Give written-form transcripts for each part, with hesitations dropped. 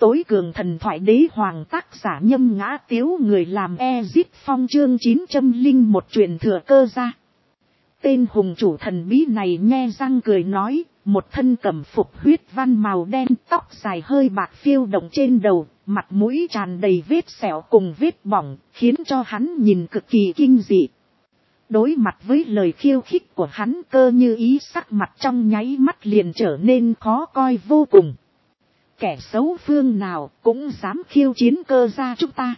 tối cường thần thoại đế hoàng tác giả Nhâm Ngã Tiếu, người làm Ezip Phong, chương 901 truyền thừa Cơ Gia. Tên hùng chủ thần bí này nhe răng cười nói, một thân cẩm phục huyết văn màu đen, tóc dài hơi bạc phiêu động trên đầu, mặt mũi tràn đầy vết sẹo cùng vết bỏng, khiến cho hắn nhìn cực kỳ kinh dị. Đối mặt với lời khiêu khích của hắn, Cơ Như Ý sắc mặt trong nháy mắt liền trở nên khó coi vô cùng. Kẻ xấu phương nào cũng dám khiêu chiến Cơ Gia chúng ta.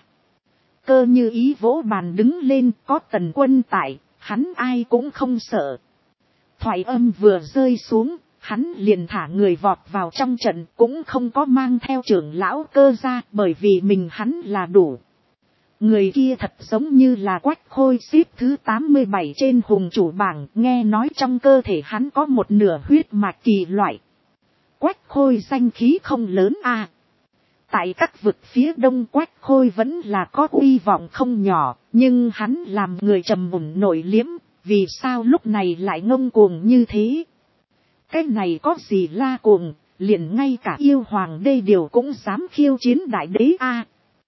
Cơ Như Ý vỗ bàn đứng lên, có Tần Quân tại, hắn ai cũng không sợ. Thoại âm vừa rơi xuống, hắn liền thả người vọt vào trong trận, cũng không có mang theo trưởng lão Cơ Gia, bởi vì mình hắn là đủ. Người kia thật giống như là Quách Khôi, xếp thứ 87 trên hùng chủ bảng, nghe nói trong cơ thể hắn có một nửa huyết mạch kỳ loại. Quách Khôi danh khí không lớn à. Tại các vực phía đông Quách Khôi vẫn là có uy vọng không nhỏ, nhưng hắn làm người trầm mùn nội liếm, vì sao lúc này lại ngông cuồng như thế? Cái này có gì la cuồng, liền ngay cả yêu hoàng đê điều cũng dám khiêu chiến đại đế a.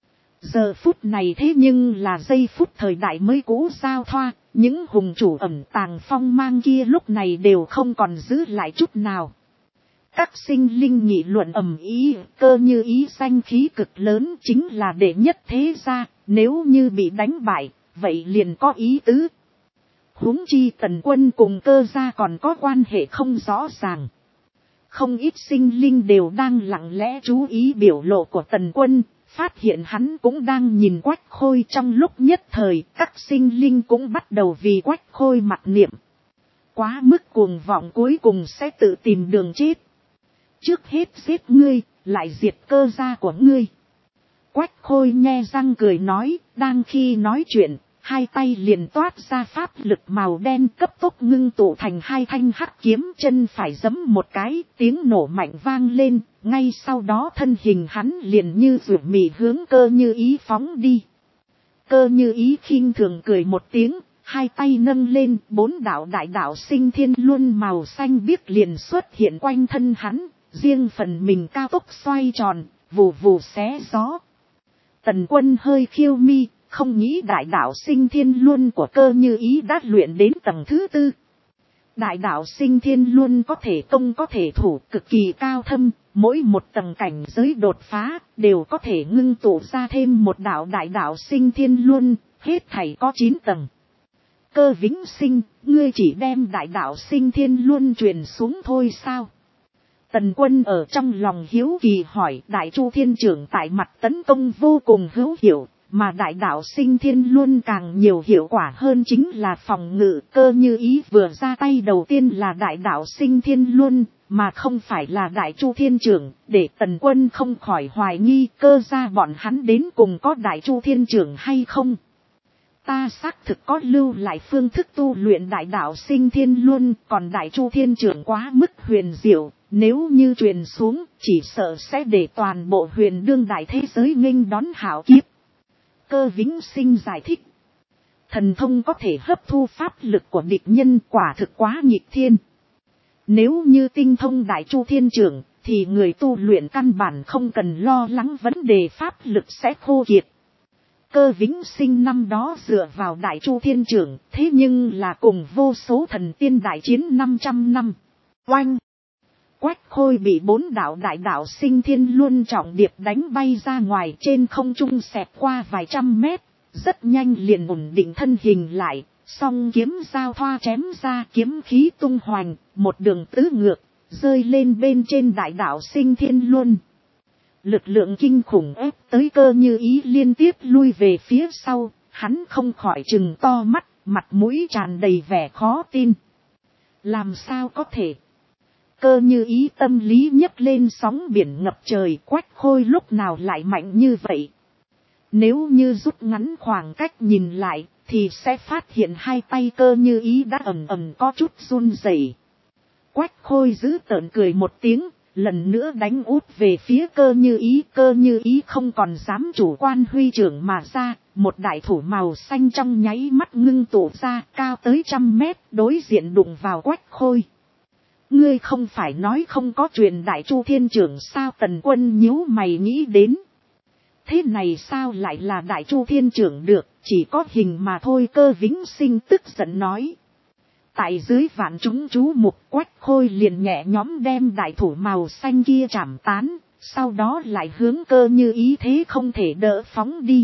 Giờ phút này thế nhưng là giây phút thời đại mới cũ giao thoa, những hùng chủ ẩn tàng phong mang kia lúc này đều không còn giữ lại chút nào. Các sinh linh nghị luận ầm ý, Cơ Như Ý danh khí cực lớn, chính là đệ nhất thế gia, nếu như bị đánh bại, vậy liền có ý tứ. Huống chi Tần Quân cùng Cơ Gia còn có quan hệ không rõ ràng. Không ít sinh linh đều đang lặng lẽ chú ý biểu lộ của Tần Quân, phát hiện hắn cũng đang nhìn Quách Khôi. Trong lúc nhất thời, các sinh linh cũng bắt đầu vì Quách Khôi mặc niệm. Quá mức cuồng vọng cuối cùng sẽ tự tìm đường chết. Trước hết giết ngươi, lại diệt Cơ Gia của ngươi. Quách Khôi nhe răng cười nói, đang khi nói chuyện, hai tay liền toát ra pháp lực màu đen cấp tốc ngưng tụ thành hai thanh hắc kiếm, chân phải giẫm một cái, tiếng nổ mạnh vang lên, ngay sau đó thân hình hắn liền như ruột mì hướng Cơ Như Ý phóng đi. Cơ Như Ý khinh thường cười một tiếng, hai tay nâng lên, 4 đạo đại đạo sinh thiên luân màu xanh biếc liền xuất hiện quanh thân hắn, riêng phần mình cao tốc xoay tròn, vù vù xé gió. Tần Quân hơi khiêu mi, không nghĩ đại đạo sinh thiên luân của Cơ Như Ý đã luyện đến tầng thứ 4. Đại đạo sinh thiên luân có thể công có thể thủ, cực kỳ cao thâm, mỗi một tầng cảnh giới đột phá đều có thể ngưng tụ ra thêm một đạo đại đạo sinh thiên luân, hết thảy có 9 tầng. Cơ Vĩnh Sinh, ngươi chỉ đem đại đạo sinh thiên luân truyền xuống thôi sao? Tần Quân ở trong lòng hiếu kỳ hỏi. Đại Chu Thiên Trưởng tại mặt tấn công vô cùng hữu hiệu, mà đại đạo sinh thiên luân càng nhiều hiệu quả hơn chính là phòng ngự. Cơ Như Ý vừa ra tay đầu tiên là đại đạo sinh thiên luân, mà không phải là Đại Chu Thiên Trưởng, để Tần Quân không khỏi hoài nghi Cơ Gia bọn hắn đến cùng có Đại Chu Thiên Trưởng hay không. Ta xác thực có lưu lại phương thức tu luyện đại đạo sinh thiên luân, còn Đại Chu Thiên Trưởng quá mức huyền diệu, nếu như truyền xuống, chỉ sợ sẽ để toàn bộ huyền đương đại thế giới nghênh đón hạo kiếp. Cơ Vĩnh Sinh giải thích. Thần thông có thể hấp thu pháp lực của địch nhân, quả thực quá nghịch thiên. Nếu như tinh thông Đại Chu Thiên Trưởng, thì người tu luyện căn bản không cần lo lắng vấn đề pháp lực sẽ khô kiệt. Cơ Vĩnh Sinh năm đó dựa vào Đại Chu Thiên Trưởng, thế nhưng là cùng vô số thần tiên đại chiến 500 năm. Oanh! Quách Khôi bị 4 đạo đại đạo sinh thiên luân trọng điệp đánh bay ra ngoài, trên không trung xẹt qua vài trăm mét, rất nhanh liền ổn định thân hình lại, song kiếm giao thoa chém ra, kiếm khí tung hoành, một đường tứ ngược, rơi lên bên trên đại đạo sinh thiên luân. Lực lượng kinh khủng ép tới Cơ Như Ý liên tiếp lui về phía sau, hắn không khỏi trừng to mắt, mặt mũi tràn đầy vẻ khó tin. Làm sao có thể? Cơ Như Ý tâm lý nhấc lên sóng biển ngập trời, Quách Khôi lúc nào lại mạnh như vậy? Nếu như rút ngắn khoảng cách nhìn lại, thì sẽ phát hiện hai tay Cơ Như Ý đã ầm ầm có chút run rẩy. Quách Khôi giữ tợn cười một tiếng, lần nữa đánh út về phía Cơ Như Ý. Cơ Như Ý không còn dám chủ quan huy trưởng mà ra, một đại thủ màu xanh trong nháy mắt ngưng tụ ra, cao tới 100 mét, đối diện đụng vào Quách Khôi. ngươi không phải nói không có truyền đại chu thiên trưởng sao? Tần Quân nhíu mày nghĩ đến. Thế này sao lại là đại chu thiên trưởng được, chỉ có hình mà thôi. Cơ Vĩnh Sinh tức giận nói. Tại dưới vạn chúng chú mục, Quách Khôi liền nhẹ nhõm đem đại thủ màu xanh kia chảm tán, sau đó lại hướng Cơ Như Ý thế không thể đỡ phóng đi.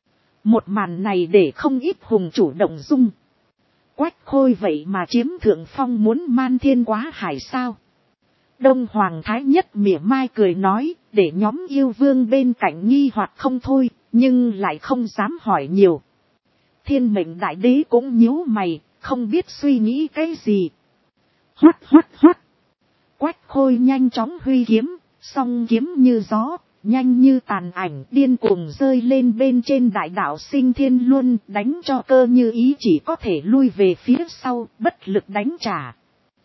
Một màn này để không ít hùng chủ động dung. Quách Khôi vậy mà chiếm thượng phong, muốn man thiên quá hải sao? Đông Hoàng Thái Nhất mỉa mai cười nói, để nhóm yêu vương bên cạnh nghi hoặc không thôi, nhưng lại không dám hỏi nhiều. Thiên Mệnh Đại Đế cũng nhíu mày, không biết suy nghĩ cái gì. Hoắt hoắt hoắt. Quách Khôi nhanh chóng huy kiếm, song kiếm như gió, nhanh như tàn ảnh, điên cuồng rơi lên bên trên đại đạo Sinh Thiên Luân, đánh cho Cơ Như Ý chỉ có thể lui về phía sau, bất lực đánh trả.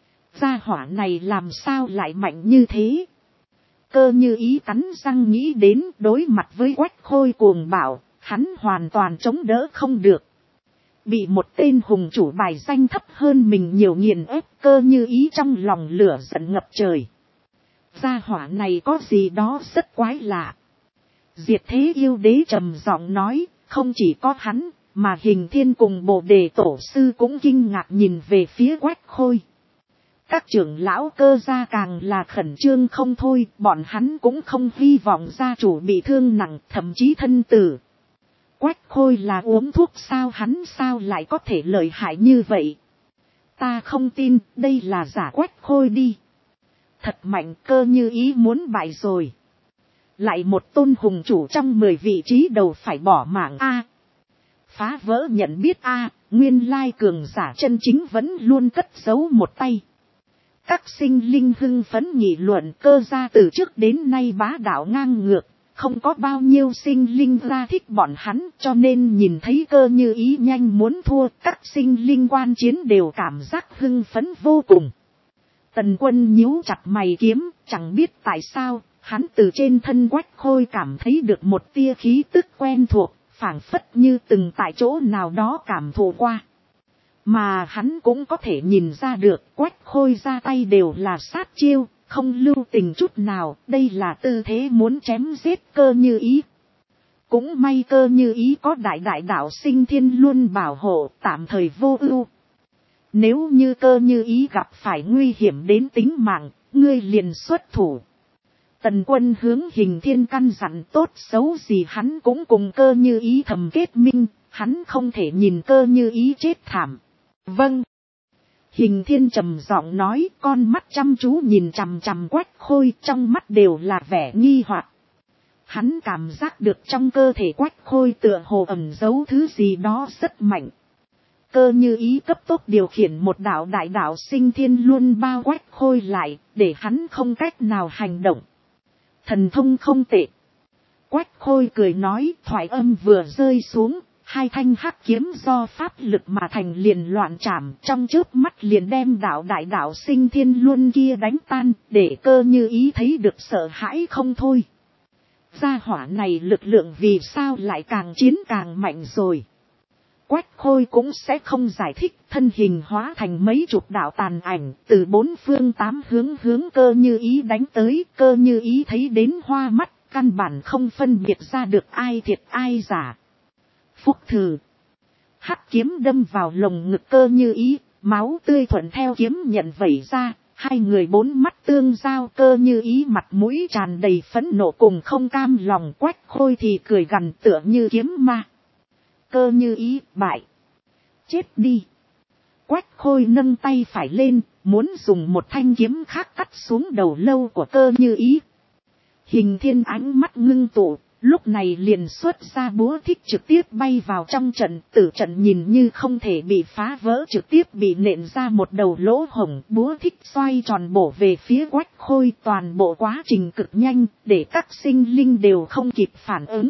Gia hỏa này làm sao lại mạnh như thế? Cơ Như Ý cắn răng nghĩ đến, đối mặt với Quách Khôi cuồng bạo, hắn hoàn toàn chống đỡ không được. Bị một tên hùng chủ bài danh thấp hơn mình nhiều nghiền ép, Cơ Như Ý trong lòng lửa giận ngập trời. Gia hỏa này có gì đó rất quái lạ. Diệt Thế Yêu Đế trầm giọng nói, không chỉ có hắn, mà Hình Thiên cùng Bồ Đề Tổ Sư cũng kinh ngạc nhìn về phía Quách Khôi. Các trưởng lão Cơ gia càng là khẩn trương không thôi, bọn hắn cũng không hy vọng gia chủ bị thương nặng, thậm chí thân tử. Quách Khôi là uống thuốc sao, hắn sao lại có thể lợi hại như vậy? Ta không tin, đây là giả Quách Khôi đi. Thật mạnh, Cơ Như Ý muốn bại rồi. Lại một tôn hùng chủ trong 10 vị trí đầu phải bỏ mạng a. Phá vỡ nhận biết a, nguyên lai cường giả chân chính vẫn luôn cất giấu một tay. Các sinh linh hưng phấn nghị luận, Cơ gia từ trước đến nay bá đạo ngang ngược, không có bao nhiêu sinh linh ra thích bọn hắn, cho nên nhìn thấy Cơ Như Ý nhanh muốn thua, các sinh linh quan chiến đều cảm giác hưng phấn vô cùng. Tần Quân nhíu chặt mày kiếm, chẳng biết tại sao, hắn từ trên thân Quách Khôi cảm thấy được một tia khí tức quen thuộc, phảng phất như từng tại chỗ nào đó cảm thụ qua. Mà hắn cũng có thể nhìn ra được, Quách Khôi ra tay đều là sát chiêu, không lưu tình chút nào, đây là tư thế muốn chém giết Cơ Như Ý. Cũng may Cơ Như Ý có đại đạo Sinh Thiên Luân bảo hộ, tạm thời vô ưu. Nếu như Cơ Như Ý gặp phải nguy hiểm đến tính mạng, ngươi liền xuất thủ. Tần Quân hướng Hình Thiên căn dặn, tốt xấu gì hắn cũng cùng Cơ Như Ý thầm kết minh, hắn không thể nhìn Cơ Như Ý chết thảm. Vâng. Hình Thiên trầm giọng nói, con mắt chăm chú nhìn chằm chằm Quách Khôi, trong mắt đều là vẻ nghi hoặc. Hắn cảm giác được trong cơ thể Quách Khôi tựa hồ ẩn giấu thứ gì đó rất mạnh. Cơ Như Ý cấp tốc điều khiển một đại đạo Sinh Thiên Luân bao Quách Khôi lại, để hắn không cách nào hành động. Thần thông không tệ. Quách Khôi cười nói, thoại âm vừa rơi xuống, hai thanh hắc kiếm do pháp lực mà thành liền loạn chạm, trong chớp mắt liền đem đại đạo Sinh Thiên Luân kia đánh tan, để Cơ Như Ý thấy được sợ hãi không thôi. Gia hỏa này lực lượng vì sao lại càng chiến càng mạnh rồi. Quách Khôi cũng sẽ không giải thích, thân hình hóa thành mấy chục đạo tàn ảnh, từ bốn phương tám hướng Cơ Như Ý đánh tới. Cơ Như Ý thấy đến hoa mắt, căn bản không phân biệt ra được ai thiệt ai giả. Phúc thử. Hắc kiếm đâm vào lồng ngực Cơ Như Ý, máu tươi thuận theo kiếm nhận vẩy ra, hai người bốn mắt tương giao. Cơ Như Ý mặt mũi tràn đầy phẫn nộ cùng không cam lòng, Quách Khôi thì cười gằn tựa như kiếm ma. Cơ Như Ý bại. Chết đi. Quách Khôi nâng tay phải lên, muốn dùng một thanh kiếm khác cắt xuống đầu lâu của Cơ Như Ý. Hình Thiên ánh mắt ngưng tụ, lúc này liền xuất ra búa thích trực tiếp bay vào trong trận. Tử trận nhìn như không thể bị phá vỡ, trực tiếp bị nện ra một đầu lỗ hổng. Búa thích xoay tròn bổ về phía Quách Khôi, toàn bộ quá trình cực nhanh, để các sinh linh đều không kịp phản ứng.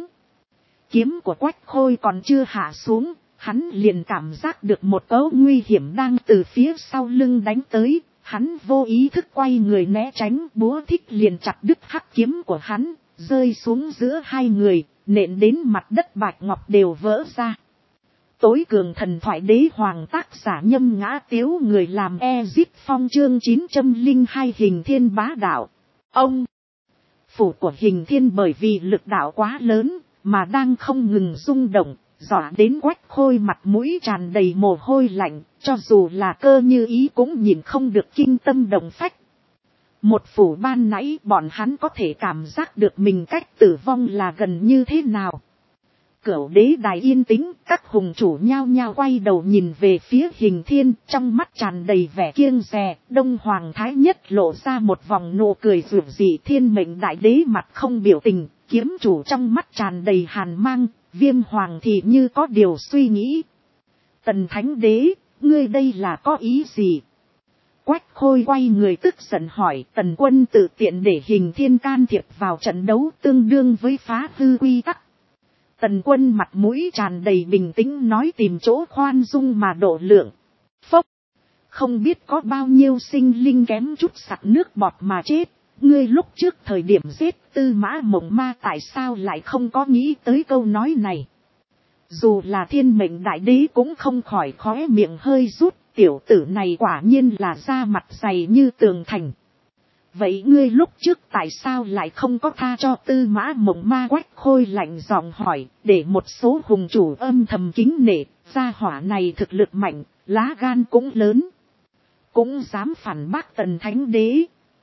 Kiếm của Quách Khôi còn chưa hạ xuống, hắn liền cảm giác được một cấu nguy hiểm đang từ phía sau lưng đánh tới. Hắn vô ý thức quay người né tránh, búa thích liền chặt đứt hắc kiếm của hắn, rơi xuống giữa hai người, nện đến mặt đất bạch ngọc đều vỡ ra. Tối cường thần thoại đế hoàng tác giả Nhâm Ngã Tiếu, người làm Ezip Phong chương 902 Hình Thiên bá đạo. Ông, phủ của Hình Thiên bởi vì lực đạo quá lớn, mà đang không ngừng rung động, dọa đến Quách Khôi mặt mũi tràn đầy mồ hôi lạnh, cho dù là Cơ Như Ý cũng nhìn không được kinh tâm động phách. Một phủ ban nãy bọn hắn có thể cảm giác được mình cách tử vong là gần như thế nào. Cửu đế đài yên tĩnh, các hùng chủ nhao nhao quay đầu nhìn về phía Hình Thiên, trong mắt tràn đầy vẻ kiêng dè. Đông Hoàng Thái Nhất lộ ra một vòng nụ cười rực rỡ. Thiên mệnh đại đế mặt không biểu tình, kiếm chủ trong mắt tràn đầy hàn mang, Viêm Hoàng thì như có điều suy nghĩ. Tần Thánh Đế, ngươi đây là có ý gì? Quách Khôi quay người tức giận hỏi. Tần quân tự tiện để Hình Thiên can thiệp vào trận đấu, tương đương với phá hư quy tắc. Tần quân mặt mũi tràn đầy bình tĩnh nói, tìm chỗ khoan dung mà độ lượng. Phốc, không biết có bao nhiêu sinh linh kém chút sặc nước bọt mà chết. Ngươi lúc trước thời điểm giết Tư Mã Mộng Ma tại sao lại không có nghĩ tới câu nói này? Dù là thiên mệnh đại đế cũng không khỏi khóe miệng hơi rút, tiểu tử này quả nhiên là da mặt dày như tường thành. Vậy ngươi lúc trước tại sao lại không có tha cho Tư Mã Mộng Ma? Quách Khôi lạnh giọng hỏi, để một số hùng chủ âm thầm kính nể, gia hỏa này thực lực mạnh, lá gan cũng lớn. Cũng dám phản bác Tần Thánh Đế.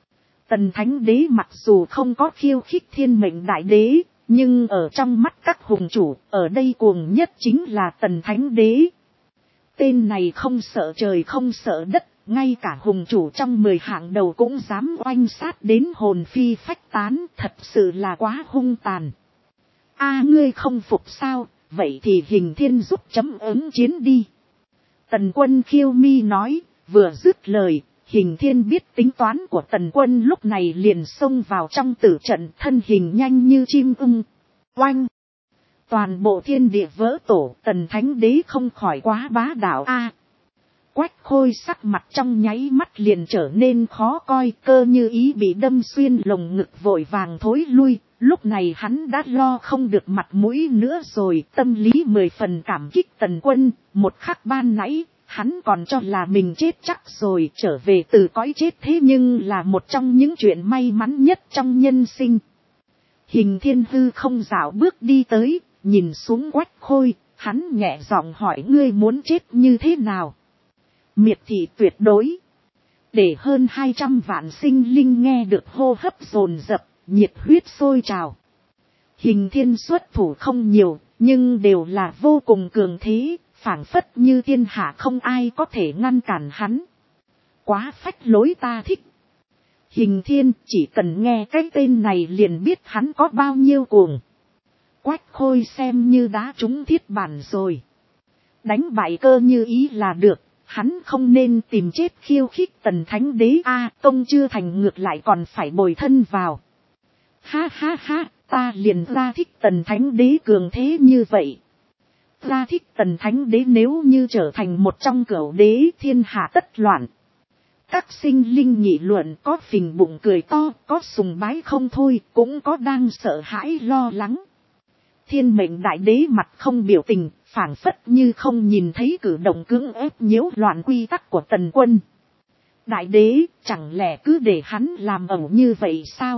Tần Thánh Đế mặc dù không có khiêu khích thiên mệnh đại đế, nhưng ở trong mắt các hùng chủ, ở đây cuồng nhất chính là Tần Thánh Đế. Tên này không sợ trời không sợ đất. Ngay cả hùng chủ trong 10 hạng đầu cũng dám oanh sát đến hồn phi phách tán, thật sự là quá hung tàn. A, ngươi không phục sao, vậy thì Hình Thiên giúp chấm ứng chiến đi. Tần quân khiêu mi nói, vừa dứt lời, Hình Thiên biết tính toán của tần quân lúc này liền xông vào trong tử trận, thân hình nhanh như chim ưng. Oanh! Toàn bộ thiên địa vỡ tổ, Tần Thánh Đế không khỏi quá bá đạo a. Quách Khôi sắc mặt trong nháy mắt liền trở nên khó coi, Cơ Như Ý bị đâm xuyên lồng ngực vội vàng thối lui, lúc này hắn đã lo không được mặt mũi nữa rồi, tâm lý 10 phần cảm kích tần quân, một khắc ban nãy, hắn còn cho là mình chết chắc rồi, trở về từ cõi chết thế nhưng là một trong những chuyện may mắn nhất trong nhân sinh. Hình Thiên hư không dạo bước đi tới, nhìn xuống Quách Khôi, hắn nhẹ giọng hỏi, ngươi muốn chết như thế nào? Miệt thị tuyệt đối. Để hơn 200 vạn sinh linh nghe được hô hấp dồn dập, nhiệt huyết sôi trào. Hình Thiên xuất thủ không nhiều, nhưng đều là vô cùng cường thế, phảng phất như thiên hạ không ai có thể ngăn cản hắn. Quá phách lối, ta thích. Hình Thiên chỉ cần nghe cái tên này liền biết hắn có bao nhiêu cuồng. Quách Khôi xem như đá trúng thiết bản rồi. Đánh bại Cơ Như Ý là được. Hắn không nên tìm chết khiêu khích Tần Thánh Đế a, công chưa thành ngược lại còn phải bồi thân vào. Ha ha ha, ta liền ra thích Tần Thánh Đế cường thế như vậy. Ra thích Tần Thánh Đế nếu như trở thành một trong cửu đế, thiên hạ tất loạn. Các sinh linh nghị luận, có phình bụng cười to, có sùng bái không thôi, cũng có đang sợ hãi lo lắng. Thiên mệnh đại đế mặt không biểu tình, phảng phất như không nhìn thấy cử động cưỡng ép nhiễu loạn quy tắc của tần quân. Đại đế, chẳng lẽ cứ để hắn làm ẩu như vậy sao?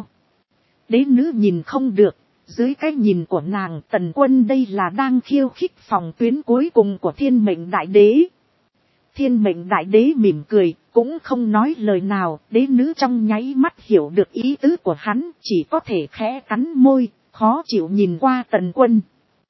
Đế nữ nhìn không được, dưới cái nhìn của nàng, tần quân đây là đang khiêu khích phòng tuyến cuối cùng của thiên mệnh đại đế. Thiên mệnh đại đế mỉm cười, cũng không nói lời nào, đế nữ trong nháy mắt hiểu được ý tứ của hắn, chỉ có thể khẽ cắn môi, khó chịu nhìn qua tần quân.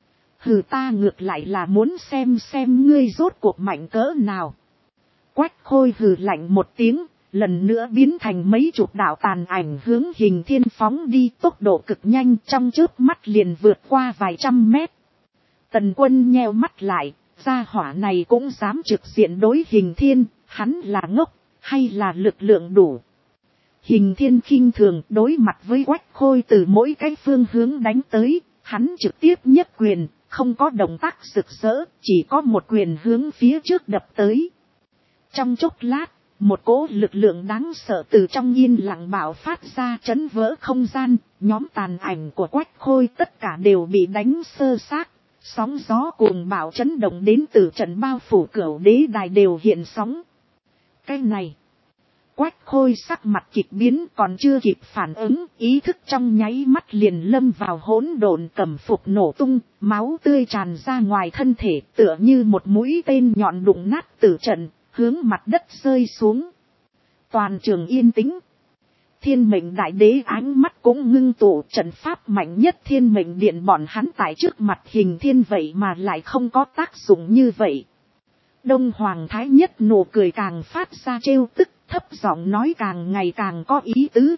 Hừ, ta ngược lại là muốn xem ngươi rốt cuộc mạnh cỡ nào. Quách Khôi hừ lạnh một tiếng, lần nữa biến thành mấy chục đạo tàn ảnh hướng Hình Thiên phóng đi, tốc độ cực nhanh, trong chớp mắt liền vượt qua vài trăm mét. Tần quân nheo mắt lại, gia hỏa này cũng dám trực diện đối Hình Thiên, hắn là ngốc, hay là lực lượng đủ. Hình Thiên khinh thường đối mặt với Quách Khôi từ mỗi cái phương hướng đánh tới, hắn trực tiếp nhất quyền, không có động tác rực rỡ, chỉ có một quyền hướng phía trước đập tới. Trong chốc lát, một cỗ lực lượng đáng sợ từ trong yên lặng bạo phát ra, chấn vỡ không gian, nhóm tàn ảnh của Quách Khôi tất cả đều bị đánh sơ xác, Sóng gió cuồng bạo chấn động đến từ trận bao phủ Cửu Đế đài đều hiện sóng. Cái này. Quách Khôi sắc mặt kịch biến còn chưa kịp phản ứng, ý thức trong nháy mắt liền lâm vào hỗn độn, cẩm phục nổ tung, máu tươi tràn ra ngoài thân thể tựa như một mũi tên nhọn đụng nát tử trận, hướng mặt đất rơi xuống. Toàn trường yên tĩnh. Thiên mệnh đại đế ánh mắt cũng ngưng tụ, trận pháp mạnh nhất thiên mệnh điện bọn hắn tại trước mặt Hình Thiên vậy mà lại không có tác dụng như vậy. Đông Hoàng Thái Nhất nụ cười càng phát ra trêu tức, thấp giọng nói càng ngày càng có ý tứ.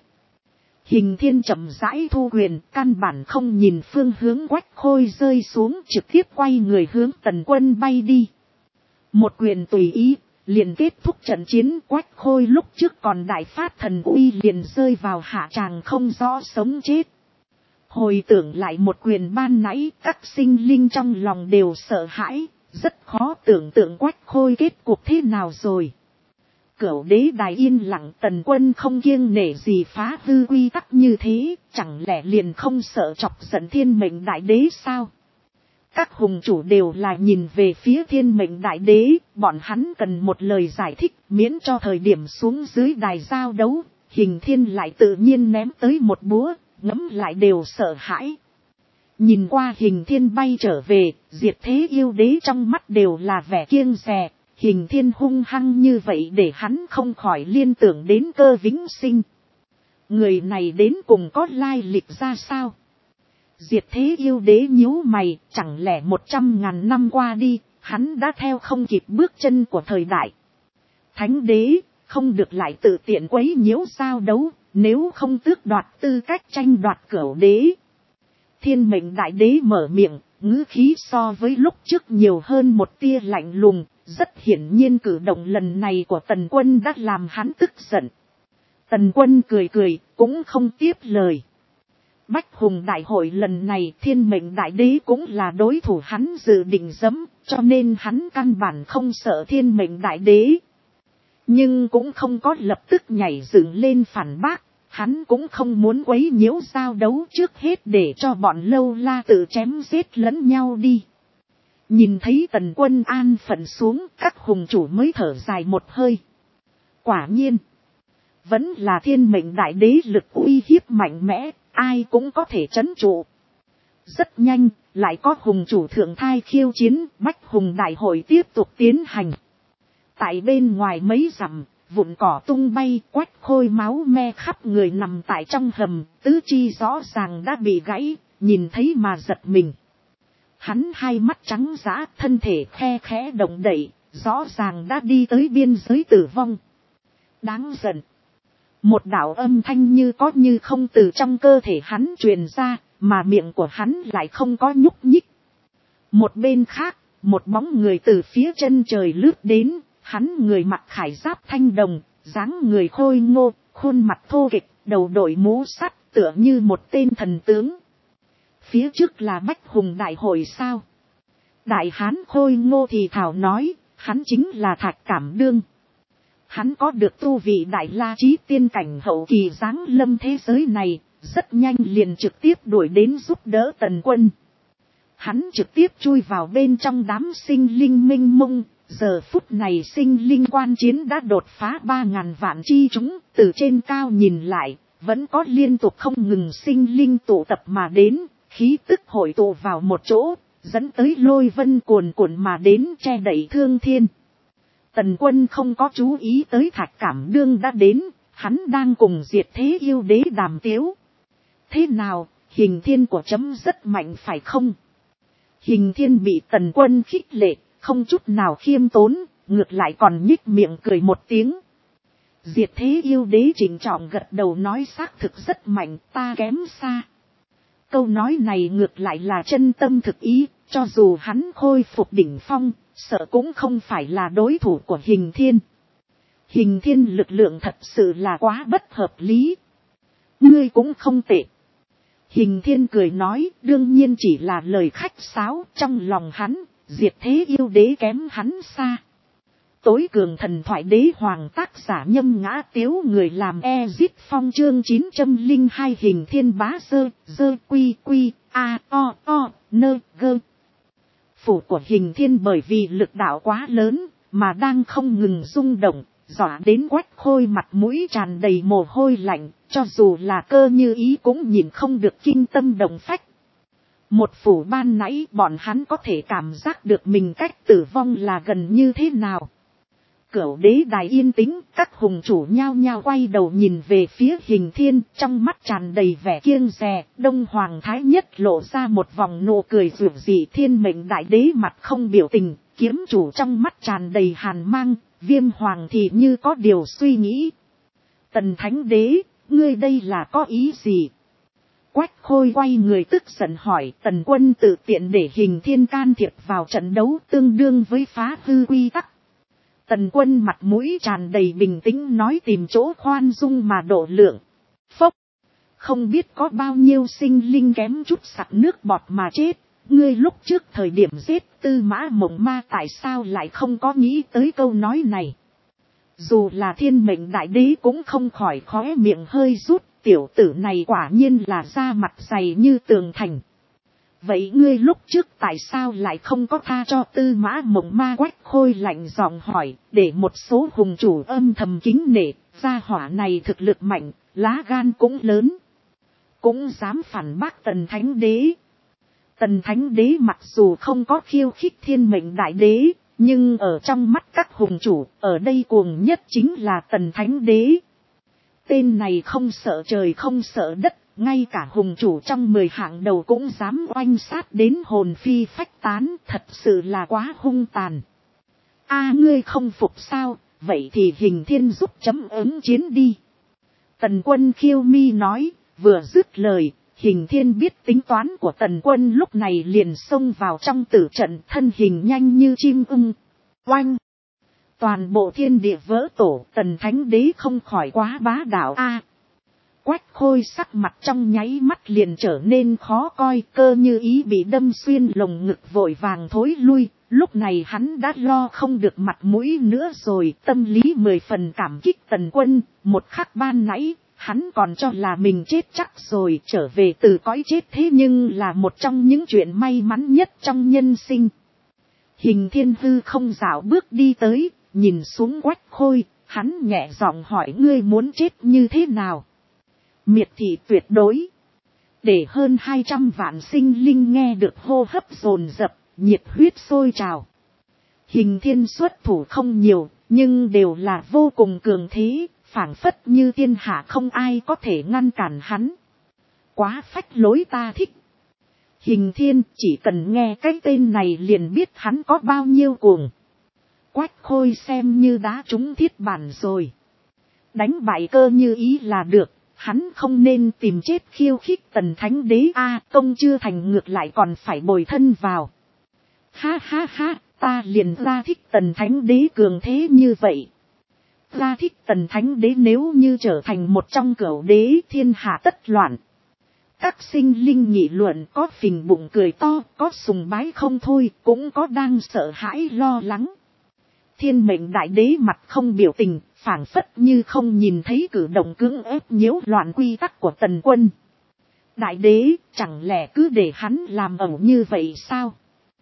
Hình Thiên chậm rãi thu quyền, căn bản không nhìn phương hướng Quách Khôi rơi xuống, trực tiếp quay người hướng Tần Quân bay đi. Một quyền tùy ý, liền kết thúc trận chiến. Quách Khôi lúc trước còn đại phát thần uy liền rơi vào hạ tràng không rõ sống chết. Hồi tưởng lại một quyền ban nãy, các sinh linh trong lòng đều sợ hãi, rất khó tưởng tượng Quách Khôi kết cục thế nào rồi. Cửu Đế đài yên lặng, Tần Quân không kiêng nể gì phá hư quy tắc như thế, chẳng lẽ liền không sợ chọc giận thiên mệnh đại đế sao? Các hùng chủ đều là nhìn về phía thiên mệnh đại đế, bọn hắn cần một lời giải thích, miễn cho thời điểm xuống dưới đài giao đấu, Hình Thiên lại tự nhiên ném tới một búa, ngẫm lại đều sợ hãi. Nhìn qua Hình Thiên bay trở về, Diệt Thế Yêu Đế trong mắt đều là vẻ kiêng dè, Hình Thiên hung hăng như vậy để hắn không khỏi liên tưởng đến Cơ Vĩnh Sinh. Người này đến cùng có lai lịch ra sao? Diệt Thế Yêu Đế nhíu mày, chẳng lẽ 100.000 năm qua đi, hắn đã theo không kịp bước chân của thời đại. Thánh đế, không được lại tự tiện quấy nhiễu giao đấu, nếu không tước đoạt tư cách tranh đoạt Cửu Đế. Thiên mệnh đại đế mở miệng, ngữ khí so với lúc trước nhiều hơn một tia lạnh lùng, rất hiển nhiên cử động lần này của Tần Quân đã làm hắn tức giận. Tần Quân cười cười, cũng không tiếp lời. Bách Hùng đại hội lần này thiên mệnh đại đế cũng là đối thủ hắn dự định dẫm, cho nên hắn căn bản không sợ thiên mệnh đại đế. Nhưng cũng không có lập tức nhảy dựng lên phản bác, hắn cũng không muốn quấy nhiễu giao đấu, trước hết để cho bọn Lâu La tự chém giết lẫn nhau đi. Nhìn thấy Tần Quân an phận xuống, các hùng chủ mới thở dài một hơi. Quả nhiên, vẫn là thiên mệnh đại đế lực uy hiếp mạnh mẽ, ai cũng có thể trấn trụ. Rất nhanh, lại có hùng chủ thượng thai khiêu chiến, Bách Hùng đại hội tiếp tục tiến hành. Tại bên ngoài mấy dặm, vụn cỏ tung bay, Quách Khôi máu me khắp người nằm tại trong hầm, tứ chi rõ ràng đã bị gãy, nhìn thấy mà giật mình. Hắn hai mắt trắng dã, thân thể khe khẽ động đậy, rõ ràng đã đi tới biên giới tử vong. Đáng giận. Một đạo âm thanh như có như không từ trong cơ thể hắn truyền ra, mà miệng của hắn lại không có nhúc nhích. Một bên khác, một bóng người từ phía chân trời lướt đến, hắn người mặc khải giáp thanh đồng, dáng người khôi ngô, khuôn mặt thô kệch, đầu đội mũ sắt, tựa như một tên thần tướng. Phía trước là Bách Hùng đại hội sao? Đại hán khôi ngô thì thảo nói, hắn chính là Thạch Cảm Đương. Hắn có được tu vị đại la chí tiên cảnh hậu kỳ giáng lâm thế giới này, rất nhanh liền trực tiếp đuổi đến giúp đỡ Tần Quân. Hắn trực tiếp chui vào bên trong đám sinh linh minh mông, giờ phút này sinh linh quan chiến đã đột phá 3.000 vạn chi chúng, từ trên cao nhìn lại, vẫn có liên tục không ngừng sinh linh tụ tập mà đến, khí tức hội tụ vào một chỗ, dẫn tới lôi vân cuồn cuộn mà đến che đậy thương thiên. Tần Quân không có chú ý tới Thạch Cảm Đương đã đến, hắn đang cùng Diệt Thế Yêu Đế đàm tiếu. Thế nào, Hình Thiên của chấm rất mạnh phải không? Hình Thiên bị Tần Quân khích lệ, không chút nào khiêm tốn, ngược lại còn nhích miệng cười một tiếng. Diệt Thế Yêu Đế chỉnh trọng gật đầu nói xác thực rất mạnh, ta kém xa. Câu nói này ngược lại là chân tâm thực ý, cho dù hắn khôi phục đỉnh phong, sợ cũng không phải là đối thủ của Hình Thiên. Hình Thiên lực lượng thật sự là quá bất hợp lý. Ngươi cũng không tệ. Hình Thiên cười nói, đương nhiên chỉ là lời khách sáo, trong lòng hắn, Diệt Thế Yêu Đế kém hắn xa. Tối cường thần thoại đế hoàng tác giả Nhâm Ngã Tiếu, người làm Ezit Phong chương 902 Hình Thiên bá dơ quy a o nơ gơ. của Hình Thiên bởi vì lực đạo quá lớn, mà đang không ngừng rung động, dọa đến Quách Khôi mặt mũi tràn đầy mồ hôi lạnh, cho dù là Cơ Như Ý cũng nhìn không được kinh tâm động phách. Một phủ ban nãy bọn hắn có thể cảm giác được mình cách tử vong là gần như thế nào. Cửu đế đài yên tĩnh, các hùng chủ nhao nhao quay đầu nhìn về phía Hình Thiên, trong mắt tràn đầy vẻ kiêng dè. Đông Hoàng Thái Nhất lộ ra một vòng nụ cười rực rỡ. Thiên Mệnh Đại Đế mặt không biểu tình, kiếm chủ trong mắt tràn đầy hàn mang, Viêm Hoàng thì như có điều suy nghĩ. Tần Thánh Đế, ngươi đây là có ý gì? Quách Khôi quay người tức giận hỏi. Tần quân tự tiện để Hình Thiên can thiệp vào trận đấu tương đương với phá hư quy tắc. Tần quân mặt mũi tràn đầy bình tĩnh nói tìm chỗ khoan dung mà độ lượng. Phốc, không biết có bao nhiêu sinh linh kém chút sặc nước bọt mà chết. Ngươi lúc trước thời điểm giết Tư Mã Mộng Ma tại sao lại không có nghĩ tới câu nói này? Dù là Thiên Mệnh Đại Đế cũng không khỏi khóe miệng hơi rút. Tiểu tử này quả nhiên là da mặt dày như tường thành. Vậy ngươi lúc trước tại sao lại không có tha cho Tư Mã Mộng Ma? Quách Khôi lạnh giọng hỏi, để một số hùng chủ âm thầm kính nể, gia hỏa này thực lực mạnh, lá gan cũng lớn. Cũng dám phản bác Tần Thánh Đế. Tần Thánh Đế mặc dù không có khiêu khích Thiên Mệnh Đại Đế, nhưng ở trong mắt các hùng chủ, ở đây cuồng nhất chính là Tần Thánh Đế. Tên này không sợ trời không sợ đất. Ngay cả hùng chủ trong 10 hạng đầu cũng dám oanh sát đến hồn phi phách tán, thật sự là quá hung tàn. Ngươi không phục sao, vậy thì Hình Thiên giúp chấm ứng chiến đi. Tần quân khiêu mi nói, vừa dứt lời, Hình Thiên biết tính toán của tần quân lúc này liền xông vào trong tử trận, thân hình nhanh như chim ưng. Oanh! Toàn bộ thiên địa vỡ tổ, Tần Thánh Đế không khỏi quá bá đạo. Quách Khôi sắc mặt trong nháy mắt liền trở nên khó coi, Cơ Như Ý bị đâm xuyên lồng ngực vội vàng thối lui, lúc này hắn đã lo không được mặt mũi nữa rồi, tâm lý 10 phần cảm kích tần quân, một khắc ban nãy, hắn còn cho là mình chết chắc rồi, trở về từ cõi chết thế nhưng là một trong những chuyện may mắn nhất trong nhân sinh. Hình Thiên Hư không dạo bước đi tới, nhìn xuống Quách Khôi, hắn nhẹ giọng hỏi ngươi muốn chết như thế nào? Miệt thị tuyệt đối. Để hơn 200 vạn sinh linh nghe được hô hấp dồn dập, nhiệt huyết sôi trào. Hình Thiên xuất thủ không nhiều, nhưng đều là vô cùng cường thế, phảng phất như thiên hạ không ai có thể ngăn cản hắn. Quá phách lối ta thích. Hình Thiên chỉ cần nghe cái tên này liền biết hắn có bao nhiêu cuồng. Quách Khôi xem như đá trúng thiết bản rồi. Đánh bại Cơ Như Ý là được. Hắn không nên tìm chết khiêu khích Tần Thánh Đế công chưa thành ngược lại còn phải bồi thân vào. Ha ha ha, ta liền ra thích Tần Thánh Đế cường thế như vậy. Ra thích Tần Thánh Đế nếu như trở thành một trong cửu đế thiên hạ tất loạn. Các sinh linh nghị luận có phình bụng cười to, có sùng bái không thôi, cũng có đang sợ hãi lo lắng. Thiên Mệnh Đại Đế mặt không biểu tình, phảng phất như không nhìn thấy cử động cưỡng ép nhiễu loạn quy tắc của tần quân. Đại đế, chẳng lẽ cứ để hắn làm ẩu như vậy sao?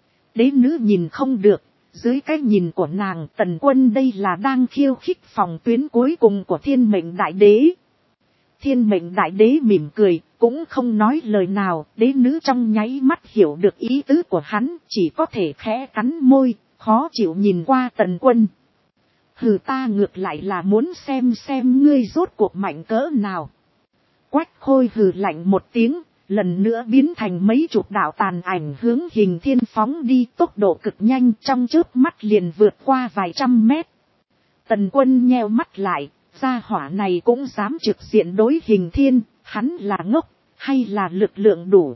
Đế nữ nhìn không được, dưới cái nhìn của nàng tần quân đây là đang khiêu khích phòng tuyến cuối cùng của Thiên Mệnh Đại Đế. Thiên Mệnh Đại Đế mỉm cười, cũng không nói lời nào, đế nữ trong nháy mắt hiểu được ý tứ của hắn, chỉ có thể khẽ cắn môi, khó chịu nhìn qua tần quân. Hừ, ta ngược lại là muốn xem ngươi rốt cuộc mạnh cỡ nào. Quách Khôi hừ lạnh một tiếng, lần nữa biến thành mấy chục đạo tàn ảnh hướng Hình Thiên phóng đi, tốc độ cực nhanh, trong chớp mắt liền vượt qua vài trăm mét. Tần quân nheo mắt lại, gia hỏa này cũng dám trực diện đối Hình Thiên, hắn là ngốc, hay là lực lượng đủ.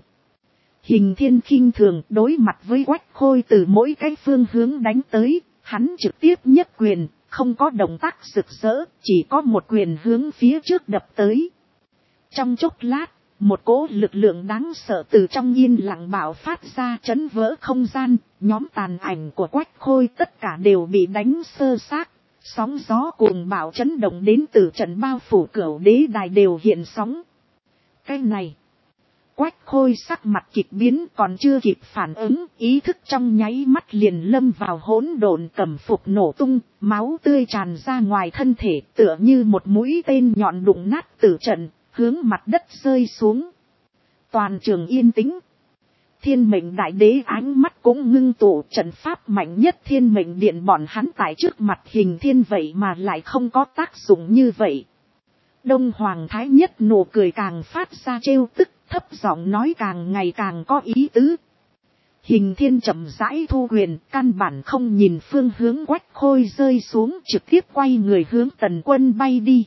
Hình Thiên khinh thường đối mặt với Quách Khôi từ mỗi cái phương hướng đánh tới, hắn trực tiếp nhất quyền, không có động tác rực rỡ, chỉ có một quyền hướng phía trước đập tới. Trong chốc lát, một cỗ lực lượng đáng sợ từ trong yên lặng bạo phát ra chấn vỡ không gian, nhóm tàn ảnh của Quách Khôi tất cả đều bị đánh sơ xác, sóng gió cuồng bạo chấn động đến từ trận bao phủ cửu đế đài đều hiện sóng. Cái này, Quách Khôi sắc mặt kịch biến, còn chưa kịp phản ứng, ý thức trong nháy mắt liền lâm vào hỗn độn, cẩm phục nổ tung, máu tươi tràn ra ngoài thân thể, tựa như một mũi tên nhọn đụng nát tử trận, hướng mặt đất rơi xuống. Toàn trường yên tĩnh. Thiên mệnh đại đế ánh mắt cũng ngưng tụ, trận pháp mạnh nhất thiên mệnh điện bọn hắn tại trước mặt Hình Thiên vậy mà lại không có tác dụng như vậy. Đông Hoàng Thái Nhất nụ cười càng phát ra trêu tức, thấp giọng nói càng ngày càng có ý tứ. Hình Thiên chậm rãi thu quyền, căn bản không nhìn phương hướng Quách Khôi rơi xuống, trực tiếp quay người hướng Tần Quân bay đi.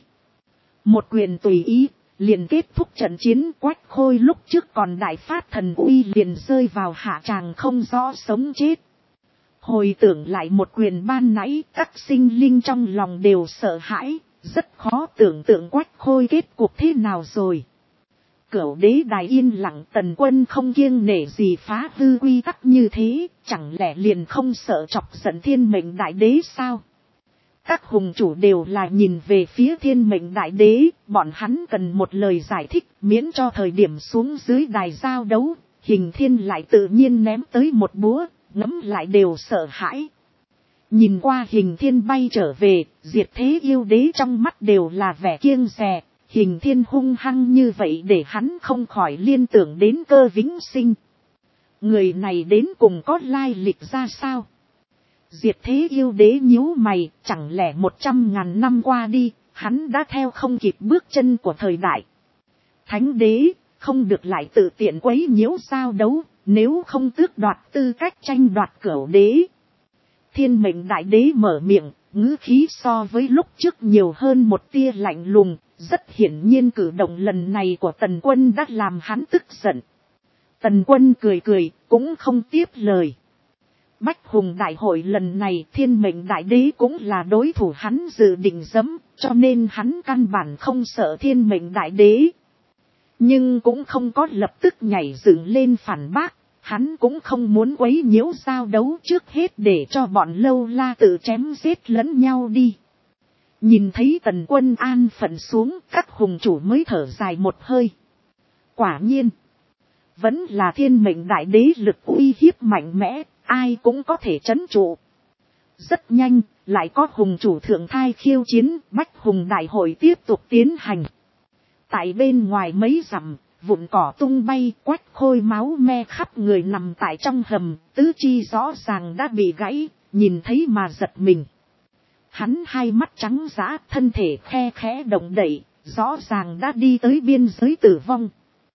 Một quyền tùy ý, liền kết thúc trận chiến. Quách Khôi lúc trước còn đại phát thần uy liền rơi vào hạ tràng không rõ sống chết. Hồi tưởng lại một quyền ban nãy, các sinh linh trong lòng đều sợ hãi, rất khó tưởng tượng Quách Khôi kết cục thế nào rồi. Cửu đế đài yên lặng, Tần Quân không kiêng nể gì phá hư quy tắc như thế, chẳng lẽ liền không sợ chọc giận thiên mệnh đại đế sao? Các hùng chủ đều là nhìn về phía thiên mệnh đại đế, bọn hắn cần một lời giải thích, miễn cho thời điểm xuống dưới đài giao đấu, Hình Thiên lại tự nhiên ném tới một búa, ngẫm lại đều sợ hãi. Nhìn qua Hình Thiên bay trở về, Diệt Thế yêu đế trong mắt đều là vẻ kiêng dè, Hình Thiên hung hăng như vậy để hắn không khỏi liên tưởng đến Cơ Vĩnh Sinh. Người này đến cùng có lai lịch ra sao? Diệt Thế yêu đế nhíu mày, chẳng lẽ 100.000 năm qua đi, hắn đã theo không kịp bước chân của thời đại. Thánh đế, không được lại tự tiện quấy nhiễu giao đấu, nếu không tước đoạt tư cách tranh đoạt cửu đế. Thiên mệnh đại đế mở miệng, ngữ khí so với lúc trước nhiều hơn một tia lạnh lùng, rất hiển nhiên cử động lần này của Tần Quân đã làm hắn tức giận. Tần Quân cười cười, cũng không tiếp lời. Bách hùng đại hội lần này thiên mệnh đại đế cũng là đối thủ hắn dự định dẫm, cho nên hắn căn bản không sợ thiên mệnh đại đế. Nhưng cũng không có lập tức nhảy dựng lên phản bác, hắn cũng không muốn quấy nhiễu giao đấu, trước hết để cho bọn lâu la tự chém giết lẫn nhau đi. Nhìn thấy Tần Quân an phận xuống, các hùng chủ mới thở dài một hơi. Quả nhiên, vẫn là thiên mệnh đại đế lực uy hiếp mạnh mẽ, ai cũng có thể trấn trụ. Rất nhanh, lại có hùng chủ thượng thai khiêu chiến, bách hùng đại hội tiếp tục tiến hành. Tại bên ngoài mấy dặm, vụn cỏ tung bay, Quách Khôi máu me khắp người nằm tại trong hầm, tứ chi rõ ràng đã bị gãy, nhìn thấy mà giật mình. Hắn hai mắt trắng dã, thân thể khe khẽ động đậy, rõ ràng đã đi tới biên giới tử vong.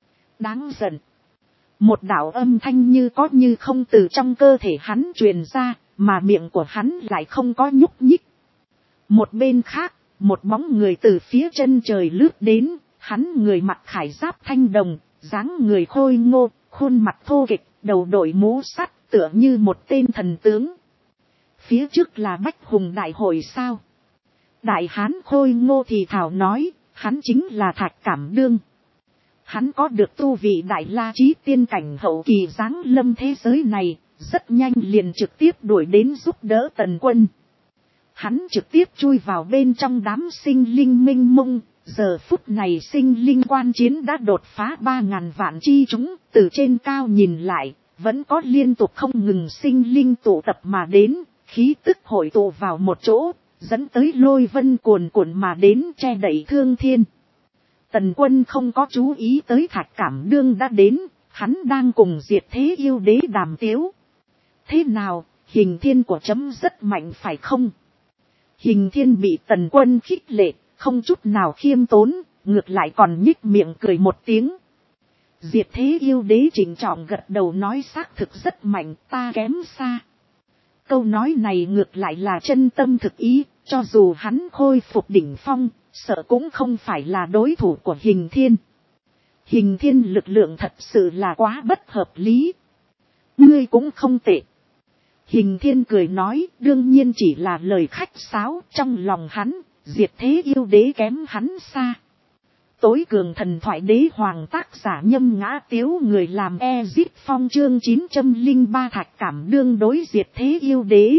Đáng giận. Một đạo âm thanh như có như không từ trong cơ thể hắn truyền ra, mà miệng của hắn lại không có nhúc nhích. Một bên khác, một bóng người từ phía chân trời lướt đến, hắn người mặc khải giáp thanh đồng, dáng người khôi ngô, khuôn mặt thô kệch, đầu đội mũ sắt, tựa như một tên thần tướng. Phía trước là Bách hùng đại hội sao? Đại hán khôi ngô thì thảo nói, hắn chính là Thạch Cảm Đương. Hắn có được tu vị đại la chí tiên cảnh hậu kỳ giáng lâm thế giới này, rất nhanh liền trực tiếp đuổi đến giúp đỡ Tần Quân. Hắn trực tiếp chui vào bên trong đám sinh linh minh mông, giờ phút này sinh linh quan chiến đã đột phá 3.000 vạn chi chúng, từ trên cao nhìn lại, vẫn có liên tục không ngừng sinh linh tụ tập mà đến, khí tức hội tụ vào một chỗ, dẫn tới lôi vân cuồn cuộn mà đến che đậy thương thiên. Tần Quân không có chú ý tới Thạch Cảm Đương đã đến, hắn đang cùng Diệt Thế yêu đế đàm tiếu. Thế nào, Hình Thiên của chấm rất mạnh phải không? Hình Thiên bị Tần Quân khích lệ, không chút nào khiêm tốn, ngược lại còn nhích miệng cười một tiếng. Diệt Thế yêu đế trịnh trọng gật đầu nói xác thực rất mạnh, ta kém xa. Câu nói này ngược lại là chân tâm thực ý, cho dù hắn khôi phục đỉnh phong, sợ cũng không phải là đối thủ của Hình Thiên. Hình Thiên lực lượng thật sự là quá bất hợp lý. Ngươi cũng không tệ. Hình Thiên cười nói, đương nhiên chỉ là lời khách sáo, trong lòng hắn, Diệt Thế yêu đế kém hắn xa. Tối cường thần thoại đế hoàng tác giả Nhâm Ngã Tiếu người làm Ezip Phong chương 903 Thạch Cảm Đương đối Diệt Thế yêu đế.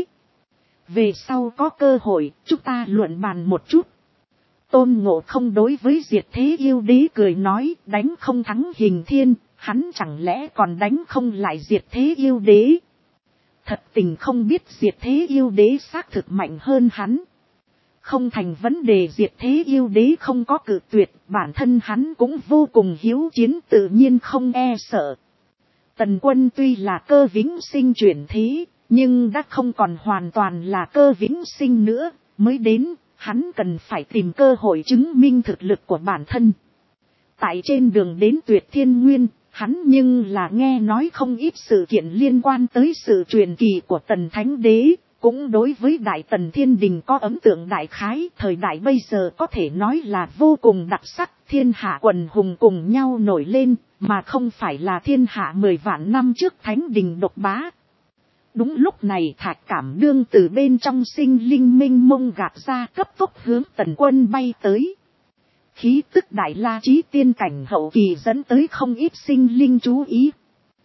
Về sau có cơ hội, chúng ta luận bàn một chút. Tôn Ngộ Không đối với Diệt Thế yêu đế cười nói, đánh không thắng Hình Thiên, hắn chẳng lẽ còn đánh không lại diệt thế yêu đế. Thật tình không biết diệt thế yêu đế xác thực mạnh hơn hắn. Không thành vấn đề, diệt thế yêu đế không có cự tuyệt, bản thân hắn cũng vô cùng hiếu chiến, tự nhiên không e sợ. Tần Quân tuy là cơ vĩnh sinh chuyển thế, nhưng đã không còn hoàn toàn là cơ vĩnh sinh nữa, mới đến, hắn cần phải tìm cơ hội chứng minh thực lực của bản thân. Tại trên đường đến Tuyệt Thiên Nguyên, hắn nhưng là nghe nói không ít sự kiện liên quan tới sự truyền kỳ của Tần Thánh Đế, cũng đối với Đại Tần Thiên Đình có ấn tượng đại khái. Thời đại bây giờ có thể nói là vô cùng đặc sắc, thiên hạ quần hùng cùng nhau nổi lên, mà không phải là thiên hạ 10 vạn năm trước Thánh Đình độc bá. Đúng lúc này Thạch Cảm Đương từ bên trong sinh linh minh mông gạt ra, cấp tốc hướng Tần Quân bay tới. Khí tức đại la chí tiên cảnh hậu kỳ dẫn tới không ít sinh linh chú ý.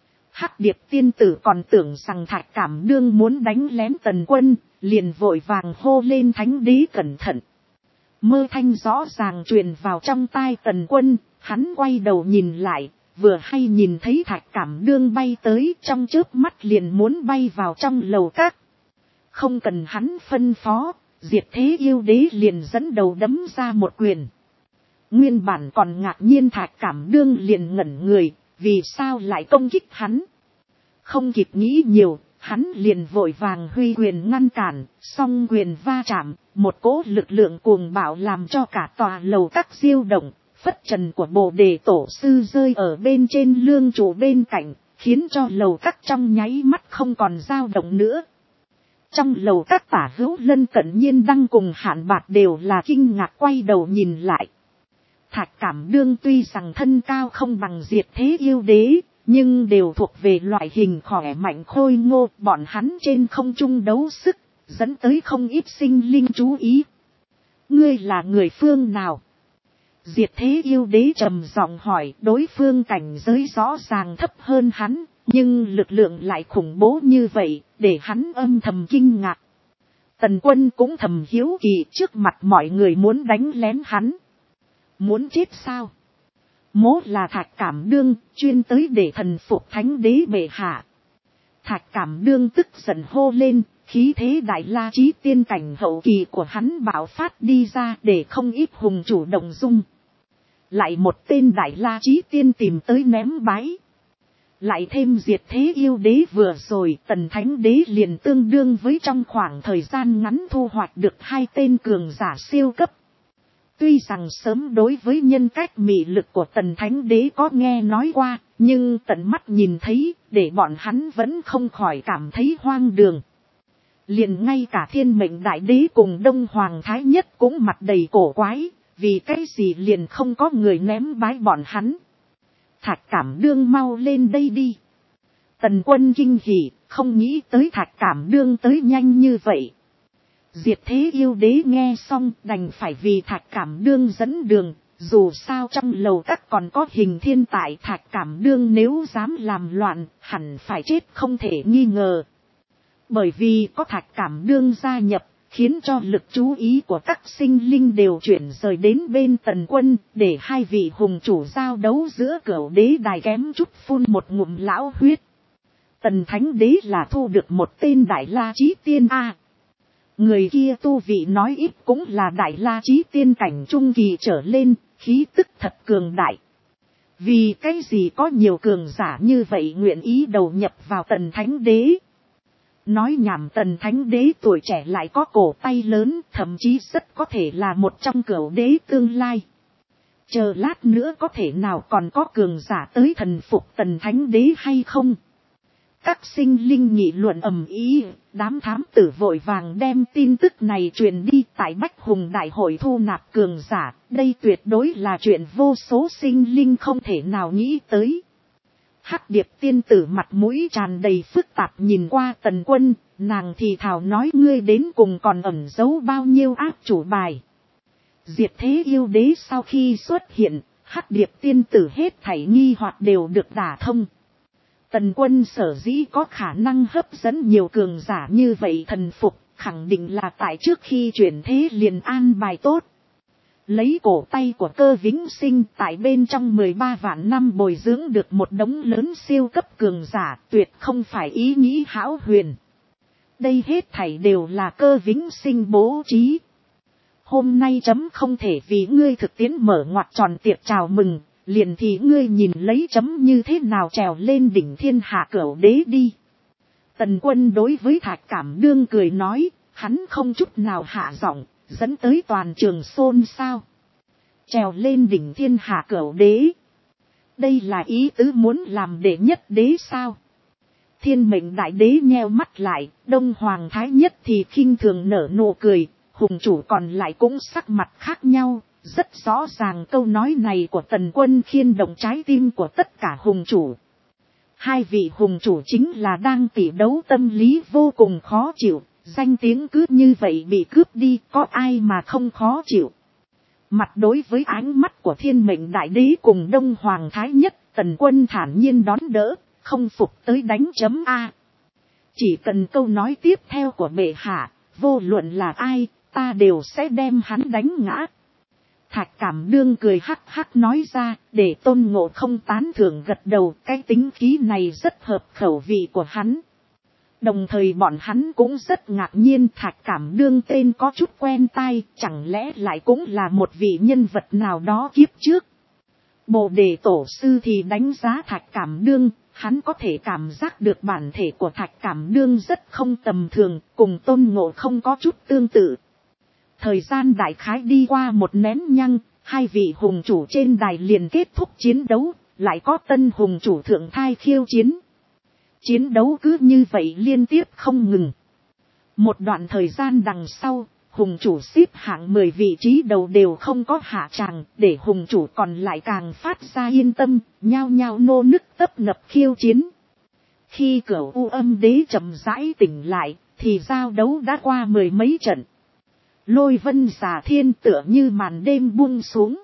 Hắc Điệp tiên tử còn tưởng rằng Thạch Cảm Đương muốn đánh lén Tần Quân, liền vội vàng hô lên Thánh Đế cẩn thận. Mơ thanh rõ ràng truyền vào trong tai Tần Quân, hắn quay đầu nhìn lại, vừa hay nhìn thấy Thạch Cảm Đương bay tới, trong chớp mắt liền muốn bay vào trong lầu các. Không cần hắn phân phó, diệt thế yêu đế liền dẫn đầu đấm ra một quyền. Nguyên bản còn ngạc nhiên Thạch Cảm Đương liền ngẩn người, vì sao lại công kích hắn. Không kịp nghĩ nhiều, hắn liền vội vàng huy quyền ngăn cản, song quyền va chạm, một cỗ lực lượng cuồng bạo làm cho cả tòa lầu các diêu động, phất trần của Bồ Đề Tổ Sư rơi ở bên trên lương trụ bên cạnh, khiến cho lầu các trong nháy mắt không còn dao động nữa. Trong lầu các tả hữu lân cận Nhiên Đăng cùng Hạn Bạc đều là kinh ngạc quay đầu nhìn lại. Thạch Cảm Đương tuy rằng thân cao không bằng diệt thế yêu đế, nhưng đều thuộc về loại hình khỏe mạnh khôi ngô, bọn hắn trên không trung đấu sức, dẫn tới không ít sinh linh chú ý. Ngươi là người phương nào? Diệt thế yêu đế trầm giọng hỏi, đối phương cảnh giới rõ ràng thấp hơn hắn, nhưng lực lượng lại khủng bố như vậy, để hắn âm thầm kinh ngạc. Tần Quân cũng thầm hiếu kỳ, trước mặt mọi người muốn đánh lén hắn. Muốn chết sao? Mố là Thạch Cảm Đương, chuyên tới để thần phục Thánh Đế bệ hạ. Thạch Cảm Đương tức giận hô lên, khí thế đại la chí tiên cảnh hậu kỳ của hắn bạo phát đi ra, để không ít hùng chủ động dung. Lại một tên đại la chí tiên tìm tới ném bái. Lại thêm diệt thế yêu đế vừa rồi, Tần Thánh Đế liền tương đương với trong khoảng thời gian ngắn thu hoạch được 2 tên cường giả siêu cấp. Tuy rằng sớm đối với nhân cách mị lực của Tần Thánh Đế có nghe nói qua, nhưng tận mắt nhìn thấy, để bọn hắn vẫn không khỏi cảm thấy hoang đường. Liền ngay cả Thiên Mệnh Đại Đế cùng Đông Hoàng Thái Nhất cũng mặt đầy cổ quái, vì cái gì liền không có người ném bái bọn hắn. Thạch Cảm Đương mau lên đây đi. Tần Quân kinh hỉ, không nghĩ tới Thạch Cảm Đương tới nhanh như vậy. Diệt thế yêu đế nghe xong đành phải vì Thạch Cảm Đương dẫn đường, dù sao trong lầu các còn có Hình Thiên tại, Thạch Cảm Đương nếu dám làm loạn, hẳn phải chết không thể nghi ngờ. Bởi vì có Thạch Cảm Đương gia nhập, khiến cho lực chú ý của các sinh linh đều chuyển rời đến bên Tần Quân, để hai vị hùng chủ giao đấu giữa Cửu Đế đài kém chút phun một ngụm lão huyết. Tần Thánh Đế là thu được một tên đại la chí tiên a. Người kia tu vị nói ít cũng là đại la chí tiên cảnh trung kỳ trở lên, khí tức thật cường đại. Vì cái gì có nhiều cường giả như vậy nguyện ý đầu nhập vào Tần Thánh Đế? Nói nhảm, Tần Thánh Đế tuổi trẻ lại có cổ tay lớn, thậm chí rất có thể là một trong Cửu Đế tương lai. Chờ lát nữa có thể nào còn có cường giả tới thần phục Tần Thánh Đế hay không? Các sinh linh nghị luận ầm ĩ, đám thám tử vội vàng đem tin tức này truyền đi. Tại Bách Hùng Đại hội thu nạp cường giả, đây tuyệt đối là chuyện vô số sinh linh không thể nào nghĩ tới. Hắc Điệp tiên tử mặt mũi tràn đầy phức tạp nhìn qua Tần Quân, nàng thì thào nói, ngươi đến cùng còn ẩn giấu bao nhiêu ác chủ bài. Diệt thế yêu đế sau khi xuất hiện, Hắc Điệp tiên tử hết thảy nghi hoặc đều được đả thông. Tần Quân sở dĩ có khả năng hấp dẫn nhiều cường giả như vậy thần phục, khẳng định là tại trước khi chuyển thế liền an bài tốt. lấy cổ tay của Cơ Vĩnh Sinh tại bên trong 13 vạn năm bồi dưỡng được một đống lớn siêu cấp cường giả, tuyệt không phải ý nghĩ hão huyền. Đây hết thảy đều là Cơ Vĩnh Sinh bố trí. Hôm nay chấm không thể vì ngươi thực tiễn mở ngoặt tròn tiệc chào mừng, liền thì ngươi nhìn lấy chấm như thế nào trèo lên đỉnh thiên hạ cửu đế đi. Tần Quân đối với Thạch Cảm Đương cười nói, hắn không chút nào hạ giọng, dẫn tới toàn trường xôn xao. Trèo lên đỉnh thiên hạ cửu đế. Đây là ý tứ muốn làm đệ nhất đế sao? Thiên Mệnh Đại Đế nheo mắt lại, Đông Hoàng Thái Nhất thì khinh thường nở nụ cười, hùng chủ còn lại cũng sắc mặt khác nhau. Rất rõ ràng câu nói này của Tần Quân khiên động trái tim của tất cả hùng chủ. Hai vị hùng chủ chính là đang tỉ đấu, tâm lý vô cùng khó chịu, danh tiếng cứ như vậy bị cướp đi, có ai mà không khó chịu. Mặt đối với ánh mắt của Thiên Mệnh Đại Đế cùng Đông Hoàng Thái Nhất, Tần Quân thản nhiên đón đỡ, không phục tới đánh chấm A. Chỉ cần câu nói tiếp theo của bệ hạ, vô luận là ai, ta đều sẽ đem hắn đánh ngã. Thạch Cảm Đương cười hắc hắc nói ra, để Tôn Ngộ Không tán thưởng gật đầu, cái tính khí này rất hợp khẩu vị của hắn. Đồng thời bọn hắn cũng rất ngạc nhiên, Thạch Cảm Đương tên có chút quen tai, chẳng lẽ lại cũng là một vị nhân vật nào đó kiếp trước. Bồ Đề Tổ Sư thì đánh giá Thạch Cảm Đương, hắn có thể cảm giác được bản thể của Thạch Cảm Đương rất không tầm thường, cùng Tôn Ngộ Không có chút tương tự. Thời gian đại khái đi qua một nén nhăng, hai vị hùng chủ trên đài liền kết thúc chiến đấu, lại có tân hùng chủ thượng thai khiêu chiến. Chiến đấu cứ như vậy liên tiếp không ngừng. Một đoạn thời gian đằng sau, hùng chủ xếp hạng 10 vị trí đầu đều không có hạ tràng, để hùng chủ còn lại càng phát ra yên tâm, nhao nhao nô nức tấp nập khiêu chiến. Khi Cửu U Âm Đế chậm rãi tỉnh lại, thì giao đấu đã qua 10 mấy trận. Lôi Vân Xà Thiên tựa như màn đêm buông xuống.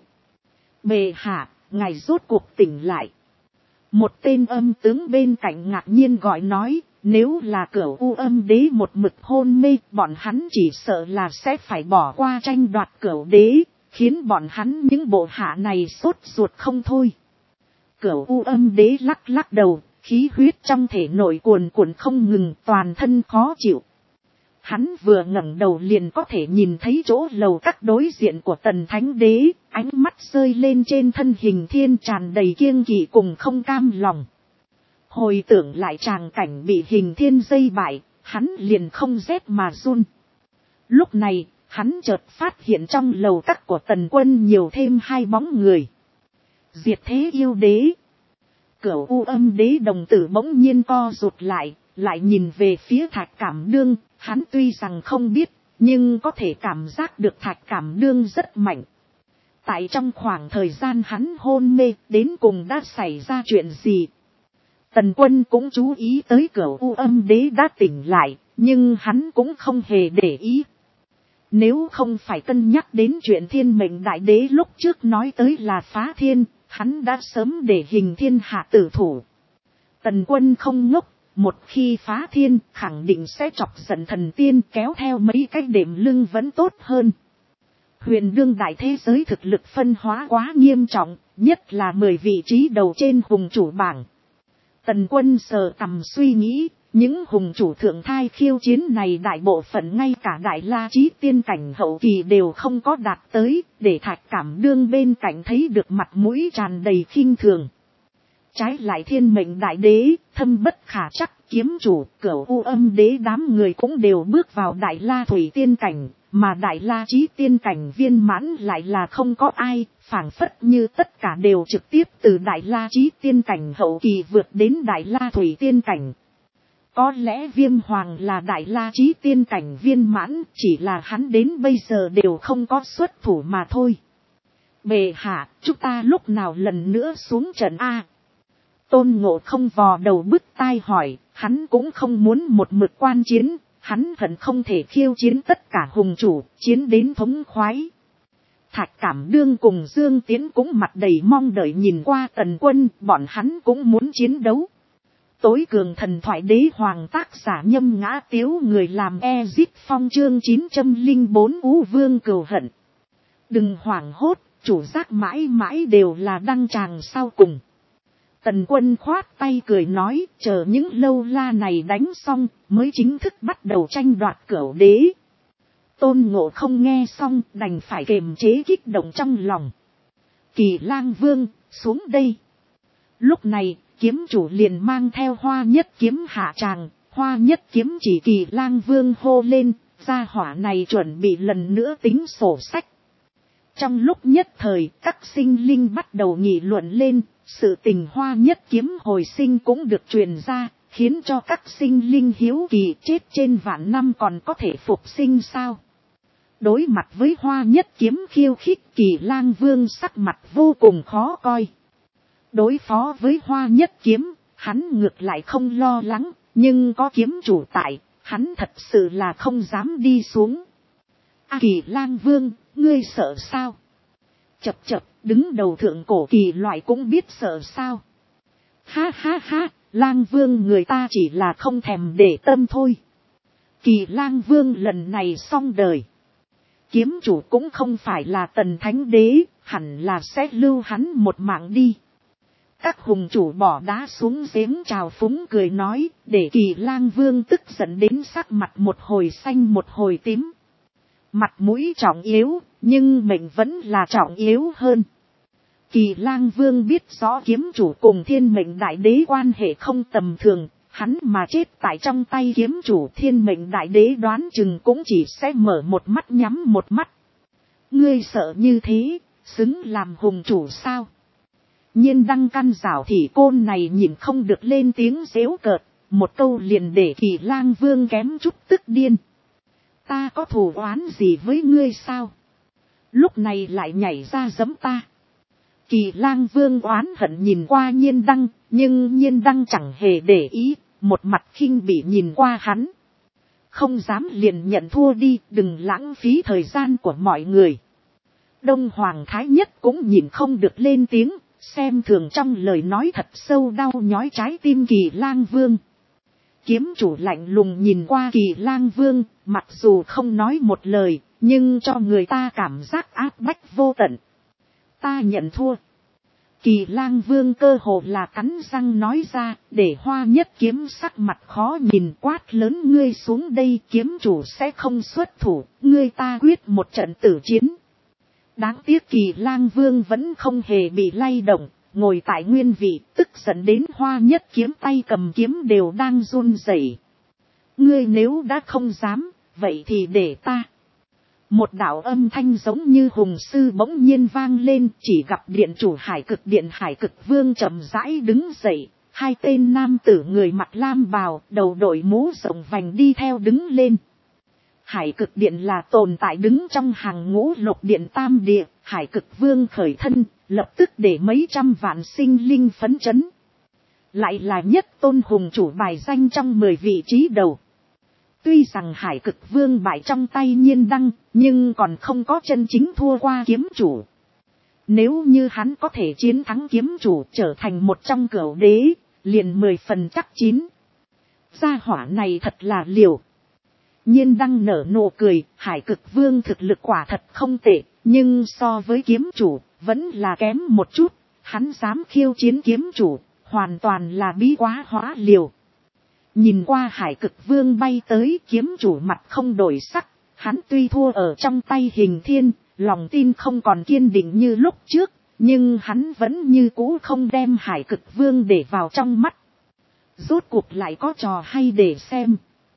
Bệ hạ, ngài rốt cuộc tỉnh lại. Một tên âm tướng bên cạnh ngạc nhiên gọi nói, nếu là Cửu U Âm Đế một mực hôn mê, bọn hắn chỉ sợ là sẽ phải bỏ qua tranh đoạt Cửu Đế, khiến bọn hắn những bộ hạ này sốt ruột không thôi. Cửu U Âm Đế lắc lắc đầu, khí huyết trong thể nội cuồn cuộn không ngừng, toàn thân khó chịu. Hắn vừa ngẩng đầu liền có thể nhìn thấy chỗ lầu các đối diện của Tần Thánh Đế, ánh mắt rơi lên trên thân hình thiên tràn đầy kiêng kỵ cùng không cam lòng. Hồi tưởng lại tràng cảnh bị hình thiên dây bại, hắn liền không rét mà run. Lúc này, hắn chợt phát hiện trong lầu các của Tần Quân nhiều thêm hai bóng người. Diệt Thế Yêu Đế. Cửu U Âm Đế đồng tử bỗng nhiên co rụt lại nhìn về phía Thạch Cảm Đương. Hắn tuy rằng không biết, nhưng có thể cảm giác được Thạch Cảm Đương rất mạnh. Tại trong khoảng thời gian hắn hôn mê, đến cùng đã xảy ra chuyện gì? Tần Quân cũng chú ý tới Cửu U Âm Đế đã tỉnh lại, nhưng hắn cũng không hề để ý. Nếu không phải cân nhắc đến chuyện Thiên Mệnh Đại Đế lúc trước nói tới là phá thiên, hắn đã sớm để hình thiên hạ tử thủ. Tần Quân không ngốc. Một khi phá thiên, khẳng định sẽ chọc giận thần tiên, kéo theo mấy cái đệm lưng vẫn tốt hơn. Huyền đương đại thế giới thực lực phân hóa quá nghiêm trọng, nhất là 10 vị trí đầu trên hùng chủ bảng. Tần Quân sờ cằm suy nghĩ, những hùng chủ thượng thai khiêu chiến này đại bộ phận ngay cả Đại La Chí tiên cảnh hậu kỳ đều không có đạt tới, để Thạch Cảm Đương bên cạnh thấy được mặt mũi tràn đầy khinh thường. Trái lại Thiên Mệnh Đại Đế, thâm bất khả chắc, kiếm chủ, Cửu U Âm Đế đám người cũng đều bước vào Đại La Thủy tiên cảnh, mà Đại La Chí tiên cảnh viên mãn lại là không có ai, phảng phất như tất cả đều trực tiếp từ Đại La Chí tiên cảnh hậu kỳ vượt đến Đại La Thủy tiên cảnh. Có lẽ Viêm Hoàng là Đại La Chí tiên cảnh viên mãn, chỉ là hắn đến bây giờ đều không có xuất thủ mà thôi. Bệ hạ, chúng ta lúc nào lần nữa xuống trận A? Tôn Ngộ Không vò đầu bứt tai hỏi, hắn cũng không muốn một mực quan chiến, hắn hận không thể khiêu chiến tất cả hùng chủ, chiến đến thống khoái. Thạch Cảm Đương cùng Dương Tiến cũng mặt đầy mong đợi nhìn qua Tần Quân, bọn hắn cũng muốn chiến đấu. Tối cường thần thoại đế hoàng tác giả Nhâm Ngã Tiếu, người làm Ezit Phong chương 904 Ú Vương cừu hận. Đừng hoảng hốt, chủ giác mãi mãi đều là đăng tràng sau cùng. Tần Quân khoát tay cười nói, chờ những lâu la này đánh xong, mới chính thức bắt đầu tranh đoạt cửu đế. Tôn Ngộ Không nghe xong, đành phải kiềm chế kích động trong lòng. Kỳ Lang Vương, xuống đây. Lúc này, kiếm chủ liền mang theo Hoa Nhất Kiếm hạ tràng, Hoa Nhất Kiếm chỉ Kỳ Lang Vương hô lên, gia hỏa này chuẩn bị lần nữa tính sổ sách. Trong lúc nhất thời, các sinh linh bắt đầu nghị luận lên, sự tình Hoa Nhất Kiếm hồi sinh cũng được truyền ra, khiến cho các sinh linh hiếu kỳ, chết trên vạn năm còn có thể phục sinh sao. Đối mặt với Hoa Nhất Kiếm khiêu khích, Kỳ Lang Vương sắc mặt vô cùng khó coi. Đối phó với Hoa Nhất Kiếm, hắn ngược lại không lo lắng, nhưng có kiếm chủ tại, hắn thật sự là không dám đi xuống. Kỳ Lang Vương, ngươi sợ sao? Chập chập, đứng đầu thượng cổ kỳ loại cũng biết sợ sao? Ha ha ha, Lang Vương người ta chỉ là không thèm để tâm thôi. Kỳ Lang Vương lần này xong đời. Kiếm chủ cũng không phải là Tần Thánh Đế, hẳn là sẽ lưu hắn một mạng đi. Các hùng chủ bỏ đá xuống giếng chào phúng cười nói, để Kỳ Lang Vương tức giận đến sắc mặt một hồi xanh một hồi tím. Mặt mũi trọng yếu, nhưng mệnh vẫn là trọng yếu hơn. Kỳ Lang Vương biết rõ kiếm chủ cùng Thiên Mệnh Đại Đế quan hệ không tầm thường, hắn mà chết tại trong tay kiếm chủ Thiên Mệnh Đại Đế đoán chừng cũng chỉ sẽ mở một mắt nhắm một mắt. Ngươi sợ như thế, xứng làm hùng chủ sao? Nhiên Đăng căn rảo thì côn này nhìn không được lên tiếng giễu cợt, một câu liền để Kỳ Lang Vương kém chút tức điên. Ta có thù oán gì với ngươi sao? Lúc này lại nhảy ra giẫm ta. Kỳ Lang Vương oán hận nhìn qua Nhiên Đăng, nhưng Nhiên Đăng chẳng hề để ý, một mặt khinh bỉ nhìn qua hắn. Không dám liền nhận thua đi, đừng lãng phí thời gian của mọi người. Đông Hoàng Thái Nhất cũng nhìn không được lên tiếng, xem thường trong lời nói thật sâu đau nhói trái tim Kỳ Lang Vương. Kiếm chủ lạnh lùng nhìn qua Kỳ Lang Vương, mặc dù không nói một lời, nhưng cho người ta cảm giác áp bách vô tận. Ta nhận thua. Kỳ Lang Vương cơ hồ là cắn răng nói ra, để Hoa Nhất Kiếm sắc mặt khó nhìn quát lớn, ngươi xuống đây, kiếm chủ sẽ không xuất thủ, ngươi ta quyết một trận tử chiến. Đáng tiếc Kỳ Lang Vương vẫn không hề bị lay động, ngồi tại nguyên vị, tức giận đến Hoa Nhất Kiếm tay cầm kiếm đều đang run rẩy. Ngươi nếu đã không dám, vậy thì để ta. Một đạo âm thanh giống như hùng sư bỗng nhiên vang lên, chỉ gặp điện chủ Hải Cực Vương chậm rãi đứng dậy, hai tên nam tử người mặc lam bào, đầu đội mũ rộng vành đi theo đứng lên. Hải Cực Điện là tồn tại đứng trong hàng ngũ lục điện tam địa, Hải Cực Vương khởi thân, lập tức để mấy trăm vạn sinh linh phấn chấn. Lại là nhất tôn hùng chủ bài danh trong 10 vị trí đầu. Tuy rằng Hải Cực Vương bại trong tay Nhiên Đăng, nhưng còn không có chân chính thua qua kiếm chủ. Nếu như hắn có thể chiến thắng kiếm chủ trở thành một trong cửu đế, liền 10 phần chắc chín. Gia hỏa này thật là liều. Nhiên Đăng nở nụ cười, Hải Cực Vương thực lực quả thật không tệ, nhưng so với kiếm chủ, vẫn là kém một chút. Hắn dám khiêu chiến kiếm chủ, hoàn toàn là bí quá hóa liều. Nhìn qua Hải Cực Vương bay tới, kiếm chủ mặt không đổi sắc, hắn tuy thua ở trong tay Hình Thiên, lòng tin không còn kiên định như lúc trước, nhưng hắn vẫn như cũ không đem Hải Cực Vương để vào trong mắt. Rốt cuộc lại có trò hay để xem.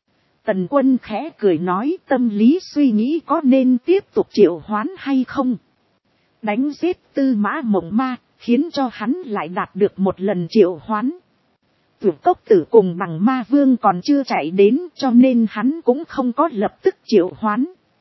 Tần Quân khẽ cười nói, tâm lý suy nghĩ có nên tiếp tục triệu hoán hay không. Đánh giết Tư Mã Mộng Ma, khiến cho hắn lại đạt được một lần triệu hoán. Tuyệt Cốc Tử cùng Bằng Ma Vương còn chưa chạy đến, cho nên hắn cũng không có lập tức triệu hoán.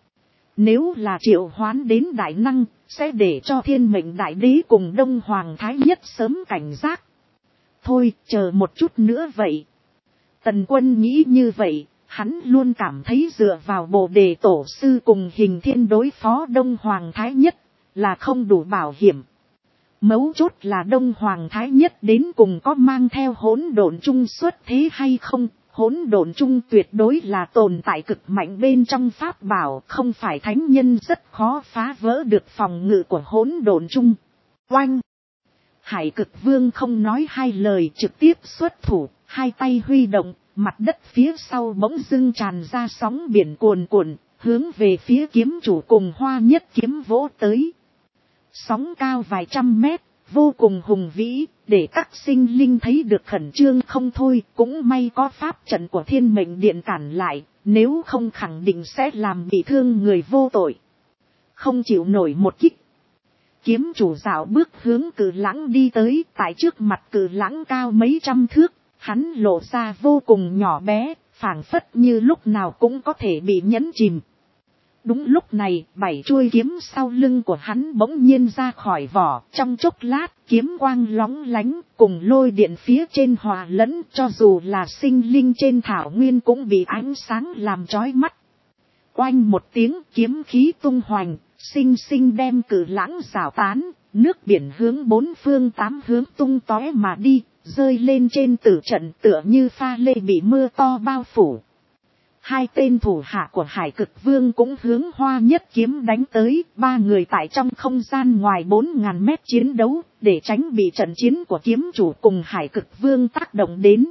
Nếu là triệu hoán đến đại năng, sẽ để cho Thiên Mệnh Đại Đế cùng Đông Hoàng Thái Nhất sớm cảnh giác. Thôi, chờ một chút nữa vậy. Tần Quân nghĩ như vậy, hắn luôn cảm thấy dựa vào Bồ Đề Tổ Sư cùng Hình Thiên đối phó Đông Hoàng Thái Nhất là không đủ bảo hiểm. Mấu chốt là Đông Hoàng Thái Nhất đến cùng có mang theo hỗn độn chung xuất thế hay không, Hỗn độn chung tuyệt đối là tồn tại cực mạnh bên trong pháp bảo, không phải thánh nhân rất khó phá vỡ được phòng ngự của hỗn độn chung. Oanh! Hải Cực Vương không nói hai lời, trực tiếp xuất thủ, hai tay huy động, mặt đất phía sau bỗng dưng tràn ra sóng biển cuồn cuộn, hướng về phía kiếm chủ cùng Hoa Nhất Kiếm vỗ tới. Sóng cao vài trăm mét, vô cùng hùng vĩ, để các sinh linh thấy được khẩn trương không thôi. Cũng may có pháp trận của Thiên Mệnh Điện cản lại, nếu không khẳng định sẽ làm bị thương người vô tội. Không chịu nổi một kích. Kiếm chủ dạo bước hướng Cự Lãng đi tới, tại trước mặt Cự Lãng cao mấy trăm thước, hắn lộ ra vô cùng nhỏ bé, phảng phất như lúc nào cũng có thể bị nhấn chìm. Đúng lúc này, 7 chuôi kiếm sau lưng của hắn bỗng nhiên ra khỏi vỏ, trong chốc lát, kiếm quang lóng lánh, cùng lôi điện phía trên hòa lẫn, cho dù là sinh linh trên thảo nguyên cũng bị ánh sáng làm chói mắt. Oanh một tiếng, kiếm khí tung hoành, sinh sinh đem Cự Lãng rào tán, nước biển hướng bốn phương tám hướng tung tóe mà đi, rơi lên trên tử trận tựa như pha lê bị mưa to bao phủ. Hai tên thủ hạ của Hải Cực Vương cũng hướng Hoa Nhất Kiếm đánh tới, ba người tại trong không gian ngoài 4.000 mét chiến đấu, để tránh bị trận chiến của kiếm chủ cùng Hải Cực Vương tác động đến.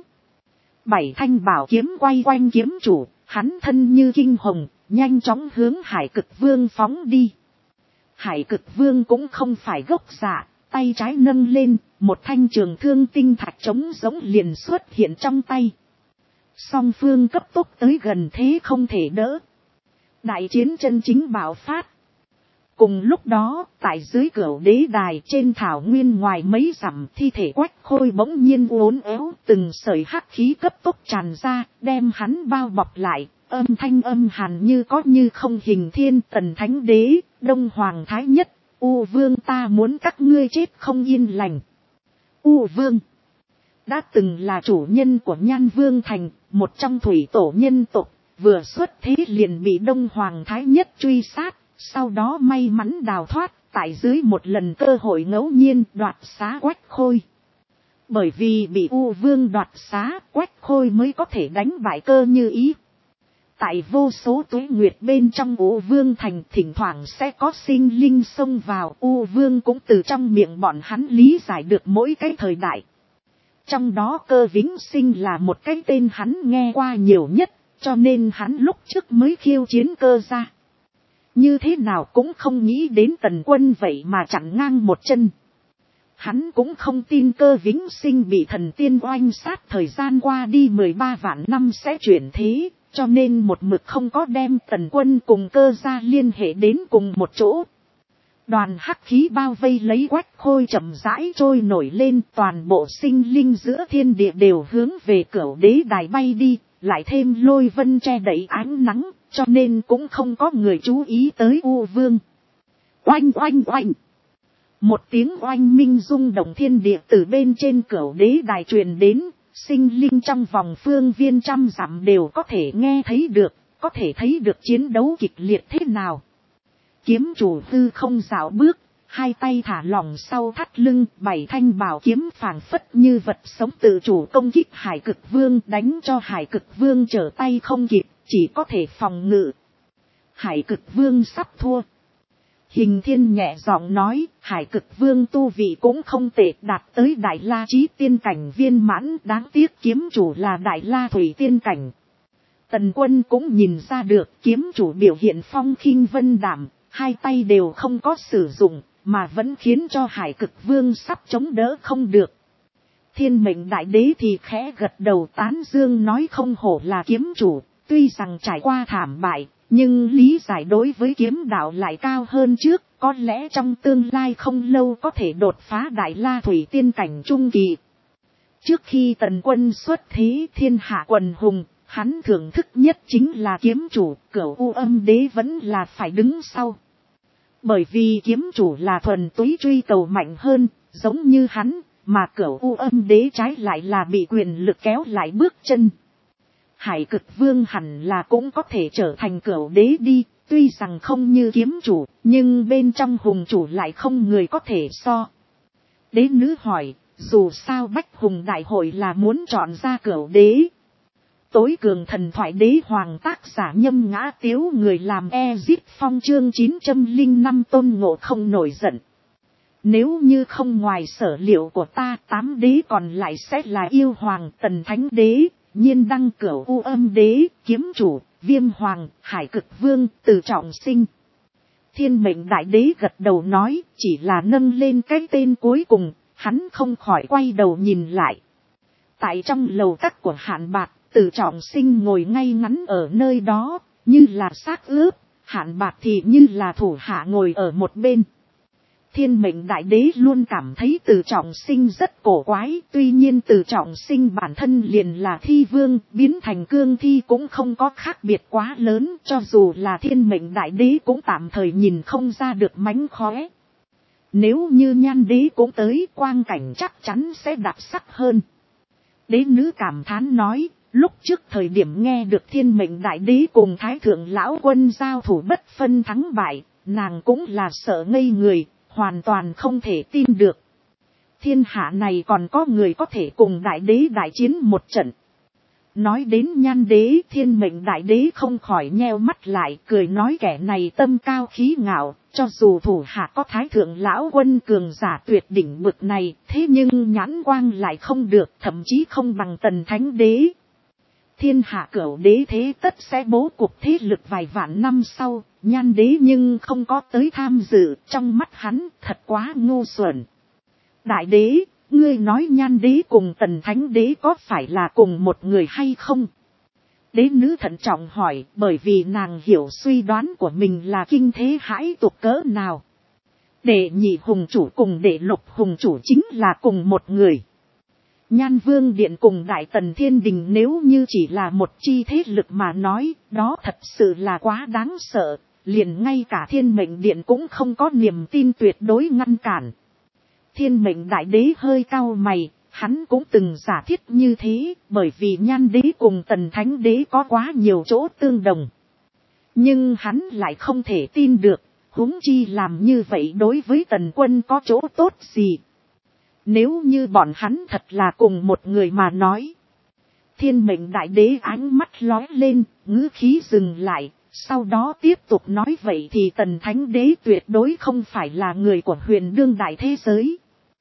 7 thanh bảo kiếm quay quanh kiếm chủ, hắn thân như kinh hồng, nhanh chóng hướng Hải Cực Vương phóng đi. Hải Cực Vương cũng không phải gốc dạ, tay trái nâng lên, một thanh trường thương tinh thạch trống giống liền xuất hiện trong tay. Song phương cấp tốc tới gần thế không thể đỡ. Đại chiến chân chính bạo phát. Cùng lúc đó, tại dưới Cửu Đế Đài trên thảo nguyên ngoài mấy dặm, thi thể Quách Khôi bỗng nhiên uốn éo, từng sợi hắc khí cấp tốc tràn ra, đem hắn bao bọc lại, âm thanh âm hàn như có như không. Hình Thiên, Tần Thánh Đế, Đông Hoàng Thái Nhất, U Vương, ta muốn các ngươi chết không yên lành. U Vương đã từng là chủ nhân của Nhan Vương Thành, một trong thủy tổ nhân tộc, vừa xuất thế liền bị Đông Hoàng Thái Nhất truy sát, sau đó may mắn đào thoát, tại dưới một lần cơ hội ngẫu nhiên đoạt xá Quách Khôi. Bởi vì bị U Vương đoạt xá, Quách Khôi mới có thể đánh bại Cơ Như Ý. Tại vô số tuế nguyệt bên trong U Vương Thành, thỉnh thoảng sẽ có sinh linh xông vào, U Vương cũng từ trong miệng bọn hắn lý giải được mỗi cái thời đại. Trong đó Cơ Vĩnh Sinh là một cái tên hắn nghe qua nhiều nhất, cho nên hắn lúc trước mới khiêu chiến Cơ gia. Như thế nào cũng không nghĩ đến Tần Quân vậy mà chặn ngang một chân. Hắn cũng không tin Cơ Vĩnh Sinh bị thần tiên oanh sát thời gian qua đi 13 vạn năm sẽ chuyển thế, cho nên một mực không có đem Tần Quân cùng Cơ gia liên hệ đến cùng một chỗ. Đoàn hắc khí bao vây lấy Quách Khôi chậm rãi trôi nổi lên, toàn bộ sinh linh giữa thiên địa đều hướng về Cửu Đế Đài bay đi, lại thêm lôi vân che đậy ánh nắng, cho nên cũng không có người chú ý tới U Vương. Oanh oanh oanh! Một tiếng oanh minh rung động thiên địa từ bên trên Cửu Đế Đài truyền đến, sinh linh trong vòng phương viên trăm dặm đều có thể nghe thấy được, có thể thấy được chiến đấu kịch liệt thế nào. Kiếm chủ hư không dạo bước, hai tay thả lỏng sau thắt lưng, 7 thanh bảo kiếm phảng phất như vật sống tự chủ công kích Hải Cực Vương, đánh cho Hải Cực Vương trở tay không kịp, chỉ có thể phòng ngự. Hải Cực Vương sắp thua. Hình Thiên nhẹ giọng nói, Hải Cực Vương tu vị cũng không tệ, đạt tới Đại La Chí tiên cảnh viên mãn, đáng tiếc kiếm chủ là Đại La Thủy tiên cảnh. Tần Quân cũng nhìn ra được kiếm chủ biểu hiện phong khinh vân đảm, hai tay đều không có sử dụng, mà vẫn khiến cho Hải Cực Vương sắp chống đỡ không được. Thiên Mệnh Đại Đế thì khẽ gật đầu tán dương nói không hổ là kiếm chủ, tuy rằng trải qua thảm bại, nhưng lý giải đối với kiếm đạo lại cao hơn trước, có lẽ trong tương lai không lâu có thể đột phá Đại La Thủy tiên cảnh trung kỳ. Trước khi Tần Quân xuất thế thiên hạ quần hùng, hắn thưởng thức nhất chính là kiếm chủ, Cửu U Âm Đế vẫn là phải đứng sau. Bởi vì kiếm chủ là thuần túy truy cầu mạnh hơn, giống như hắn, mà Cửu U Âm Đế trái lại là bị quyền lực kéo lại bước chân. Hải Cực Vương hẳn là cũng có thể trở thành Cửu Đế đi, tuy rằng không như kiếm chủ, nhưng bên trong hùng chủ lại không người có thể so. Đế nữ hỏi, dù sao Bách Hùng Đại hội là muốn chọn ra Cửu Đế. tối cường thần thoại đế hoàng tác giả Nhâm Ngã Tiếu, người làm Ezip Phong chương 905 Tôn Ngộ Không nổi giận. Nếu như không ngoài sở liệu của ta, 8 đế còn lại sẽ là Yêu Hoàng, Tần Thánh Đế, Nhiên Đăng, Cửu U Âm Đế, Kiếm Chủ, Viêm Hoàng, Hải Cực Vương, Từ Trọng Sinh. Thiên Mệnh Đại Đế gật đầu nói, chỉ là nâng lên cái tên cuối cùng, hắn không khỏi quay đầu nhìn lại. Tại trong lầu các của Hạn Bạc, Từ Trọng Sinh ngồi ngay ngắn ở nơi đó, như là xác ướp, Hạn Bạc thì như là thủ hạ ngồi ở một bên. Thiên Mệnh Đại Đế luôn cảm thấy Từ Trọng Sinh rất cổ quái, tuy nhiên Từ Trọng Sinh bản thân liền là thi vương, biến thành cương thi cũng không có khác biệt quá lớn, cho dù là Thiên Mệnh Đại Đế cũng tạm thời nhìn không ra được mánh khóe. Nếu như Nhan Đế cũng tới, quang cảnh chắc chắn sẽ đặc sắc hơn. Đế nữ cảm thán nói, lúc trước thời điểm nghe được Thiên Mệnh Đại Đế cùng Thái Thượng Lão Quân giao thủ bất phân thắng bại, nàng cũng là sợ ngây người, hoàn toàn không thể tin được. Thiên hạ này còn có người có thể cùng Đại Đế đại chiến một trận. Nói đến Nhan Đế, Thiên Mệnh Đại Đế không khỏi nheo mắt lại, cười nói kẻ này tâm cao khí ngạo, cho dù thủ hạ có Thái Thượng Lão Quân cường giả tuyệt đỉnh bực này, thế nhưng nhãn quang lại không được, thậm chí không bằng Tần Thánh Đế. Thiên hạ cửu đế thế tất sẽ bố cục thế lực vài vạn năm sau, Nhan Đế nhưng không có tới tham dự, trong mắt hắn thật quá ngu xuẩn. Đại Đế, ngươi nói Nhan Đế cùng Tần Thánh Đế có phải là cùng một người hay không? Đế nữ thận trọng hỏi, bởi vì nàng hiểu suy đoán của mình là kinh thế hãi tục cỡ nào. Đệ nhị hùng chủ cùng đệ lục hùng chủ chính là cùng một người. Nhan Vương Điện cùng Đại Tần Thiên Đình nếu như chỉ là một chi thế lực mà nói, đó thật sự là quá đáng sợ, liền ngay cả Thiên Mệnh Điện cũng không có niềm tin tuyệt đối ngăn cản. Thiên Mệnh Đại Đế hơi cau mày, hắn cũng từng giả thiết như thế, bởi vì Nhan Đế cùng Tần Thánh Đế có quá nhiều chỗ tương đồng. Nhưng hắn lại không thể tin được, huống chi làm như vậy đối với Tần Quân có chỗ tốt gì. Nếu như bọn hắn thật là cùng một người mà nói. Thiên Mệnh Đại Đế ánh mắt lóe lên, ngữ khí dừng lại, sau đó tiếp tục nói vậy thì Tần Thánh Đế tuyệt đối không phải là người của huyền đương đại thế giới.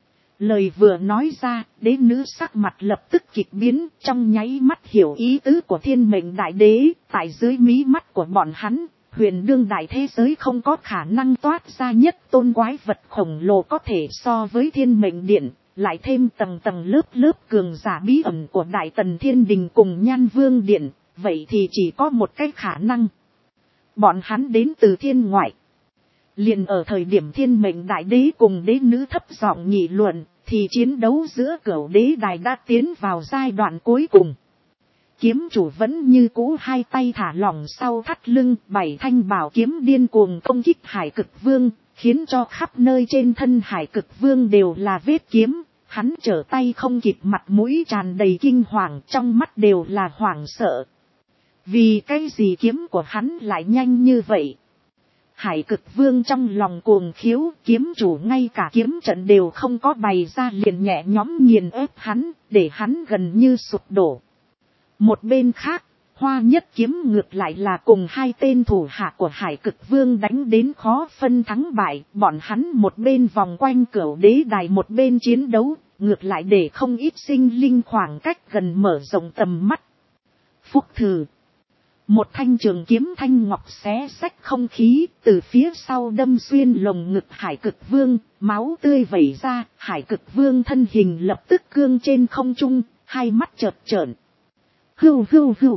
Lời vừa nói ra, đế nữ sắc mặt lập tức kịch biến, trong nháy mắt hiểu ý tứ của Thiên Mệnh Đại Đế, tại dưới mí mắt của bọn hắn, huyền đương đại thế giới không có khả năng toát ra nhất tôn quái vật khổng lồ có thể so với Thiên Mệnh Điện, lại thêm tầng tầng lớp lớp cường giả bí ẩn của Đại Tần Thiên Đình cùng Nhan Vương Điện, vậy thì chỉ có một cái khả năng. Bọn hắn đến từ thiên ngoại. Liền ở thời điểm Thiên Mệnh Đại Đế cùng đế nữ thấp giọng nghị luận, thì chiến đấu giữa cửu đế đài đã tiến vào giai đoạn cuối cùng. Kiếm chủ vẫn như cũ hai tay thả lỏng sau thắt lưng, 7 thanh bảo kiếm điên cuồng công kích Hải Cực Vương, khiến cho khắp nơi trên thân Hải Cực Vương đều là vết kiếm, hắn trở tay không kịp, mặt mũi tràn đầy kinh hoàng, trong mắt đều là hoảng sợ. Vì cái gì kiếm của hắn lại nhanh như vậy? Hải Cực Vương trong lòng cuồng khiếu, kiếm chủ ngay cả kiếm trận đều không có bày ra liền nhẹ nhõm nghiền ép hắn, để hắn gần như sụp đổ. Một bên khác, Hoa Nhất Kiếm ngược lại là cùng hai tên thủ hạ của Hải Cực Vương đánh đến khó phân thắng bại, bọn hắn một bên vòng quanh cửu đế đài một bên chiến đấu, ngược lại để không ít sinh linh khoảng cách gần mở rộng tầm mắt. Phúc thử. Một thanh trường kiếm thanh ngọc xé xách không khí, từ phía sau đâm xuyên lồng ngực Hải Cực Vương, máu tươi vẩy ra, Hải Cực Vương thân hình lập tức cương trên không trung, hai mắt chợt trợn. Hưu hưu hưu.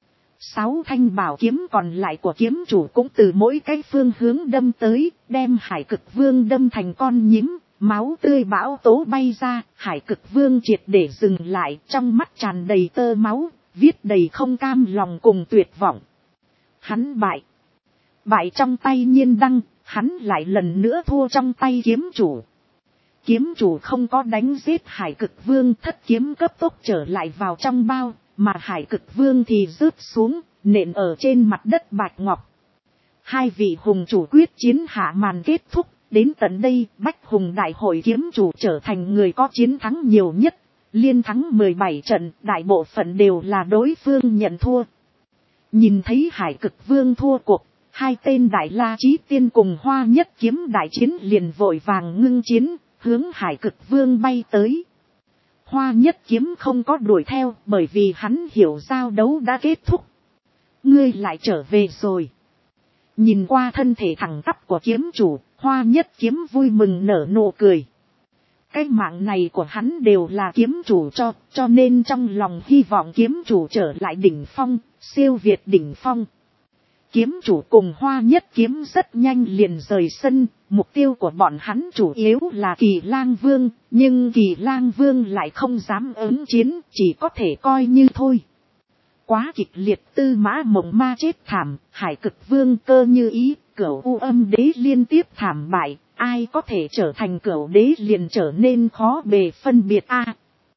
6 thanh bảo kiếm còn lại của kiếm chủ cũng từ mỗi cái phương hướng đâm tới, đem Hải Cực Vương đâm thành con nhím, máu tươi bão tố bay ra, Hải Cực Vương triệt để dừng lại, trong mắt tràn đầy tơ máu, viết đầy không cam lòng cùng tuyệt vọng. Hắn bại. Bại trong tay Nhiên Đăng, hắn lại lần nữa thua trong tay kiếm chủ. Kiếm chủ không có đánh giết Hải Cực Vương, thất kiếm cấp tốc trở lại vào trong bao, mà Hải Cực Vương thì rớt xuống, nện ở trên mặt đất bạch ngọc. Hai vị hùng chủ quyết chiến hạ màn kết thúc, đến tận đây Bách Hùng Đại Hội kiếm chủ trở thành người có chiến thắng nhiều nhất, liên thắng 17 trận, đại bộ phận đều là đối phương nhận thua. Nhìn thấy Hải Cực Vương thua cuộc, hai tên Đại La Chí Tiên cùng Hoa Nhất Kiếm đại chiến liền vội vàng ngưng chiến, hướng Hải Cực Vương bay tới. Hoa Nhất Kiếm không có đuổi theo, bởi vì hắn hiểu giao đấu đã kết thúc. Ngươi lại trở về rồi. Nhìn qua thân thể thẳng tắp của kiếm chủ, Hoa Nhất Kiếm vui mừng nở nụ cười. Cái mạng này của hắn đều là kiếm chủ cho nên trong lòng hy vọng kiếm chủ trở lại đỉnh phong, siêu việt đỉnh phong. Kiếm chủ cùng Hoa Nhất Kiếm rất nhanh liền rời sân, mục tiêu của bọn hắn chủ yếu là Kỳ Lang Vương, nhưng Kỳ Lang Vương lại không dám ứng chiến, chỉ có thể coi như thôi. Quá kịch liệt, Tư Mã Mộng Ma chết thảm, Hải Cực Vương Cơ Như Ý, Cửu U Âm Đế liên tiếp thảm bại, ai có thể trở thành Cửu Đế liền trở nên khó bề phân biệt a.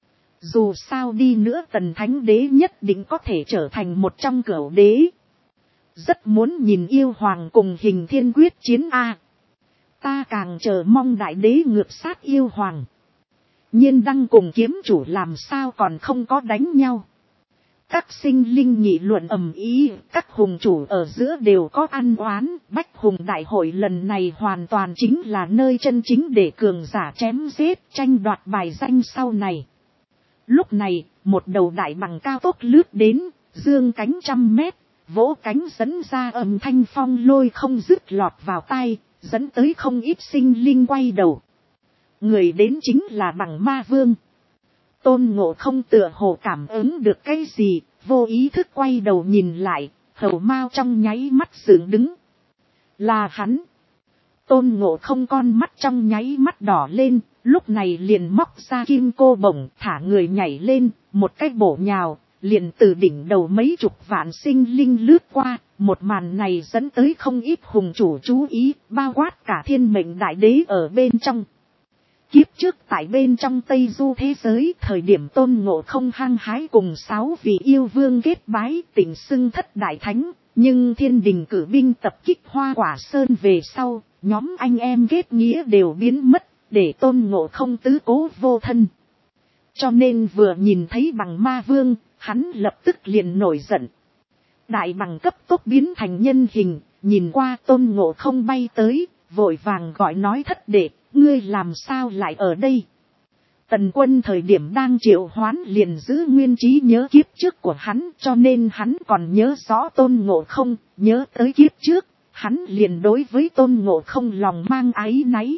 Dù sao đi nữa Tần Thánh Đế nhất định có thể trở thành một trong Cửu Đế. Rất muốn nhìn Yêu Hoàng cùng Hình Thiên quyết chiến a. Ta càng chờ mong Đại Đế ngược sát Yêu Hoàng. Nhiên Đăng cùng kiếm chủ làm sao còn không có đánh nhau. Các sinh linh nghị luận ầm ĩ, các hùng chủ ở giữa đều có ăn oán, Bách Hùng Đại hội lần này hoàn toàn chính là nơi chân chính để cường giả chém giết, tranh đoạt bài danh sau này. Lúc này, một đầu đại bằng cao tốc lướt đến, dương cánh 100 mét, vỗ cánh dẫn ra âm thanh phong lôi không dứt lọt vào tai, dẫn tới không ít sinh linh quay đầu. Người đến chính là Bằng Ma Vương. Tôn Ngộ Không tựa hồ cảm ứng được cái gì, vô ý thức quay đầu nhìn lại, hầu mao trong nháy mắt dựng đứng. Là hắn. Tôn Ngộ Không con mắt trong nháy mắt đỏ lên, lúc này liền móc ra kim cô bổng, thả người nhảy lên, một cái bổ nhào, liền từ đỉnh đầu mấy chục vạn sinh linh lướt qua, một màn này dẫn tới không ít hùng chủ chú ý, bao quát cả Thiên Mệnh Đại Đế ở bên trong. Kiếp trước tại bên trong Tây Du thế giới, thời điểm Tôn Ngộ Không hăng hái cùng 6 vị yêu vương kết bái, tỉnh xưng thất đại thánh, nhưng thiên đình cử binh tập kích Hoa Quả Sơn về sau, nhóm anh em kết nghĩa đều biến mất, để Tôn Ngộ Không tứ cố vô thân. Cho nên vừa nhìn thấy Bằng Ma Vương, hắn lập tức liền nổi giận. Đại bằng cấp tốc biến thành nhân hình, nhìn qua Tôn Ngộ Không bay tới, vội vàng gọi nói thất đệ, ngươi làm sao lại ở đây? Tần Quân thời điểm đang triệu hoán liền giữ nguyên trí nhớ kiếp trước của hắn, cho nên hắn còn nhớ rõ Tôn Ngộ Không, nhớ tới kiếp trước, hắn liền đối với Tôn Ngộ Không lòng mang áy náy.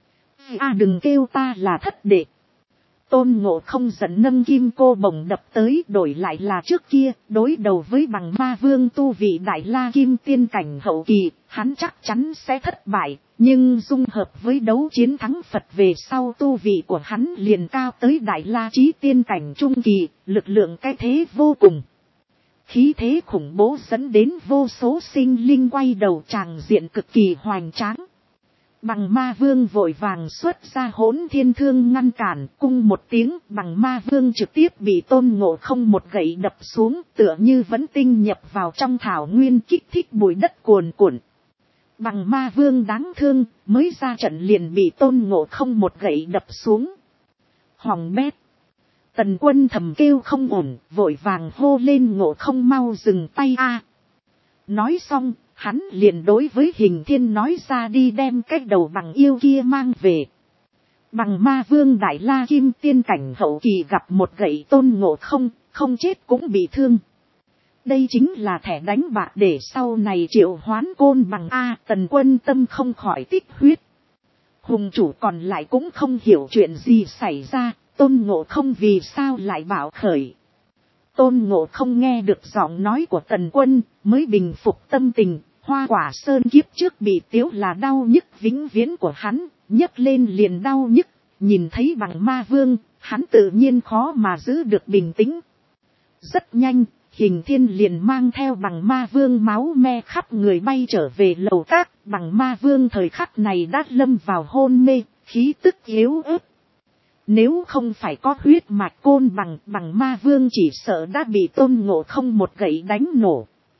Đừng kêu ta là thất đệ. Tôn Ngộ Không giận nâng kim cô bổng đập tới, đổi lại là trước kia, đối đầu với Bằng Ma Vương tu vị Đại La Kim Tiên cảnh hậu kỳ, hắn chắc chắn sẽ thất bại, nhưng dung hợp với đấu chiến thắng Phật về sau tu vị của hắn liền cao tới Đại La Chí Tiên cảnh trung kỳ, lực lượng cái thế vô cùng. Khí thế khủng bố dẫn đến vô số sinh linh quay đầu, tràng diện cực kỳ hoành tráng. Bằng Ma Vương vội vàng xuất ra Hỗn Thiên Thương ngăn cản, cung một tiếng, Bằng Ma Vương trực tiếp bị Tôn Ngộ Không một gậy đập xuống, tựa như vẫn tinh nhập vào trong thảo nguyên, kích thích bụi đất cuồn cuộn. Bằng Ma Vương đáng thương, mới ra trận liền bị Tôn Ngộ Không một gậy đập xuống. Hỏng bét. Tần Quân thầm kêu không ổn, vội vàng hô lên Ngộ Không mau dừng tay a. Nói xong, hắn liền đối với Hình Thiên nói ra đi đem cái đầu bằng yêu kia mang về. Bằng Ma Vương Đại La Kim Tiên cảnh hậu kỳ gặp một gậy Tôn Ngộ Không, không chết cũng bị thương. Đây chính là thẻ đánh bạc để sau này triệu hoán Côn Bằng a. Tần Quân tâm không khỏi tích huyết. Hùng chủ còn lại cũng không hiểu chuyện gì xảy ra, Tôn Ngộ Không vì sao lại bạo khởi. Tôn Ngộ Không nghe được giọng nói của Tần Quân, mới bình phục tâm tình. Hoa Quả Sơn kiếp trước bị tiếu là đau nhức vĩnh viễn của hắn, nhấc lên liền đau nhức, nhìn thấy Bằng Ma Vương, hắn tự nhiên khó mà giữ được bình tĩnh. Rất nhanh, Hình Thiên liền mang theo Bằng Ma Vương máu me khắp người bay trở về lầu các, Bằng Ma Vương thời khắc này đã lâm vào hôn mê, khí tức yếu ớt. Nếu không phải có huyết mạch côn bằng, Bằng Ma Vương chỉ sợ đã bị Tôn Ngộ Không một gậy đánh nổ.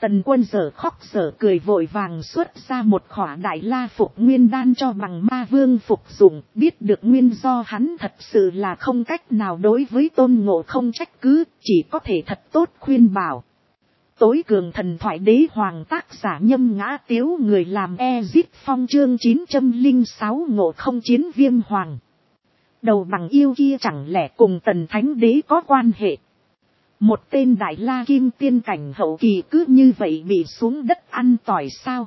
Tần Quân giở khóc giở cười vội vàng xuất ra một khỏa đại la phục nguyên đan cho Bằng Ma Vương phục dụng, biết được nguyên do hắn thật sự là không cách nào đối với Tôn Ngộ Không trách cứ, chỉ có thể thật tốt khuyên bảo. Tối cường thần thoại đế hoàng tác giả Nhâm Ngã Tiếu, người làm Ezit Phong, chương 906 Ngộ Không chiến Viêm Hoàng. Đầu bằng yêu kia chẳng lẽ cùng Tần Thánh Đế có quan hệ? Một tên đại la kim tiên cảnh hậu kỳ cứ như vậy bị xuống đất ăn tỏi sao?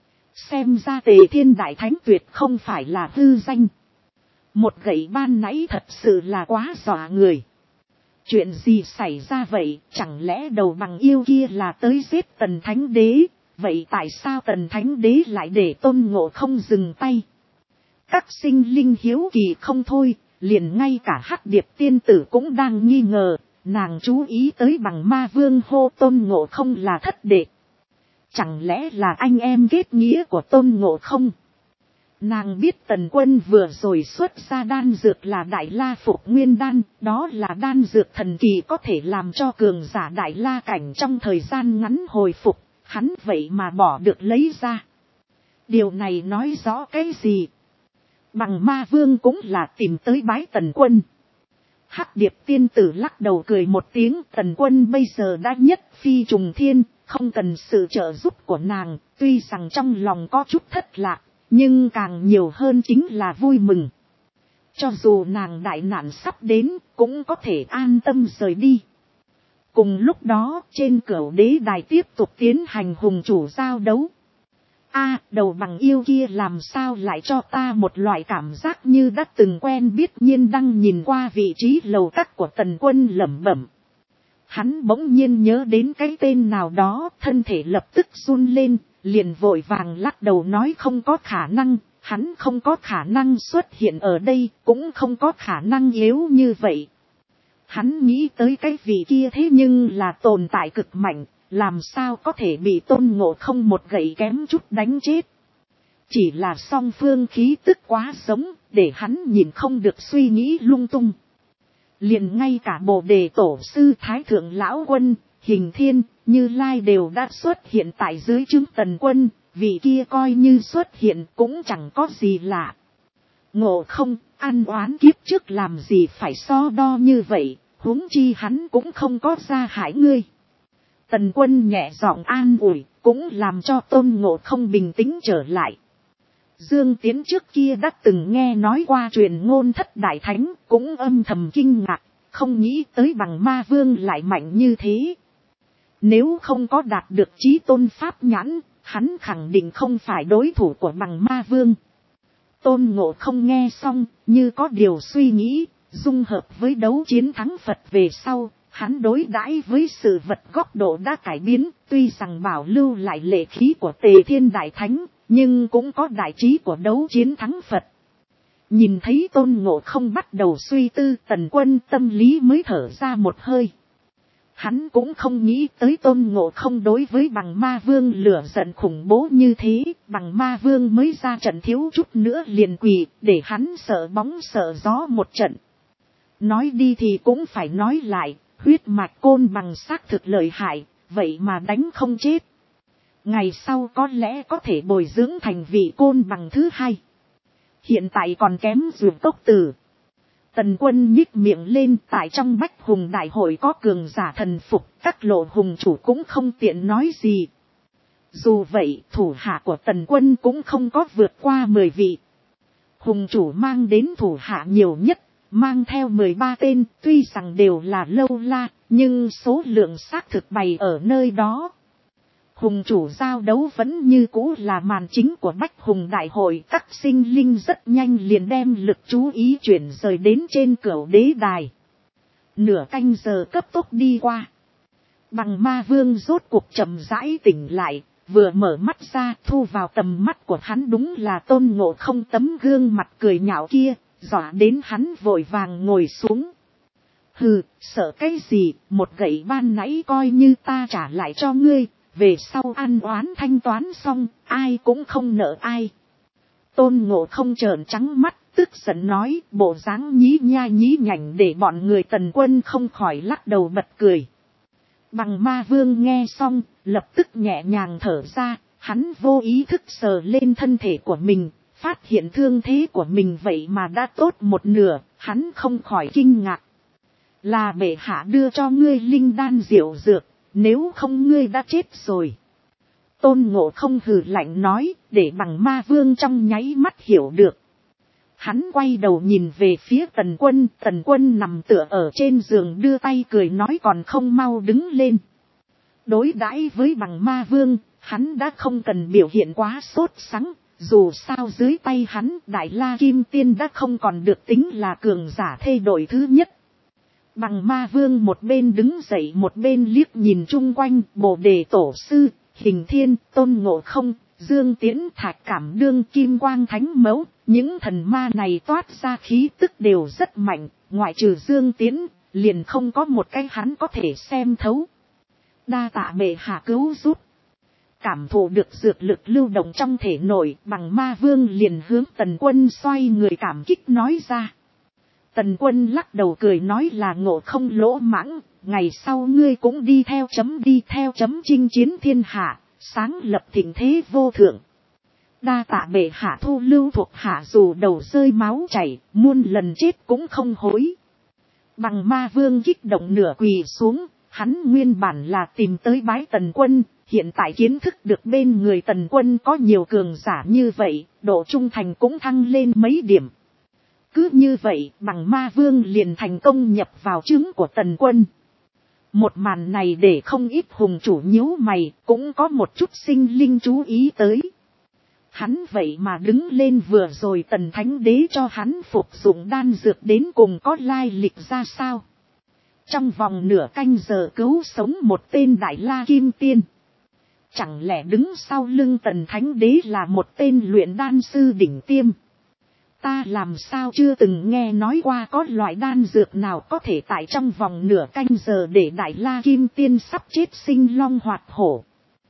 Xem ra Tề Thiên Đại Thánh tuyệt không phải là hư danh. Một gậy ban nãy thật sự là quá dọa người. Chuyện gì xảy ra vậy? Chẳng lẽ đầu bằng yêu kia là tới giết Tần Thánh Đế? Vậy tại sao Tần Thánh Đế lại để Tôn Ngộ Không dừng tay? Các sinh linh hiếu kỳ không thôi, liền ngay cả Hắc Điệp tiên tử cũng đang nghi ngờ. Nàng chú ý tới Bằng Ma Vương hô Tôn Ngộ Không là thất đệ. Chẳng lẽ là anh em kết nghĩa của Tôn Ngộ Không? Nàng biết Tần Quân vừa rồi xuất ra đan dược là Đại La Phục Nguyên Đan, đó là đan dược thần kỳ có thể làm cho cường giả Đại La cảnh trong thời gian ngắn hồi phục, hắn vậy mà bỏ được lấy ra. Điều này nói rõ cái gì? Bằng Ma Vương cũng là tìm tới bái Tần Quân. Hắc Điệp tiên tử lắc đầu cười một tiếng, Tần Quân bây giờ đã nhất phi trùng thiên, không cần sự trợ giúp của nàng, tuy rằng trong lòng có chút thất lạc, nhưng càng nhiều hơn chính là vui mừng. Cho dù nàng đại nạn sắp đến, cũng có thể an tâm rời đi. Cùng lúc đó, trên Cửu Đế đài tiếp tục tiến hành hùng chủ giao đấu. Đầu bằng yêu kia làm sao lại cho ta một loại cảm giác như đã từng quen biết. Nhiên đang nhìn qua vị trí lầu các của Tần Quân lẩm bẩm. Hắn bỗng nhiên nhớ đến cái tên nào đó, thân thể lập tức run lên, liền vội vàng lắc đầu nói không có khả năng, hắn không có khả năng xuất hiện ở đây, cũng không có khả năng yếu như vậy. Hắn nghĩ tới cái vị kia thế nhưng là tồn tại cực mạnh. Làm sao có thể bị Tôn Ngộ Không một gậy kém chút đánh chết. Chỉ là song phương khí tức quá giống, để hắn nhìn không được suy nghĩ lung tung. Liền ngay cả Bồ Đề Tổ sư Thái Thượng Lão Quân, Hình Thiên, Như Lai đều đã xuất hiện tại dưới trướng Tần Quân, vị kia coi như xuất hiện cũng chẳng có gì lạ. Ngộ Không, ăn oán kiếp trước làm gì phải so đo như vậy, huống chi hắn cũng không có ra hại ngươi. Tần Quân nhẹ giọng an ủi, cũng làm cho Tôn Ngộ Không bình tĩnh trở lại. Dương Tiến trước kia đã từng nghe nói qua truyền ngôn thất đại thánh, cũng âm thầm kinh ngạc, không nghĩ tới Bằng Ma Vương lại mạnh như thế. Nếu không có đạt được chí tôn pháp nhãn, hắn khẳng định không phải đối thủ của Bằng Ma Vương. Tôn Ngộ Không nghe xong, như có điều suy nghĩ, dung hợp với đấu chiến thắng Phật về sau. Hắn đối đãi với sự vật góc độ đã cải biến, tuy rằng bảo lưu lại lệ khí của Tề Thiên Đại Thánh, nhưng cũng có đại trí của đấu chiến thắng Phật. Nhìn thấy Tôn Ngộ Không bắt đầu suy tư, Tần Quân tâm lý mới thở ra một hơi. Hắn cũng không nghĩ tới Tôn Ngộ Không đối với Bằng Ma Vương lửa giận khủng bố như thế, Bằng Ma Vương mới ra trận thiếu chút nữa liền quỳ, để hắn sợ bóng sợ gió một trận. Nói đi thì cũng phải nói lại. Huyết mạch Côn Bằng xác thực lợi hại, vậy mà đánh không chết. Ngày sau có lẽ có thể bồi dưỡng thành vị Côn Bằng thứ hai. Hiện tại còn kém Dược Cốc Tử. Tần Quân nhích miệng lên, tại trong Bách Hùng Đại hội có cường giả thần phục, các lộ hùng chủ cũng không tiện nói gì. Dù vậy, thủ hạ của Tần Quân cũng không có vượt qua 10 vị. Hùng chủ mang đến thủ hạ nhiều nhất. Mang theo 13 tên, tuy rằng đều là lâu la, nhưng số lượng xác thực bày ở nơi đó. Hùng chủ giao đấu vẫn như cũ là màn chính của Bách Hùng Đại hội. Các sinh linh rất nhanh liền đem lực chú ý chuyển rời đến trên Cửu Đế đài. Nửa canh giờ cấp tốc đi qua. Bằng Ma Vương rốt cuộc chậm rãi tỉnh lại, vừa mở mắt ra thu vào tầm mắt của hắn đúng là Tôn Ngộ Không tấm gương mặt cười nhạo kia. Dọa đến hắn vội vàng ngồi xuống. Hừ, sợ cái gì, một gậy ban nãy coi như ta trả lại cho ngươi, về sau ăn oán thanh toán xong, ai cũng không nợ ai. Tôn Ngộ Không trợn trắng mắt, tức giận nói, bộ dáng nhí nha nhí nhảnh để bọn người Tần Quân không khỏi lắc đầu bật cười. Bằng Ma Vương nghe xong, lập tức nhẹ nhàng thở ra, hắn vô ý thức sờ lên thân thể của mình, phát hiện thương thế của mình vậy mà đã tốt một nửa, hắn không khỏi kinh ngạc. Là bệ hạ đưa cho ngươi linh đan diệu dược, nếu không ngươi đã chết rồi. Tôn Ngộ Không hừ lạnh nói, để Bằng Ma Vương trong nháy mắt hiểu được. Hắn quay đầu nhìn về phía Tần Quân nằm tựa ở trên giường đưa tay cười nói còn không mau đứng lên. Đối đãi với Bằng Ma Vương, hắn đã không cần biểu hiện quá sốt sắng, dù sao dưới tay hắn Đại La Kim Tiên đã không còn được tính là cường giả thay đổi thứ nhất. Bằng Ma Vương một bên đứng dậy một bên liếc nhìn chung quanh, Bồ Đề Tổ Sư, Hình Thiên, Tôn Ngộ Không, Dương Tiễn, Thạch Cảm Đương, Kim Quang Thánh Mẫu, những thần ma này toát ra khí tức đều rất mạnh, ngoại trừ Dương Tiễn, liền không có một cái hắn có thể xem thấu. Đa tạ bệ hạ cứu giúp. Cảm thụ được dược lực lưu động trong thể nội, Bằng Ma Vương liền hướng Tần Quân xoay người cảm kích nói ra. Tần Quân lắc đầu cười nói là Ngộ Không lỗ mãng, ngày sau ngươi cũng đi theo chấm chinh chiến thiên hạ, sáng lập thịnh thế vô thượng. Đa tạ bệ hạ thu lưu thuộc hạ dù đầu rơi máu chảy, muôn lần chết cũng không hối. Bằng Ma Vương kích động nửa quỳ xuống, hắn nguyên bản là tìm tới bái Tần Quân, hiện tại kiến thức được bên người Tần Quân có nhiều cường giả như vậy, độ trung thành cũng thăng lên mấy điểm. Cứ như vậy, Bằng Ma Vương liền thành công nhập vào trứng của Tần Quân. Một màn này để không ít hùng chủ nhíu mày, cũng có một chút sinh linh chú ý tới. Hắn vậy mà đứng lên vừa rồi Tần Thánh Đế cho hắn phục dụng đan dược đến cùng có lai lịch ra sao. Trong vòng nửa canh giờ cứu sống một tên Đại La Kim Tiên. Chẳng lẽ đứng sau lưng Tần Thánh Đế là một tên luyện đan sư đỉnh tiêm. Ta làm sao chưa từng nghe nói qua có loại đan dược nào có thể tại trong vòng nửa canh giờ để Đại La Kim Tiên sắp chết sinh long hoạt hổ.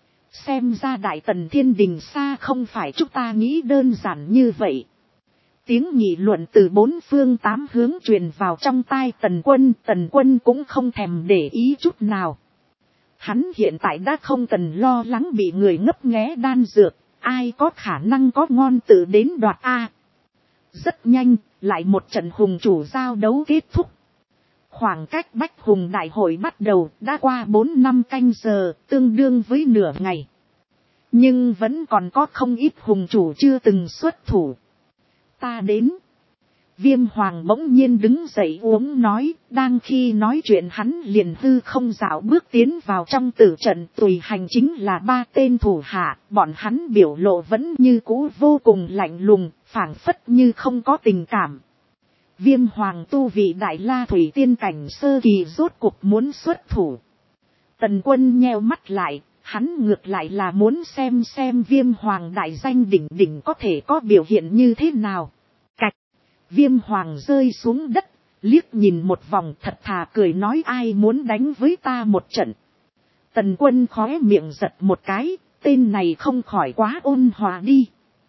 Xem ra Đại Tần Thiên Đình xa không phải chúng ta nghĩ đơn giản như vậy. Tiếng nghị luận từ bốn phương tám hướng truyền vào trong tai Tần Quân cũng không thèm để ý chút nào. Hắn hiện tại đã không cần lo lắng bị người ngấp nghé đan dược, ai có khả năng có ngon tự đến đoạt a. Rất nhanh, lại một trận hùng chủ giao đấu kết thúc. Khoảng cách Bách Hùng Đại hội bắt đầu đã qua 4 năm canh giờ, tương đương với nửa ngày. Nhưng vẫn còn có không ít hùng chủ chưa từng xuất thủ. Ta đến. Viêm Hoàng bỗng nhiên đứng dậy uống nói, đang khi nói chuyện hắn liền hư không dạo bước tiến vào trong tử trận, tùy hành chính là 3 tên thủ hạ, bọn hắn biểu lộ vẫn như cũ vô cùng lạnh lùng, phảng phất như không có tình cảm. Viêm Hoàng tu vị Đại La Thủy Tiên cảnh sơ kỳ rốt cuộc muốn xuất thủ. Tần Quân nheo mắt lại, hắn ngược lại là muốn xem Viêm Hoàng đại danh đỉnh đỉnh có thể có biểu hiện như thế nào. Cạch, Viêm Hoàng rơi xuống đất, liếc nhìn một vòng thật thà cười nói ai muốn đánh với ta một trận. Tần Quân khóe miệng giật một cái, tên này không khỏi quá ôn hòa đi.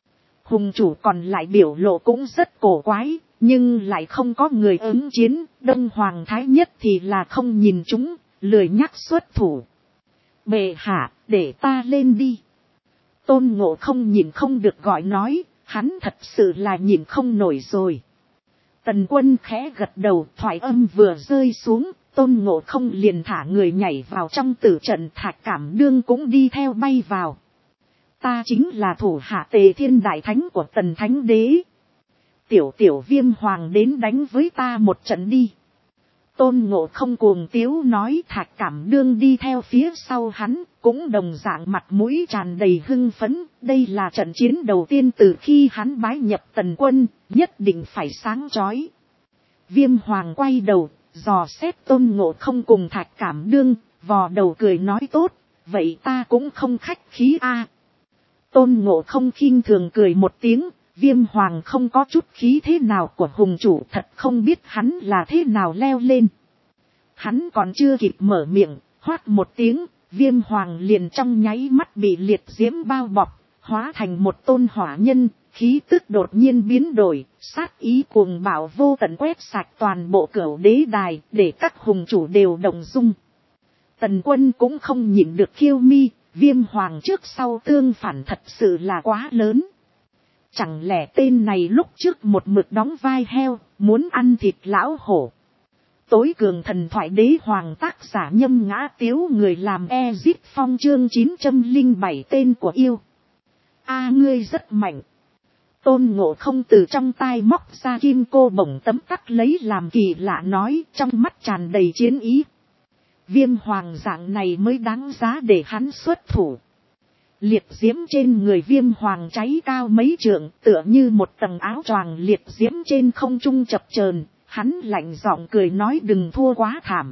Hùng chủ còn lại biểu lộ cũng rất cổ quái, nhưng lại không có người ứng chiến, Đông Hoàng Thái Nhất thì là không nhìn chúng, lười nhắc xuất thủ. Bệ hạ, để ta lên đi. Tôn Ngộ Không nhìn không được gọi nói, hắn thật sự là nhìn không nổi rồi. Tần Quân khẽ gật đầu, thoại âm vừa rơi xuống, Tôn Ngộ Không liền thả người nhảy vào trong tử trận, Thạch Cảm Đương cũng đi theo bay vào. Ta chính là thủ hạ Tề Thiên Đại Thánh của Tần Thánh Đế. Tiểu Viêm Hoàng đến đánh với ta một trận đi. Tôn Ngộ Không cuồng tiếu nói. Thạch Cảm Đương đi theo phía sau hắn, cũng đồng dạng mặt mũi tràn đầy hưng phấn. Đây là trận chiến đầu tiên từ khi hắn bái nhập Tần Quân, nhất định phải sáng chói. Viêm Hoàng quay đầu, dò xét Tôn Ngộ Không cùng Thạch Cảm Đương, vò đầu cười nói tốt, vậy ta cũng không khách khí a. Tôn Ngộ Không khinh thường cười một tiếng. Viêm Hoàng không có chút khí thế nào của hùng chủ, thật không biết hắn là thế nào leo lên. Hắn còn chưa kịp mở miệng, hoát một tiếng, Viêm Hoàng liền trong nháy mắt bị liệt diễm bao bọc, hóa thành một tôn hỏa nhân, khí tức đột nhiên biến đổi, sát ý cuồng bạo vô tận quét sạch toàn bộ cửu đế đài, để các hùng chủ đều động dung. Tần Quân cũng không nhịn được khiêu mi, Viêm hoàng trước sau tương phản thật sự là quá lớn. Chẳng lẽ tên này lúc trước một mực đóng vai heo, muốn ăn thịt lão hổ. Tối cường thần thoại đế hoàng tác giả Nhâm Ngã Tiếu, người làm Ezip Phong chương 907 tên của yêu. A ngươi rất mạnh. Tôn Ngộ Không từ trong tai móc ra kim cô bổng tấm tắc lấy làm kỳ lạ nói, trong mắt tràn đầy chiến ý. Viêm hoàng dạng này mới đáng giá để hắn xuất thủ. Liệt diễm trên người viêm hoàng cháy cao mấy trượng, tựa như một tầng áo choàng liệt diễm trên không trung chập chờn. Hắn lạnh giọng cười nói đừng thua quá thảm.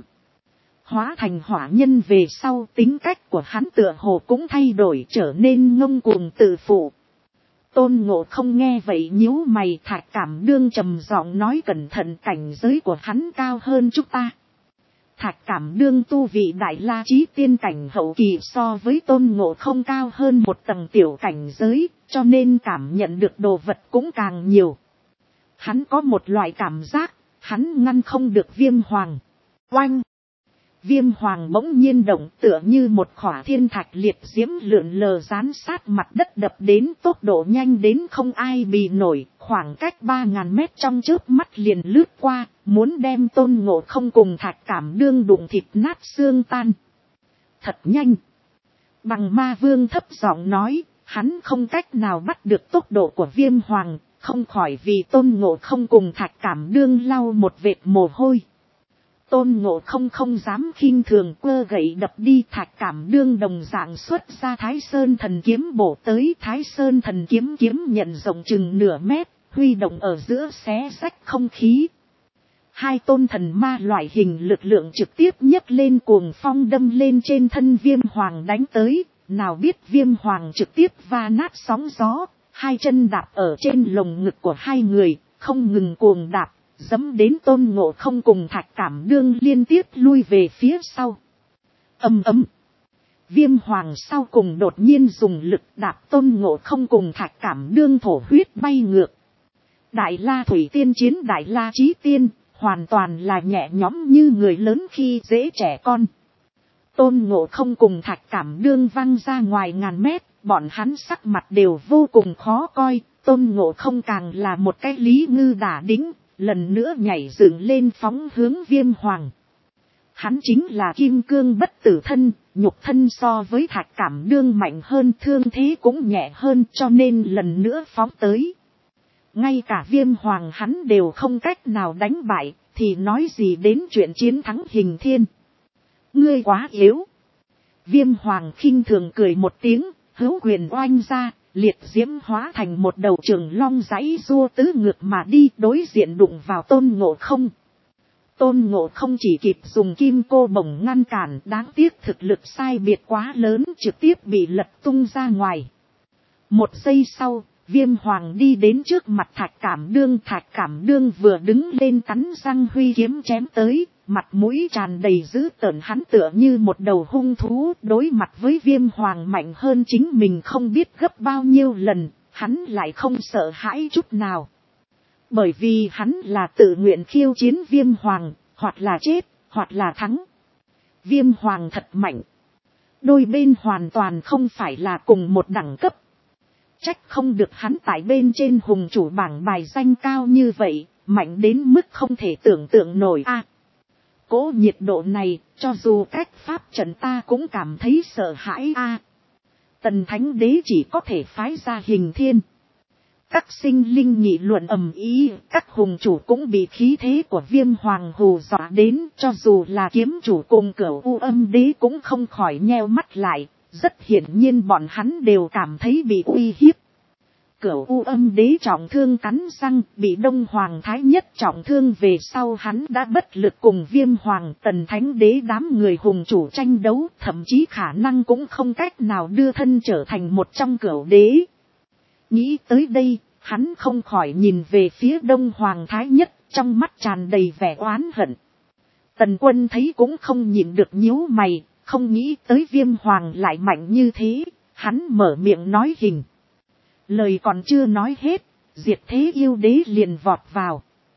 Hóa thành hỏa nhân về sau, tính cách của hắn tựa hồ cũng thay đổi, trở nên ngông cuồng tự phụ. Tôn Ngộ Không nghe vậy nhíu mày, Thạch Cảm Đương trầm giọng nói cẩn thận, cảnh giới của hắn cao hơn chúng ta. Thạch Cảm Đương tu vị đại la chí tiên cảnh hậu kỳ, so với Tôn Ngộ Không cao hơn một tầng tiểu cảnh giới, cho nên cảm nhận được đồ vật cũng càng nhiều. Hắn có một loại cảm giác, hắn ngăn không được viêm hoàng. Oanh! Viêm hoàng bỗng nhiên động, tựa như một khỏa thiên thạch liệt diễm lượn lờ dán sát mặt đất đập đến, tốc độ nhanh đến không ai bì nổi, khoảng cách 3000 mét trong chớp mắt liền lướt qua, muốn đem Tôn Ngộ Không cùng Thạch Cảm Đương đụng thịt nát xương tan. Thật nhanh! Bằng Ma Vương thấp giọng nói, hắn không cách nào bắt được tốc độ của viêm hoàng, không khỏi vì Tôn Ngộ Không cùng Thạch Cảm Đương lau một vệt mồ hôi. Tôn Ngộ Không không dám khinh thường, quơ gậy đập đi. Thạch Cảm Đương đồng dạng xuất ra Thái Sơn Thần Kiếm bổ tới. Thái Sơn Thần Kiếm kiếm nhận rộng chừng nửa mét, huy động ở giữa xé rách không khí. Hai tôn thần ma loại hình lực lượng trực tiếp nhấc lên cuồng phong đâm lên trên thân viêm hoàng đánh tới. Nào biết viêm hoàng trực tiếp va nát sóng gió, hai chân đạp ở trên lồng ngực của hai người, không ngừng cuồng đạp. Dẫm đến Tôn Ngộ Không cùng Thạch Cảm Đương liên tiếp lui về phía sau. Ầm ầm. Viêm hoàng sau cùng đột nhiên dùng lực đạp Tôn Ngộ Không cùng Thạch Cảm Đương thổ huyết bay ngược. Đại La Thủy Tiên chiến Đại La Chí Tiên, hoàn toàn là nhẹ nhõm như người lớn khi dễ trẻ con. Tôn Ngộ Không cùng Thạch Cảm Đương văng ra ngoài ngàn mét, bọn hắn sắc mặt đều vô cùng khó coi. Tôn Ngộ Không càng là một cái lý ngư đả đĩnh, lần nữa nhảy dựng lên phóng hướng viêm hoàng. Hắn chính là kim cương bất tử thân, nhục thân so với Thạch Cảm Đương mạnh hơn, thương thế cũng nhẹ hơn, cho nên lần nữa phóng tới. Ngay cả viêm hoàng hắn đều không cách nào đánh bại, thì nói gì đến chuyện chiến thắng Hình Thiên. Ngươi quá yếu. Viêm hoàng khinh thường cười một tiếng, hữu quyền oanh ra. Liệt diễm hóa thành một đầu trường long giãy giụa tứ ngược mà đi, đối diện đụng vào Tôn Ngộ Không. Tôn Ngộ Không chỉ kịp dùng kim cô bổng ngăn cản, đáng tiếc thực lực sai biệt quá lớn, trực tiếp bị lật tung ra ngoài. Một giây sau, viêm hoàng đi đến trước mặt Thạch Cảm Đương. Thạch Cảm Đương vừa đứng lên cắn răng huy kiếm chém tới, mặt mũi tràn đầy dữ tợn, hắn tựa như một đầu hung thú, đối mặt với viêm hoàng mạnh hơn chính mình không biết gấp bao nhiêu lần, hắn lại không sợ hãi chút nào. Bởi vì hắn là tự nguyện khiêu chiến viêm hoàng, hoặc là chết, hoặc là thắng. Viêm hoàng thật mạnh. Đôi bên hoàn toàn không phải là cùng một đẳng cấp. Trách không được hắn tại bên trên hùng chủ bảng bài danh cao như vậy, mạnh đến mức không thể tưởng tượng nổi a. Cố nhiệt độ này, cho dù cách pháp trận ta cũng cảm thấy sợ hãi a. Tần Thánh Đế chỉ có thể phái ra Hình Thiên. Các sinh linh nghị luận ầm ĩ, các hùng chủ cũng bị khí thế của viêm hoàng hù dọa đến, cho dù là kiếm chủ cùng Cửu U Âm Đế cũng không khỏi nheo mắt lại, rất hiển nhiên bọn hắn đều cảm thấy bị uy hiếp. Cửu U Âm Đế trọng thương cắn răng, bị Đông Hoàng Thái Nhất trọng thương về sau hắn đã bất lực cùng viêm hoàng Tần Thánh Đế đám người hùng chủ tranh đấu, thậm chí khả năng cũng không cách nào đưa thân trở thành một trong Cửu Đế. Nghĩ tới đây, hắn không khỏi nhìn về phía Đông Hoàng Thái Nhất, trong mắt tràn đầy vẻ oán hận. Tần Quân thấy cũng không nhịn được nhíu mày, không nghĩ tới viêm hoàng lại mạnh như thế, hắn mở miệng nói Hình. Lời còn chưa nói hết, Diệt Thế Yêu Đế liền vọt vào.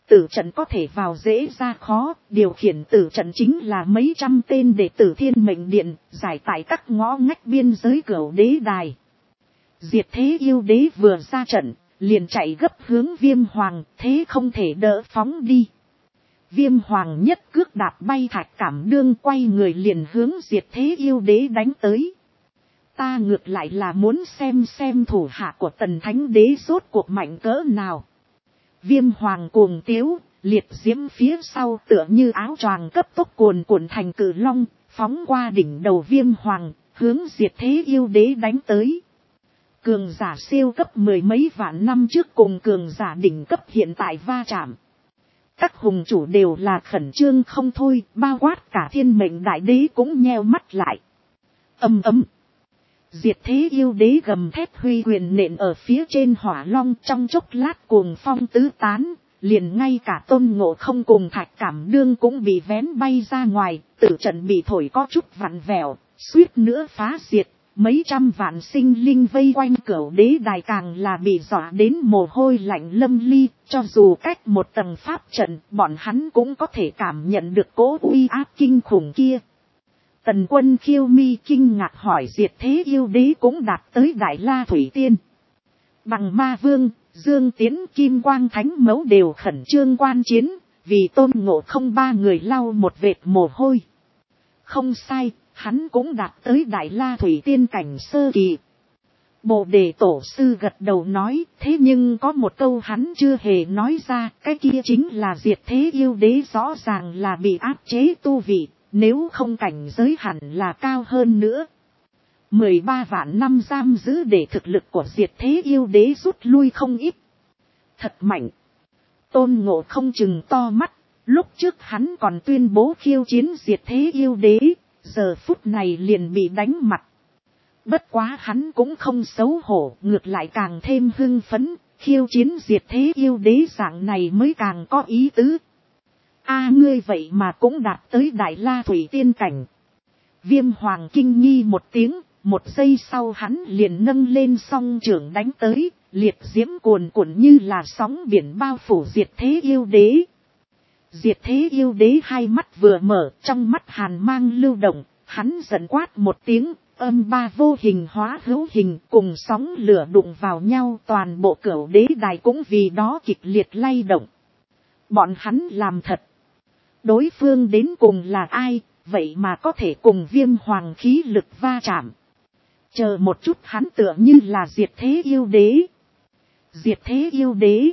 tử trận có thể vào dễ ra khó, điều khiển tử trận chính là mấy trăm tên đệ tử Thiên Mệnh Điện, giải tại các ngõ ngách biên giới Cửu Đế Đài. Diệt Thế Yêu Đế vừa ra trận, liền chạy gấp hướng Viêm Hoàng, thế không thể đỡ phóng đi. Viêm Hoàng nhất cước đạp bay Thạch Cảm Đương, quay người liền hướng Diệt Thế Yêu Đế đánh tới. Ta ngược lại là muốn xem thủ hạ của Tần Thánh Đế rốt cuộc mạnh cỡ nào. Viêm Hoàng cuồng tiếu, liệt diễm phía sau tựa như áo choàng cấp tốc cuồn cuộn thành cự long, phóng qua đỉnh đầu Viêm Hoàng, hướng Diệt Thế Yêu Đế đánh tới. Cường giả siêu cấp mười mấy vạn năm trước cùng cường giả đỉnh cấp hiện tại va chạm. Các hùng chủ đều là khẩn trương không thôi, bao quát cả Thiên Mệnh Đại Đế cũng nheo mắt lại. Ầm ầm. Diệt Thế Yêu Đế gầm thét huy quyền nện ở phía trên hỏa long, trong chốc lát cuồng phong tứ tán, liền ngay cả Tôn Ngộ Không cùng Thạch Cảm Đương cũng bị vén bay ra ngoài, tử trận bị thổi có chút vặn vẹo, suýt nữa phá diệt. Mấy trăm vạn sinh linh vây quanh Cửu Đế Đài càng là bị dọa đến mồ hôi lạnh lâm ly, cho dù cách một tầng pháp trận, bọn hắn cũng có thể cảm nhận được cỗ uy áp kinh khủng kia. Tần Quân Khiêu Mi kinh ngạc hỏi Diệt Thế Yêu Đế cũng đạt tới Đại La Thủy Tiên. Bằng Ma Vương, Dương Tiến, Kim Quang Thánh Mẫu đều khẩn trương quan chiến, vì Tôn Ngộ Không ba người lau một vệt mồ hôi. Không sai, hắn cũng đạt tới Đại La Thủy Tiên cảnh sơ kỳ. Bồ Đề Tổ Sư gật đầu nói, thế nhưng có một câu hắn chưa hề nói ra, cái kia chính là Diệt Thế Yêu Đế rõ ràng là bị áp chế tu vị, nếu không cảnh giới hẳn là cao hơn nữa. 13 vạn năm giam giữ để thực lực của Diệt Thế Yêu Đế rút lui không ít. Thật mạnh. Tôn Ngộ Không chừng to mắt, lúc trước hắn còn tuyên bố khiêu chiến Diệt Thế Yêu Đế, giờ phút này liền bị đánh mặt. Bất quá hắn cũng không xấu hổ, ngược lại càng thêm hưng phấn, khiêu chiến Diệt Thế Yêu Đế dạng này mới càng có ý tứ. Ngươi vậy mà cũng đạt tới Đại La Thủy Tiên cảnh. Viêm Hoàng kinh nghi một tiếng, một giây sau hắn liền nâng lên song trưởng đánh tới, liệt diễm cuồn cuộn như là sóng biển bao phủ Diệt Thế Yêu Đế. Diệt Thế Yêu Đế hai mắt vừa mở, trong mắt hàn mang lưu động, hắn giận quát một tiếng, âm ba vô hình hóa hữu hình, cùng sóng lửa đụng vào nhau, toàn bộ Cửu Đế Đài cũng vì đó kịch liệt lay động. Bọn hắn làm thật. Đối phương đến cùng là ai, vậy mà có thể cùng Viêm Hoàng khí lực va chạm. Chờ một chút, hắn tựa như là Diệt Thế Yêu Đế. Diệt Thế Yêu Đế.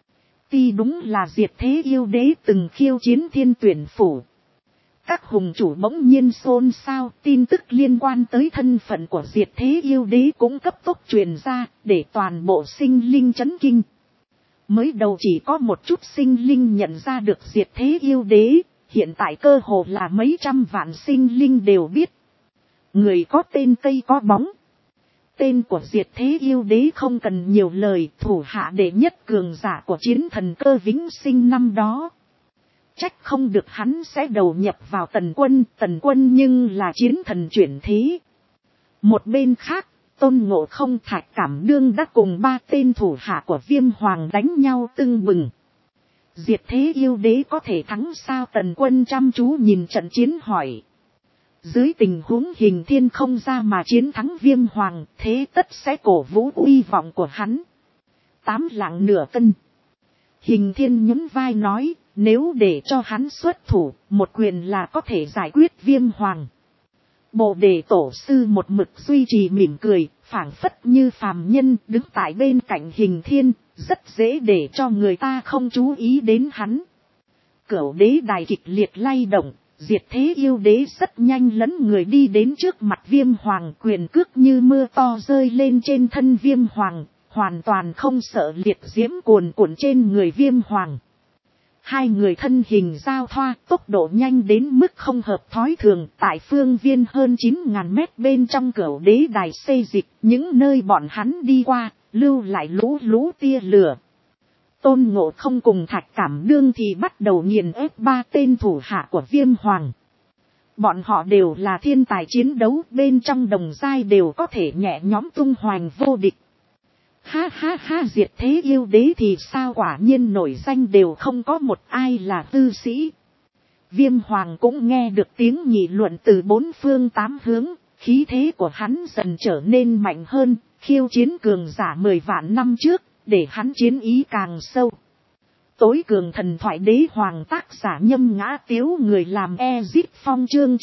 Tuy đúng là Diệt Thế Yêu Đế từng khiêu chiến Thiên Tuyển Phủ. Các hùng chủ bỗng nhiên xôn xao, tin tức liên quan tới thân phận của Diệt Thế Yêu Đế cũng cấp tốc truyền ra, để toàn bộ sinh linh chấn kinh. Mới đầu chỉ có một chút sinh linh nhận ra được Diệt Thế Yêu Đế, hiện tại cơ hồ là mấy trăm vạn sinh linh đều biết. Người có tên cây có bóng. Tên của Diệt Thế Yêu Đế không cần nhiều lời, thủ hạ đệ nhất cường giả của chiến thần Cơ Vĩnh Sinh năm đó. Trách không được hắn sẽ đầu nhập vào Tần Quân nhưng là chiến thần chuyển thế. Một bên khác, Tôn Ngộ Không, Thạch Cảm Đương đã cùng ba tên thủ hạ của Viêm Hoàng đánh nhau tưng bừng. Diệt Thế Yêu Đế có thể thắng sao? Tần Quân chăm chú nhìn trận chiến hỏi. Dưới tình huống Hình Thiên không ra mà chiến thắng Viêm Hoàng, thế tất sẽ cổ vũ uy vọng của hắn. 8 lạng nửa cân. Hình Thiên nhún vai nói, nếu để cho hắn xuất thủ, một quyền là có thể giải quyết Viêm Hoàng. Bồ Đề Tổ Sư một mực duy trì mỉm cười, phảng phất như phàm nhân đứng tại bên cạnh Hình Thiên, rất dễ để cho người ta không chú ý đến hắn. Cửu Đế Đài kịch liệt lay động, Diệt Thế Yêu Đế rất nhanh lấn người đi đến trước mặt Viêm Hoàng, quyền cước như mưa to rơi lên trên thân Viêm Hoàng, hoàn toàn không sợ liệt diễm cuồn cuộn trên người Viêm Hoàng. Hai người thân hình giao thoa, tốc độ nhanh đến mức không hợp thói thường, tại phương viên hơn 9.000 mét bên trong Cửu Đế Đài xây dịch, những nơi bọn hắn đi qua, lưu lại lũ tia lửa. Tôn Ngộ Không cùng Thạch Cảm Đương thì bắt đầu nghiền ép ba tên thủ hạ của Viêm Hoàng. Bọn họ đều là thiên tài chiến đấu, bên trong đồng giai đều có thể nhẹ nhõm tung hoành vô địch. Ha ha ha, diệt thế yêu đế thì sao, quả nhiên nổi danh đều không có một ai là tư sĩ. Viêm hoàng cũng nghe được tiếng nghị luận từ bốn phương tám hướng, khí thế của hắn dần trở nên mạnh hơn, khiêu chiến cường giả 10 vạn năm trước, để hắn chiến ý càng sâu. Tối cường thần thoại đế hoàng, tác giả Nhâm Ngã Tiếu, người làm Ezip Phong, chương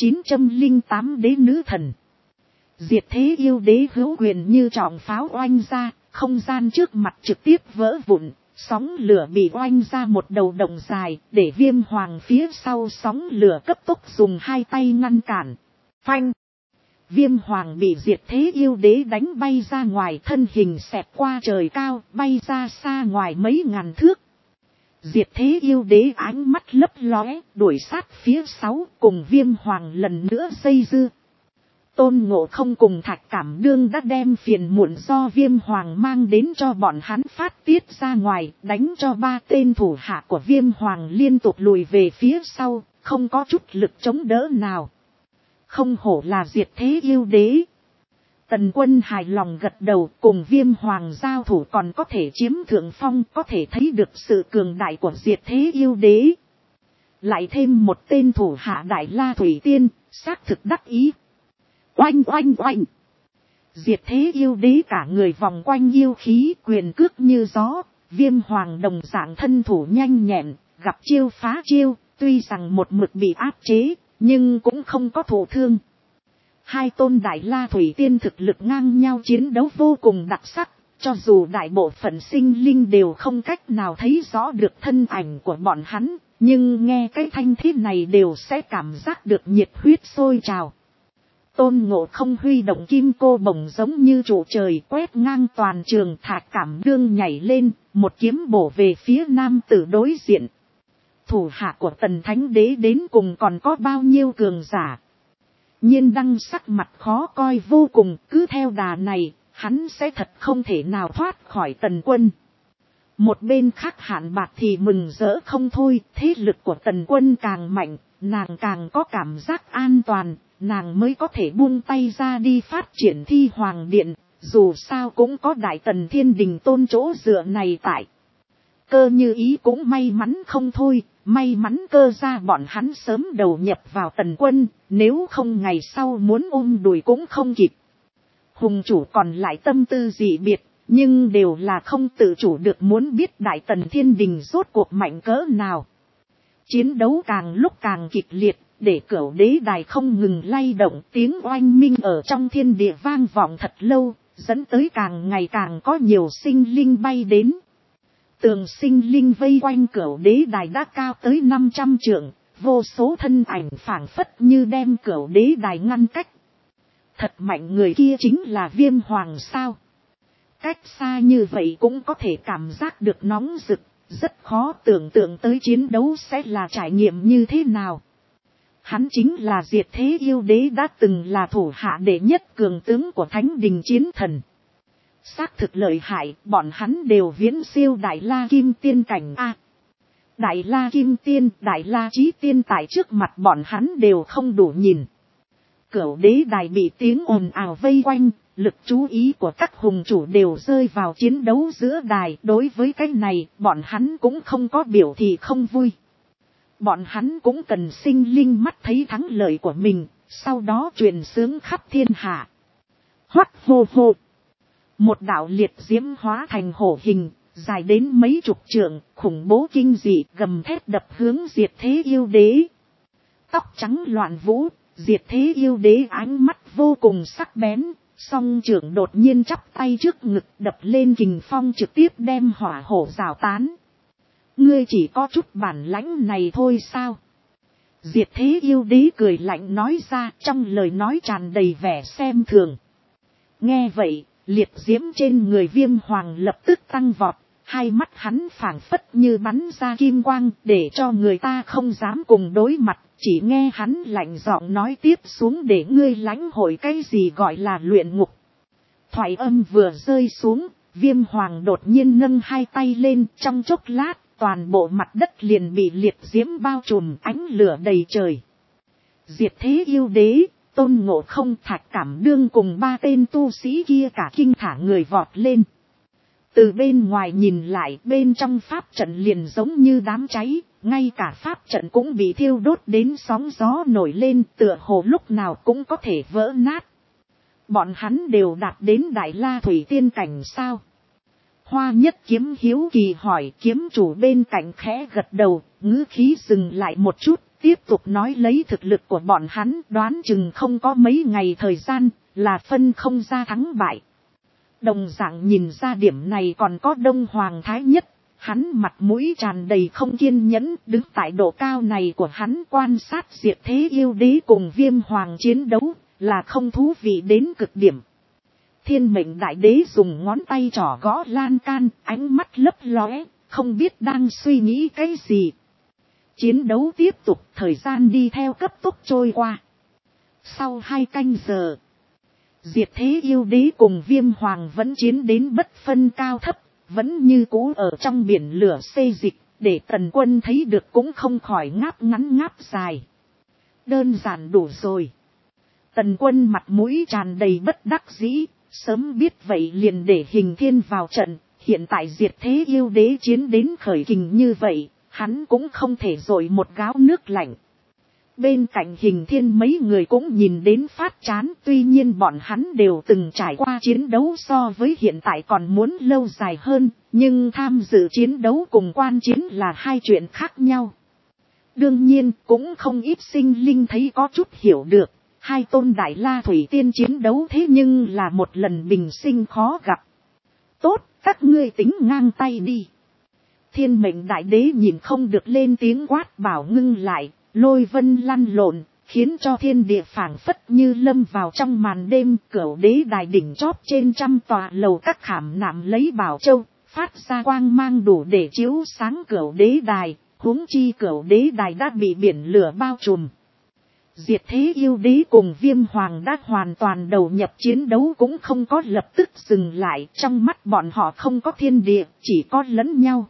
908 đế nữ thần. Diệt thế yêu đế hữu quyền như trọng pháo oanh ra, không gian trước mặt trực tiếp vỡ vụn, sóng lửa bị oanh ra một đầu động dài, để Viêm hoàng phía sau sóng lửa cấp tốc dùng hai tay ngăn cản. Phanh! Viêm hoàng bị diệt thế yêu đế đánh bay ra ngoài, thân hình xẹt qua trời cao, bay ra xa ngoài mấy ngàn thước. Diệt thế yêu đế ánh mắt lấp lóe, đuổi sát phía sau, cùng Viêm hoàng lần nữa dây dưa. Tôn Ngộ Không cùng Thạch Cảm Đương đã đem phiền muộn do Viêm hoàng mang đến cho bọn hắn phát tiết ra ngoài, đánh cho 3 tên thủ hạ của Viêm hoàng liên tục lùi về phía sau, không có chút lực chống đỡ nào. Không hổ là diệt thế yêu đế. Tần Quân hài lòng gật đầu, cùng Viêm hoàng giao thủ còn có thể chiếm thượng phong, có thể thấy được sự cường đại của diệt thế yêu đế. Lại thêm một tên thủ hạ Đại La Thủy Tiên, xác thực đắc ý. Oanh oanh oanh! Diệt thế yêu đế cả người vòng quanh yêu khí, quyền cước như gió. Viêm hoàng đồng dạng thân thủ nhanh nhẹn, gặp chiêu phá chiêu, tuy rằng một mực bị áp chế, nhưng cũng không có thụ thương. Hai tôn Đại La Thủy Tiên thực lực ngang nhau, chiến đấu vô cùng đặc sắc, cho dù đại bộ phận sinh linh đều không cách nào thấy rõ được thân ảnh của bọn hắn, nhưng nghe cái thanh thế này đều sẽ cảm giác được nhiệt huyết sôi trào. Tôn Ngộ Không huy động kim cô bổng giống như trụ trời quét ngang toàn trường, Thạch Cảm Đương nhảy lên, một kiếm bổ về phía nam tử đối diện. Thủ hạ của Tần Thánh Đế đến cùng còn có bao nhiêu cường giả? Nhiên Đăng sắc mặt khó coi vô cùng, cứ theo đà này, hắn sẽ thật không thể nào thoát khỏi Tần Quân. Một bên khác Hạn Bạc thì mừng rỡ không thôi, thế lực của Tần Quân càng mạnh, nàng càng có cảm giác an toàn, nàng mới có thể buông tay ra đi phát triển Thi Hoàng Điện, dù sao cũng có Đại Tần Thiên Đình Tôn chỗ dựa này tại. Cơ Như Ý cũng may mắn không thôi, may mắn Cơ ra bọn hắn sớm đầu nhập vào Tần Quân, nếu không ngày sau muốn ôm đùi cũng không kịp. Hùng chủ còn lại tâm tư dị biệt, nhưng đều là không tự chủ được muốn biết Đại Tần Thiên Đình rốt cuộc mạnh cỡ nào. Chiến đấu càng lúc càng kịch liệt, để Cửu Đế Đài không ngừng lay động, tiếng oanh minh ở trong thiên địa vang vọng thật lâu, dẫn tới càng ngày càng có nhiều sinh linh bay đến. Tường sinh linh vây quanh Cửu Đế Đài đã cao tới 500 trượng, vô số thân ảnh phảng phất như đem Cửu Đế Đài ngăn cách. Thật mạnh, người kia chính là Viêm hoàng sao? Cách xa như vậy cũng có thể cảm giác được nóng rực, rất khó tưởng tượng tới chiến đấu sẽ là trải nghiệm như thế nào. Hắn chính là diệt thế yêu đế, đã từng là thủ hạ đệ nhất cường tướng của Thánh Đình Chiến Thần. Xác thực lợi hại, bọn hắn đều viễn siêu Đại La Kim Tiên cảnh A. Đại La Kim Tiên, Đại La Chí Tiên tại trước mặt bọn hắn đều không đủ nhìn. Cửu Đế Đài bị tiếng ồn ào vây quanh, lực chú ý của các hùng chủ đều rơi vào chiến đấu giữa đài. Đối với cái này, bọn hắn cũng không có biểu thị không vui. Bọn hắn cũng cần sinh linh mắt thấy thắng lợi của mình, sau đó truyền xướng khắp thiên hạ. Hoắc hô hô. Một đạo liệt diễm hóa thành hổ hình, dài đến mấy chục trượng, khủng bố kinh dị, gầm thét đập hướng diệt thế yêu đế. Tóc trắng loạn vũ, diệt thế yêu đế ánh mắt vô cùng sắc bén, song trưởng đột nhiên chắp tay trước ngực đập lên kình phong, trực tiếp đem hỏa hổ rào tán. Ngươi chỉ có chút bản lãnh này thôi sao? Diệt thế yêu đế cười lạnh nói ra, trong lời nói tràn đầy vẻ xem thường. Nghe vậy, liệt diễm trên người Viêm hoàng lập tức tăng vọt, hai mắt hắn phảng phất như bắn ra kim quang, để cho người ta không dám cùng đối mặt. Chỉ nghe hắn lạnh giọng nói tiếp xuống, để ngươi lãnh hội cái gì gọi là luyện ngục. Thoại âm vừa rơi xuống, Viêm hoàng đột nhiên nâng hai tay lên, trong chốc lát, toàn bộ mặt đất liền bị liệt diễm bao trùm, ánh lửa đầy trời. Diệt thế yêu đế, Tôn Ngộ Không, Thạch Cảm Đương cùng 3 tên tu sĩ kia cả kinh thả người vọt lên. Từ bên ngoài nhìn lại, bên trong pháp trận liền giống như đám cháy, ngay cả pháp trận cũng bị thiêu đốt đến sóng gió nổi lên, tựa hồ lúc nào cũng có thể vỡ nát. Bọn hắn đều đạt đến Đại La Thủy Tiên cảnh sao? Hoa Nhất Kiếm hiếu kỳ hỏi. Kiếm chủ bên cạnh khẽ gật đầu, ngữ khí dừng lại một chút, tiếp tục nói lấy thực lực của bọn hắn đoán chừng không có mấy ngày thời gian, là phân không ra thắng bại. Đồng dạng nhìn ra điểm này còn có Đông Hoàng Thái Nhất, hắn mặt mũi tràn đầy không kiên nhẫn, đứng tại độ cao này của hắn quan sát Diệt Thế Yêu Đế cùng Viêm Hoàng chiến đấu, là không thú vị đến cực điểm. Thiên Mệnh Đại Đế dùng ngón tay trỏ gõ lan can, ánh mắt lấp lóe, không biết đang suy nghĩ cái gì. Chiến đấu tiếp tục, thời gian đi theo cấp tốc trôi qua. Sau 2 canh giờ, Diệt Thế Yêu Đế cùng Viêm Hoàng vẫn chiến đến bất phân cao thấp, vẫn như cũ ở trong biển lửa xê dịch, để Tần Quân thấy được cũng không khỏi ngáp ngắn ngáp dài. Đơn giản đủ rồi. Tần Quân mặt mũi tràn đầy bất đắc dĩ, sớm biết vậy liền để Hình Thiên vào trận, hiện tại Diệt Thế Yêu Đế chiến đến khởi kình như vậy, hắn cũng không thể dội một gáo nước lạnh. Bên cạnh Hình Thiên mấy người cũng nhìn đến phát chán, tuy nhiên bọn hắn đều từng trải qua chiến đấu so với hiện tại còn muốn lâu dài hơn, nhưng tham dự chiến đấu cùng quan chiến là 2 chuyện khác nhau. Đương nhiên cũng không ít sinh linh thấy có chút hiểu được, 2 tôn Đại La Thủy Tiên chiến đấu thế nhưng là một lần bình sinh khó gặp. Tốt, các ngươi tính ngang tay đi. Thiên Mệnh Đại Đế nhìn không được lên tiếng quát bảo ngưng lại, lôi vân lăn lộn, khiến cho thiên địa phảng phất như lâm vào trong màn đêm. Cửu đế đài đỉnh chóp trên trăm tòa lầu các khảm nạm lấy bảo châu, phát ra quang mang đủ để chiếu sáng cửu đế đài, huống chi cửu đế đài đã bị biển lửa bao trùm. Diệt Thế Yêu Đế cùng Viêm Hoàng đã hoàn toàn đầu nhập chiến đấu cũng không có lập tức dừng lại, trong mắt bọn họ không có thiên địa, chỉ có lẫn nhau.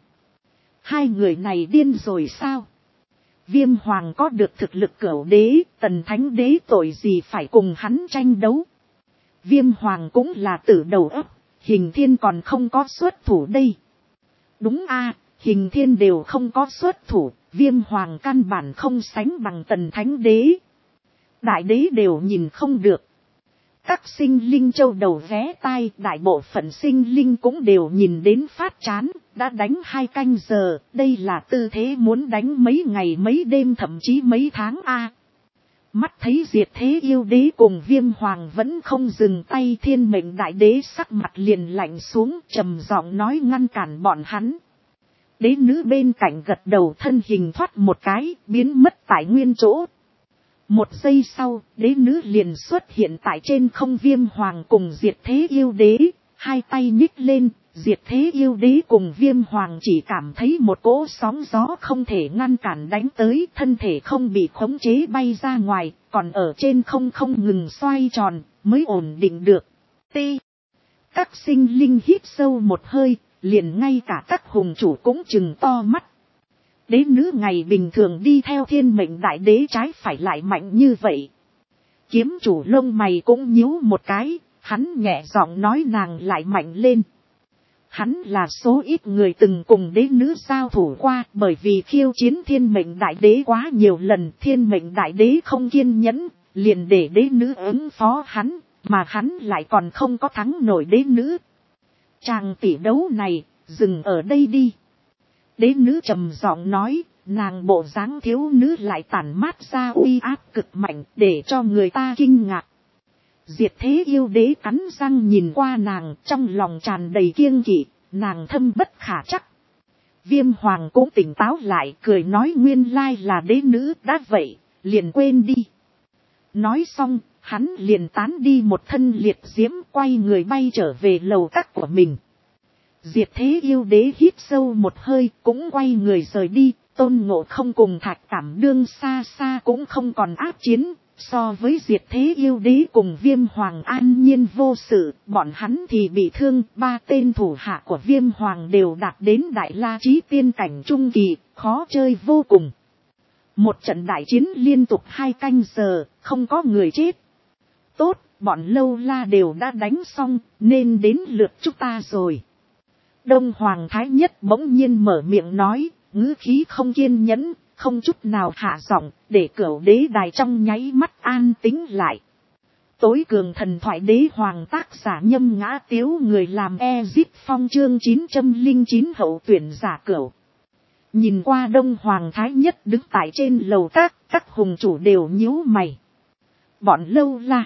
2 người này điên rồi sao? Viêm Hoàng có được thực lực cửu đế, Tần Thánh Đế tội gì phải cùng hắn tranh đấu. Viêm Hoàng cũng là tử đầu ấp, Hình Thiên còn không có xuất thủ đây. Đúng a, Hình Thiên đều không có xuất thủ, Viêm Hoàng căn bản không sánh bằng Tần Thánh Đế. Đại đế đều nhìn không được. Các sinh linh châu đầu ghé tai, đại bộ phận sinh linh cũng đều nhìn đến phát chán, đã đánh 2 canh giờ, đây là tư thế muốn đánh mấy ngày mấy đêm thậm chí mấy tháng a. Mắt thấy Diệt Thế Yêu Đế cùng Viêm Hoàng vẫn không dừng tay, Thiên Mệnh Đại Đế sắc mặt liền lạnh xuống, trầm giọng nói ngăn cản bọn hắn. Đế nữ bên cạnh gật đầu, thân hình thoát một cái, biến mất tại nguyên chỗ. 1 giây sau, đế nữ liền xuất hiện tại trên không. Viêm Hoàng cùng Diệt Thế Yêu Đế, 2 tay nhích lên, Diệt Thế Yêu Đế cùng Viêm Hoàng chỉ cảm thấy một cỗ sóng gió không thể ngăn cản đánh tới, thân thể không bị khống chế bay ra ngoài, còn ở trên không không ngừng xoay tròn, mới ổn định được. Các sinh linh hít sâu một hơi, liền ngay cả các hùng chủ cũng trừng to mắt. Đế nữ ngày bình thường đi theo Thiên Mệnh Đại Đế trái phải lại mạnh như vậy. Kiếm chủ lông mày cũng nhíu một cái, hắn nhẹ giọng nói nàng lại mạnh lên. Hắn là số ít người từng cùng đế nữ giao thủ qua, bởi vì khiêu chiến Thiên Mệnh Đại Đế quá nhiều lần, Thiên Mệnh Đại Đế không kiên nhẫn, liền để đế nữ ứng phó hắn, mà hắn lại còn không có thắng nổi đế nữ. Chàng tỷ đấu này, dừng ở đây đi. Đế nữ trầm giọng nói, nàng bộ dáng thiếu nữ lại tản mát ra uy áp cực mạnh, để cho người ta kinh ngạc. Diệt Thế Yêu Đế cắn răng nhìn qua nàng, trong lòng tràn đầy kiêng kỵ, nàng thâm bất khả chắc. Viêm Hoàng cũng tỉnh táo lại, cười nói nguyên lai là đế nữ, đã vậy, liền quên đi. Nói xong, hắn liền tán đi một thân liệt diễm, quay người bay trở về lầu các của mình. Diệt Thế Yêu Đế hít sâu một hơi, cũng quay người rời đi. Tôn Ngộ Không cùng Thạch Cảm Đương xa xa cũng không còn ác chiến. So với Diệt Thế Yêu Đế cùng Viêm Hoàng an nhiên vô sự, bọn hắn thì bị thương. 3 tên thủ hạ của Viêm Hoàng đều đạt đến Đại La Chí Tiên cảnh trung kỳ, khó chơi vô cùng. Một trận đại chiến liên tục 2 canh giờ, không có người chết. Tốt, bọn Lâu La đều đã đánh xong, nên đến lượt chúng ta rồi. Đông Hoàng Thái Nhất bỗng nhiên mở miệng nói, ngữ khí không kiên nhẫn, không chút nào hạ giọng, để Cửu Đế đài trong nháy mắt an tĩnh lại. Tối cường thần thoại đế hoàng tác giả Nhâm Ngã Tiếu, người làm Ezip Phong chương 909 hậu tuyển giả Cửu. Nhìn qua Đông Hoàng Thái Nhất đứng tại trên lầu các hùng chủ đều nhíu mày. Bọn Lâu La,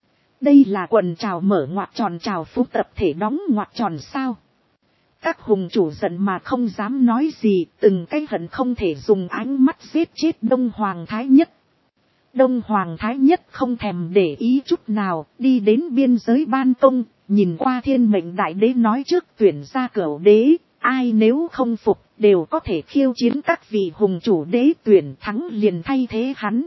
đây là quần trào mở ngoặc tròn trào phú tập thể đóng ngoặc tròn sao? Các hùng chủ giận mà không dám nói gì, từng cái hận không thể dùng ánh mắt giết chết Đông Hoàng Thái Nhất. Đông Hoàng Thái Nhất không thèm để ý chút nào, đi đến biên giới ban công, nhìn qua Thiên Mệnh Đại Đế nói trước tuyển ra Cửu Đế, ai nếu không phục đều có thể khiêu chiến các vị hùng chủ đế, tuyển thắng liền thay thế hắn.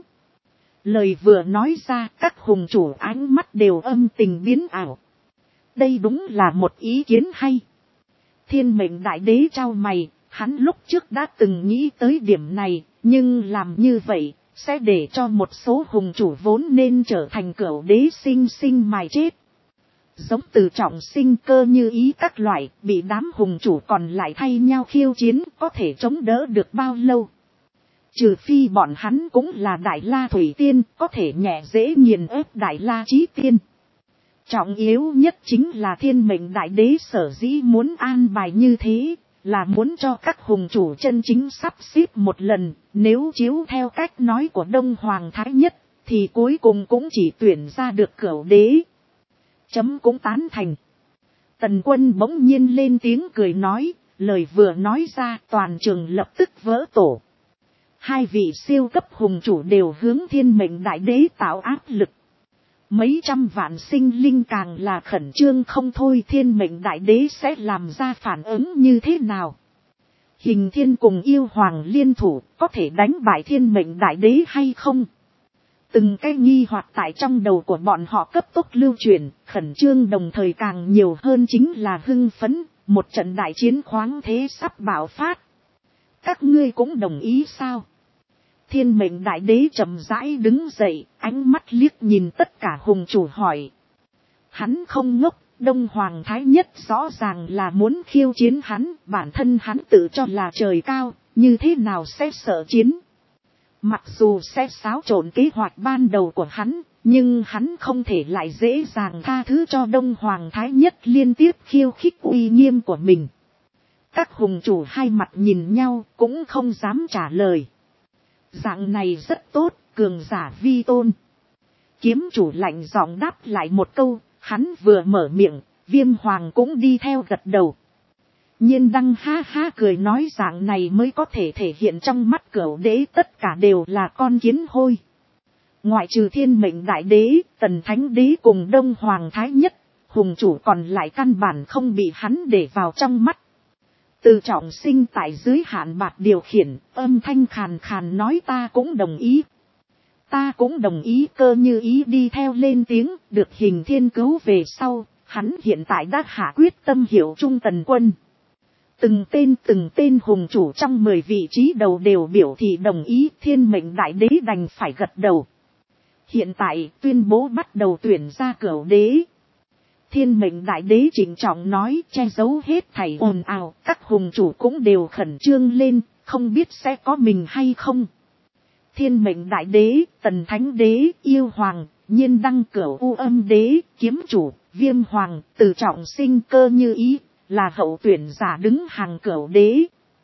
Lời vừa nói ra, các hùng chủ ánh mắt đều âm tình biến ảo. Đây đúng là một ý kiến hay. Thiên Mệnh Đại Đế trao mày, hắn lúc trước đã từng nghĩ tới điểm này, nhưng làm như vậy sẽ để cho một số hùng chủ vốn nên trở thành Cửu Đế sinh sinh mài chết. Giống Từ Trọng Sinh, Cơ Như Ý các loại bị đám hùng chủ còn lại thay nhau khiêu chiến, có thể chống đỡ được bao lâu? Trừ phi bọn hắn cũng là Đại La Thủy Tiên, có thể nhẹ dễ nghiền ép Đại La Chí Tiên. Trọng yếu nhất chính là Thiên Mệnh Đại Đế sở dĩ muốn an bài như thế, là muốn cho các hùng chủ chân chính sắp xếp một lần, nếu chiếu theo cách nói của Đông Hoàng Thái Nhất, thì cuối cùng cũng chỉ tuyển ra được Cửu Đế. Chấm cũng tán thành. Tần Quân bỗng nhiên lên tiếng cười nói, lời vừa nói ra toàn trường lập tức vỡ tổ. Hai vị siêu cấp hùng chủ đều hướng Thiên Mệnh Đại Đế tạo áp lực. Mấy trăm vạn sinh linh càng là khẩn trương không thôi, Thiên Mệnh Đại Đế sẽ làm ra phản ứng như thế nào? Hình Thiên cùng Yêu Hoàng liên thủ có thể đánh bại Thiên Mệnh Đại Đế hay không? Từng cái nghi hoặc tại trong đầu của bọn họ cấp tốc lưu truyền, khẩn trương đồng thời càng nhiều hơn chính là hưng phấn, một trận đại chiến khoáng thế sắp bạo phát. Các ngươi cũng đồng ý sao? Thiên Mệnh Đại Đế chậm rãi đứng dậy, ánh mắt liếc nhìn tất cả hùng chủ hỏi. Hắn không ngốc, Đông Hoàng Thái Nhất rõ ràng là muốn khiêu chiến hắn, bản thân hắn tự cho là trời cao, như thế nào sẽ sợ chiến? Mặc dù sẽ xáo trộn kế hoạch ban đầu của hắn, nhưng hắn không thể lại dễ dàng tha thứ cho Đông Hoàng Thái Nhất liên tiếp khiêu khích uy nghiêm của mình. Các hùng chủ hai mặt nhìn nhau cũng không dám trả lời. Dạng này rất tốt, cường giả vi tôn. Kiếm chủ lạnh giọng đáp lại một câu, hắn vừa mở miệng, Viêm Hoàng cũng đi theo gật đầu. Nhiên Đăng ha ha cười nói dạng này mới có thể thể hiện trong mắt Cửu Đế tất cả đều là con kiến hôi. Ngoại trừ Thiên Mệnh Đại Đế, Tần Thánh Đế cùng Đông Hoàng Thái Nhất, hùng chủ còn lại căn bản không bị hắn để vào trong mắt. Từ Trọng Sinh tại dưới hạn bạc điều khiển, âm thanh khàn khàn nói ta cũng đồng ý. Ta cũng đồng ý. Cơ Như Ý đi theo lên tiếng, được Hình Thiên cứu về sau, hắn hiện tại đã hạ quyết tâm hiệu trung Tần Quân. Từng tên hùng chủ trong 10 vị trí đầu đều biểu thị đồng ý, Thiên Mệnh Đại Đế đành phải gật đầu. Hiện tại tuyên bố bắt đầu tuyển ra Cửu Đế. Thiên Mệnh Đại Đế trịnh trọng nói, che giấu hết thảy ồn ào, các hùng chủ cũng đều khẩn trương lên, không biết sẽ có mình hay không. Thiên Mệnh Đại Đế, Tần Thánh Đế, Yêu Hoàng, Nhiên Đăng, Cửu U Âm Đế, Kiếm Chủ, Viêm Hoàng, Từ Trọng Sinh, Cơ Như Ý, là hậu tuyển giả đứng hàng Cửu Đế.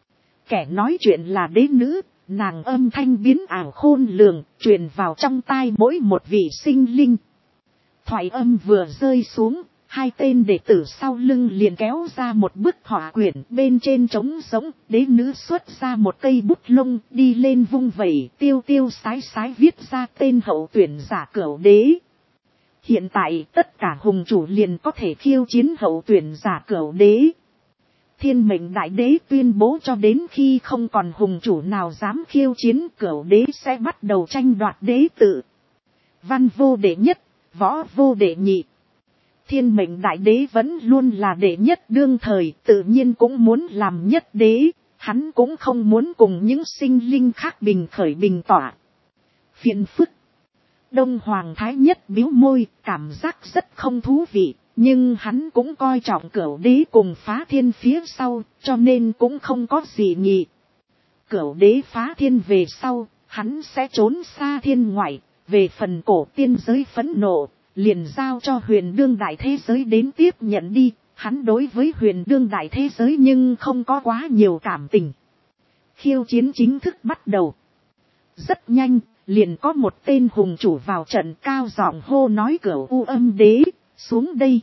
Kẻ nói chuyện là đế nữ, nàng âm thanh biến ảo khôn lường, truyền vào trong tai mỗi một vị sinh linh. Thoại âm vừa rơi xuống, hai tên đệ tử sau lưng liền kéo ra một bức họa quyển, bên trên trống giống, đế nữ xuất ra một cây bút lông, đi lên vung vẩy, tiêu tiêu sái sái viết ra tên hậu tuyển giả Cửu Đế. Hiện tại tất cả hùng chủ liền có thể khiêu chiến hậu tuyển giả Cửu Đế. Thiên Mệnh Đại Đế tuyên bố cho đến khi không còn hùng chủ nào dám khiêu chiến, Cửu Đế sẽ bắt đầu tranh đoạt đế tự. Văn vô đệ nhất, võ vô đệ nhị. Thiên Mệnh Đại Đế vẫn luôn là đệ nhất đương thời, tự nhiên cũng muốn làm nhất đế, hắn cũng không muốn cùng những sinh linh khác bình khởi bình tỏa. Phiền phức. Đông Hoàng Thái Nhất bĩu môi, cảm giác rất không thú vị, Nhưng hắn cũng coi trọng Cửu đế cùng Phá Thiên phía sau, cho nên cũng không có gì nghị. Cửu đế phá thiên về sau, hắn sẽ trốn xa thiên ngoại, về phần cổ tiên giới phẫn nộ, liền giao cho huyền đương đại thế giới đến tiếp nhận đi. Hắn đối với huyền đương đại thế giới nhưng không có quá nhiều cảm tình. Khiêu chiến chính thức bắt đầu. Rất nhanh, liền có một tên hùng chủ vào trận, cao giọng hô nói Cửu U Âm Đế, xuống đây.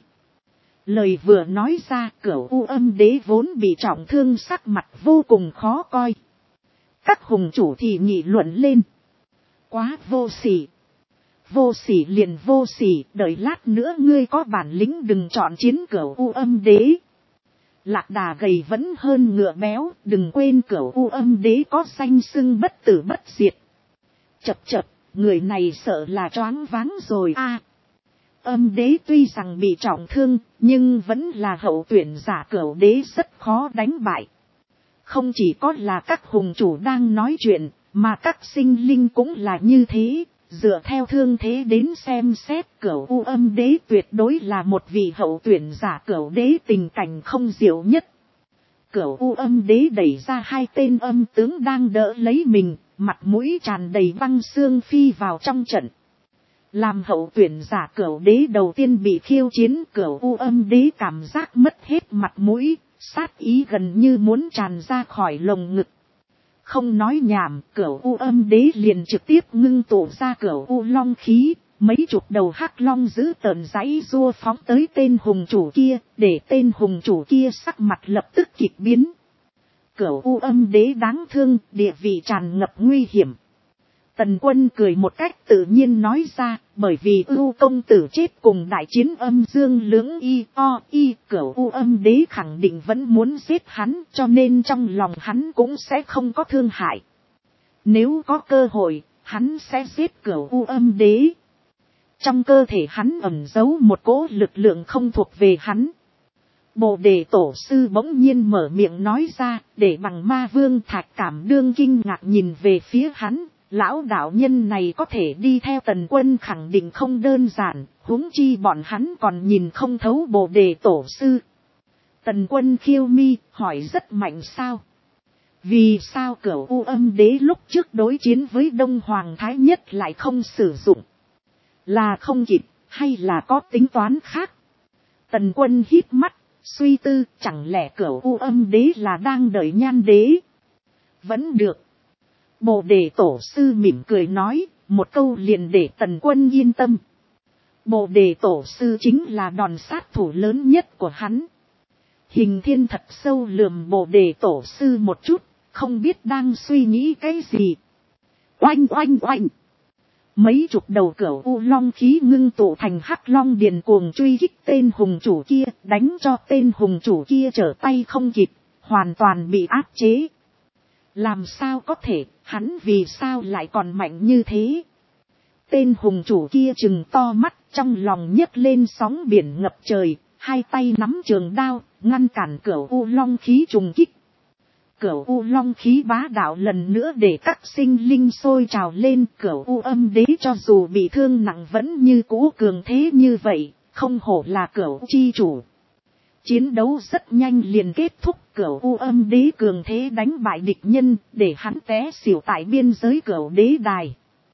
Lời vừa nói ra, Cửu U Âm Đế vốn bị trọng thương, sắc mặt vô cùng khó coi. Các hùng chủ thì nghị luận lên. Quá vô sỉ. Vô sỉ liền vô sỉ, đợi lát nữa ngươi có bản lĩnh đừng chọn chiến Cửu U Âm Đế. Lạc Đà gầy vẫn hơn ngựa béo, đừng quên Cửu U Âm Đế có danh xưng bất tử bất diệt. Chậc chậc, người này sợ là choáng váng rồi a. Âm đế tuy rằng bị trọng thương, nhưng vẫn là hậu tuyển giả, Cửu đế rất khó đánh bại. Không chỉ có là các hùng chủ đang nói chuyện, mà các sinh linh cũng là như thế. Dựa theo thương thế đến xem xét, Cửu U Âm Đế tuyệt đối là một vị hậu tuyển giả. Cửu đế tình cảnh không diệu nhất. Cửu U Âm Đế đẩy ra hai tên âm tướng đang đỡ lấy mình, mặt mũi tràn đầy băng xương phi vào trong trận. Làm hậu tuyển giả Cửu đế đầu tiên bị khiêu chiến, Cửu U Âm Đế cảm giác mất hết mặt mũi, sát ý gần như muốn tràn ra khỏi lồng ngực. Không nói nhảm, Cửu U Âm Đế liền trực tiếp ngưng tụ ra Cửu U Long khí, mấy chục đầu hắc long giữ tợn giãy giụa phóng tới tên hùng chủ kia, để tên hùng chủ kia sắc mặt lập tức kịch biến. Cửu U Âm Đế đáng thương, địa vị tràn ngập nguy hiểm. Tần Quân cười một cách tự nhiên nói ra, bởi vì Ưu công tử chết cùng đại chiến âm dương lưỡng y, Cửu U Âm Đế khẳng định vẫn muốn giết hắn, cho nên trong lòng hắn cũng sẽ không có thương hại. Nếu có cơ hội, hắn sẽ giết Cửu U Âm Đế. Trong cơ thể hắn ẩn giấu một cỗ lực lượng không thuộc về hắn. Bồ Đề Tổ sư bỗng nhiên mở miệng nói ra, để bằng Ma Vương Thạch Cảm đương kinh ngạc nhìn về phía hắn. Lão đạo nhân này có thể đi theo Tần Quân khẳng định không đơn giản, huống chi bọn hắn còn nhìn không thấu Bồ Đề Tổ sư. Tần Quân khiêu mi, hỏi rất mạnh sao? Vì sao Cửu U Âm Đế lúc trước đối chiến với Đông Hoàng Thái Nhất lại không sử dụng? Là không kịp, hay là có tính toán khác? Tần Quân hít mắt, suy tư, chẳng lẽ Cửu U Âm Đế là đang đợi Nhan Đế? Vẫn được. Bồ Đề Tổ sư mỉm cười nói, một câu liền để Tần Quân yên tâm. Bồ Đề Tổ sư chính là đòn sát thủ lớn nhất của hắn. Hình Thiên thật sâu lườm Bồ Đề Tổ sư một chút, không biết đang suy nghĩ cái gì. Oanh oanh oanh. Mấy chục đầu Cửu U Long khí ngưng tụ thành hắc long điền cuồng truy kích tên hùng chủ kia, đánh cho tên hùng chủ kia trở tay không kịp, hoàn toàn bị áp chế. Làm sao có thể, hắn vì sao lại còn mạnh như thế? Tên hùng chủ kia trừng to mắt, trong lòng nhấc lên sóng biển ngập trời, hai tay nắm trường đao, ngăn cản Cửu U Long khí trùng kích. Cửu U Long khí bá đạo lần nữa để các sinh linh sôi trào lên. Cửu U Âm Đế cho dù bị thương nặng vẫn như cũ cường thế như vậy, không hổ là Cửu chi chủ. Chiến đấu rất nhanh liền kết thúc, Cửu U Âm Đế cường thế đánh bại địch nhân, để hắn té xỉu tại biên giới Cửu Đế đài.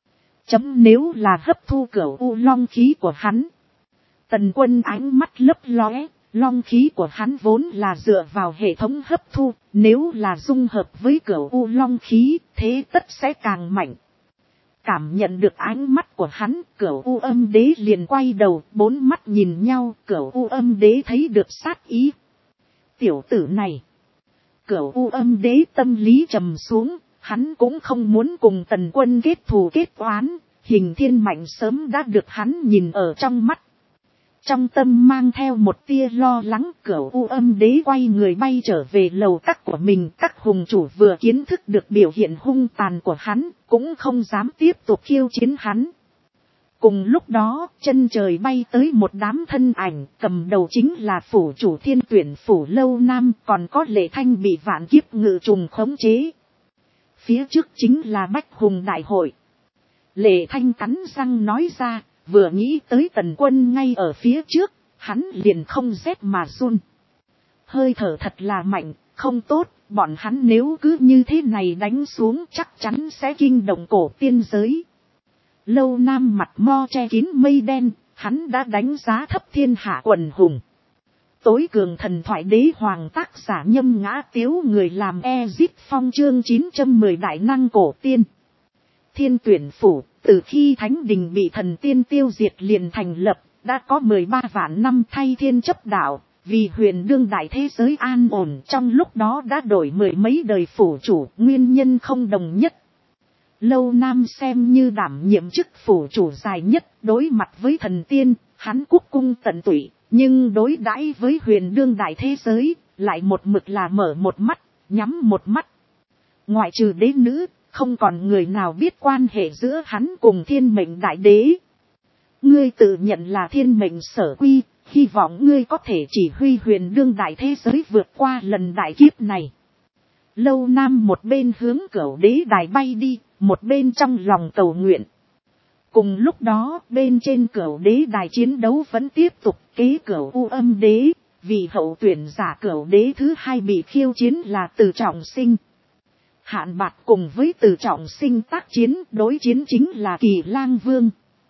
Nếu là hấp thu Cửu U Long khí của hắn. Tần Quân ánh mắt lấp lóe, long khí của hắn vốn là dựa vào hệ thống hấp thu, nếu là dung hợp với Cửu U Long khí, thế tất sẽ càng mạnh. Cảm nhận được ánh mắt của hắn, Cửu U Âm Đế liền quay đầu, bốn mắt nhìn nhau. Cửu U Âm Đế thấy được sát ý. Tiểu tử này. Cửu U Âm Đế tâm lý trầm xuống, hắn cũng không muốn cùng Tần Quân kết thù kết oán. Hình Thiên mạnh sớm đã được hắn nhìn ở trong mắt. Trong tâm mang theo một tia lo lắng, Cửu U Âm Đế quay người bay trở về lầu các của mình. Các hùng chủ vừa kiến thức được biểu hiện hung tàn của hắn, cũng không dám tiếp tục khiêu chiến hắn. Cùng lúc đó, chân trời bay tới một đám thân ảnh, cầm đầu chính là phủ chủ Thiên Tuyển phủ Lâu Nam, còn có Lệ Thanh bị vạn kiếp ngự trùng khống chế. Phía trước chính là Bách Hùng Đại hội. Lệ Thanh cắn răng nói ra, vừa nghĩ tới Tần Quân ngay ở phía trước, hắn liền không rét mà run. Hơi thở thật là mạnh, không tốt, bọn hắn nếu cứ như thế này đánh xuống chắc chắn sẽ kinh động cổ tiên giới. Lâu Nam mặt mo che kín mây đen, hắn đã đánh giá thấp thiên hạ quần hùng. Tối cường thần thoại đế hoàng tác giả Nhâm Ngã Tiếu, người làm Ezip Phong, chương 910 đại năng cổ tiên. Thiên Tuyển Phủ, từ khi Thánh Đình bị thần tiên tiêu diệt liền thành lập, đã có 13 vạn năm thay thiên chấp đạo, vì huyền đương đại thế giới an ổn, trong lúc đó đã đổi mười mấy đời phủ chủ, nguyên nhân không đồng nhất. Lâu Nam xem như đảm nhiệm chức phủ chủ dài nhất, đối mặt với thần tiên, hắn quốc cung tận tụy, nhưng đối đãi với huyền đương đại thế giới, lại một mực là mở một mắt, nhắm một mắt. Ngoại trừ đế nữ, không còn người nào biết quan hệ giữa hắn cùng thiên mệnh đại đế. Ngươi tự nhận là thiên mệnh sở quy, hy vọng ngươi có thể chỉ huy huyền đương đại thế giới vượt qua lần đại kiếp này. Lâu Nam một bên hướng Cửu Đế đài bay đi, một bên trong lòng cầu nguyện. Cùng lúc đó, bên trên Cửu Đế đài chiến đấu vẫn tiếp tục, kế Cửu U Âm Đế, vì hậu tuyển giả Cửu Đế thứ hai bị khiêu chiến là Từ Trọng Sinh. Hạn Bạt cùng với Từ Trọng Sinh tác chiến, đối chiến chính là Kỳ Lang Vương.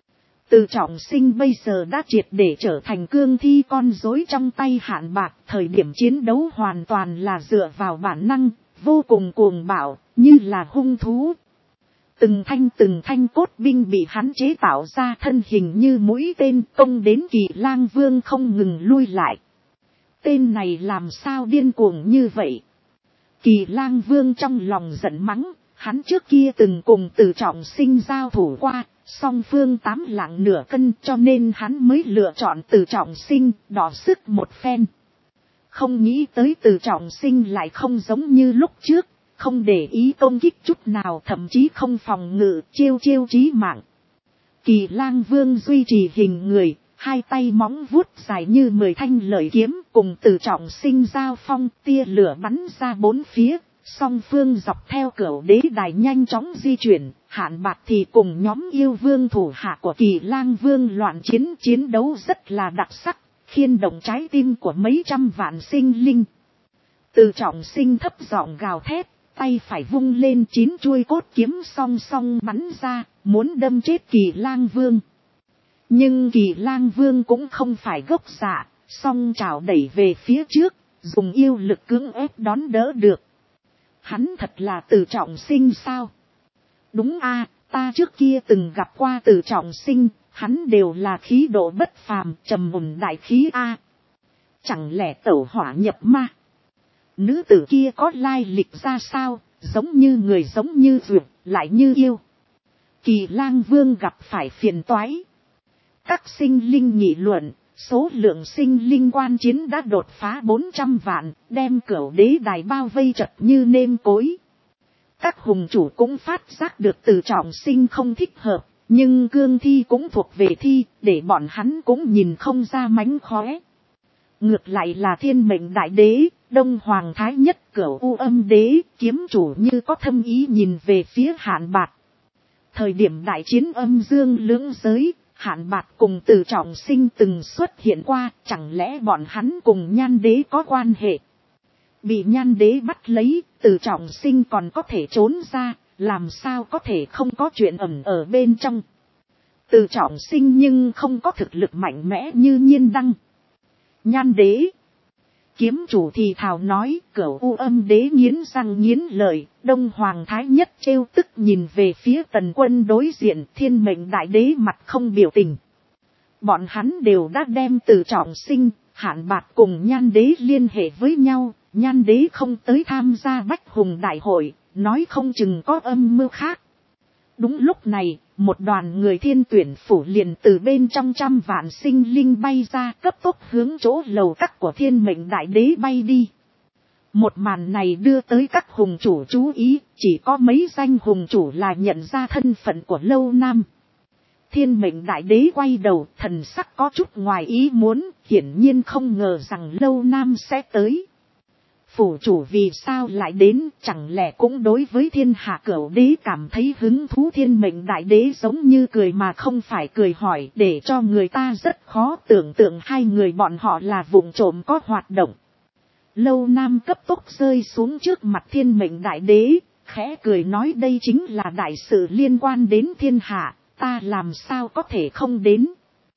Từ Trọng Sinh bây giờ đã triệt để trở thành cương thi con rối trong tay Hạn Bạt, thời điểm chiến đấu hoàn toàn là dựa vào bản năng, vô cùng cuồng bạo, như là hung thú. Từng thanh cốt binh bị hắn chế tạo ra, thân hình như mũi tên công đến Kỳ Lang Vương không ngừng lui lại. Tên này làm sao điên cuồng như vậy? Kỳ Lang Vương trong lòng giận mắng, hắn trước kia từng cùng Từ Trọng Sinh giao thủ qua, song phương 8 lạng nửa cân, cho nên hắn mới lựa chọn Từ Trọng Sinh, đỏ sức một phen. Không nghĩ tới Từ Trọng Sinh lại không giống như lúc trước, không để ý công kích chút nào, thậm chí không phòng ngự, chiêu chí mạng. Kỳ Lang Vương duy trì hình người, hai tay móng vuốt dài như 10 thanh lợi kiếm, cùng Từ Trọng Sinh giao phong, tia lửa bắn ra bốn phía, song phương dọc theo Cửu Đế đài nhanh chóng di chuyển. Hạn Bạt thì cùng nhóm yêu vương thủ hạ của Kỳ Lang Vương loạn chiến đấu rất là đặc sắc, khiên động trái tim của mấy trăm vạn sinh linh. Từ Trọng Sinh thấp giọng gào thét, tay phải vung lên 9 chuôi cốt kiếm song song bắn ra, muốn đâm chết Kỳ Lang Vương. Nhưng Kỳ Lang Vương cũng không phải gốc dạ, song trảo đẩy về phía trước, dùng yêu lực cưỡng ép đón đỡ được. Hắn thật là Từ Trọng Sinh sao? Đúng a, ta trước kia từng gặp qua Từ Trọng Sinh, hắn đều là khí độ bất phàm, trầm mùn đại khí a. Chẳng lẽ tẩu hỏa nhập ma? Nữ tử kia có lai lịch ra sao, giống như người giống như vượt, lại như yêu. Kỳ Lang Vương gặp phải phiền toái. Các sinh linh nghị luận, số lượng sinh linh quan chiến đã đột phá 400 vạn, đem Cửu Đế đài bao vây chật như nêm cối. Các hùng chủ cũng phát giác được Từ Trọng Sinh không thích hợp, nhưng cương thi cũng thuộc về thi, để bọn hắn cũng nhìn không ra mánh khóe. Ngược lại là thiên mệnh đại đế, Đông Hoàng Thái Nhất, Cửu U Âm Đế, kiếm chủ như có thâm ý nhìn về phía Hạn Bạt. Thời điểm đại chiến âm dương lưỡng giới, Hạn Bạt cùng Từ Trọng Sinh từng xuất hiện qua, chẳng lẽ bọn hắn cùng Nhan Đế có quan hệ? Bị Nhan Đế bắt lấy, Từ Trọng Sinh còn có thể trốn ra, làm sao có thể không có chuyện ẩn ở bên trong. Từ Trọng Sinh nhưng không có thực lực mạnh mẽ như Nhiên Đăng. Nhan Đế, kiếm chủ thì thào nói. Cửu U Âm Đế nghiến răng nghiến lợi, Đông Hoàng Thái Nhất trêu tức nhìn về phía Tần Quân đối diện. Thiên mệnh đại đế mặt không biểu tình. Bọn hắn đều đã đem Từ Trọng Sinh, Hạn Bạt cùng Nhan Đế liên hệ với nhau. Nhan Đế không tới tham gia Bách Hùng đại hội, nói không chừng có âm mưu khác. Đúng lúc này, một đoàn người Thiên Tuyển Phủ liền từ bên trong trăm vạn sinh linh bay ra, cấp tốc hướng chỗ lầu các của thiên mệnh đại đế bay đi. Một màn này đưa tới các hùng chủ chú ý, chỉ có mấy danh hùng chủ là nhận ra thân phận của Lâu Nam. Thiên mệnh đại đế quay đầu, thần sắc có chút ngoài ý muốn, hiển nhiên không ngờ rằng Lâu Nam sẽ tới. Phủ chủ vì sao lại đến, chẳng lẽ cũng đối với thiên hạ cửu đế cảm thấy hứng thú. Thiên mệnh đại đế giống như cười mà không phải cười hỏi, để cho người ta rất khó tưởng tượng hai người bọn họ là vụng trộm có hoạt động. Lâu Nam cấp tốc rơi xuống trước mặt thiên mệnh đại đế, khẽ cười nói đây chính là đại sự liên quan đến thiên hạ, ta làm sao có thể không đến.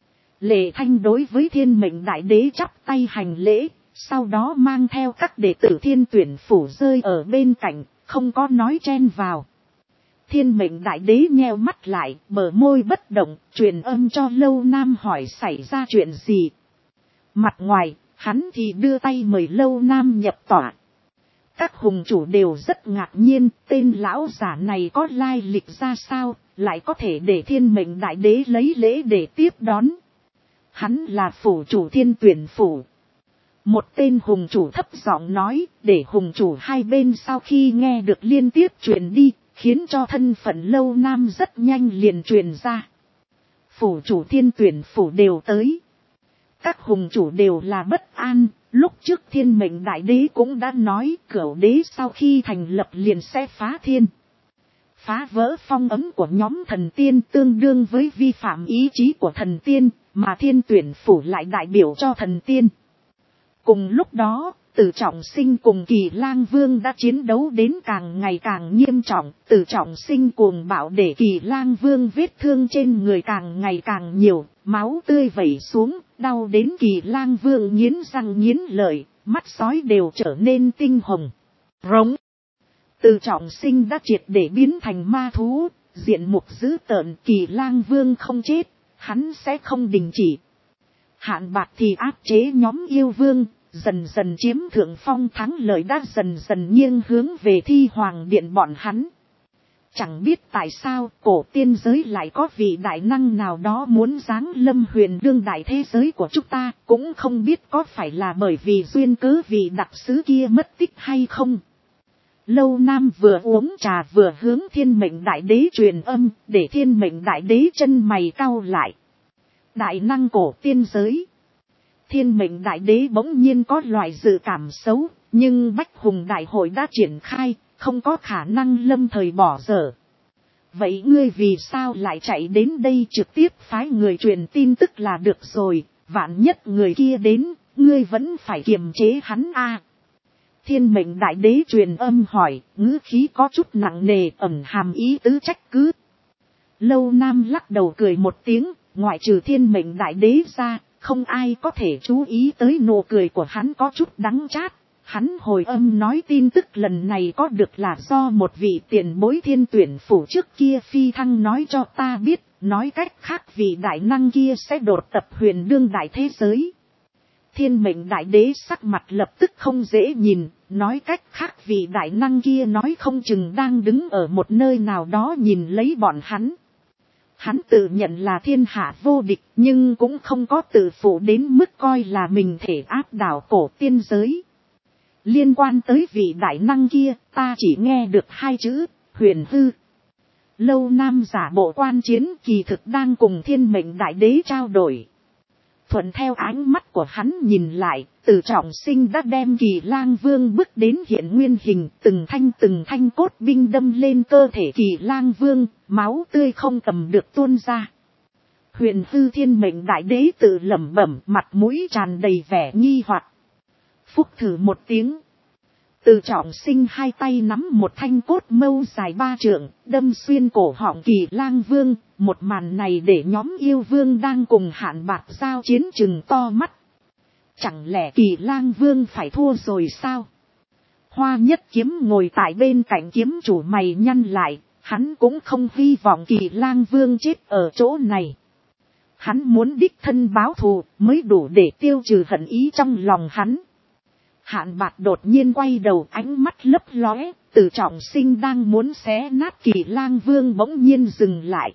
Lệ Thanh đối với thiên mệnh đại đế chắp tay hành lễ, sau đó mang theo các đệ tử thiên tuyển phủ rơi ở bên cạnh, không có nói chen vào. Thiên mệnh đại đế nheo mắt lại, bờ môi bất động, truyền âm cho Lâu Nam hỏi xảy ra chuyện gì. Mặt ngoài, hắn thì đưa tay mời Lâu Nam nhập tỏa. Các hùng chủ đều rất ngạc nhiên, tên lão giả này có lai lịch ra sao, lại có thể để thiên mệnh đại đế lấy lễ để tiếp đón. Hắn là phủ chủ thiên tuyển phủ. Một tên hùng chủ thấp giọng nói, để hùng chủ hai bên sau khi nghe được liên tiếp truyền đi, khiến cho thân phận Lâu Nam rất nhanh liền truyền ra. Phủ chủ thiên tuyển phủ đều tới. Các hùng chủ đều là bất an, lúc trước thiên mệnh đại đế cũng đã nói cửu đế sau khi thành lập liền sẽ phá thiên. Phá vỡ phong ấn của nhóm thần tiên tương đương với vi phạm ý chí của thần tiên, mà thiên tuyển phủ lại đại biểu cho thần tiên. Cùng lúc đó, Từ Trọng Sinh cùng Kỳ Lang Vương đã chiến đấu đến càng ngày càng nghiêm trọng. Từ Trọng Sinh cuồng bạo để Kỳ Lang Vương vết thương trên người càng ngày càng nhiều, máu tươi vẩy xuống, đau đến Kỳ Lang Vương nghiến răng nghiến lợi, mắt sói đều trở nên tinh hồng. Rống. Từ Trọng Sinh đã triệt để biến thành ma thú, diện mục dữ tợn. Kỳ Lang Vương không chết, hắn sẽ không đình chỉ. Hạn Bạc thì áp chế nhóm yêu vương, dần dần chiếm thượng phong, thắng lợi đã dần dần nghiêng hướng về Thi Hoàng Điện bọn hắn. Chẳng biết tại sao cổ tiên giới lại có vị đại năng nào đó muốn giáng lâm huyền đương đại thế giới của chúng ta, cũng không biết có phải là bởi vì duyên cớ vị đặc sứ kia mất tích hay không. Lâu Nam vừa uống trà vừa hướng thiên mệnh đại đế truyền âm, để thiên mệnh đại đế chân mày cau lại. Đại năng cổ tiên giới. Thiên mệnh đại đế bỗng nhiên có loại dự cảm xấu, nhưng Bách Hùng đại hội đã triển khai, không có khả năng lâm thời bỏ dở. Vậy ngươi vì sao lại chạy đến đây trực tiếp phái người truyền tin tức là được rồi, vạn nhất người kia đến, ngươi vẫn phải kiềm chế hắn a. Thiên mệnh đại đế truyền âm hỏi, ngữ khí có chút nặng nề, ẩn hàm ý tứ trách cứ. Lâu Nam lắc đầu cười một tiếng, ngoại trừ thiên mệnh đại đế ra, không ai có thể chú ý tới nụ cười của hắn có chút đắng chát. Hắn hồi âm nói tin tức lần này có được là do một vị tiền bối thiên tuyển phủ trước kia phi thăng nói cho ta biết, nói cách khác vị đại năng kia sẽ đột tập huyền đương đại thế giới. Thiên mệnh đại đế sắc mặt lập tức không dễ nhìn, nói cách khác vị đại năng kia nói không chừng đang đứng ở một nơi nào đó nhìn lấy bọn hắn. Hắn tự nhận là thiên hạ vô địch, nhưng cũng không có tự phụ đến mức coi là mình thể áp đảo cổ tiên giới. Liên quan tới vị đại năng kia, ta chỉ nghe được hai chữ, huyền hư. Lâu Nam giả bộ quan chiến kỳ thực đang cùng thiên mệnh đại đế trao đổi. Thuận theo ánh mắt của hắn nhìn lại, Từ Trọng Sinh đã đem Kỳ Lang Vương bước đến hiện nguyên hình, từng thanh cốt binh đâm lên cơ thể Kỳ Lang Vương, máu tươi không cầm được tuôn ra. Huyền hư thiên mệnh đại đế tự lẩm bẩm, mặt mũi tràn đầy vẻ nghi hoặc. Phúc thử một tiếng. Từ Trọng Sinh hai tay nắm một thanh cốt mâu dài 3 trượng, đâm xuyên cổ họng Kỳ Lang Vương. Một màn này để nhóm yêu vương đang cùng Hạn Bạc giao chiến chừng to mắt. Chẳng lẽ Kỳ Lang Vương phải thua rồi sao? Hoa Nhất Kiếm ngồi tại bên cạnh kiếm chủ mày nhăn lại, hắn cũng không hy vọng Kỳ Lang Vương chết ở chỗ này. Hắn muốn đích thân báo thù mới đủ để tiêu trừ hận ý trong lòng hắn. Hạn Bạc đột nhiên quay đầu, ánh mắt lấp lóe, Từ Trọng Sinh đang muốn xé nát Kỳ Lang Vương bỗng nhiên dừng lại.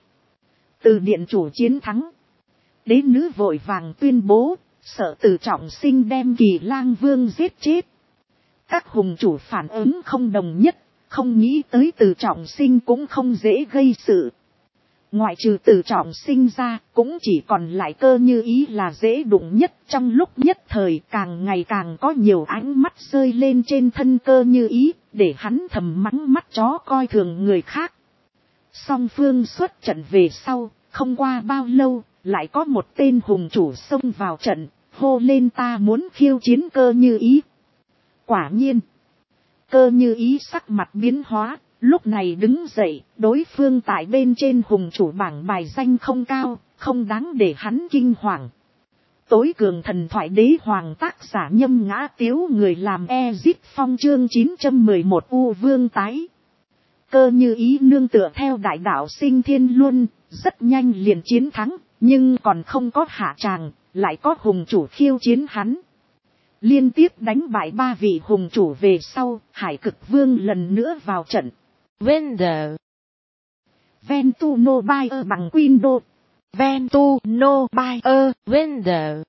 Từ điện chủ chiến thắng. Đế nữ vội vàng tuyên bố, sợ Từ Trọng Sinh đem Kỳ Lang Vương giết chết. Các hùng chủ phản ứng không đồng nhất, không nghĩ tới Từ Trọng Sinh cũng không dễ gây sự. ngoại trừ Từ Trọng Sinh ra, cũng chỉ còn lại Cơ Như Ý là dễ đụng nhất. Trong lúc nhất thời càng ngày càng có nhiều ánh mắt rơi lên trên thân Cơ Như Ý, để hắn thầm mắng mắt chó coi thường người khác. Song phương xuất trận về sau, không qua bao lâu, lại có một tên hùng chủ xông vào trận, hô lên ta muốn khiêu chiến Cơ Như Ý. Quả nhiên, Cơ Như Ý sắc mặt biến hóa, lúc này đứng dậy, đối phương tại bên trên hùng chủ bảng bài danh không cao, không đáng để hắn kinh hoàng. Tối cường thần thoại đế hoàng tác giả Nhâm Ngã Tiếu, người làm Ezit Phong chương 911 U Vương tái. Cơ Như Ý nương tựa theo đại đạo sinh thiên luân, rất nhanh liền chiến thắng, nhưng còn không có hạ tràng, lại có hùng chủ khiêu chiến hắn. Liên tiếp đánh bại 3 vị hùng chủ về sau, Hải Cực Vương lần nữa vào trận. Vendor. Ventuno Buyer bằng Windows. Ventuno Buyer. Vendor.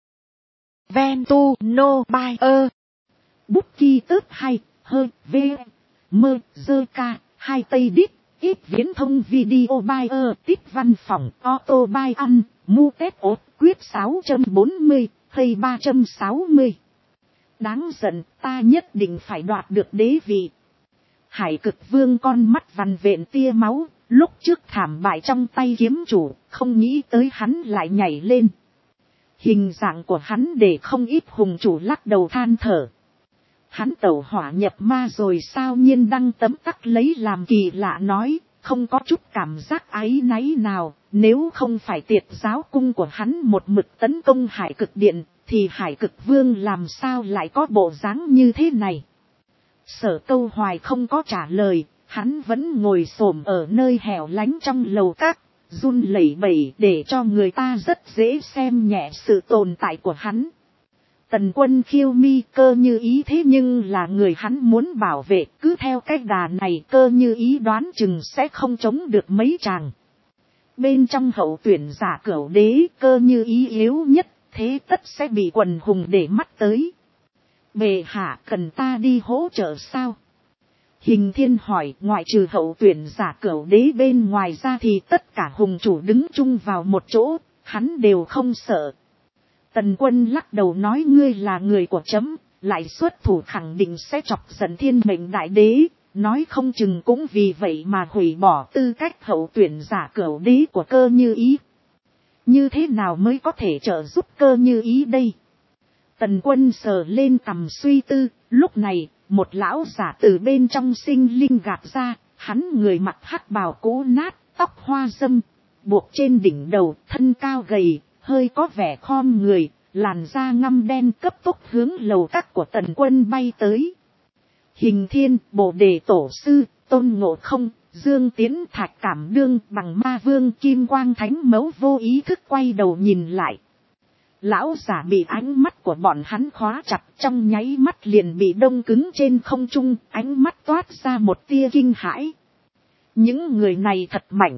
Ventuno Buyer. Bút chi tớp 2, hơi, v, mơ, dơ ca, 2 tây đít, ít viễn thông video buyer, tít văn phòng, auto buy ăn, mu tết ốt, quyết 640, hay 360. Đáng giận, ta nhất định phải đoạt được đế vị. Hải Cực Vương con mắt vằn vện tia máu, lúc trước thảm bại trong tay kiếm chủ, không nghĩ tới hắn lại nhảy lên. Hình dạng của hắn để không ít hùng chủ lắc đầu than thở. Hắn tẩu hỏa nhập ma rồi sao? Nhiên Đăng tấm tắc lấy làm kỳ lạ nói, không có chút cảm giác áy náy nào, nếu không phải Tiệt giáo cung của hắn một mực tấn công Hải Cực Điện, thì Hải Cực Vương làm sao lại có bộ dáng như thế này? Sở Câu Hoài không có trả lời, hắn vẫn ngồi xổm ở nơi hẻo lánh trong lầu các, run lẩy bẩy để cho người ta rất dễ xem nhẹ sự tồn tại của hắn. Tần Quân khiêu mi Cơ Như Ý thế nhưng là người hắn muốn bảo vệ, cứ theo cách đà này Cơ Như Ý đoán chừng sẽ không chống được mấy chàng. Bên trong hậu tuyển giả Cửu Đế, Cơ Như Ý yếu nhất, thế tất sẽ bị quần hùng để mắt tới. Bệ hạ cần ta đi hỗ trợ sao? Hình Thiên hỏi. Ngoại trừ hậu tuyển giả Cửu Đế bên ngoài ra thì tất cả hùng chủ đứng chung vào một chỗ, hắn đều không sợ. Tần Quân lắc đầu nói ngươi là người của chấm, lại xuất thủ khẳng định sẽ chọc giận Thiên Mệnh Đại Đế, nói không chừng cũng vì vậy mà hủy bỏ tư cách hậu tuyển giả Cửu Đế của Cơ Như Ý. Như thế nào mới có thể trợ giúp Cơ Như Ý đây? Tần Quân sờ lên cằm suy tư, lúc này, một lão giả từ bên trong sinh linh gạt ra, hắn người mặc hắc bào cũ nát, tóc hoa râm, buộc trên đỉnh đầu, thân cao gầy, hơi có vẻ khom người, làn da ngăm đen cấp tốc hướng lầu các của Tần Quân bay tới. Hình Thiên, Bồ Đề Tổ Sư, Tôn Ngộ Không, Dương Tiến, Thạch Cảm Đương, Bằng Ma Vương, Kim Quang Thánh Mẫu vô ý thức quay đầu nhìn lại. Lão giả bị ánh mắt của bọn hắn khóa chặt, trong nháy mắt liền bị đông cứng trên không trung, ánh mắt toát ra một tia kinh hãi. Những người này thật mạnh.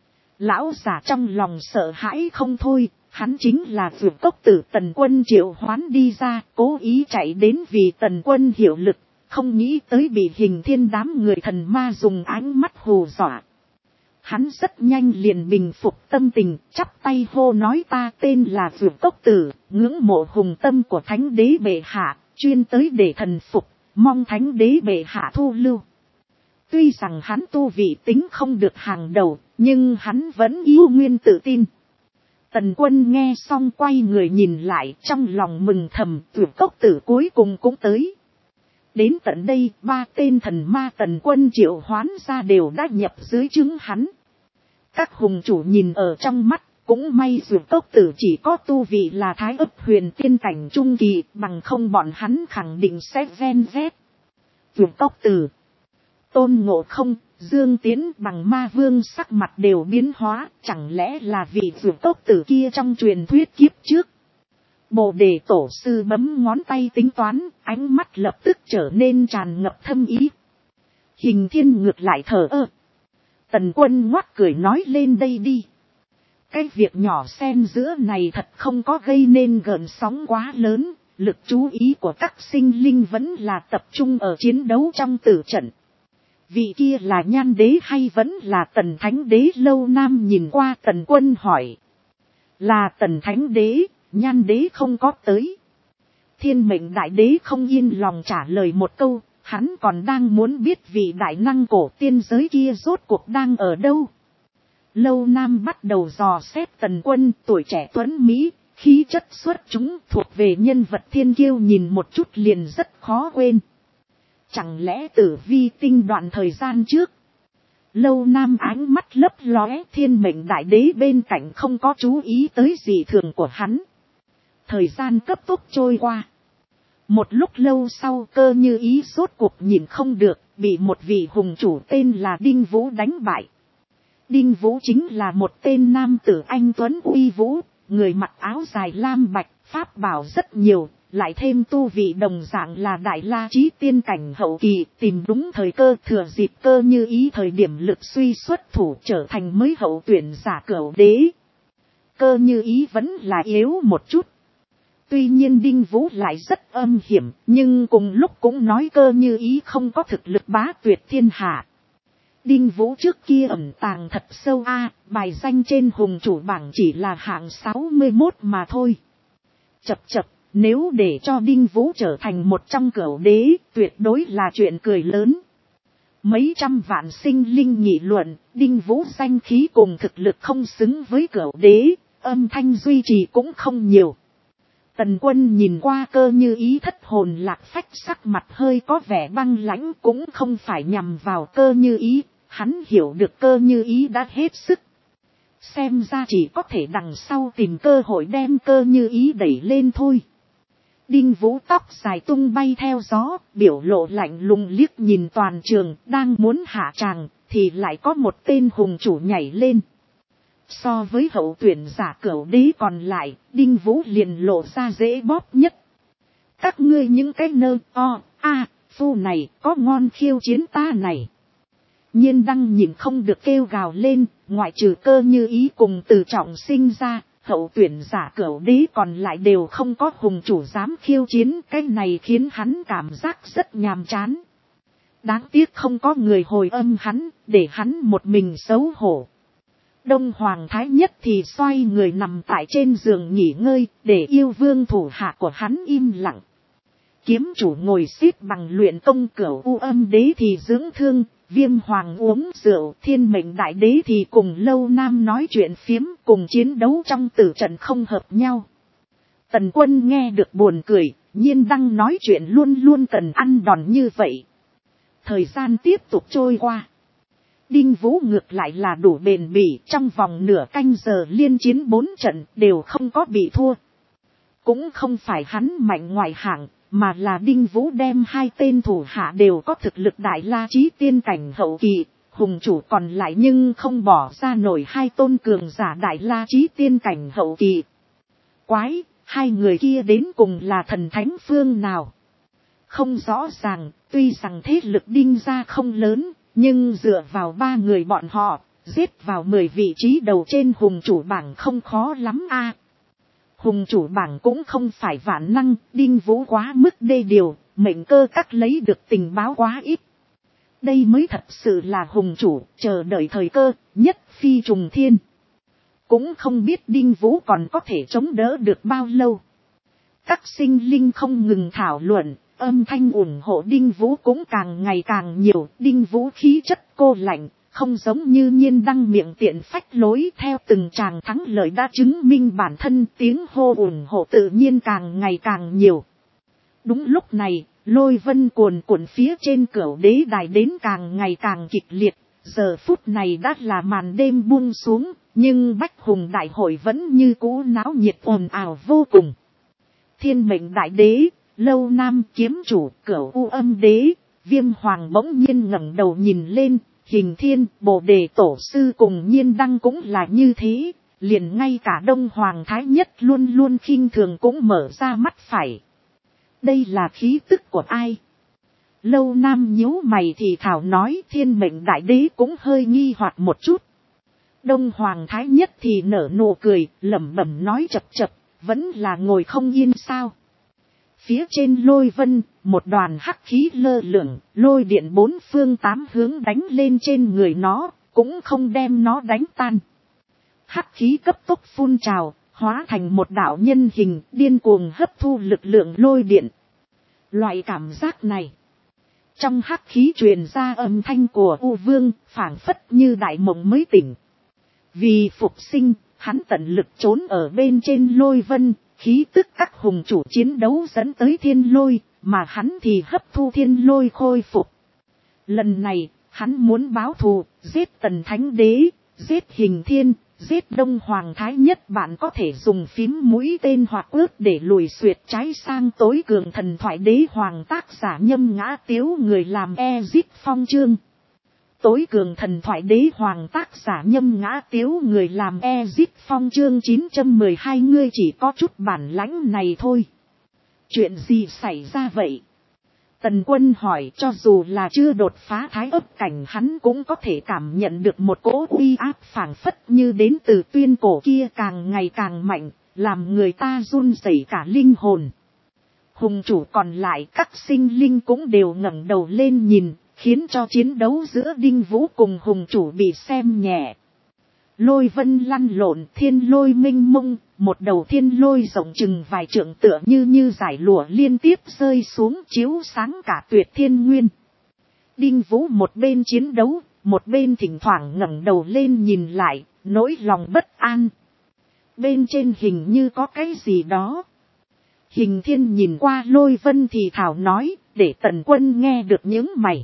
Lão giả trong lòng sợ hãi không thôi, hắn chính là Vượt Cốc Tử Tần Quân triệu hoán đi ra, cố ý chạy đến vì Tần Quân hiệu lực, không nghĩ tới bị Hình Thiên đám người thần ma dùng ánh mắt hù dọa. Hắn rất nhanh liền bình phục tâm tình, chắp tay hô nói ta tên là Vượt Cốc Tử, ngưỡng mộ hùng tâm của Thánh Đế bệ hạ, chuyên tới để thần phục, mong Thánh Đế bệ hạ thu lưu. Tuy rằng hắn tu vị tính không được hàng đầu, nhưng hắn vẫn yêu nguyên tự tin. Tần Quân nghe xong quay người nhìn lại, trong lòng mừng thầm, Vượt Cốc Tử cuối cùng cũng tới. Đến tận đây, 3 tên thần ma Tần Quân triệu hoán ra đều đã nhập dưới trướng hắn. Các hùng chủ nhìn ở trong mắt, cũng may Vượt Cốc Tử chỉ có tu vị là Thái Ức Huyền Tiên cảnh trung kỳ, bằng không bọn hắn khẳng định sẽ ven vét. Vượt Cốc Tử, Tôn Ngộ Không, Dương Tiến, Bằng Ma Vương sắc mặt đều biến hóa, chẳng lẽ là vị Vượt Cốc Tử kia trong truyền thuyết kiếp trước. Bồ Đề Tổ Sư bấm ngón tay tính toán, ánh mắt lập tức trở nên tràn ngập thâm ý. Hình Thiên ngược lại thở ơ. Tần Quân ngoắt cười nói lên đây đi. Cái việc nhỏ xen giữa này thật không có gây nên gợn sóng quá lớn, lực chú ý của các sinh linh vẫn là tập trung ở chiến đấu trong tử trận. Vị kia là Nhan đế hay vẫn là Tần Thánh đế? Lâu Nam nhìn qua Tần Quân hỏi. Là Tần Thánh đế, Nhan đế không có tới. Thiên Mệnh Đại đế không yên lòng trả lời một câu, hắn còn đang muốn biết vị đại năng cổ tiên giới kia rốt cuộc đang ở đâu. Lâu Nam bắt đầu dò xét Tần Quân, tuổi trẻ tuấn Mỹ, khí chất xuất chúng, thuộc về nhân vật thiên kiêu, nhìn một chút liền rất khó quên. Chẳng lẽ Tử Vi tinh đoạn thời gian trước? Lâu Nam ánh mắt lấp lóe, Thiên Mệnh Đại đế bên cạnh không có chú ý tới dị thường của hắn. Thời gian cấp tốc trôi qua. Một lúc lâu sau, Cơ Như Ý rốt cuộc nhìn không được, bị một vị hùng chủ tên là Đinh Vũ đánh bại. Đinh Vũ chính là một tên nam tử anh tuấn uy vũ, người mặc áo dài lam bạch, pháp bảo rất nhiều, lại thêm tu vị đồng dạng là Đại La Chí tiên cảnh hậu kỳ, tìm đúng thời cơ, thừa dịp Cơ Như Ý thời điểm lực suy xuất thủ, trở thành mới hậu tuyển giả Cửu đế. Cơ Như Ý vẫn là yếu một chút. Tuy nhiên Đinh Vũ lại rất âm hiểm, nhưng cùng lúc cũng nói Cơ Như Ý không có thực lực bá tuyệt thiên hạ. Đinh Vũ trước kia ẩn tàng thật sâu bài danh trên hùng chủ bảng chỉ là hạng 61 mà thôi. Chập chập, nếu để cho Đinh Vũ trở thành một trong Cửu đế, tuyệt đối là chuyện cười lớn. Mấy trăm vạn sinh linh nghị luận, Đinh Vũ danh khí cùng thực lực không xứng với Cửu đế, âm thanh duy trì cũng không nhiều. Tần Quân nhìn qua Cơ Như Ý thất hồn lạc phách, sắc mặt hơi có vẻ băng lãnh, cũng không phải nhằm vào Cơ Như Ý, hắn hiểu được Cơ Như Ý đã hết sức. Xem ra chỉ có thể đằng sau tìm cơ hội đem Cơ Như Ý đẩy lên thôi. Đinh Vũ tóc dài tung bay theo gió, biểu lộ lạnh lùng liếc nhìn toàn trường, đang muốn hạ tràng, thì lại có một tên hùng chủ nhảy lên. So với hậu tuyển giả Cửu đế còn lại, Đinh Vũ liền lộ ra dễ bóp nhất. Các ngươi những cái phu này có ngon khiêu chiến ta này. Nhiên Đăng nhìn không được kêu gào lên, ngoại trừ Cơ Như Ý cùng Từ Trọng Sinh ra, hậu tuyển giả Cửu đế còn lại đều không có hùng chủ dám khiêu chiến, cái này khiến hắn cảm giác rất nhàm chán. Đáng tiếc không có người hồi âm hắn, để hắn một mình xấu hổ. Đông Hoàng Thái Nhất thì xoay người nằm tại trên giường nghỉ ngơi, để yêu vương thủ hạ của hắn im lặng. Kiếm chủ ngồi xếp bằng luyện công, Cửu U Âm đế thì dưỡng thương, Viêm Hoàng uống rượu, Thiên Mệnh Đại đế thì cùng Lâu Nam nói chuyện phiếm, cùng chiến đấu trong tử trận không hợp nhau. Tần Quân nghe được buồn cười, Nhiên Đăng nói chuyện luôn luôn cần ăn đòn như vậy. Thời gian tiếp tục trôi qua. Đinh Vũ ngược lại là đủ bền bỉ, trong vòng nửa canh giờ liên chiến 4 trận đều không có bị thua. Cũng không phải hắn mạnh ngoại hạng, mà là Đinh Vũ đem hai tên thủ hạ đều có thực lực Đại La Chí tiên cảnh hậu kỳ, hùng chủ còn lại nhưng không bỏ ra nổi hai tôn cường giả Đại La Chí tiên cảnh hậu kỳ. Quái, hai người kia đến cùng là thần thánh phương nào? Không rõ ràng, tuy rằng thế lực Đinh gia không lớn, nhưng dựa vào ba người bọn họ, giết vào 10 vị trí đầu trên hùng chủ bảng không khó lắm Hùng chủ bảng cũng không phải vạn năng, Đinh Vũ quá mức đê điều, mệnh cơ các lấy được tình báo quá ít. Đây mới thật sự là hùng chủ, chờ đợi thời cơ, nhất phi trùng thiên. Cũng không biết Đinh Vũ còn có thể chống đỡ được bao lâu. Các sinh linh không ngừng thảo luận, âm thanh ủng hộ Đinh Vũ cũng càng ngày càng nhiều. Đinh Vũ khí chất cô lạnh, không giống như Nhiên Đăng miệng tiện phách lối, theo từng tràng thắng lợi đã chứng minh bản thân, tiếng hô ủng hộ tự nhiên càng ngày càng nhiều. Đúng lúc này, lôi vân cuồn cuộn phía trên Cửu đế đài đến càng ngày càng kịch liệt. Giờ phút này đã là màn đêm buông xuống, nhưng Bách Hùng đại hội vẫn như cũ náo nhiệt ồn ào vô cùng. Thiên Mệnh Đại đế, Lâu Nam kiếm chủ, Cửu U Âm đế, Viêm Hoàng bỗng nhiên ngẩng đầu nhìn lên, Hình Thiên, Bồ Đề tổ sư cùng Nhiên Đăng cũng là như thế, liền ngay cả Đông Hoàng Thái Nhất luôn luôn khinh thường cũng mở ra mắt phải. Đây là khí tức của ai? Lâu Nam nhíu mày thì thảo nói. Thiên Mệnh Đại đế cũng hơi nghi hoặc một chút. Đông Hoàng Thái Nhất thì nở nụ cười, lẩm bẩm nói chập chập, vẫn là ngồi không yên sao? Phía trên lôi vân, một đoàn hắc khí lơ lửng, lôi điện bốn phương tám hướng đánh lên trên người nó, cũng không đem nó đánh tan. Hắc khí cấp tốc phun trào, hóa thành một đạo nhân hình, điên cuồng hấp thu lực lượng lôi điện. Loại cảm giác này, trong hắc khí truyền ra âm thanh của U Vương, phảng phất như đại mộng mới tỉnh. Vì phục sinh, hắn tận lực trốn ở bên trên lôi vân, khí tức các hùng chủ chiến đấu dẫn tới thiên lôi, mà hắn thì hấp thu thiên lôi khôi phục. Lần này, hắn muốn báo thù, giết Tần Thánh Đế, giết Hình Thiên, giết Đông Hoàng Thái Nhất. Bạn có thể dùng phím mũi tên hoặc ước để lùi xuyệt trái sang tối cường thần thoại đế hoàng. Tác giả Nhâm Ngã Tiếu, người làm Ezip Phong chương. Tối cường thần thoại đế hoàng, tác giả Nhâm Ngã Tiếu, người làm Ezip Phong chương 912. Ngươi chỉ có chút bản lãnh này thôi. Chuyện gì xảy ra vậy? Tần Quân hỏi. Cho dù là chưa đột phá thái ấp cảnh, hắn cũng có thể cảm nhận được một cỗ uy áp phảng phất như đến từ tuyên cổ kia, càng ngày càng mạnh, làm người ta run rẩy cả linh hồn. Hùng chủ còn lại các sinh linh cũng đều ngẩng đầu lên nhìn, khiến cho chiến đấu giữa Đinh Vũ cùng hùng chủ bị xem nhẹ. Lôi vân lăn lộn, thiên lôi minh mông, một đầu thiên lôi rộng chừng vài trượng tựa như dải lụa liên tiếp rơi xuống, chiếu sáng cả tuyệt thiên nguyên. Đinh Vũ một bên chiến đấu, một bên thỉnh thoảng ngẩng đầu lên nhìn lại, nỗi lòng bất an. Bên trên hình như có cái gì đó. Hình Thiên nhìn qua lôi vân thì thảo nói, để Tần Quân nghe được những mày.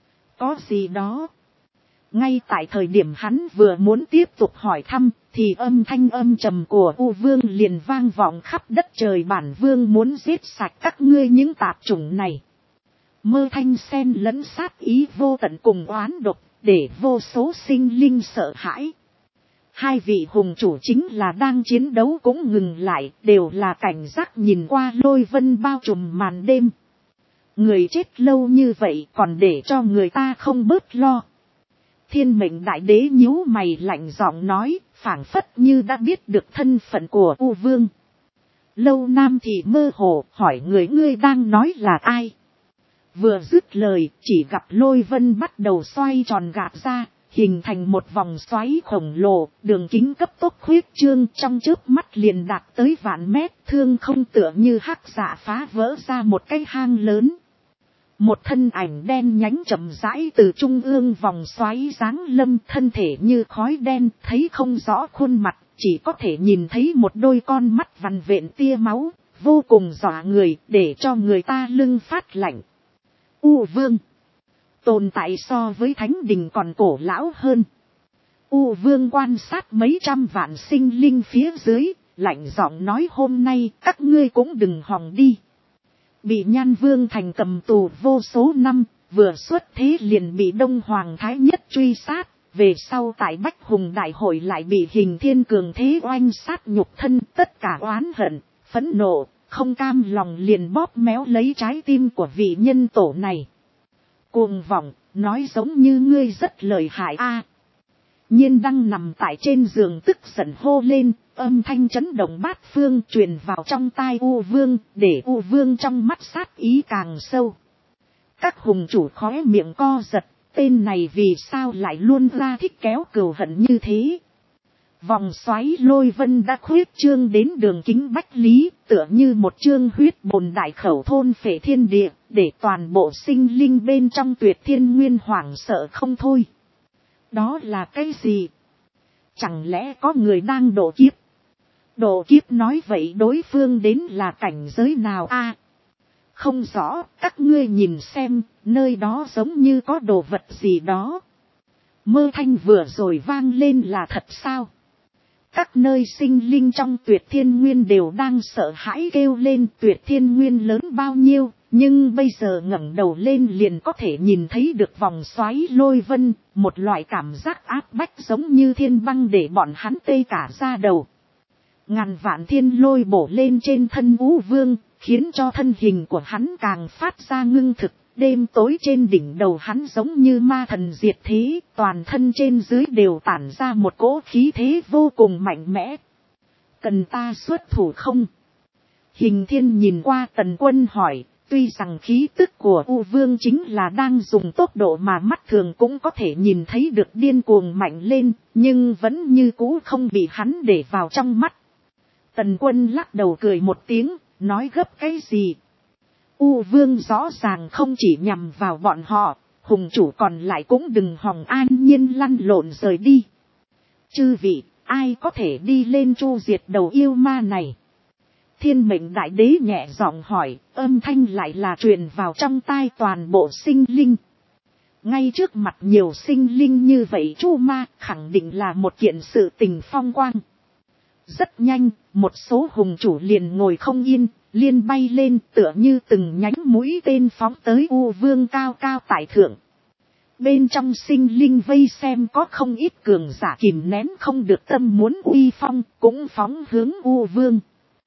Có gì đó? Ngay tại thời điểm hắn vừa muốn tiếp tục hỏi thăm, thì âm thanh âm trầm của U Vương liền vang vọng khắp đất trời. Bản Vương muốn giết sạch các ngươi những tạp chủng này. Mơ thanh xen lẫn sát ý vô tận cùng oán độc, để vô số sinh linh sợ hãi. Hai vị hùng chủ chính là đang chiến đấu cũng ngừng lại, đều là cảnh giác nhìn qua lôi vân bao trùm màn đêm. Người chết lâu như vậy còn để cho người ta không bớt lo. Thiên Mệnh Đại Đế nhíu mày lạnh giọng nói, phảng phất như đã biết được thân phận của U Vương. Lâu Nam thì mơ hồ, hỏi người ngươi đang nói là ai? Vừa dứt lời, chỉ gặp lôi vân bắt đầu xoay tròn gạt ra, hình thành một vòng xoáy khổng lồ, đường kính cấp tốc khuyết trương, trong chớp mắt liền đạt tới vạn mét, thương không tựa như hắc dạ phá vỡ ra một cái hang lớn. Một thân ảnh đen nhánh chậm rãi từ trung ương vòng xoáy giáng lâm, thân thể như khói đen, thấy không rõ khuôn mặt, chỉ có thể nhìn thấy một đôi con mắt vằn vện tia máu, vô cùng dọa người, để cho người ta lưng phát lạnh. U Vương tồn tại so với Thánh Đình còn cổ lão hơn. U Vương quan sát mấy trăm vạn sinh linh phía dưới, lạnh giọng nói, hôm nay các ngươi cũng đừng hòng đi. Bị Nhan Vương thành cầm tù vô số năm, vừa xuất thế liền bị Đông Hoàng Thái Nhất truy sát, về sau tại Bách Hùng Đại Hội lại bị Hình Thiên cường thế oanh sát nhục thân, tất cả oán hận, phẫn nộ, không cam lòng liền bóp méo lấy trái tim của vị nhân tổ này. Cuồng vọng, nói giống như ngươi rất lợi hại a. Nhiên Đăng nằm tại trên giường tức giận hô lên, âm thanh chấn động bát phương truyền vào trong tai U Vương, để U Vương trong mắt sát ý càng sâu. Các hùng chủ khóe miệng co giật, tên này vì sao lại luôn ra thích kéo cừu hận như thế. Vòng xoáy lôi vân đã khuyết trương đến đường kính bách lý, tựa như một chương huyết bồn đại khẩu thôn phệ thiên địa, để toàn bộ sinh linh bên trong tuyệt thiên nguyên hoảng sợ không thôi. Đó là cái gì? Chẳng lẽ có người đang độ kiếp? Độ kiếp nói vậy đối phương đến là cảnh giới nào a? Không rõ, các ngươi nhìn xem, nơi đó giống như có đồ vật gì đó. Mơ thanh vừa rồi vang lên là thật sao? Các nơi sinh linh trong tuyệt thiên nguyên đều đang sợ hãi kêu lên, tuyệt thiên nguyên lớn bao nhiêu, nhưng bây giờ ngẩng đầu lên liền có thể nhìn thấy được vòng xoáy lôi vân, một loại cảm giác áp bách giống như thiên băng để bọn hắn tê cả da đầu. Ngàn vạn thiên lôi bổ lên trên thân U Vương, khiến cho thân hình của hắn càng phát ra ngưng thực. Đêm tối trên đỉnh đầu hắn giống như ma thần diệt thế, toàn thân trên dưới đều tản ra một cỗ khí thế vô cùng mạnh mẽ. Cần ta xuất thủ không? Hình Thiên nhìn qua Tần Quân hỏi, tuy rằng khí tức của U Vương chính là đang dùng tốc độ mà mắt thường cũng có thể nhìn thấy được điên cuồng mạnh lên, nhưng vẫn như cũ không bị hắn để vào trong mắt. Tần Quân lắc đầu cười một tiếng, nói gấp cái gì? U Vương rõ ràng không chỉ nhằm vào bọn họ, hùng chủ còn lại cũng đừng hòng an nhiên lăn lộn rời đi. Chư vị, ai có thể đi lên chu diệt đầu yêu ma này? Thiên Mệnh Đại Đế nhẹ giọng hỏi, âm thanh lại là truyền vào trong tai toàn bộ sinh linh. Ngay trước mặt nhiều sinh linh như vậy chu ma khẳng định là một kiện sự tình phong quang. Rất nhanh, một số hùng chủ liền ngồi không yên, liên bay lên tựa như từng nhánh mũi tên phóng tới U Vương cao cao tại thượng. Bên trong sinh linh vây xem có không ít cường giả kìm nén không được tâm muốn uy phong, cũng phóng hướng U Vương.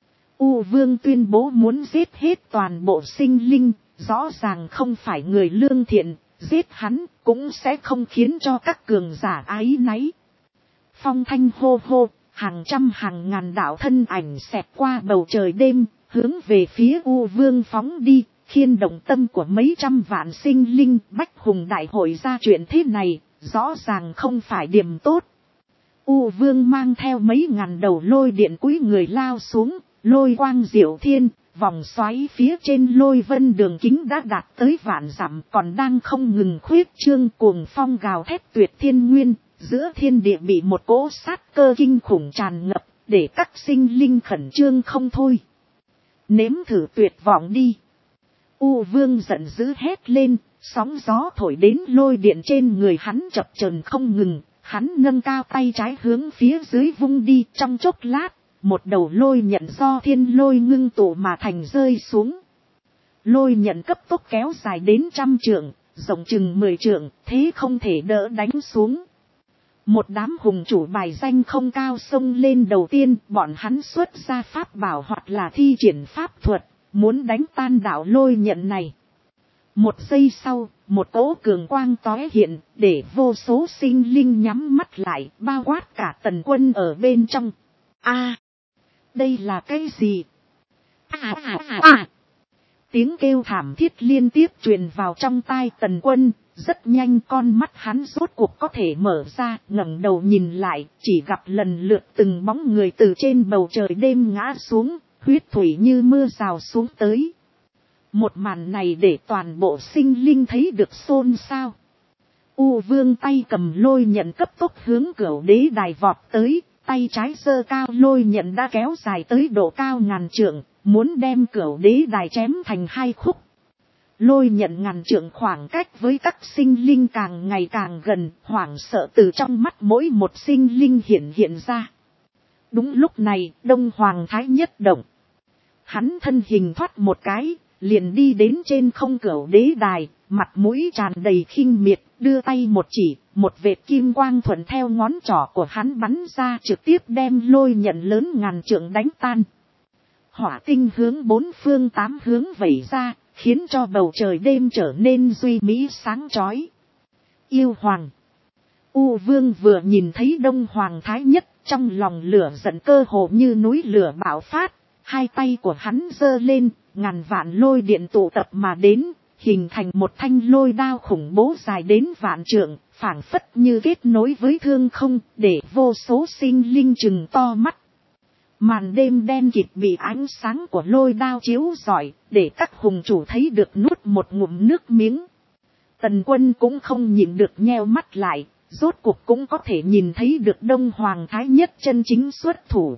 U Vương tuyên bố muốn giết hết toàn bộ sinh linh, rõ ràng không phải người lương thiện, giết hắn cũng sẽ không khiến cho các cường giả áy náy. Phong thanh hô hô, hàng trăm hàng ngàn đạo thân ảnh xẹt qua bầu trời đêm, hướng về phía U Vương phóng đi, khiên động tâm của mấy trăm vạn sinh linh. Bách hùng đại hội ra chuyện thế này, rõ ràng không phải điểm tốt. U Vương mang theo mấy ngàn đầu lôi điện cúi người lao xuống, lôi quang diệu thiên, vòng xoáy phía trên lôi vân đường kính đã đạt tới vạn dặm, còn đang không ngừng khuyết trương, cuồng phong gào thét tuyệt thiên nguyên, giữa thiên địa bị một cỗ sát cơ kinh khủng tràn ngập, để các sinh linh khẩn trương không thôi. Nếm thử tuyệt vọng đi. U Vương giận dữ hét lên, sóng gió thổi đến lôi điện trên người hắn chập chờn không ngừng, hắn nâng cao tay trái hướng phía dưới vung đi, trong chốc lát, một đầu lôi nhận do thiên lôi ngưng tụ mà thành rơi xuống. Lôi nhận cấp tốc kéo dài đến 100 trượng, rộng chừng 10 trượng, thế không thể đỡ đánh xuống. Một đám hùng chủ bài danh không cao xông lên đầu tiên, bọn hắn xuất ra pháp bảo hoặc là thi triển pháp thuật, muốn đánh tan đạo lôi nhận này. Một giây sau, một cỗ cường quang tóe hiện, để vô số sinh linh nhắm mắt lại, bao quát cả Tần Quân ở bên trong. A, đây là cái gì? Tiếng kêu thảm thiết liên tiếp truyền vào trong tai Tần Quân. Rất nhanh con mắt hắn rốt cuộc có thể mở ra, ngẩng đầu nhìn lại, chỉ gặp lần lượt từng bóng người từ trên bầu trời đêm ngã xuống, huyết thủy như mưa rào xuống tới. Một màn này để toàn bộ sinh linh thấy được xôn xao. U Vương tay cầm lôi nhận cấp tốc hướng Cửu Đế đài vọt tới, tay trái giơ cao lôi nhận đã kéo dài tới độ cao ngàn trượng, muốn đem Cửu Đế đài chém thành hai khúc. Lôi nhận ngàn trượng khoảng cách với các sinh linh càng ngày càng gần, hoảng sợ từ trong mắt mỗi một sinh linh hiện ra. Đúng lúc này, Đông Hoàng Thái Nhất động. Hắn thân hình thoát một cái, liền đi đến trên không Cửu Đế đài, mặt mũi tràn đầy khinh miệt, đưa tay một chỉ, một vệt kim quang thuận theo ngón trỏ của hắn bắn ra, trực tiếp đem lôi nhận lớn ngàn trượng đánh tan. Hỏa tinh hướng bốn phương tám hướng vẩy ra, khiến cho bầu trời đêm trở nên duy mỹ sáng chói. Yêu Hoàng. U Vương vừa nhìn thấy Đông Hoàng Thái Nhất, trong lòng lửa giận cơ hồ như núi lửa bạo phát, hai tay của hắn giơ lên, ngàn vạn lôi điện tụ tập mà đến, hình thành một thanh lôi đao khủng bố dài đến vạn trượng, phảng phất như kết nối với thương không, để vô số sinh linh chừng to mắt. Màn đêm đen kịt bị ánh sáng của lôi đao chiếu rọi, để các hùng chủ thấy được nuốt một ngụm nước miếng. Tần Quân cũng không nhìn được nheo mắt lại, rốt cuộc cũng có thể nhìn thấy được Đông Hoàng Thái Nhất chân chính xuất thủ.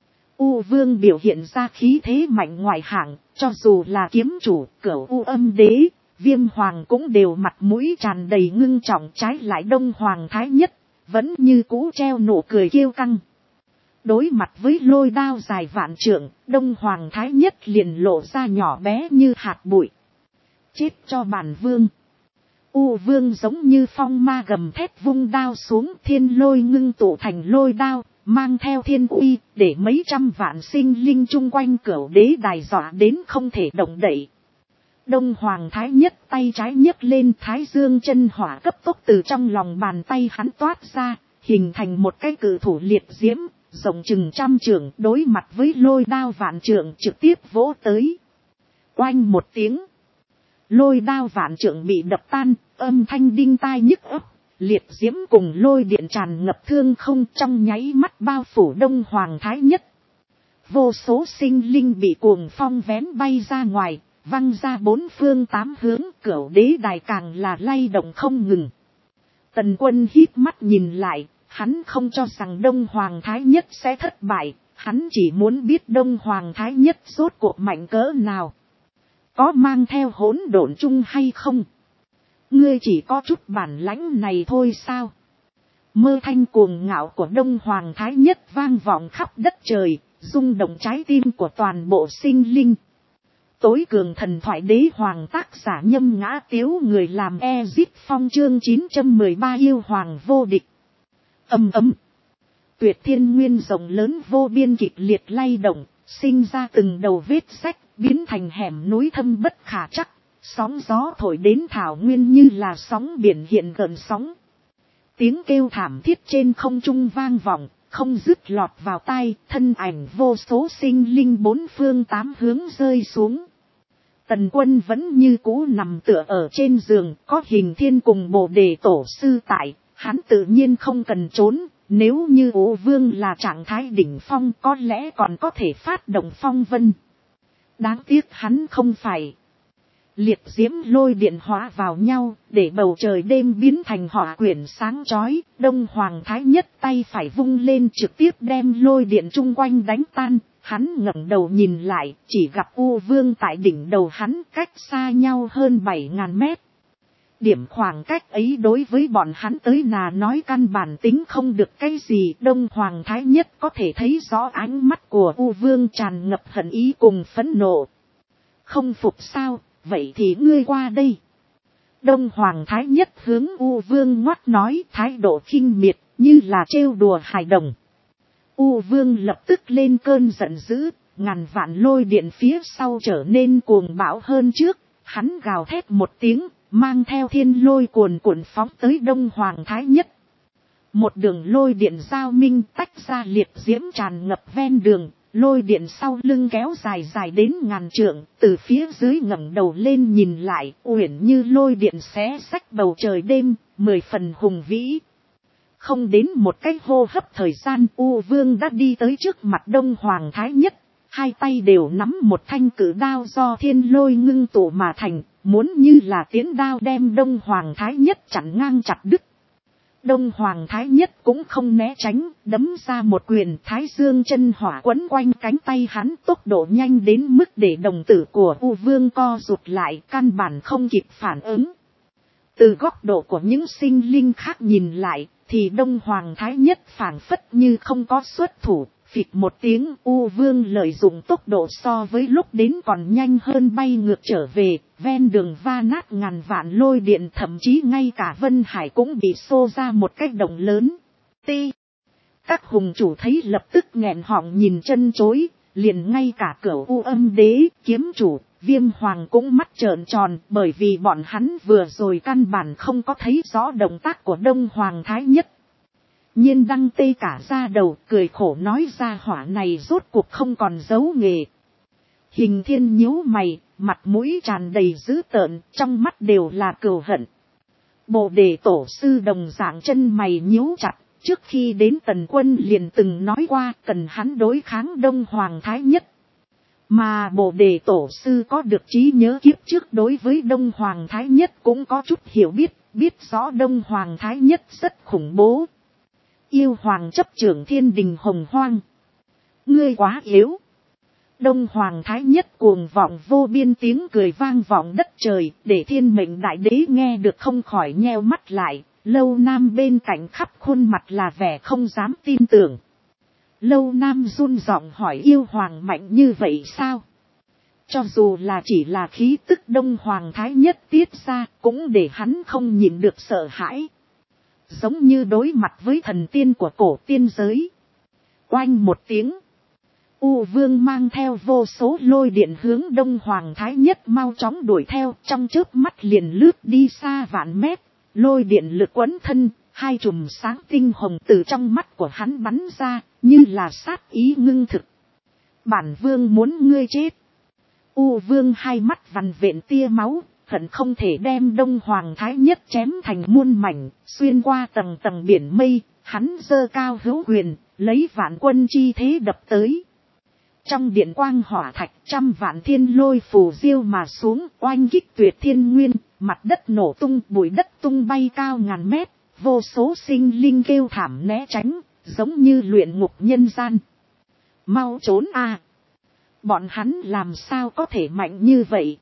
U Vương biểu hiện ra khí thế mạnh ngoài hạng, cho dù là kiếm chủ, Cửu U Âm Đế, Viêm Hoàng cũng đều mặt mũi tràn đầy ngưng trọng, trái lại Đông Hoàng Thái Nhất, vẫn như cũ treo nụ cười kiêu căng. Đối mặt với lôi đao dài vạn trượng, Đông Hoàng Thái Nhất liền lộ ra nhỏ bé như hạt bụi. Chết cho bản vương. U Vương giống như phong ma gầm thét vung đao xuống, thiên lôi ngưng tụ thành lôi đao, mang theo thiên uy, để mấy trăm vạn sinh linh chung quanh Cửu Đế đài dọa đến không thể động đậy. Đông Hoàng Thái Nhất tay trái nhấc lên, Thái Dương chân hỏa cấp tốc từ trong lòng bàn tay hắn toát ra, hình thành một cái cự thủ liệt diễm, rộng chừng 100 trượng, đối mặt với lôi đao vạn trượng trực tiếp vỗ tới. Oanh một tiếng, lôi đao vạn trượng bị đập tan, âm thanh đinh tai nhức óc, liệt diễm cùng lôi điện tràn ngập thương không, trong nháy mắt bao phủ Đông Hoàng Thái Nhất. Vô số sinh linh bị cuồng phong vén bay ra ngoài, văng ra 4 phương 8 hướng, Cửu Đế đài càng là lay động không ngừng. Tần Quân híp mắt nhìn lại, hắn không cho rằng Đông Hoàng Thái Nhất sẽ thất bại, hắn chỉ muốn biết Đông Hoàng Thái Nhất rốt cuộc mạnh cỡ nào. Có mang theo hỗn độn chung hay không? Ngươi chỉ có chút bản lãnh này thôi sao? Mơ thanh cuồng ngạo của Đông Hoàng Thái Nhất vang vọng khắp đất trời, rung động trái tim của toàn bộ sinh linh. Tối cường thần thoại đế hoàng tác giả Nhâm Ngã Tiếu, người làm Ezip Phong, chương 913 yêu hoàng vô địch. Ầm ầm. Tuyệt thiên nguyên rộng lớn vô biên kịch liệt lay động, sinh ra từng đầu vết rách, biến thành hẻm núi thâm bất khả trắc. Sóng gió thổi đến thảo nguyên như là sóng biển hiện gần sóng. Tiếng kêu thảm thiết trên không trung vang vọng, không dứt lọt vào tai, thân ảnh vô số sinh linh 4 phương 8 hướng rơi xuống. Tần Quân vẫn như cũ nằm tựa ở trên giường, có Hình Thiên cùng Bồ Đề tổ sư tại, hắn tự nhiên không cần trốn, nếu như Ô Vương là trạng thái đỉnh phong có lẽ còn có thể phát động phong vân. Đáng tiếc hắn không phải. Liệt diễm lôi điện hóa vào nhau, để bầu trời đêm biến thành hỏa quyển sáng chói. Đông Hoàng Thái Nhất tay phải vung lên trực tiếp đem lôi điện chung quanh đánh tan. Hắn ngẩng đầu nhìn lại, chỉ gặp U Vương tại đỉnh đầu hắn, cách xa nhau hơn 7.000 mét. Điểm khoảng cách ấy đối với bọn hắn tới là nói căn bản tính không được cái gì. Đông Hoàng Thái Nhất có thể thấy rõ ánh mắt của U Vương tràn ngập hận ý cùng phẫn nộ. Không phục sao? Vậy thì ngươi qua đây. Đông Hoàng Thái Nhất hướng U Vương ngoắt nói, thái độ khinh miệt, như là trêu đùa hài đồng. U Vương lập tức lên cơn giận dữ, ngàn vạn lôi điện phía sau trở nên cuồng bão hơn trước. Hắn gào thét một tiếng, mang theo thiên lôi cuồn cuộn phóng tới Đông Hoàng Thái Nhất. Một đường lôi điện giao minh tách ra, liệt diễm tràn ngập ven đường. Lôi điện sau lưng kéo dài dài đến ngàn trượng, từ phía dưới ngẩng đầu lên nhìn lại, uyển như lôi điện xé xách bầu trời đêm, 10 phần hùng vĩ. Không đến một cái hô hấp thời gian, U Vương đã đi tới trước mặt Đông Hoàng Thái Nhất, hai tay đều nắm một thanh cử đao do thiên lôi ngưng tụ mà thành, muốn như là tiến đao đem Đông Hoàng Thái Nhất chặn ngang chặt đứt. Đông Hoàng Thái Nhất cũng không né tránh, đấm ra một quyền, thái dương chân hỏa quấn quanh cánh tay hắn, tốc độ nhanh đến mức để đồng tử của U Vương co rụt lại, căn bản không kịp phản ứng. Từ góc độ của những sinh linh khác nhìn lại, thì Đông Hoàng Thái Nhất phảng phất như không có xuất thủ. Phịch một tiếng, U Vương lợi dụng tốc độ so với lúc đến còn nhanh hơn bay ngược trở về, ven đường va nát ngàn vạn lôi điện, thậm chí ngay cả Vân Hải cũng bị xô ra một cái động lớn. Các hùng chủ thấy lập tức nghẹn họng nhìn chân chối, liền ngay cả Cửu U Âm Đế, kiếm chủ, Viêm Hoàng cũng mắt trợn tròn, bởi vì bọn hắn vừa rồi căn bản không có thấy rõ động tác của Đông Hoàng Thái Nhất. Nhiên đăng tê cả ra đầu, cười khổ nói, ra hỏa này rốt cuộc không còn giấu nghề. Hình Thiên nhíu mày, mặt mũi tràn đầy dữ tợn, trong mắt đều là cừu hận. Bồ Đề tổ sư đồng dạng chân mày nhíu chặt, trước khi đến Tần Quân liền từng nói qua cần hắn đối kháng Đông Hoàng Thái Nhất. Mà Bồ Đề tổ sư có được trí nhớ kiếp trước, đối với Đông Hoàng Thái Nhất cũng có chút hiểu biết, biết rõ Đông Hoàng Thái Nhất rất khủng bố. Yêu hoàng chấp trưởng thiên đình hồng hoang. Ngươi quá yếu. Đông Hoàng Thái Nhất cuồng vọng vô biên tiếng cười vang vọng đất trời, để Thiên Mệnh Đại Đế nghe được không khỏi nheo mắt lại. Lâu Nam bên cạnh khắp khuôn mặt là vẻ không dám tin tưởng. Lâu Nam run giọng hỏi, yêu hoàng mạnh như vậy sao? Cho dù là chỉ là khí tức Đông Hoàng Thái Nhất tiết ra, cũng để hắn không nhịn được sợ hãi. Giống như đối mặt với thần tiên của cổ tiên giới. Oanh một tiếng, U Vương mang theo vô số lôi điện hướng Đông Hoàng Thái Nhất mau chóng đuổi theo, trong chớp mắt liền lướt đi xa vạn mét. Lôi điện lực quấn thân, Hai chùm sáng tinh hồng từ trong mắt của hắn bắn ra, như là sát ý ngưng thực. Bản vương muốn ngươi chết. U vương hai mắt vằn vện tia máu, hận không thể đem Đông Hoàng Thái Nhất chém thành muôn mảnh, xuyên qua tầng tầng biển mây, hắn giơ cao hữu quyền, lấy vạn quân chi thế đập tới. Trong điện quang hỏa thạch, trăm vạn thiên lôi phù diêu mà xuống, oanh kích tuyệt thiên nguyên, mặt đất nổ tung, bụi đất tung bay cao ngàn mét, vô số sinh linh kêu thảm né tránh, giống như luyện ngục nhân gian. Mau trốn a! Bọn hắn làm sao có thể mạnh như vậy?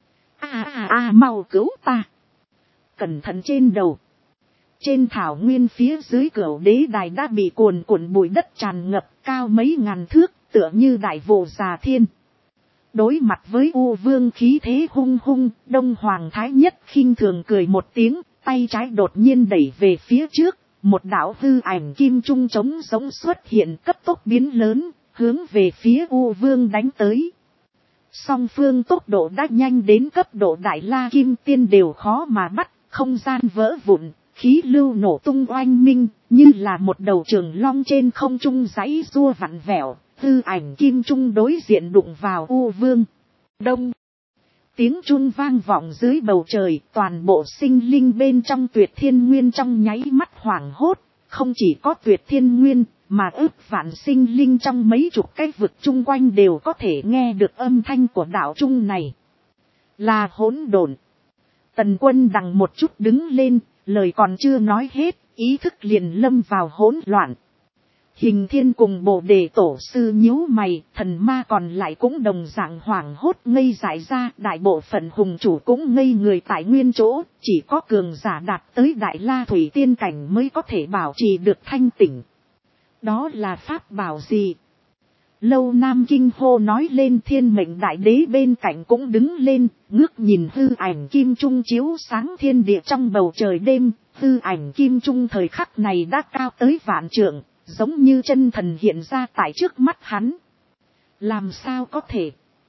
Mau cứu ta! Cẩn thận trên đầu. Trên thảo nguyên phía dưới Cửu Đế đài đã bị cuồn cuộn bụi đất tràn ngập, cao mấy ngàn thước, tựa như đại vụ già thiên. Đối mặt với U Vương khí thế hung hung, Đông Hoàng Thái Nhất khinh thường cười một tiếng, tay trái đột nhiên đẩy về phía trước, một đạo hư ảnh kim trung trống giống xuất hiện, cấp tốc biến lớn, hướng về phía U Vương đánh tới. Song phương tốc độ đã nhanh đến cấp độ Đại La Kim Tiên đều khó mà bắt, không gian vỡ vụn, khí lưu nổ tung oanh minh, như là một đầu trường long trên không trung giãy giụa vặn vẹo, hư ảnh kim trung đối diện đụng vào U Vương. Đông. Tiếng chun vang vọng dưới bầu trời, toàn bộ sinh linh bên trong Tuyệt Thiên Nguyên trong nháy mắt hoảng hốt, không chỉ có Tuyệt Thiên Nguyên, mà ước vạn sinh linh trong mấy chục cái vực chung quanh đều có thể nghe được âm thanh của đạo trung này. Là hỗn độn. Tần Quân đằng một chút đứng lên, lời còn chưa nói hết, ý thức liền lâm vào hỗn loạn. Hình Thiên cùng Bồ Đề tổ sư nhíu mày, thần ma còn lại cũng đồng dạng hoảng hốt ngây dại ra, đại bộ phận hùng chủ cũng ngây người tại nguyên chỗ, chỉ có cường giả đạt tới Đại La Thủy Tiên cảnh mới có thể bảo trì được thanh tỉnh. Đó là pháp bảo gì? Lâu Nam kinh hô nói lên, Thiên Mệnh Đại Đế bên cạnh cũng đứng lên, ngước nhìn hư ảnh kim trung chiếu sáng thiên địa trong bầu trời đêm, hư ảnh kim trung thời khắc này đã cao tới vạn trượng, giống như chân thần hiện ra tại trước mắt hắn. Làm sao có thể?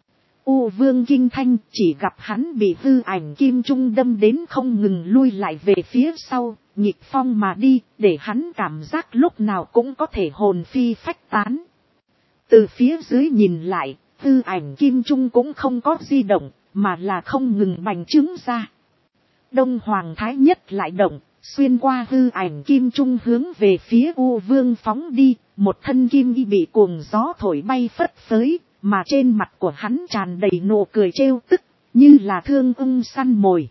U Vương kinh thanh, chỉ gặp hắn bị hư ảnh kim trung đâm đến không ngừng lui lại về phía sau, nghịch phong mà đi, để hắn cảm giác lúc nào cũng có thể hồn phi phách tán. Từ phía dưới nhìn lại, hư ảnh kim trung cũng không có di động, mà là không ngừng bành trướng ra. Đông Hoàng Thái Nhất lại động, xuyên qua hư ảnh kim trung hướng về phía U Vương phóng đi, một thân kim y bị cuồng gió thổi bay phất phới, mà trên mặt của hắn tràn đầy nụ cười trêu tức, như là thương ưng săn mồi.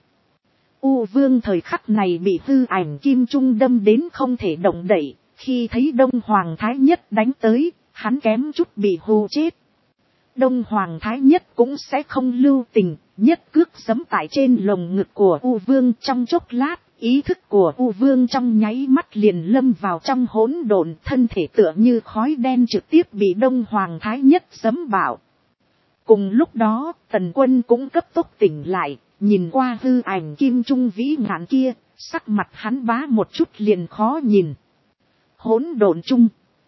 U Vương thời khắc này bị hư ảnh kim trung đâm đến không thể động đậy, khi thấy Đông Hoàng Thái Nhất đánh tới, hắn kém chút bị hù chết. Đông Hoàng Thái Nhất cũng sẽ không lưu tình, nhất cước giẫm tại trên lồng ngực của U Vương. Trong chốc lát, ý thức của U Vương trong nháy mắt liền lâm vào trong hỗn độn, thân thể tựa như khói đen trực tiếp bị Đông Hoàng Thái Nhất giẫm bạo. Cùng lúc đó, Tần Quân cũng cấp tốc tỉnh lại, nhìn qua hư ảnh kim trung vĩ ngạn kia, sắc mặt hắn bá một chút liền khó nhìn. Hỗn độn chung.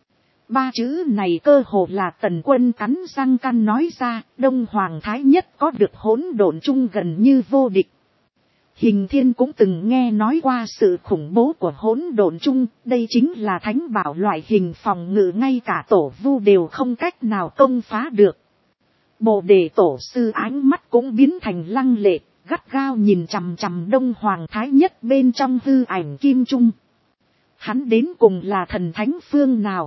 Ba chữ này cơ hồ là Tần Quân cắn răng căn nói ra, Đông Hoàng Thái Nhất có được hỗn độn chung gần như vô địch. Hình Thiên cũng từng nghe nói qua sự khủng bố của hỗn độn chung, đây chính là thánh bảo loại hình phòng ngự ngay cả tổ vu đều không cách nào công phá được. Bồ Đề tổ sư ánh mắt cũng biến thành lăng lệ, gắt gao nhìn chằm chằm Đông Hoàng Thái Nhất bên trong hư ảnh kim trung. Hắn đến cùng là thần thánh phương nào?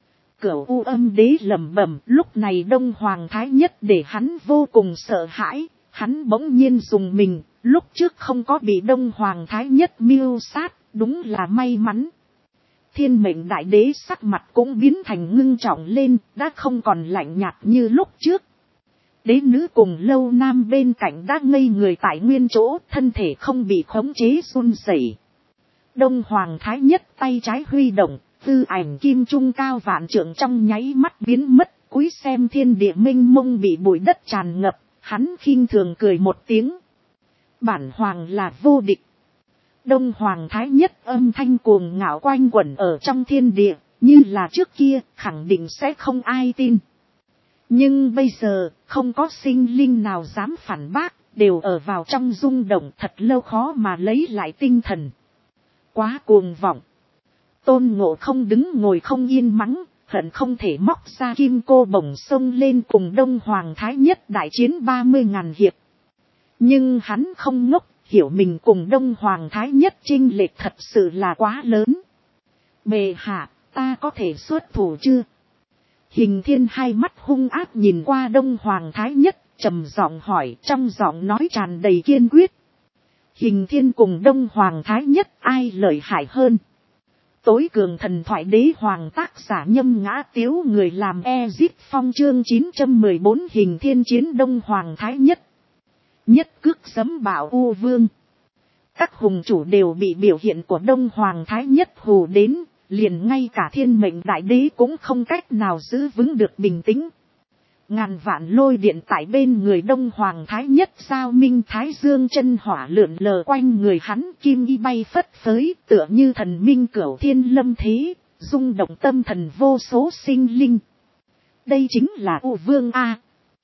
Cửu U Âm Đế lẩm bẩm, lúc này Đông Hoàng Thái Nhất để hắn vô cùng sợ hãi, hắn bỗng nhiên dùng mình, lúc trước không có bị Đông Hoàng Thái Nhất mưu sát, đúng là may mắn. Thiên Mệnh Đại Đế sắc mặt cũng biến thành ngưng trọng lên, đã không còn lạnh nhạt như lúc trước. Đế nữ cùng Lâu Nam bên cạnh đã ngây người tại nguyên chỗ, thân thể không bị khống chế run rẩy. Đông Hoàng Thái Nhất tay trái huy động, hư ảnh kim trung cao vạn trượng trong nháy mắt biến mất, cúi xem thiên địa mênh mông bị bụi đất tràn ngập, hắn khinh thường cười một tiếng. Bản hoàng là vô địch. Đông Hoàng Thái Nhất âm thanh cuồng ngạo quanh quẩn ở trong thiên địa, như là trước kia, khẳng định sẽ không ai tin. Nhưng bây giờ, không có sinh linh nào dám phản bác, đều ở vào trong rung động, thật lâu khó mà lấy lại tinh thần. Quá cuồng vọng. Tôn Ngộ Không đứng ngồi không yên mắng, hận không thể móc ra kim cô bổng xông lên cùng Đông Hoàng Thái Nhất đại chiến 30.000 hiệp. Nhưng hắn không ngốc, hiểu mình cùng Đông Hoàng Thái Nhất chênh lệch thật sự là quá lớn. Bệ hạ, ta có thể xuất thủ chưa? Hình Thiên hai mắt hung ác nhìn qua Đông Hoàng Thái Nhất, trầm giọng hỏi, trong giọng nói tràn đầy kiên quyết. Hình Thiên cùng Đông Hoàng Thái Nhất ai lợi hại hơn? Tối cường thần thoại đế hoàng tác giả Nhâm Ngã Tiếu, người làm Ezip Phong, chương 914 Hình Thiên chiến Đông Hoàng Thái Nhất. Nhất cước giẫm bạo U Vương. Các hùng chủ đều bị biểu hiện của Đông Hoàng Thái Nhất hù đến, liền ngay cả thiên mệnh đại đế cũng không cách nào giữ vững được bình tĩnh. Ngàn vạn lôi điện tại bên người Đông Hoàng Thái Nhất sao minh thái dương chân hỏa lượn lờ quanh người hắn, kim y bay phất phới tựa như thần minh cửu thiên lâm thế, rung động tâm thần vô số sinh linh. Đây chính là U Vương A.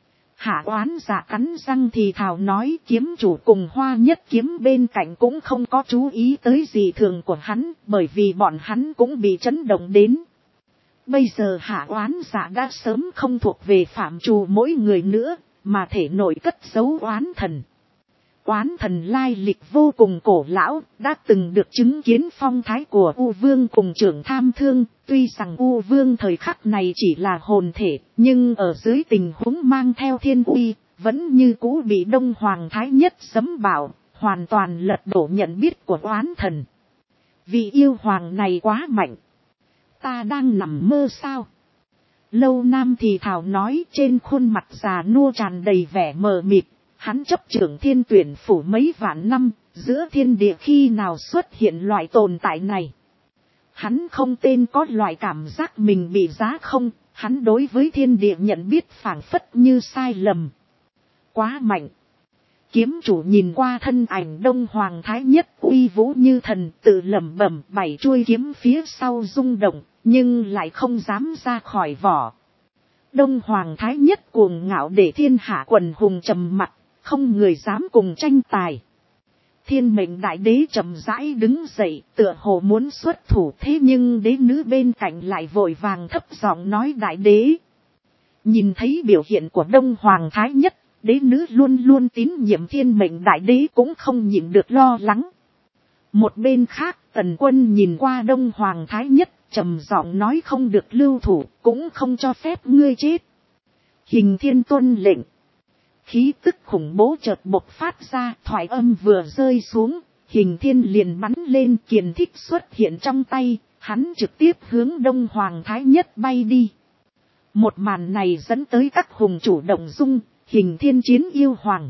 Hạ Oán Dạ cắn răng thì thào nói, kiếm chủ cùng Hoa Nhất Kiếm bên cạnh cũng không có chú ý tới dị thường của hắn, bởi vì bọn hắn cũng bị chấn động đến. Bây giờ Hạ Oán Dạ đã sớm không thuộc về phạm trù mỗi người nữa, mà thể nội cất giấu oán thần. Oán thần lai lịch vô cùng cổ lão, đã từng được chứng kiến phong thái của U Vương cùng trưởng Tham Thương. Tuy rằng U Vương thời khắc này chỉ là hồn thể, nhưng ở dưới tình huống mang theo thiên uy, vẫn như cũ bị Đông Hoàng Thái Nhất sấm bảo, hoàn toàn lật đổ nhận biết của oán thần. Vị yêu hoàng này quá mạnh. Ta đang nằm mơ sao? Lâu Nam thì thào nói, trên khuôn mặt già nua tràn đầy vẻ mờ mịt. Hắn chấp trưởng Thiên Tuyển phủ mấy vạn năm, giữa thiên địa khi nào xuất hiện loại tồn tại này. Hắn không tên có loại cảm giác mình bị giá không, hắn đối với thiên địa nhận biết phảng phất như sai lầm. Quá mạnh. Kiếm chủ nhìn qua thân ảnh Đông Hoàng Thái Nhất uy vũ như thần, tự lẩm bẩm, bảy chuôi kiếm phía sau rung động, nhưng lại không dám ra khỏi vỏ. Đông Hoàng Thái Nhất cuồng ngạo để thiên hạ quần hùng trầm mặc, không người dám cùng tranh tài. Thiên mệnh đại đế chậm rãi đứng dậy, tựa hồ muốn xuất thủ, thế nhưng đế nữ bên cạnh lại vội vàng thấp giọng nói, đại đế. Nhìn thấy biểu hiện của Đông Hoàng Thái Nhất, đế nữ luôn luôn tín nhiệm thiên mệnh đại đế cũng không nhịn được lo lắng. Một bên khác, Tần Quân nhìn qua Đông Hoàng Thái Nhất, trầm giọng nói, không được lưu thủ, cũng không cho phép ngươi chết. Hình Thiên tuân lệnh. Khí tức khủng bố chợt bộc phát ra, thoại âm vừa rơi xuống, Hình Thiên liền bắn lên, kiền thích xuất hiện trong tay, hắn trực tiếp hướng Đông Hoàng Thái Nhất bay đi. Một màn này dẫn tới các hùng chủ động dung, Hình Thiên chiến yêu hoàng.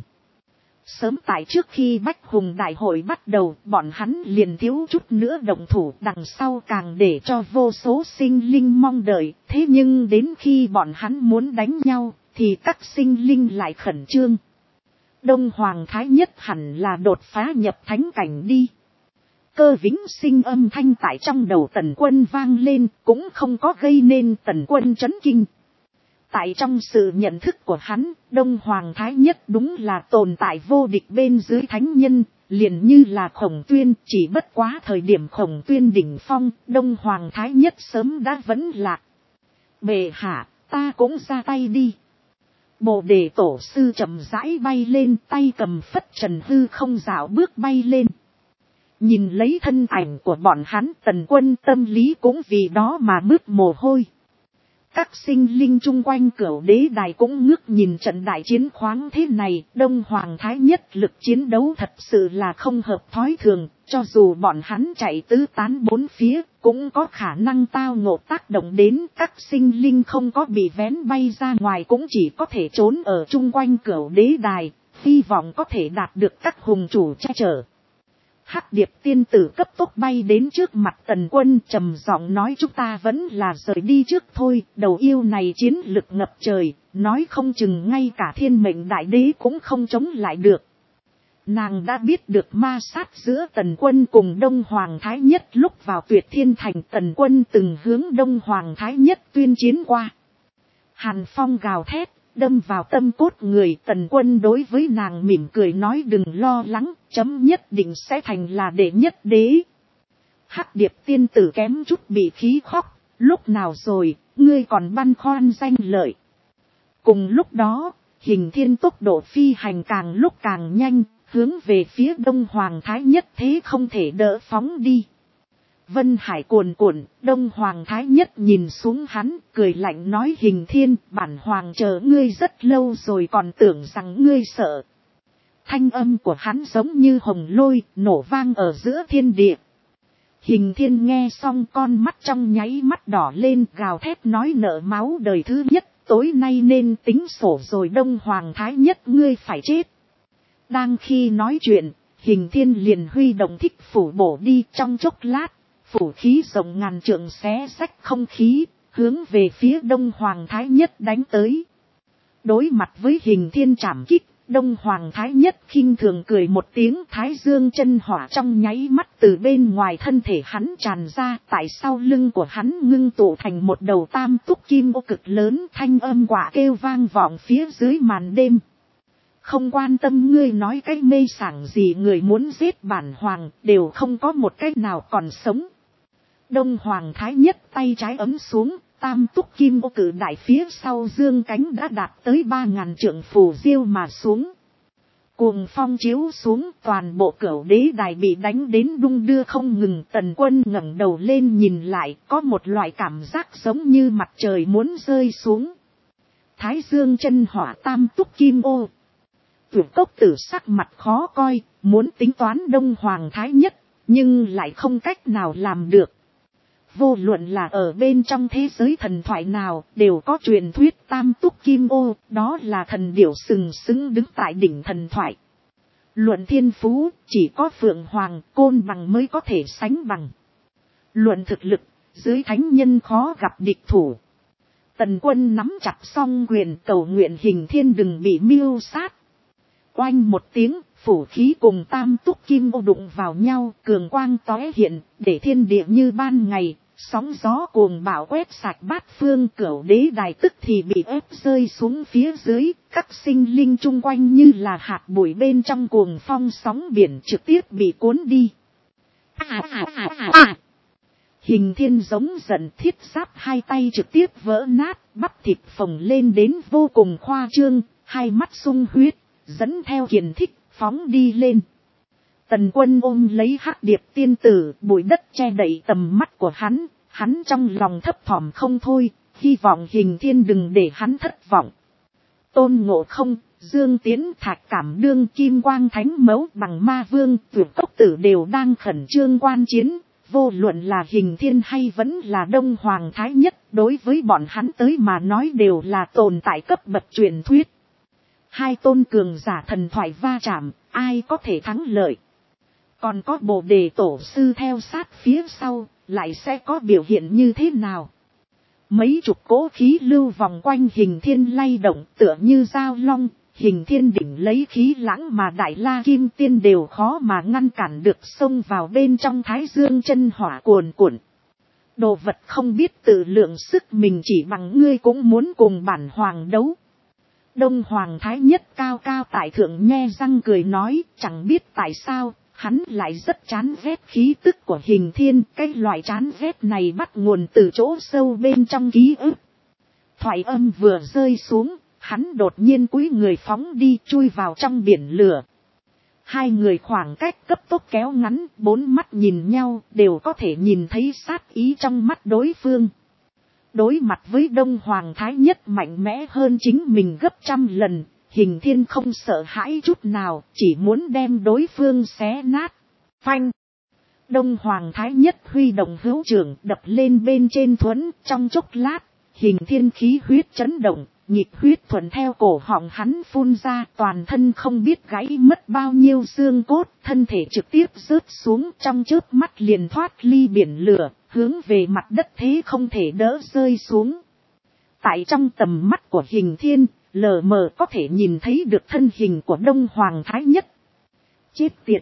Sớm tại trước khi Bách Hùng Đại hội bắt đầu, bọn hắn liền thiếu chút nữa động thủ, đằng sau càng để cho vô số sinh linh mong đợi, thế nhưng đến khi bọn hắn muốn đánh nhau, thì các sinh linh lại khẩn trương. Đông Hoàng Thái Nhất hẳn là đột phá nhập thánh cảnh đi. Cơ vĩnh sinh âm thanh tại trong đầu Tần Quân vang lên, cũng không có gây nên Tần Quân chấn kinh. Tại trong sự nhận thức của hắn, Đông Hoàng Thái Nhất đúng là tồn tại vô địch bên dưới thánh nhân, liền như là Khổng Tuyên, chỉ bất quá thời điểm Khổng Tuyên đỉnh phong, Đông Hoàng Thái Nhất sớm đã vẫn lạc. Bệ hạ, ta cũng ra tay đi. Bồ Đề Tổ sư chậm rãi bay lên, tay cầm phất trần hư không dạo bước bay lên. Nhìn lấy thân ảnh của bọn hắn, Tần Quân tâm lý cũng vì đó mà mướt mồ hôi. Các sinh linh chung quanh Cửu Đế Đài cũng ngước nhìn trận đại chiến khoáng thế này, Đông Hoàng Thái Nhất lực chiến đấu thật sự là không hợp thói thường, cho dù bọn hắn chạy tứ tán bốn phía, cũng có khả năng tao ngộ tác động đến. Các sinh linh không có bị vén bay ra ngoài cũng chỉ có thể trốn ở chung quanh Cửu Đế Đài, hy vọng có thể đạt được các hùng chủ che chở. Hắc Điệp tiên tử cấp tốc bay đến trước mặt Tần Quân, trầm giọng nói, chúng ta vẫn là rời đi trước thôi, đầu yêu này chiến lực ngập trời, nói không chừng ngay cả thiên mệnh đại đế cũng không chống lại được. Nàng đã biết được ma sát giữa Tần Quân cùng Đông Hoàng Thái Nhất lúc vào Tuyệt Thiên Thành, Tần Quân từng hướng Đông Hoàng Thái Nhất tuyên chiến qua. Hàn phong gào thét, đâm vào tâm cốt người. Tần Quân đối với nàng mỉm cười nói, đừng lo lắng, chấm nhất định sẽ thành là đệ nhất đế. Hắc điệp tiên tử kém chút bị khí khóc, lúc nào rồi, ngươi còn băn khoăn danh lợi. Cùng lúc đó, Hình Thiên tốc độ phi hành càng lúc càng nhanh, hướng về phía Đông Hoàng Thái Nhất thế không thể đỡ phóng đi. Vân Hải cuồn cuộn, Đông Hoàng Thái Nhất nhìn xuống hắn, cười lạnh nói Hình Thiên, bản hoàng chờ ngươi rất lâu rồi còn tưởng rằng ngươi sợ. Thanh âm của hắn giống như hồng lôi, nổ vang ở giữa thiên địa. Hình Thiên nghe xong con mắt trong nháy mắt đỏ lên, gào thét nói nợ máu đời thứ nhất, tối nay nên tính sổ rồi. Đông Hoàng Thái Nhất ngươi phải chết. Đang khi nói chuyện, Hình Thiên liền huy động thích phủ bổ đi, trong chốc lát, phủ khí rộng ngàn trượng xé rách không khí, hướng về phía Đông Hoàng Thái Nhất đánh tới. Đối mặt với Hình Thiên trảm kích, Đông Hoàng Thái Nhất khinh thường cười một tiếng, Thái Dương chân hỏa trong nháy mắt từ bên ngoài thân thể hắn tràn ra, tại sau lưng của hắn ngưng tụ thành một đầu tam túc kim ô cực lớn, thanh âm quả kêu vang vọng phía dưới màn đêm. Không quan tâm ngươi nói cái mê sảng gì, người muốn giết bản hoàng đều không có một cái nào còn sống. Đông Hoàng Thái Nhất tay trái ấm xuống, tam túc kim ô cử đại phía sau dương cánh đã đạt tới 3000 trượng phù diêu mà xuống. Cuồng phong chiếu xuống, toàn bộ cửu đế đài bị đánh đến đung đưa không ngừng. Tần Quân ngẩng đầu lên nhìn lại, có một loại cảm giác giống như mặt trời muốn rơi xuống. Thái Dương chân hỏa tam túc kim ô. Tuyệt cốc tử sắc mặt khó coi, muốn tính toán Đông Hoàng Thái Nhất, nhưng lại không cách nào làm được. Vô luận là ở bên trong thế giới thần thoại nào, đều có truyền thuyết tam túc kim ô, đó là thần điểu sừng sững đứng tại đỉnh thần thoại. Luận thiên phú, chỉ có Phượng Hoàng, Côn Bằng mới có thể sánh bằng. Luận thực lực, dưới thánh nhân khó gặp địch thủ. Tần Quân nắm chặt song quyền, cầu nguyện Hình Thiên đừng bị mưu sát. Oanh một tiếng, phủ khí cùng tam túc kim ô đụng vào nhau, cường quang tóe hiện, để thiên địa như ban ngày, sóng gió cuồng bạo quét sạch bát phương. Cửu đế đài tức thì bị ép rơi xuống phía dưới, các sinh linh chung quanh như là hạt bụi bên trong cuồng phong sóng biển trực tiếp bị cuốn đi. Hình Thiên giống giận, thiết giáp hai tay trực tiếp vỡ nát, bắp thịt phồng lên đến vô cùng khoa trương, hai mắt sung huyết, dẫn theo kiền thích, phóng đi lên. Tần Quân ôm lấy Hắc điệp tiên tử, bụi đất che đậy tầm mắt của hắn trong lòng thấp thỏm không thôi, hy vọng Hình Thiên đừng để hắn thất vọng. Tôn Ngộ Không, Dương Tiến, Thạch Cảm Đương, Kim Quang Thánh Mẫu, Bằng Ma Vương, Tuyệt Cốc Tử đều đang khẩn trương quan chiến. Vô luận là Hình Thiên hay vẫn là Đông Hoàng Thái Nhất, đối với bọn hắn tới mà nói đều là tồn tại cấp bậc truyền thuyết. Hai tôn cường giả thần thoại va chạm, ai có thể thắng lợi? Còn có Bồ Đề Tổ sư theo sát phía sau, lại sẽ có biểu hiện như thế nào? Mấy chục cỗ khí lưu vòng quanh Hình Thiên lay động, tựa như dao long. Hình Thiên đỉnh lấy khí lãng mà Đại La Kim Tiên đều khó mà ngăn cản được, xông vào bên trong Thái Dương chân hỏa cuồn cuộn. Đồ vật không biết tự lượng sức mình, chỉ bằng ngươi cũng muốn cùng bản hoàng đấu. Đông Hoàng Thái Nhất cao cao tại thượng nhe răng cười nói, chẳng biết tại sao, hắn lại rất chán ghét khí tức của Hình Thiên. Cái loại chán ghét này bắt nguồn từ chỗ sâu bên trong ký ức. Thoại âm vừa rơi xuống, hắn đột nhiên cúi người phóng đi, chui vào trong biển lửa. Hai người khoảng cách cấp tốc kéo ngắn, bốn mắt nhìn nhau, đều có thể nhìn thấy sát ý trong mắt đối phương. Đối mặt với Đông Hoàng Thái Nhất mạnh mẽ hơn chính mình gấp 100 lần, Hình Thiên không sợ hãi chút nào, chỉ muốn đem đối phương xé nát. Phanh! Đông Hoàng Thái Nhất huy động hữu trưởng đập lên bên trên thuẫn, trong chốc lát, Hình Thiên khí huyết chấn động, nhịp huyết thuận theo cổ họng hắn phun ra, toàn thân không biết gãy mất bao nhiêu xương cốt, thân thể trực tiếp rớt xuống, trong chớp mắt liền thoát ly biển lửa, hướng về mặt đất thế không thể đỡ rơi xuống. Tại trong tầm mắt của Hình Thiên, lờ mờ có thể nhìn thấy được thân hình của Đông Hoàng Thái Nhất. Chết tiệt!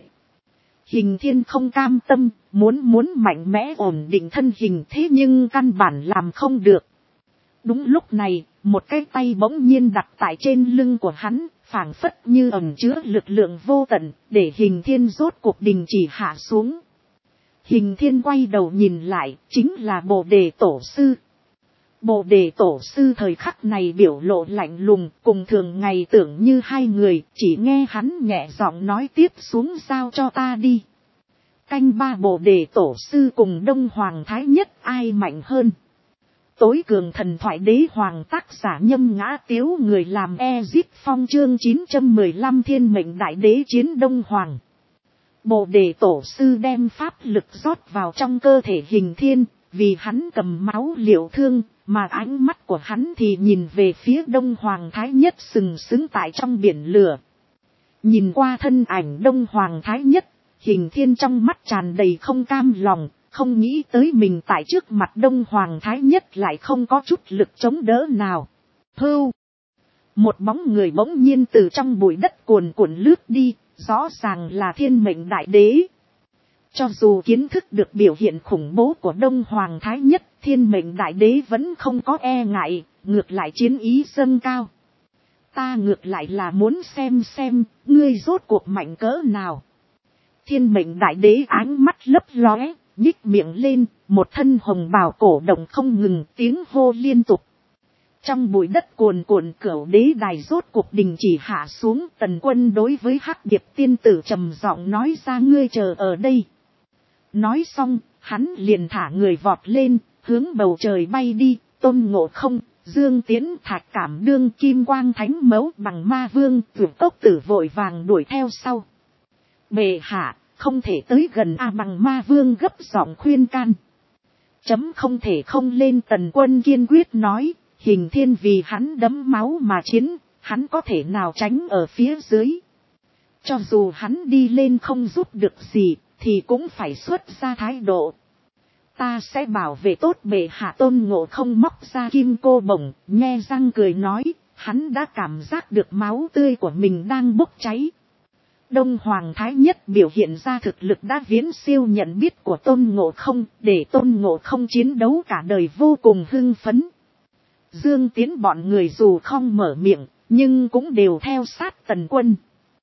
Hình Thiên không cam tâm, muốn mạnh mẽ ổn định thân hình, thế nhưng căn bản làm không được. Đúng lúc này, một cái tay bỗng nhiên đặt tại trên lưng của hắn, phảng phất như ẩn chứa lực lượng vô tận, để Hình Thiên rốt cuộc đình chỉ hạ xuống. Hình thiên quay đầu nhìn lại, chính là Bồ Đề Tổ Sư. Bồ Đề Tổ Sư thời khắc này biểu lộ lạnh lùng, cùng thường ngày tưởng như hai người, chỉ nghe hắn nhẹ giọng nói tiếp xuống giao cho ta đi. Canh ba Bồ Đề Tổ Sư cùng Đông Hoàng Thái Nhất ai mạnh hơn? Tối cường thần thoại đế hoàng tác giả Nhâm Ngã Tiếu, người làm Ezip Phong chương 915 thiên mệnh đại đế chiến Đông Hoàng. Bồ Đề Tổ Sư đem pháp lực rót vào trong cơ thể Hình Thiên, vì hắn cầm máu liệu thương, mà ánh mắt của hắn thì nhìn về phía Đông Hoàng Thái Nhất sừng sững tại trong biển lửa. Nhìn qua thân ảnh Đông Hoàng Thái Nhất, Hình Thiên trong mắt tràn đầy không cam lòng, không nghĩ tới mình tại trước mặt Đông Hoàng Thái Nhất lại không có chút lực chống đỡ nào. Hưu! Một bóng người bỗng nhiên từ trong bụi đất cuồn cuộn lướt đi, rõ ràng là thiên mệnh đại đế. Cho dù kiến thức được biểu hiện khủng bố của Đông Hoàng Thái Nhất, thiên mệnh đại đế vẫn không có e ngại, ngược lại chiến ý dâng cao. Ta ngược lại là muốn xem, ngươi rốt cuộc mạnh cỡ nào. Thiên mệnh đại đế ánh mắt lấp lóe, nhích miệng lên, một thân hồng bào cổ động không ngừng, tiếng hô liên tục. Trong bụi đất cuồn cuộn, Cửu Đế đài rốt cuộc đình chỉ hạ xuống. Tần Quân đối với Hắc Điệp tiên tử trầm giọng nói ra, ngươi chờ ở đây. Nói xong, hắn liền thả người vọt lên, hướng bầu trời bay đi. Tôn Ngộ Không, Dương Tiễn, Thạch Cảm Đương, Kim Quang Thánh Mẫu bằng Ma Vương, Tuyệt Tốc Tử vội vàng đuổi theo sau. Bệ hạ, không thể tới gần bằng Ma Vương gấp giọng khuyên can. Không thể không lên, Tần Quân kiên quyết nói. Hình Thiên vì hắn đấm máu mà chiến, hắn có thể nào tránh ở phía dưới. Cho dù hắn đi lên không giúp được gì, thì cũng phải xuất ra thái độ. Ta sẽ bảo vệ tốt bệ hạ. Tôn Ngộ Không móc ra kim cô bổng, nhe răng cười nói, hắn đã cảm giác được máu tươi của mình đang bốc cháy. Đông Hoàng Thái Nhất biểu hiện ra thực lực đã viễn siêu nhận biết của Tôn Ngộ Không, để Tôn Ngộ Không chiến đấu cả đời vô cùng hưng phấn. Dương Tiễn bọn người dù không mở miệng, nhưng cũng đều theo sát Tần Quân.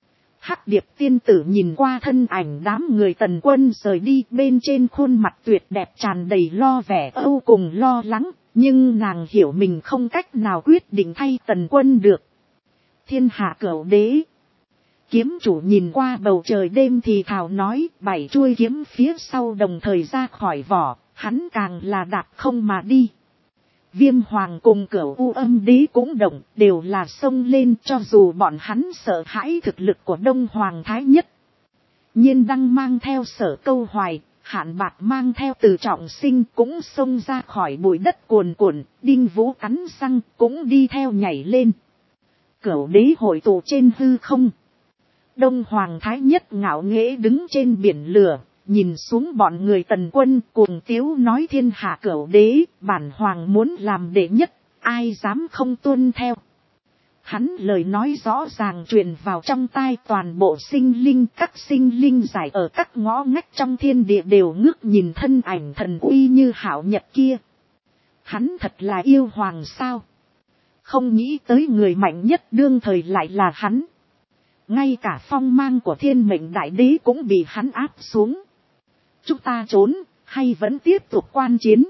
Hắc Điệp tiên tử nhìn qua thân ảnh đám người Tần Quân rời đi, bên trên khuôn mặt tuyệt đẹp tràn đầy lo vẻ âu cùng lo lắng, nhưng nàng hiểu mình không cách nào quyết định thay Tần Quân được. Thiên hạ Cửu Đế. Kiếm chủ nhìn qua bầu trời đêm thì thào nói, 7 chuôi kiếm phía sau đồng thời ra khỏi vỏ, hắn càng là đạp không mà đi. Viêm Hoàng cùng Cửu U Âm Đế cũng động, đều là xông lên, cho dù bọn hắn sợ hãi thực lực của Đông Hoàng Thái Nhất. Nhiên Đăng mang theo Sở Câu Hoài, Hạn Bạc mang theo Từ Trọng Sinh cũng xông ra khỏi bụi đất cuồn cuộn, Đinh Vũ cắn răng cũng đi theo nhảy lên. Cửu Đế hội tụ trên hư không. Đông Hoàng Thái Nhất ngạo nghễ đứng trên biển lửa, nhìn xuống bọn người Tần Quân, cuồng tiếu nói, thiên hạ Cửu Đế, bản hoàng muốn làm đệ nhất, ai dám không tuân theo. Hắn lời nói rõ ràng truyền vào trong tai toàn bộ sinh linh, các sinh linh giải ở các ngõ ngách trong thiên địa đều ngước nhìn thân ảnh thần uy như hạo nhật kia. Hắn thật là yêu hoàng sao? Không nghĩ tới người mạnh nhất đương thời lại là hắn. Ngay cả phong mang của thiên mệnh đại đế cũng bị hắn áp xuống. Chúng ta trốn, hay vẫn tiếp tục quan chiến?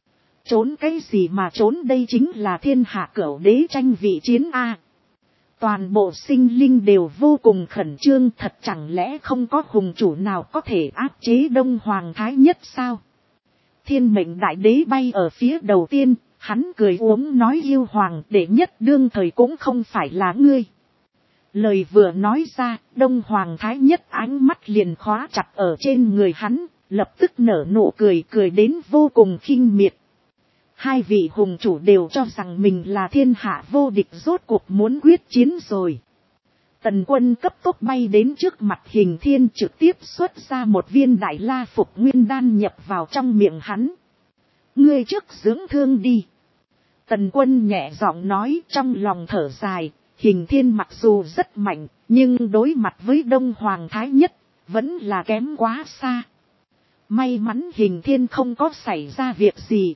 Trốn cái gì mà trốn, đây chính là thiên hạ Cửu Đế tranh vị chiến A. Toàn bộ sinh linh đều vô cùng khẩn trương, thật chẳng lẽ không có hùng chủ nào có thể áp chế Đông Hoàng Thái Nhất sao? Thiên mệnh đại đế bay ở phía đầu tiên, hắn cười uống nói, yêu hoàng đệ nhất đương thời cũng không phải là ngươi. Lời vừa nói ra, Đông Hoàng Thái Nhất ánh mắt liền khóa chặt ở trên người hắn, lập tức nở nụ cười, cười đến vô cùng khinh miệt. Hai vị hùng chủ đều cho rằng mình là thiên hạ vô địch, rốt cuộc muốn quyết chiến rồi. Tần Quân cấp tốc bay đến trước mặt Hình Thiên, trực tiếp xuất ra một viên Đại La Phục Nguyên Đan nhập vào trong miệng hắn. Ngươi trước dưỡng thương đi. Tần Quân nhẹ giọng nói, trong lòng thở dài. Hình Thiên mặc dù rất mạnh, nhưng đối mặt với Đông Hoàng Thái Nhất, vẫn là kém quá xa. May mắn Hình Thiên không có xảy ra việc gì.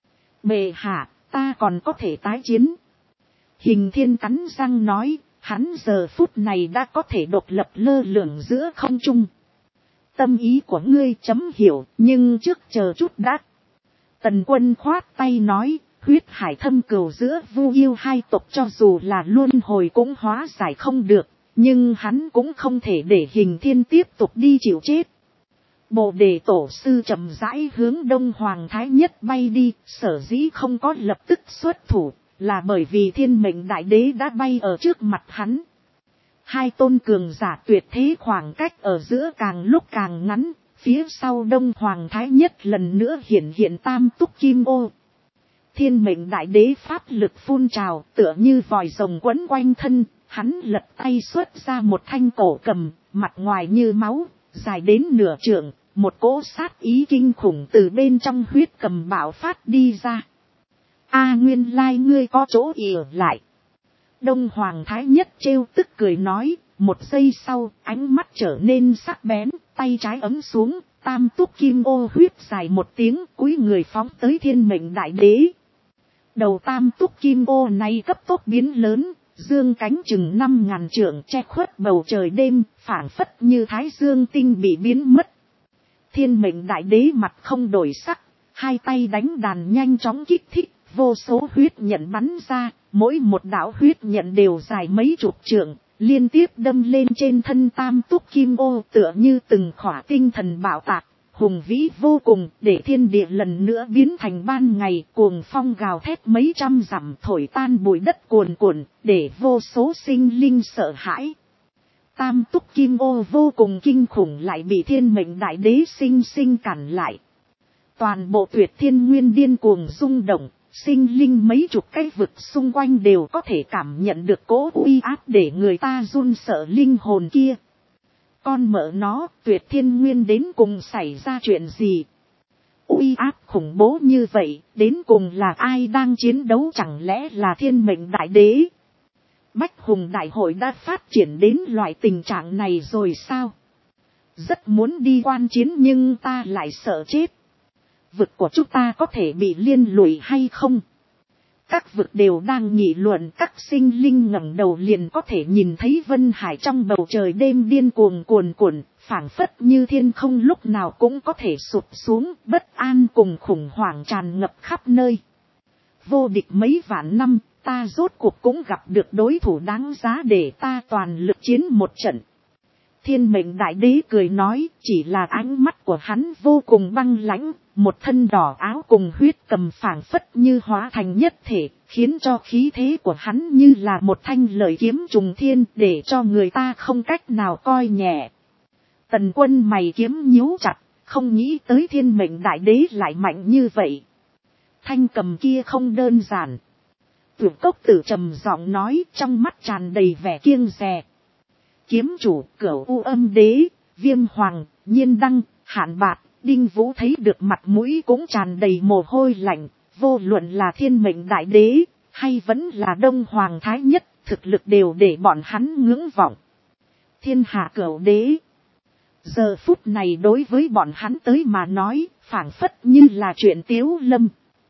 Bệ hạ, ta còn có thể tái chiến. Hình Thiên cắn răng nói, hắn giờ phút này đã có thể độc lập lơ lửng giữa không trung. Tâm ý của ngươi chấm hiểu, nhưng trước chờ chút đã. Tần Quân khoát tay nói, huyết hải thâm cừu giữa Vu yêu hai tộc cho dù là luân hồi cũng hóa giải không được, nhưng hắn cũng không thể để Hình Thiên tiếp tục đi chịu chết. Bồ đề tổ sư chậm rãi hướng Đông Hoàng Thái Nhất bay đi, sở dĩ không có lập tức xuất thủ, là bởi vì Thiên Mệnh Đại Đế đã bay ở trước mặt hắn. Hai tôn cường giả tuyệt thế khoảng cách ở giữa càng lúc càng ngắn, phía sau Đông Hoàng Thái Nhất lần nữa hiện tam túc kim ô. Thiên Mệnh Đại Đế pháp lực phun trào, tựa như vòi rồng quấn quanh thân, hắn lật tay xuất ra một thanh cổ cầm, mặt ngoài như máu, dài đến nửa trượng, một cỗ sát ý kinh khủng từ bên trong huyết cầm bạo phát đi ra. Nguyên lai ngươi có chỗ ỉa lại. Đông Hoàng Thái Nhất trêu tức cười nói, một giây sau, ánh mắt trở nên sắc bén, tay trái ấm xuống, tam túc kim ô huyết dài một tiếng, cúi người phóng tới Thiên Mệnh Đại Đế. Đầu tam túc kim ô này cấp tốc biến lớn, dương cánh chừng 5.000 trượng che khuất bầu trời đêm, phảng phất như thái dương tinh bị biến mất. Thiên Mệnh Đại Đế mặt không đổi sắc, hai tay đánh đàn nhanh chóng kích thích, vô số huyết nhận bắn ra, mỗi một đạo huyết nhận đều dài mấy chục trượng, liên tiếp đâm lên trên thân tam túc kim ô, tựa như từng khỏa tinh thần bạo tạc, hùng vĩ vô cùng, để thiên địa lần nữa biến thành ban ngày, cuồng phong gào thét mấy trăm dặm, thổi tan bụi đất cuồn cuộn, để vô số sinh linh sợ hãi. Tam túc kim ô vô cùng kinh khủng lại bị Thiên Mệnh Đại Đế sinh sinh cản lại. Toàn bộ Tuyệt Thiên Nguyên điên cuồng rung động, sinh linh mấy chục cái vực xung quanh đều có thể cảm nhận được cỗ uy áp để người ta run sợ linh hồn kia. Con mợ nó, Tuyệt Thiên Nguyên đến cùng xảy ra chuyện gì? Uy áp khủng bố như vậy, đến cùng là ai đang chiến đấu, chẳng lẽ là Thiên Mệnh Đại Đế? Bách Hùng Đại Hội đã phát triển đến loại tình trạng này rồi sao? Rất muốn đi quan chiến nhưng ta lại sợ chết. Vực của chúng ta có thể bị liên lụy hay không? Các vực đều đang nghị luận, các sinh linh ngẩng đầu liền có thể nhìn thấy Vân Hải trong bầu trời đêm điên cuồng cuồn cuộn, phảng phất như thiên không lúc nào cũng có thể sụp xuống, bất an cùng khủng hoảng tràn ngập khắp nơi. Vô địch mấy vạn năm, ta rốt cuộc cũng gặp được đối thủ đáng giá để ta toàn lực chiến một trận. Thiên Mệnh Đại Đế cười nói, chỉ là ánh mắt của hắn vô cùng băng lãnh, một thân đỏ áo cùng huyết cầm phảng phất như hóa thành nhất thể, khiến cho khí thế của hắn như là một thanh lợi kiếm trùng thiên, để cho người ta không cách nào coi nhẹ. Tần Quân mày kiếm nhíu chặt, không nghĩ tới Thiên Mệnh Đại Đế lại mạnh như vậy. Thanh cầm kia không đơn giản. Tuyệt Cốc Tử trầm giọng nói, trong mắt tràn đầy vẻ kiêng dè. Kiếm chủ, Cửu U Âm Đế, Viêm Hoàng, Nhiên Đăng, Hạn Bạc, Đinh Vũ thấy được mặt mũi cũng tràn đầy mồ hôi lạnh, vô luận là Thiên Mệnh Đại Đế, hay vẫn là Đông Hoàng Thái Nhất, thực lực đều để bọn hắn ngưỡng vọng. Thiên Hạ Cửu Đế. Giờ phút này đối với bọn hắn tới mà nói, phảng phất như là chuyện tiếu lâm.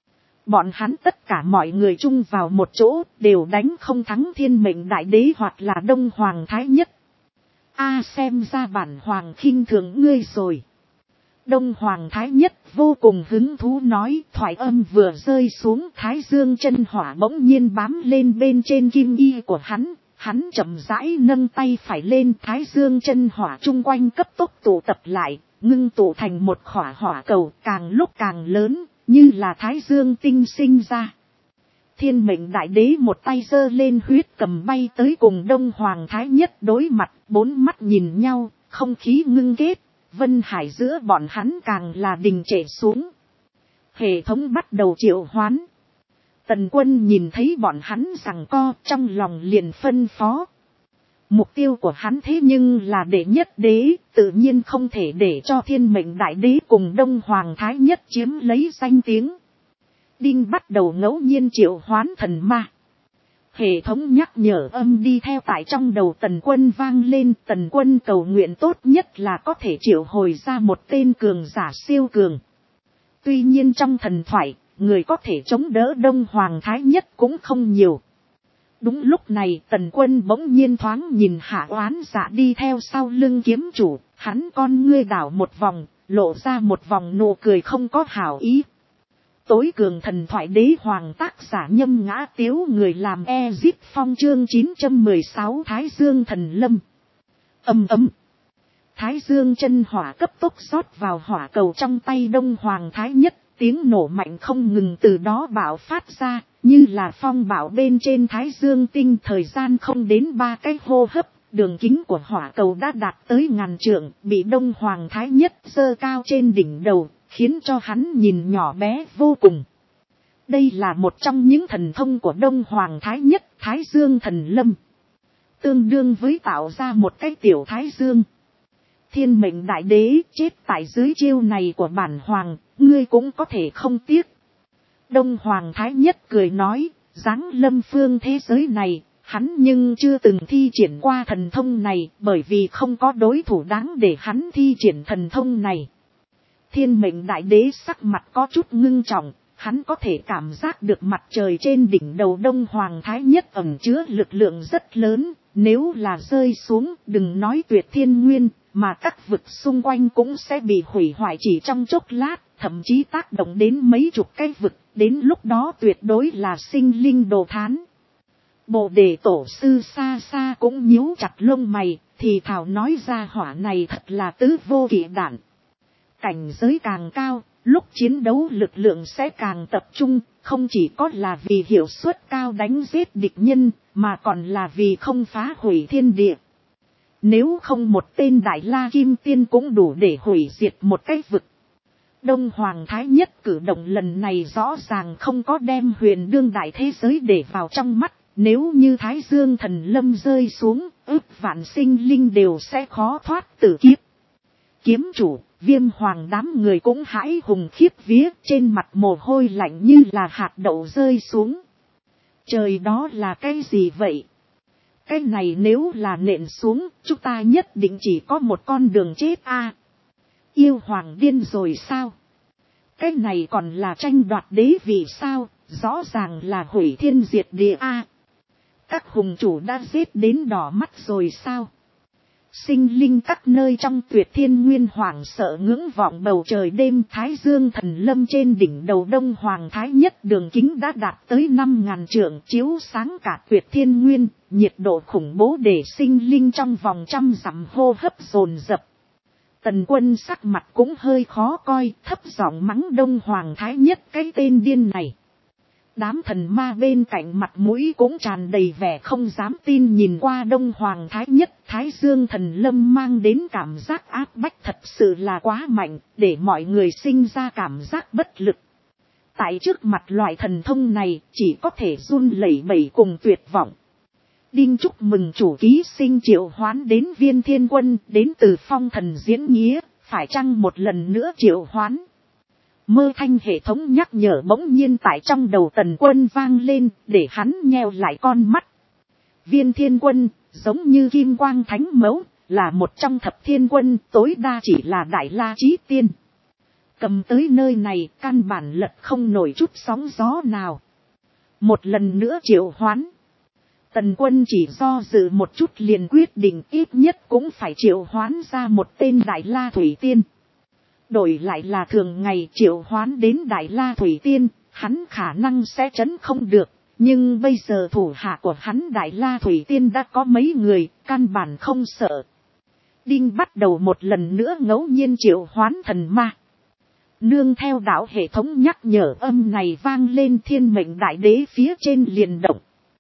Bọn hắn tất cả mọi người chung vào một chỗ, đều đánh không thắng Thiên Mệnh Đại Đế hoặc là Đông Hoàng Thái Nhất. Xem ra bản hoàng khinh thường ngươi rồi. Đông Hoàng Thái Nhất vô cùng hứng thú nói, thoại âm vừa rơi xuống, Thái Dương chân hỏa bỗng nhiên bám lên bên trên kim y của hắn. Hắn chậm rãi nâng tay phải lên, Thái Dương chân hỏa chung quanh cấp tốc tụ tập lại, ngưng tụ thành một khỏa hỏa cầu, càng lúc càng lớn, như là Thái Dương tinh sinh ra. Thiên Mệnh Đại Đế một tay giơ lên huyết cầm bay tới cùng Đông Hoàng Thái Nhất đối mặt, bốn mắt nhìn nhau, không khí ngưng kết, Vân Hải giữa bọn hắn càng là đình trệ xuống. Hệ thống bắt đầu triệu hoán. Tần Quân nhìn thấy bọn hắn giằng co, trong lòng liền phân phó. Mục tiêu của hắn thế nhưng là đệ nhất đế, tự nhiên không thể để cho Thiên Mệnh Đại Đế cùng Đông Hoàng Thái Nhất chiếm lấy danh tiếng. Đinh bắt đầu ngẫu nhiên triệu hoán thần ma. Hệ thống nhắc nhở âm đi theo tại trong đầu Tần Quân vang lên. Tần Quân cầu nguyện tốt nhất là có thể triệu hồi ra một tên cường giả siêu cường. Tuy nhiên trong thần thoại, người có thể chống đỡ Đông Hoàng Thái Nhất cũng không nhiều. Đúng lúc này Tần Quân bỗng nhiên thoáng nhìn Hạ Oán Dạ đi theo sau lưng kiếm chủ, hắn con ngươi đảo một vòng, lộ ra một vòng nụ cười không có hảo ý. Tối cường thần thoại đế hoàng tác giả Nhâm Ngã Tiếu, người làm Ezip Phong, chương 916 Thái Dương Thần Lâm. Ầm ầm. Thái Dương chân hỏa cấp tốc rót vào hỏa cầu trong tay Đông Hoàng Thái Nhất, tiếng nổ mạnh không ngừng từ đó bạo phát ra, như là phong bạo bên trên Thái Dương tinh. Thời gian không đến 3 cái hô hấp, đường kính của hỏa cầu đã đạt tới ngàn trượng, bị Đông Hoàng Thái Nhất giơ cao trên đỉnh đầu, khiến cho hắn nhìn nhỏ bé vô cùng. Đây là một trong những thần thông của Đông Hoàng Thái Nhất, Thái Dương Thần Lâm. Tương đương với tạo ra một cái tiểu Thái Dương. Thiên mệnh đại đế, chết tại dưới chiêu này của bản hoàng, ngươi cũng có thể không tiếc. Đông Hoàng Thái Nhất cười nói, giáng lâm phương thế giới này, hắn nhưng chưa từng thi triển qua thần thông này, bởi vì không có đối thủ đáng để hắn thi triển thần thông này. Thiên mệnh đại đế sắc mặt có chút ngưng trọng, hắn có thể cảm giác được mặt trời trên đỉnh đầu Đông Hoàng Thái Nhất ẩn chứa lực lượng rất lớn, nếu là rơi xuống đừng nói tuyệt thiên nguyên, mà các vực xung quanh cũng sẽ bị hủy hoại chỉ trong chốc lát, thậm chí tác động đến mấy chục cái vực, đến lúc đó tuyệt đối là sinh linh đồ thán. Bồ đề tổ sư xa xa cũng nhíu chặt lông mày, thì thảo nói ra hỏa này thật là tứ vô kỵ đản. Cảnh giới càng cao, lúc chiến đấu lực lượng sẽ càng tập trung, không chỉ có là vì hiệu suất cao đánh giết địch nhân, mà còn là vì không phá hủy thiên địa. Nếu không một tên Đại La Kim Tiên cũng đủ để hủy diệt một cái vực. Đông Hoàng Thái Nhất cử động lần này rõ ràng không có đem huyền đương đại thế giới để vào trong mắt. Nếu như Thái Dương Thần Lâm rơi xuống, ức vạn sinh linh đều sẽ khó thoát tử kiếp. Kiếm chủ, Viêm Hoàng đám người cũng hãi hùng khiếp vía, trên mặt mồ hôi lạnh như là hạt đậu rơi xuống. Trời, đó là cái gì vậy? Cái này nếu là nện xuống, chúng ta nhất định chỉ có một con đường chết a. Yêu Hoàng điên rồi sao? Cái này còn là tranh đoạt đế vị sao? Rõ ràng là hủy thiên diệt địa a. Các hùng chủ đã giết đến đỏ mắt rồi sao? Sinh linh các nơi trong tuyệt thiên nguyên hoảng sợ ngưỡng vọng bầu trời đêm. Thái Dương Thần Lâm trên đỉnh đầu Đông Hoàng Thái Nhất đường kính đã đạt tới 5.000 trượng, chiếu sáng cả tuyệt thiên nguyên, nhiệt độ khủng bố để sinh linh trong vòng 100 dặm hô hấp dồn dập. Tần Quân sắc mặt cũng hơi khó coi, thấp giọng mắng Đông Hoàng Thái Nhất cái tên điên này. Đám thần ma bên cạnh mặt mũi cũng tràn đầy vẻ không dám tin nhìn qua Đông Hoàng Thái Nhất. Thái Dương Thần Lâm mang đến cảm giác áp bách thật sự là quá mạnh, để mọi người sinh ra cảm giác bất lực. Tại trước mặt loại thần thông này, chỉ có thể run lẩy bẩy cùng tuyệt vọng. Đinh chúc mừng chủ ký sinh triệu hoán đến Viên Thiên Quân, đến từ Phong Thần Diễn Nghĩa, phải chăng một lần nữa triệu hoán? Mơ thanh hệ thống nhắc nhở bỗng nhiên tại trong đầu Tần Quân vang lên, để hắn nheo lại con mắt. Viên Thiên Quân, giống như Kim Quang Thánh Mẫu, là một trong thập thiên quân, tối đa chỉ là Đại La Chí Tiên. Cầm tới nơi này, căn bản lật không nổi chút sóng gió nào. Một lần nữa triệu hoán. Tần Quân chỉ do dự một chút liền quyết định ít nhất cũng phải triệu hoán ra một tên Đại La Thủy Tiên. Đổi lại là thường ngày triệu hoán đến Đại La Thủy Tiên, hắn khả năng sẽ trấn không được. Nhưng bây giờ thủ hạ của hắn Đại La Thủy Tiên đã có mấy người, căn bản không sợ. Đinh bắt đầu một lần nữa ngẫu nhiên triệu hoán thần ma. Nương theo đạo hệ thống nhắc nhở âm này vang lên, Thiên mệnh đại đế phía trên liền động.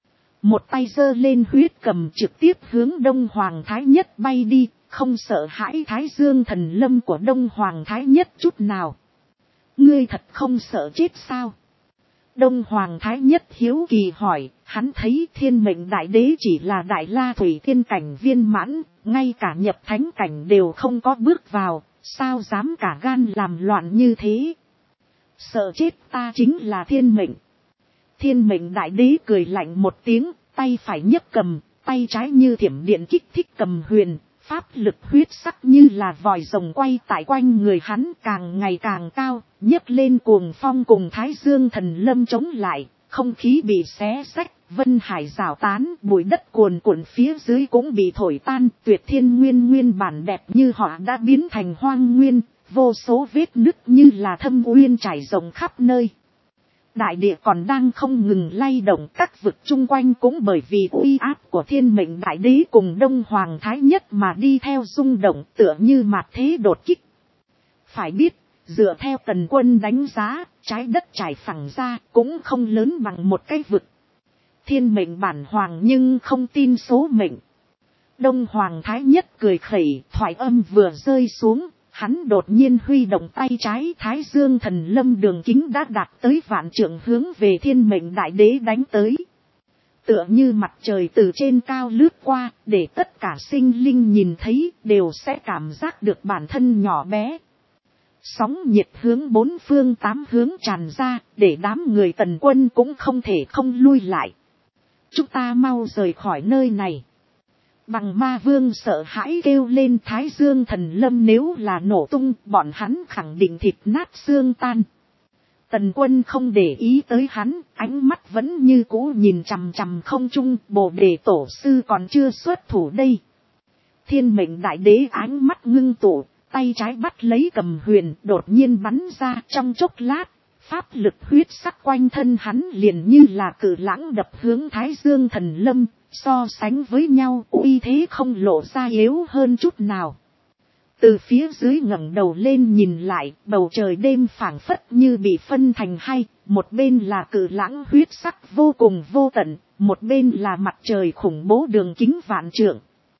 Một tay giơ lên huyết cầm trực tiếp hướng Đông Hoàng Thái Nhất bay đi, không sợ hãi Thái Dương Thần Lâm của Đông Hoàng Thái Nhất chút nào. Ngươi thật không sợ chết sao? Đông Hoàng Thái Nhất hiếu kỳ hỏi, hắn thấy Thiên mệnh đại đế chỉ là Đại La Thủy Tiên cảnh viên mãn, ngay cả nhập thánh cảnh đều không có bước vào, sao dám cả gan làm loạn như thế? Sợ chết ta chính là thiên mệnh. Thiên mệnh đại đế cười lạnh một tiếng, tay phải nhấc cầm, tay trái như thiểm điện kích thích cầm huyền, pháp lực huyết sắc như là vòi rồng quay tại quanh người hắn càng ngày càng cao, nhấc lên cuồng phong cùng Thái Dương Thần Lâm chống lại, không khí bị xé xách, vân hải rào tán, bụi đất cuồn cuộn phía dưới cũng bị thổi tan, tuyệt thiên nguyên nguyên bản đẹp như họ đã biến thành hoang nguyên, vô số vết nứt như là thâm uyên trải rộng khắp nơi. Đại địa còn đang không ngừng lay động, các vực chung quanh cũng bởi vì uy áp của thiên mệnh đại đế cùng Đông Hoàng Thái Nhất mà đi theo rung động, tựa như mạt thế đột kích. Phải biết, dựa theo Tần Quân đánh giá, trái đất trải phẳng ra cũng không lớn bằng một cái vực. Thiên mệnh bản hoàng nhưng không tin số mệnh. Đông Hoàng Thái Nhất cười khẩy, thoại âm vừa rơi xuống, hắn đột nhiên huy động tay trái, Thái Dương Thần Lâm đường kính đã đạt tới vạn trượng, hướng về thiên mệnh đại đế đánh tới. Tựa như mặt trời từ trên cao lướt qua, để tất cả sinh linh nhìn thấy đều sẽ cảm giác được bản thân nhỏ bé. Sóng nhiệt hướng bốn phương tám hướng tràn ra, để đám người Tần Quân cũng không thể không lui lại. Chúng ta mau rời khỏi nơi này. Bằng Ma Vương sợ hãi kêu lên, Thái Dương Thần Lâm nếu là nổ tung, bọn hắn khẳng định thịt nát xương tan. Tần Quân không để ý tới hắn, ánh mắt vẫn như cũ nhìn chằm chằm không trung, Bồ Đề Tổ sư còn chưa xuất thủ đây. Thiên mệnh đại đế ánh mắt ngưng tụ, tay trái bắt lấy cầm huyền, đột nhiên bắn ra, trong chốc lát, pháp lực huyết sắc quanh thân hắn liền như là cự lãng đập hướng Thái Dương Thần Lâm, so sánh với nhau uy thế không lộ ra yếu hơn chút nào. Từ phía dưới ngẩng đầu lên nhìn lại, bầu trời đêm phảng phất như bị phân thành hai, một bên là cự lãng huyết sắc vô cùng vô tận, một bên là mặt trời khủng bố đường kính vạn trượng.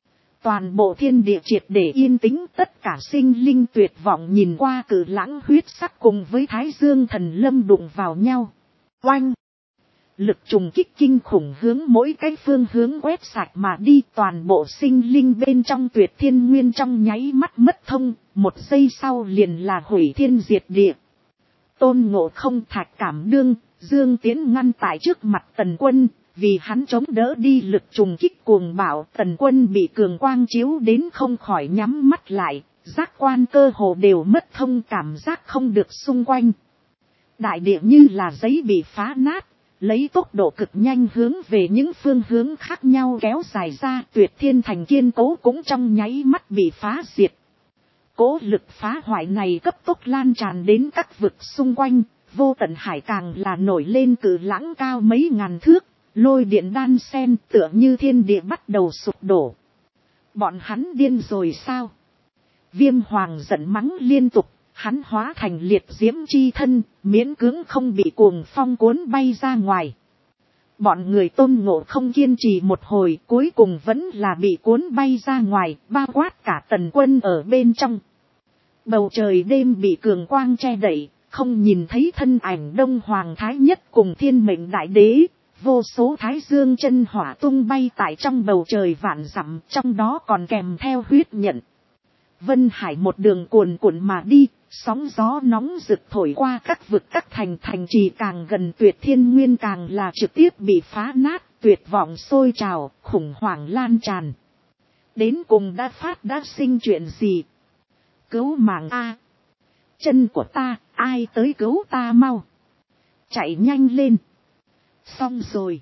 Toàn bộ thiên địa triệt để yên tĩnh, tất cả sinh linh tuyệt vọng nhìn qua cự lãng huyết sắc cùng với Thái Dương Thần Lâm đụng vào nhau. Oanh! Lực trùng kích kinh khủng hướng mỗi cái phương hướng quét sạch mà đi, toàn bộ sinh linh bên trong tuyệt thiên nguyên trong nháy mắt mất thông, một giây sau liền là hủy thiên diệt địa. Tôn Ngộ Không, Thạch Cảm Đương, Dương Tiễn ngăn tại trước mặt Tần Quân, vì hắn chống đỡ đi lực trùng kích cuồng bạo. Tần Quân bị cường quang chiếu đến không khỏi nhắm mắt lại, giác quan cơ hồ đều mất thông, cảm giác không được xung quanh. Đại địa như là giấy bị phá nát, lấy tốc độ cực nhanh hướng về những phương hướng khác nhau kéo dài ra, tuyệt thiên thành kiên cố cũng trong nháy mắt bị phá diệt. Cố lực phá hoại này cấp tốc lan tràn đến các vực xung quanh, vô tận hải càng là nổi lên cự lãng cao mấy ngàn thước, lôi điện đan sen tựa như thiên địa bắt đầu sụp đổ. Bọn hắn điên rồi sao? Viêm Hoàng giận mắng liên tục. Hắn hóa thành liệt diễm chi thân, miễn cưỡng không bị cuồng phong cuốn bay ra ngoài. Bọn người Tôn Ngộ Không kiên trì một hồi, cuối cùng vẫn là bị cuốn bay ra ngoài, bao quát cả Tần Quân ở bên trong. Bầu trời đêm bị cường quang che đậy, không nhìn thấy thân ảnh Đông Hoàng Thái Nhất cùng thiên mệnh đại đế. Vô số thái dương chân hỏa tung bay tại trong bầu trời vạn dặm, trong đó còn kèm theo huyết nhận. Vân Hải một đường cuồn cuộn mà đi, sóng gió nóng rực thổi qua các vực các thành trì, càng gần tuyệt thiên nguyên càng là trực tiếp bị phá nát, tuyệt vọng sôi trào, khủng hoảng lan tràn. Đến cùng đã sinh chuyện gì? Cứu mạng a! Chân của ta, ai tới cứu ta mau! Chạy nhanh lên! Xong rồi!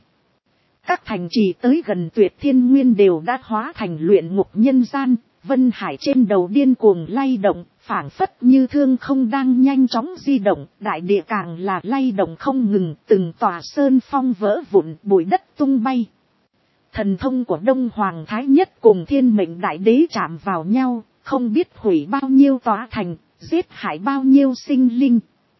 Các thành trì tới gần tuyệt thiên nguyên đều đã hóa thành luyện ngục nhân gian. Vân Hải trên đầu điên cuồng lay động, phảng phất như thương không đang nhanh chóng di động, đại địa càng là lay động không ngừng, từng tòa sơn phong vỡ vụn, bụi đất tung bay. Thần thông của Đông Hoàng Thái Nhất cùng thiên mệnh đại đế chạm vào nhau, không biết hủy bao nhiêu tòa thành, giết hại bao nhiêu sinh linh.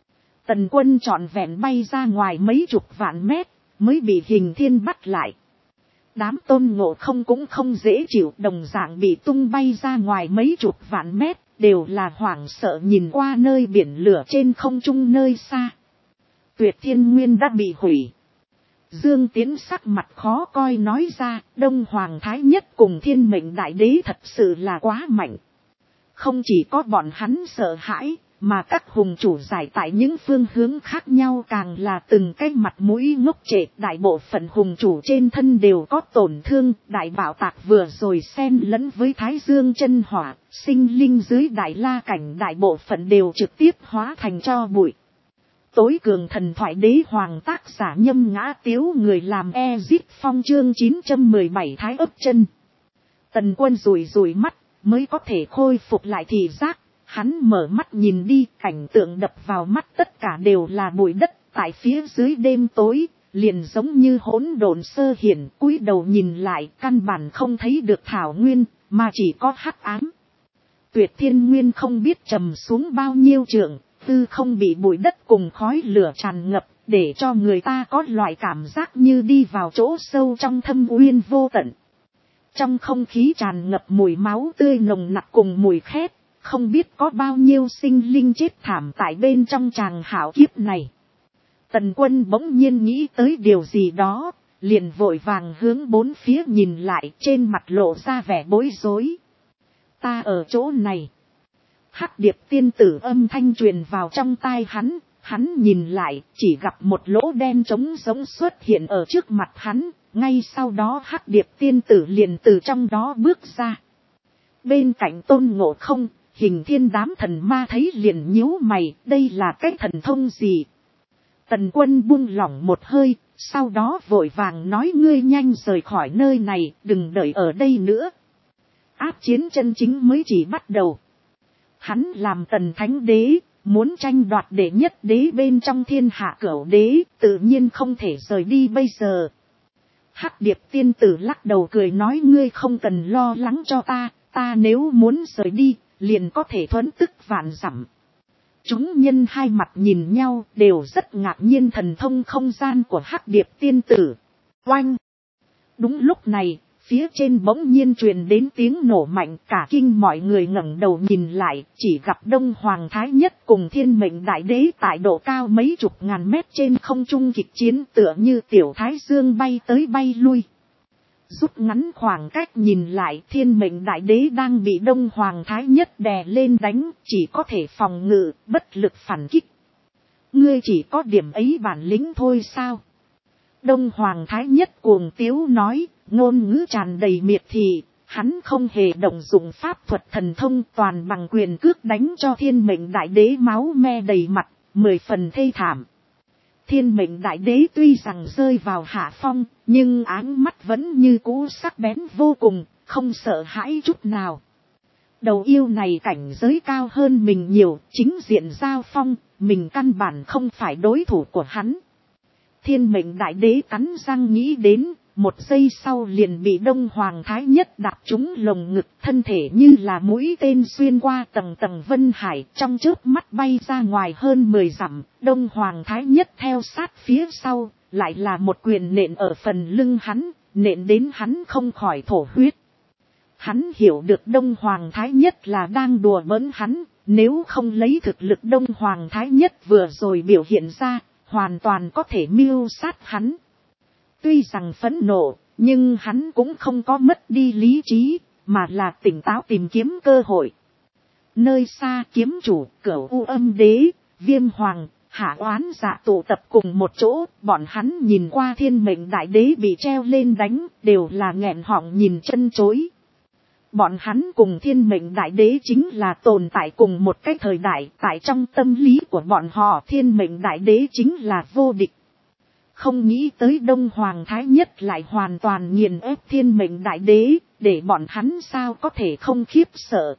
Tần Quân trọn vẹn bay ra ngoài mấy chục vạn mét, mới bị Hình Thiên bắt lại. Đám Tôn Ngộ Không cũng không dễ chịu, đồng dạng bị tung bay ra ngoài mấy chục vạn mét, đều là hoảng sợ nhìn qua nơi biển lửa trên không trung nơi xa. Tuyệt thiên nguyên đã bị hủy. Dương Tiễn sắc mặt khó coi nói ra, Đông Hoàng Thái Nhất cùng thiên mệnh đại đế thật sự là quá mạnh. Không chỉ có bọn hắn sợ hãi, mà các hùng chủ giải tại những phương hướng khác nhau càng là từng cái mặt mũi ngốc trệ. Đại bộ phận hùng chủ trên thân đều có tổn thương, đại bảo tạc vừa rồi xen lẫn với Thái Dương chân hỏa, sinh linh dưới đại la cảnh đại bộ phận đều trực tiếp hóa thành tro bụi. Tối cường thần thoại đế hoàng tác giả Nhâm Ngã Tiếu, người làm Ezit Phong chương 917 thái ấp chân. Tần Quân rủi rủi mắt, mới có thể khôi phục lại thị giác. Hắn mở mắt nhìn đi, cảnh tượng đập vào mắt tất cả đều là bụi đất. Tại phía dưới đêm tối, liền giống như hỗn độn sơ hiển, cúi đầu nhìn lại, căn bản không thấy được thảo nguyên, mà chỉ có hắc ám. Tuyệt thiên nguyên không biết trầm xuống bao nhiêu trượng, tư không bị bụi đất cùng khói lửa tràn ngập, để cho người ta có loại cảm giác như đi vào chỗ sâu trong thâm uyên vô tận. Trong không khí tràn ngập mùi máu tươi nồng nặc cùng mùi khét, không biết có bao nhiêu sinh linh chết thảm tại bên trong tràng hảo kiếp này. Tần Quân bỗng nhiên nghĩ tới điều gì đó, liền vội vàng hướng bốn phía nhìn lại, trên mặt lộ ra vẻ bối rối. Ta ở chỗ này. Hắc Điệp tiên tử âm thanh truyền vào trong tai hắn nhìn lại, chỉ gặp một lỗ đen trống rỗng xuất hiện ở trước mặt hắn, ngay sau đó Hắc Điệp tiên tử liền từ trong đó bước ra. Bên cạnh Tôn Ngộ Không, Hình Thiên đám thần ma thấy liền nhíu mày, đây là cái thần thông gì? Tần Quân buông lỏng một hơi, sau đó vội vàng nói ngươi nhanh rời khỏi nơi này, đừng đợi ở đây nữa. Áp chiến chân chính mới chỉ bắt đầu. Hắn làm Tần Thánh Đế, muốn tranh đoạt đệ nhất đế bên trong thiên hạ cửu đế, tự nhiên không thể rời đi bây giờ. Hắc Điệp tiên tử lắc đầu cười nói ngươi không cần lo lắng cho ta nếu muốn rời đi, liền có thể thuấn tức vạn dặm. Chúng nhân hai mặt nhìn nhau, đều rất ngạc nhiên thần thông không gian của Hắc Điệp tiên tử. Oanh! Đúng lúc này, phía trên bỗng nhiên truyền đến tiếng nổ mạnh, cả kinh mọi người ngẩng đầu nhìn lại, chỉ gặp Đông Hoàng Thái Nhất cùng Thiên Mệnh Đại Đế tại độ cao mấy chục ngàn mét trên không trung kịch chiến, tựa như tiểu thái dương bay tới bay lui. Rút ngắn khoảng cách nhìn lại, Thiên Mệnh Đại Đế đang bị Đông Hoàng Thái Nhất đè lên đánh, chỉ có thể phòng ngự, bất lực phản kích. Ngươi chỉ có điểm ấy bản lĩnh thôi sao? Đông Hoàng Thái Nhất cuồng tiếu nói, ngôn ngữ tràn đầy miệt thị, hắn không hề động dụng pháp thuật thần thông, toàn bằng quyền cước đánh cho Thiên Mệnh Đại Đế máu me đầy mặt, 10 phần thê thảm. Thiên Mệnh Đại Đế tuy rằng rơi vào hạ phong, nhưng áng mắt vẫn như cũ sắc bén vô cùng, không sợ hãi chút nào. Đầu yêu này cảnh giới cao hơn mình nhiều, chính diện giao phong, mình căn bản không phải đối thủ của hắn. Thiên Mệnh Đại Đế cắn răng nghĩ đến, một giây sau liền bị Đông Hoàng Thái Nhất đạp trúng lồng ngực, thân thể như là mũi tên xuyên qua tầng tầng vân hải, trong chớp mắt bay ra ngoài hơn 10 dặm. Đông Hoàng Thái Nhất theo sát phía sau, lại là một quyền nện ở phần lưng hắn, nện đến hắn không khỏi thổ huyết. Hắn hiểu được Đông Hoàng Thái Nhất là đang đùa bỡn hắn, nếu không lấy thực lực Đông Hoàng Thái Nhất vừa rồi biểu hiện ra, hoàn toàn có thể mưu sát hắn. Tuy rằng phẫn nộ, nhưng hắn cũng không có mất đi lý trí, mà là tỉnh táo tìm kiếm cơ hội. Nơi xa kiếm chủ, Cửu U Âm Đế, Viêm Hoàng, Hạ Oán Dạ tụ tập cùng một chỗ, bọn hắn nhìn qua Thiên Mệnh Đại Đế bị treo lên đánh, đều là nghẹn họng nhìn chân chối. Bọn hắn cùng Thiên Mệnh Đại Đế chính là tồn tại cùng một cái thời đại, tại trong tâm lý của bọn họ Thiên Mệnh Đại Đế chính là vô địch. Không nghĩ tới Đông Hoàng Thái Nhất lại hoàn toàn nghiền ép Thiên Mệnh Đại Đế, để bọn hắn sao có thể không khiếp sợ.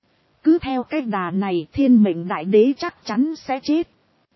Cứ theo cái đà này Thiên Mệnh Đại Đế chắc chắn sẽ chết.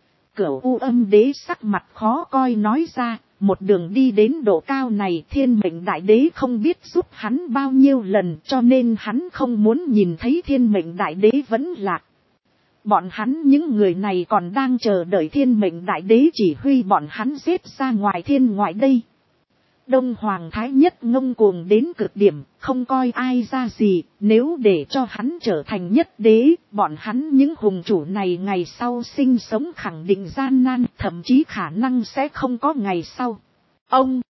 Cửu U Âm Đế sắc mặt khó coi nói ra, một đường đi đến độ cao này Thiên Mệnh Đại Đế không biết giúp hắn bao nhiêu lần, cho nên hắn không muốn nhìn thấy Thiên Mệnh Đại Đế vẫn lạc. Bọn hắn những người này còn đang chờ đợi Thiên Mệnh Đại Đế chỉ huy bọn hắn giết ra ngoài thiên ngoại đây. Đông Hoàng Thái Nhất ngông cuồng đến cực điểm, không coi ai ra gì, nếu để cho hắn trở thành nhất đế, bọn hắn những hùng chủ này ngày sau sinh sống khẳng định gian nan, thậm chí khả năng sẽ không có ngày sau. Ông!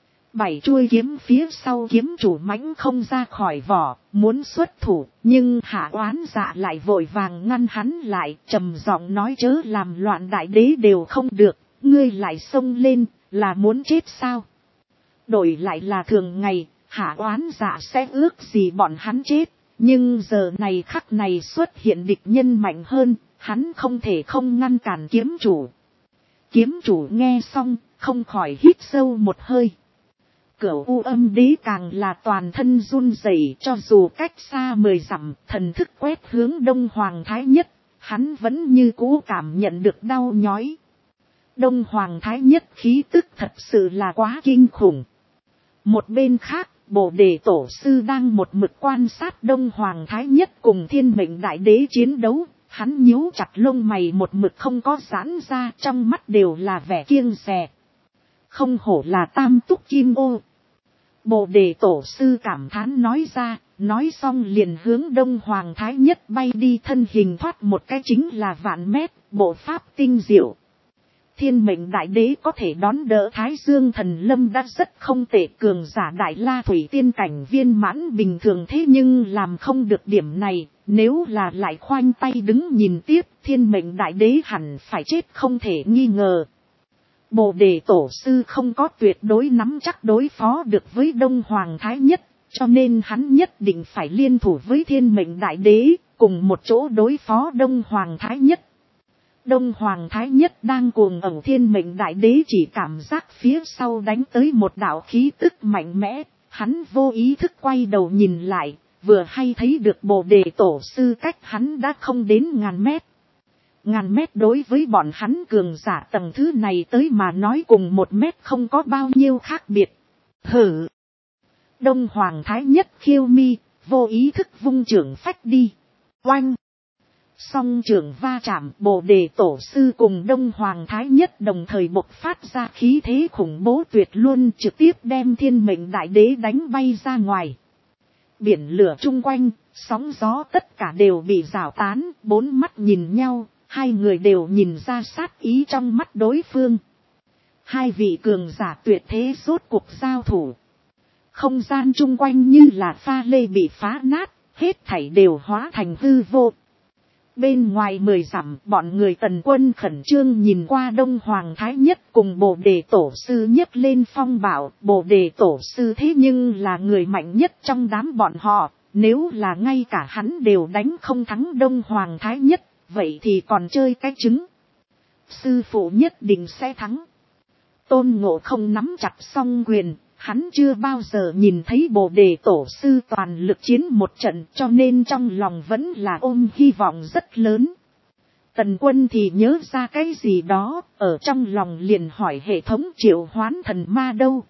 7 chuôi kiếm phía sau kiếm chủ mãnh không ra khỏi vỏ, muốn xuất thủ, nhưng Hạ Oán Dạ lại vội vàng ngăn hắn lại, trầm giọng nói chớ làm loạn, đại đế đều không được, ngươi lại xông lên, là muốn chết sao? Đổi lại là thường ngày, Hạ Oán Dạ sẽ ước gì bọn hắn chết, nhưng giờ này khắc này xuất hiện địch nhân mạnh hơn, hắn không thể không ngăn cản kiếm chủ. Kiếm chủ nghe xong, không khỏi hít sâu một hơi. Cửu U Âm Đế càng là toàn thân run rẩy, cho dù cách xa 10 dặm, thần thức quét hướng Đông Hoàng Thái Nhất, hắn vẫn như cũ cảm nhận được đau nhói. Đông Hoàng Thái Nhất khí tức thật sự là quá kinh khủng. Một bên khác, Bồ Đề Tổ Sư đang một mực quan sát Đông Hoàng Thái Nhất cùng Thiên Mệnh Đại Đế chiến đấu. Hắn nhíu chặt lông mày một mực không có giãn ra, trong mắt đều là vẻ kiêng dè. Không hổ là tam túc kim ô. Bồ Đề Tổ Sư cảm thán nói ra, nói xong liền hướng Đông Hoàng Thái Nhất bay đi, thân hình thoát một cái chính là vạn mét, bộ pháp tinh diệu. Thiên Mệnh Đại Đế có thể đón đỡ Thái Dương Thần Lâm đã rất không tệ, cường giả Đại La Thủy Tiên cảnh viên mãn bình thường, thế nhưng làm không được điểm này, nếu là lại khoanh tay đứng nhìn tiếp, Thiên Mệnh Đại Đế hẳn phải chết không thể nghi ngờ. Bồ Đề Tổ Sư không có tuyệt đối nắm chắc đối phó được với Đông Hoàng Thái Nhất, cho nên hắn nhất định phải liên thủ với Thiên Mệnh Đại Đế, cùng một chỗ đối phó Đông Hoàng Thái Nhất. Đông Hoàng Thái Nhất đang cuồng ẩu, Thiên Mệnh Đại Đế chỉ cảm giác phía sau đánh tới một đạo khí tức mạnh mẽ, hắn vô ý thức quay đầu nhìn lại, vừa hay thấy được Bồ Đề Tổ Sư cách hắn đã không đến ngàn mét. Ngàn mét đối với bọn hắn cường giả tầng thứ này tới mà nói cùng 1 mét không có bao nhiêu khác biệt. Hử! Đông Hoàng Thái Nhất khiêu mi, vô ý thức vung trưởng phách đi. Oanh! Song trưởng va chạm, Bồ Đề Tổ Sư cùng Đông Hoàng Thái Nhất đồng thời bộc phát ra khí thế khủng bố tuyệt luôn, trực tiếp đem Thiên Mệnh Đại Đế đánh bay ra ngoài. Biển lửa chung quanh, sóng gió tất cả đều bị rào tán, 4 mắt nhìn nhau, hai người đều nhìn ra sát ý trong mắt đối phương. Hai vị cường giả tuyệt thế rốt cuộc giao thủ. Không gian chung quanh như là pha lê bị phá nát, hết thảy đều hóa thành hư vô. Bên ngoài 10 dặm, bọn người Tần Quân khẩn trương nhìn qua Đông Hoàng Thái Nhất cùng Bồ Đề Tổ Sư nhấc lên phong bảo. Bồ Đề Tổ Sư thế nhưng là người mạnh nhất trong đám bọn họ, nếu là ngay cả hắn đều đánh không thắng Đông Hoàng Thái Nhất, vậy thì còn chơi cái trứng. Sư phụ nhất định sẽ thắng. Tôn Ngộ Không nắm chặt song quyền. Hắn chưa bao giờ nhìn thấy Bồ Đề Tổ Sư toàn lực chiến một trận, cho nên trong lòng vẫn là ôm hy vọng rất lớn. Tần Quân thì nhớ ra cái gì đó, ở trong lòng liền hỏi hệ thống triệu hoán thần ma đâu.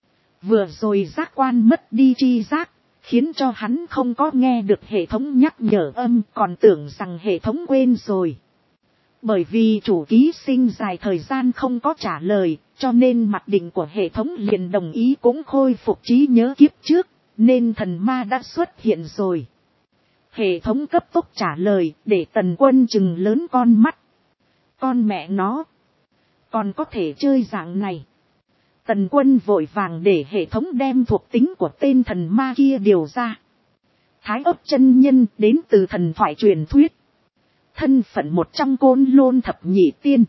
Vừa rồi giác quan mất đi tri giác, khiến cho hắn không có nghe được hệ thống nhắc nhở âm, còn tưởng rằng hệ thống quên rồi. Bởi vì chủ ký sinh dài thời gian không có trả lời, cho nên mặc định của hệ thống liền đồng ý cũng khôi phục trí nhớ kiếp trước, nên thần ma đã xuất hiện rồi. Hệ thống cấp tốc trả lời, để Tần Quân chừng lớn con mắt. Con mẹ nó, còn có thể chơi dạng này. Tần Quân vội vàng để hệ thống đem thuộc tính của tên thần ma kia điều ra. Thái Ấp chân nhân đến từ thần thoại truyền thuyết. Thân phận một trong Côn Lôn thập nhị tiên.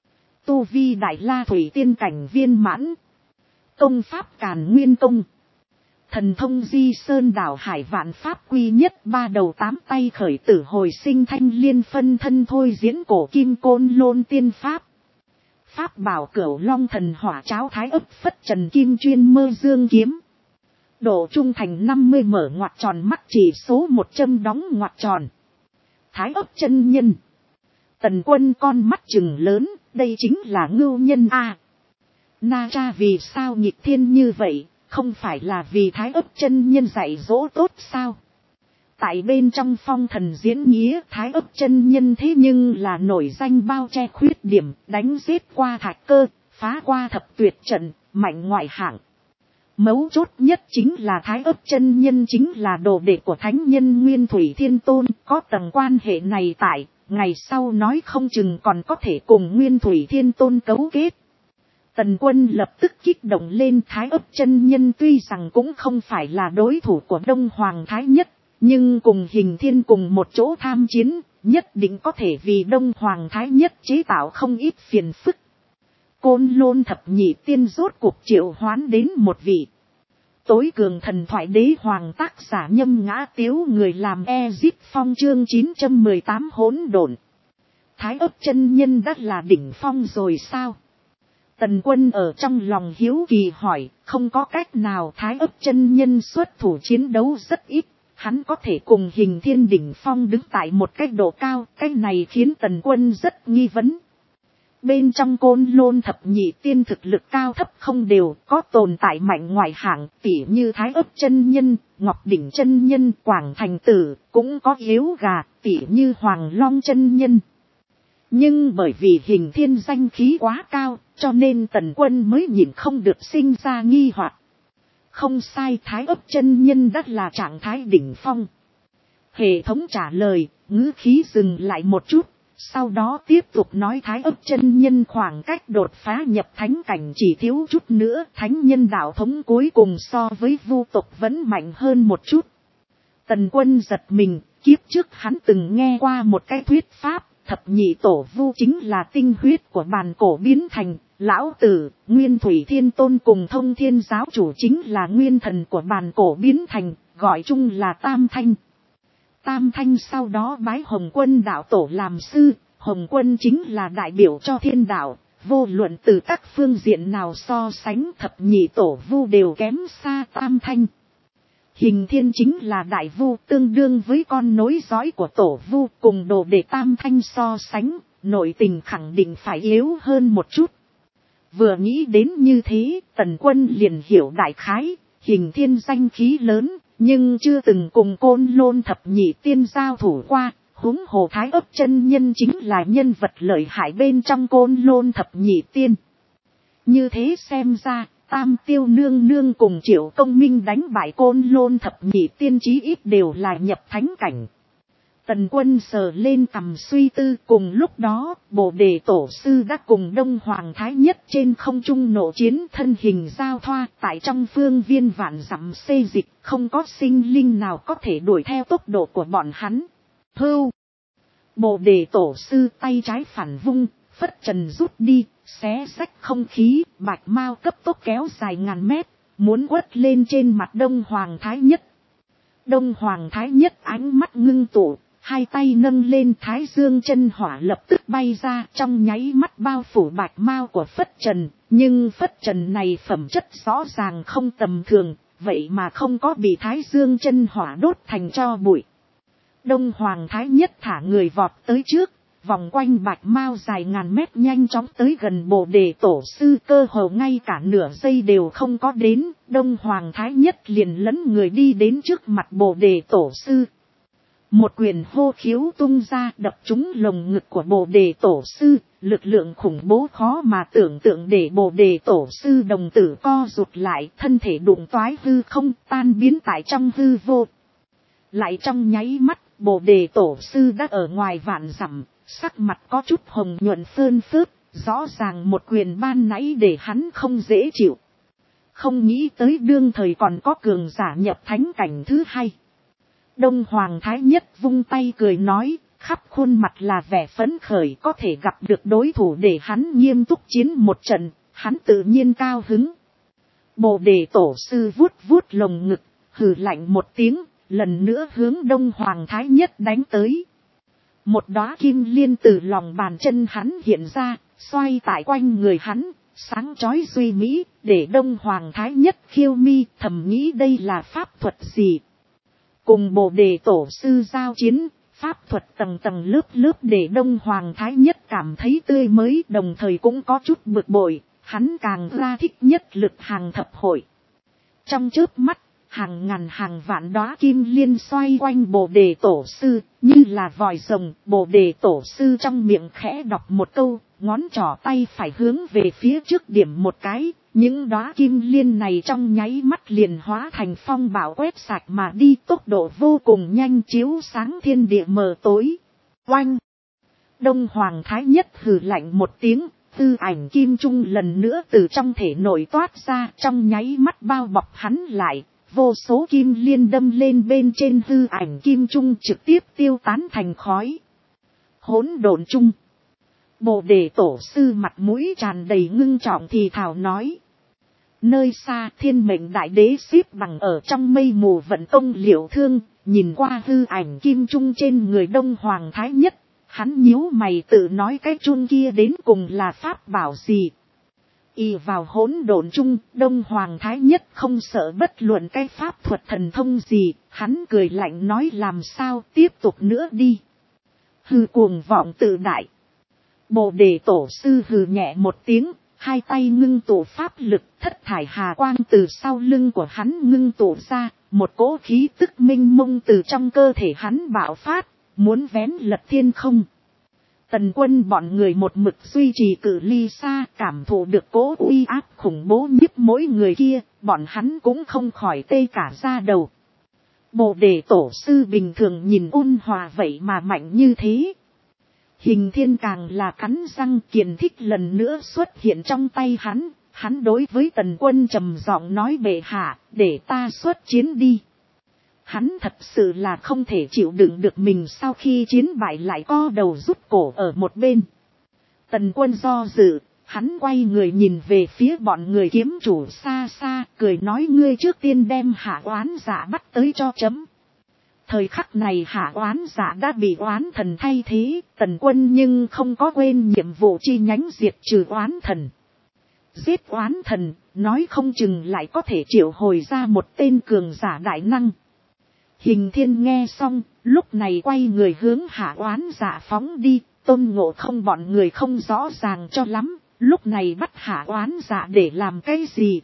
Tu vi Đại La Thủy Tiên cảnh viên mãn. Công pháp Càn Nguyên Công. Thần thông Di Sơn đảo hải vạn pháp quy nhất, 3 đầu 8 tay khởi tử hồi sinh thanh liên phân thân thôi diễn cổ kim Côn Lôn tiên pháp. Pháp bảo Cửu Long thần hỏa cháo Thái Ấp phất trần kim chuyên mơ dương kiếm. Độ trung thành 50 mở ngoặc tròn mắc chỉ số 1 châm đóng ngoặc tròn. Thái Ấp chân nhân. Tần Quân con mắt trừng lớn, đây chính là ngưu nhân a. Na Cha vì sao nghịch thiên như vậy, không phải là vì Thái Ấp chân nhân dạy dỗ tốt sao? Tại bên trong phong thần diễn nghĩa, Thái Ấp chân nhân thế nhưng là nổi danh bao che khuyết điểm, đánh giết qua Thạch Cơ, phá qua thập tuyệt trận, mạnh ngoại hạng. Mấu chốt nhất chính là Thái Ấp chân nhân chính là đồ đệ của thánh nhân Nguyên Thủy Thiên Tôn, có tầng quan hệ này tại, ngày sau nói không chừng còn có thể cùng Nguyên Thủy Thiên Tôn cấu kết. Tần Quân lập tức kích động lên. Thái Ấp chân nhân tuy rằng cũng không phải là đối thủ của Đông Hoàng Thái Nhất, nhưng cùng Hình Thiên cùng một chỗ tham chiến, nhất định có thể vì Đông Hoàng Thái Nhất chế tạo không ít phiền phức. Côn Lôn thập nhị tiên rốt cuộc triệu hoán đến một vị tối cường thần thoại đế hoàng, tác giả Nhâm Ngã Tiếu, người làm Ezip Phong, chương 918 hỗn độn. Thái Ấp chân nhân đã là đỉnh phong rồi sao? Tần Quân ở trong lòng hiếu kỳ hỏi, không có cách nào, Thái Ấp chân nhân xuất thủ chiến đấu rất ít, hắn có thể cùng Hình Thiên đỉnh phong đứng tại một cách độ cao, cái này khiến Tần Quân rất nghi vấn. Bên trong Côn Lôn thập nhị tiên thực lực cao thấp không đều, có tồn tại mạnh ngoại hạng, tỉ như Thái Ấp chân nhân, Ngọc Đỉnh chân nhân, Quảng Thành Tử, cũng có yếu gà, tỉ như Hoàng Long chân nhân. Nhưng bởi vì Hình Thiên danh khí quá cao, cho nên Tần Quân mới nhìn không được sinh ra nghi hoặc. Không sai, Thái Ấp chân nhân đã là trạng thái đỉnh phong. Hệ thống trả lời, ngữ khí dừng lại một chút, sau đó tiếp tục nói Thái Ấp chân nhân khoảng cách đột phá nhập thánh cảnh chỉ thiếu chút nữa, thánh nhân đạo thống cuối cùng so với vu tộc vẫn mạnh hơn một chút. Tần Quân giật mình, kiếp trước hắn từng nghe qua một cái thuyết pháp, thập nhị tổ vu chính là tinh huyết của bàn cổ biến thành, Lão Tử, Nguyên Thủy Thiên Tôn cùng Thông Thiên giáo chủ chính là nguyên thần của bàn cổ biến thành, gọi chung là Tam Thanh. Tam Thanh sau đó bái Hồng Quân đạo tổ làm sư, Hồng Quân chính là đại biểu cho thiên đạo, vô luận từ các phương diện nào so sánh thập nhị tổ vu đều kém xa Tam Thanh. Hình Thiên chính là đại vu, tương đương với con nối dõi của tổ vu, cùng đồ đệ Tam Thanh so sánh, nội tình khẳng định phải yếu hơn một chút. Vừa nghĩ đến như thế, Tần Quân liền hiểu đại khái, Hình Thiên danh khí lớn, nhưng chưa từng cùng Côn Lôn thập nhị tiên giao thủ qua, huống hồ Thái Ấp chân nhân chính là nhân vật lợi hại bên trong Côn Lôn thập nhị tiên. Như thế xem ra, Tam Tiêu nương nương cùng Triệu Công Minh đánh bại Côn Lôn thập nhị tiên chí ít đều là nhập thánh cảnh. Tần Quân sờ lên cằm suy tư, cùng lúc đó, Bồ Đề Tổ Sư đã cùng Đông Hoàng Thái Nhất trên không trung nộ chiến thân hình giao thoa, tại trong phương viên vạn dặm xê dịch, không có sinh linh nào có thể đuổi theo tốc độ của bọn hắn. Hưu! Bồ Đề Tổ Sư tay trái phản vung, phất trần rút đi, xé xách không khí, bạch mao cấp tốc kéo dài ngàn mét, muốn quất lên trên mặt Đông Hoàng Thái Nhất. Đông Hoàng Thái Nhất ánh mắt ngưng tụ, hai tay nâng lên Thái Dương chân hỏa lập tức bay ra, trong nháy mắt bao phủ bạch mao của phất trần, nhưng phất trần này phẩm chất rõ ràng không tầm thường, vậy mà không có bị Thái Dương chân hỏa đốt thành tro bụi. Đông Hoàng Thái Nhất thả người vọt tới trước, vòng quanh bạch mao dài ngàn mét nhanh chóng tới gần Bồ Đề Tổ Sư, cơ hồ ngay cả nửa giây đều không có đến, Đông Hoàng Thái Nhất liền lấn người đi đến trước mặt Bồ Đề Tổ Sư. Một quyền hô khiếu tung ra, đập trúng lồng ngực của Bồ Đề Tổ Sư, lực lượng khủng bố khó mà tưởng tượng để Bồ Đề Tổ Sư đồng tử co rụt lại, thân thể đụng toái hư không, tan biến tại trong hư vô. Lại trong nháy mắt, Bồ Đề Tổ Sư đã ở ngoài vạn dặm, sắc mặt có chút hồng nhuận phơn phớt, rõ ràng một quyền ban nãy để hắn không dễ chịu. Không nghĩ tới đương thời còn có cường giả nhập thánh cảnh thứ hai. Đông Hoàng Thái Nhất vung tay cười nói, khắp khuôn mặt là vẻ phấn khởi, có thể gặp được đối thủ để hắn nghiêm túc chiến một trận, hắn tự nhiên cao hứng. Bồ Đề Tổ Sư vuốt vuốt lồng ngực, hừ lạnh một tiếng, lần nữa hướng Đông Hoàng Thái Nhất đánh tới. Một đóa kim liên từ lòng bàn chân hắn hiện ra, xoay tại quanh người hắn, sáng chói duy mỹ, để Đông Hoàng Thái Nhất khiêu mi, thầm nghĩ đây là pháp thuật gì. Cùng Bồ Đề Tổ Sư giao chiến, pháp thuật tầng tầng lớp lớp để Đông Hoàng Thái Nhất cảm thấy tươi mới, đồng thời cũng có chút bực bội, hắn càng ra thích nhất lực hàng thập hội. Trong chớp mắt, hàng ngàn hàng vạn đóa kim liên xoay quanh Bồ Đề Tổ Sư, như là vòi rồng. Bồ Đề Tổ Sư trong miệng khẽ đọc một câu, ngón trỏ tay phải hướng về phía trước điểm một cái, những đóa kim liên này trong nháy mắt liền hóa thành phong bạo quét sạch mà đi, tốc độ vô cùng nhanh, chiếu sáng thiên địa mờ tối. Oanh! Đông Hoàng Thái Nhất hừ lạnh một tiếng, tư ảnh kim trung lần nữa từ trong thể nội toát ra, trong nháy mắt bao bọc hắn lại. Vô số kim liên đâm lên bên trên hư ảnh kim trung, trực tiếp tiêu tán thành khói. Hỗn độn chung. Bồ Đề Tổ Sư mặt mũi tràn đầy ngưng trọng thì thào nói. Nơi xa Thiên Mệnh Đại Đế xếp bằng ở trong mây mù vận công liệu thương, nhìn qua hư ảnh kim trung trên người Đông Hoàng Thái Nhất. Hắn nhíu mày tự nói cái chun kia đến cùng là pháp bảo gì. ì vào hỗn độn chung, Đông Hoàng Thái Nhất không sợ bất luận cái pháp thuật thần thông gì, hắn cười lạnh nói làm sao tiếp tục nữa đi. Hư cuồng vọng tự đại. Bồ đề tổ sư hừ nhẹ một tiếng, hai tay ngưng tụ pháp lực, thất thải hà quang từ sau lưng của hắn ngưng tụ ra, một cỗ khí tức minh mông từ trong cơ thể hắn bạo phát, muốn vén lật thiên không. Tần Quân bọn người một mực duy trì cự ly xa, cảm thụ được cỗ uy áp khủng bố nhiếp mỗi người kia, bọn hắn cũng không khỏi tê cả da đầu. Bồ đề tổ sư bình thường nhìn ôn hòa vậy mà mạnh như thế. Hình Thiên càng là cắn răng kiên thích lần nữa xuất hiện trong tay hắn đối với Tần Quân trầm giọng nói bệ hạ, để ta xuất chiến đi. Hắn thật sự là không thể chịu đựng được mình sau khi chiến bại lại co đầu rút cổ ở một bên. Tần Quân do dự, hắn quay người nhìn về phía bọn người kiếm chủ xa xa, cười nói ngươi trước tiên đem Hạ Oán Dạ bắt tới cho chấm. Thời khắc này Hạ Oán Dạ đã bị oán thần thay thế, Tần Quân nhưng không có quên nhiệm vụ chi nhánh diệt trừ oán thần. Giết oán thần, nói không chừng lại có thể triệu hồi ra một tên cường giả đại năng. Hình Thiên nghe xong, lúc này quay người hướng Hạ Oán Dạ phóng đi, Tôn Ngộ Không bọn người không rõ ràng cho lắm, lúc này bắt Hạ Oán Dạ để làm cái gì.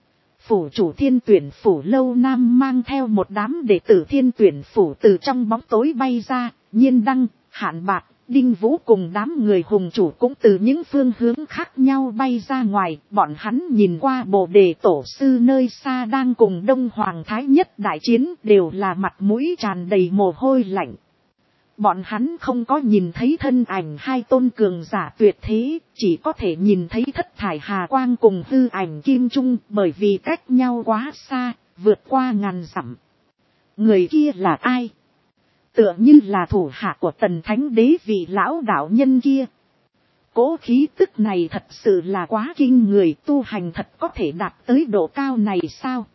Phủ chủ Thiên Tuyển Phủ Lâu Nam mang theo một đám đệ tử Thiên Tuyển Phủ từ trong bóng tối bay ra, Nhiên Đăng, Hạn Bạc, Đinh Vũ cùng đám người hùng chủ cũng từ những phương hướng khác nhau bay ra ngoài, bọn hắn nhìn qua Bồ đề tổ sư nơi xa đang cùng Đông Hoàng Thái Nhất đại chiến đều là mặt mũi tràn đầy mồ hôi lạnh. Bọn hắn không có nhìn thấy thân ảnh hai tôn cường giả tuyệt thế, chỉ có thể nhìn thấy thất thải hà quang cùng hư ảnh kim trung bởi vì cách nhau quá xa, vượt qua ngàn dặm. Người kia là ai? Tựa như là thủ hạ của Tần Thánh Đế vị lão đạo nhân kia. Cố khí tức này thật sự là quá kinh người, tu hành thật có thể đạt tới độ cao này sao?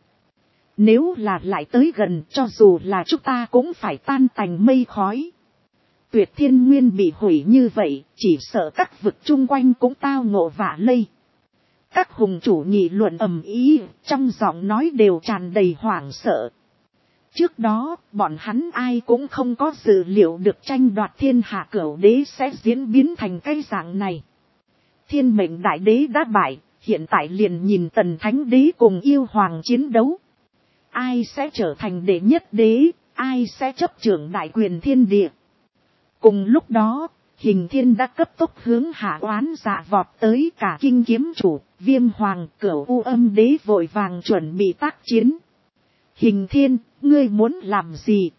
Nếu là lại tới gần, cho dù là chúng ta cũng phải tan tành mây khói. Tuyệt Thiên Nguyên bị hủy như vậy, chỉ sợ các vực chung quanh cũng tao ngộ vạ lây. Các hùng chủ nghị luận ầm ĩ, trong giọng nói đều tràn đầy hoảng sợ. Trước đó, bọn hắn ai cũng không có dự liệu được tranh đoạt thiên hạ cửu đế sẽ diễn biến thành cái dạng này. Thiên mệnh đại đế đã bại, hiện tại liền nhìn Tần Thánh Đế cùng yêu hoàng chiến đấu. Ai sẽ trở thành đệ nhất đế, ai sẽ chấp trưởng đại quyền thiên địa. Cùng lúc đó, Hình Thiên đã cấp tốc hướng Hạ Oán Dạ vọt tới, cả kinh kiếm chủ, Viêm Hoàng, Cửu U Âm Đế vội vàng chuẩn bị tác chiến. Hình Thiên, ngươi muốn làm gì?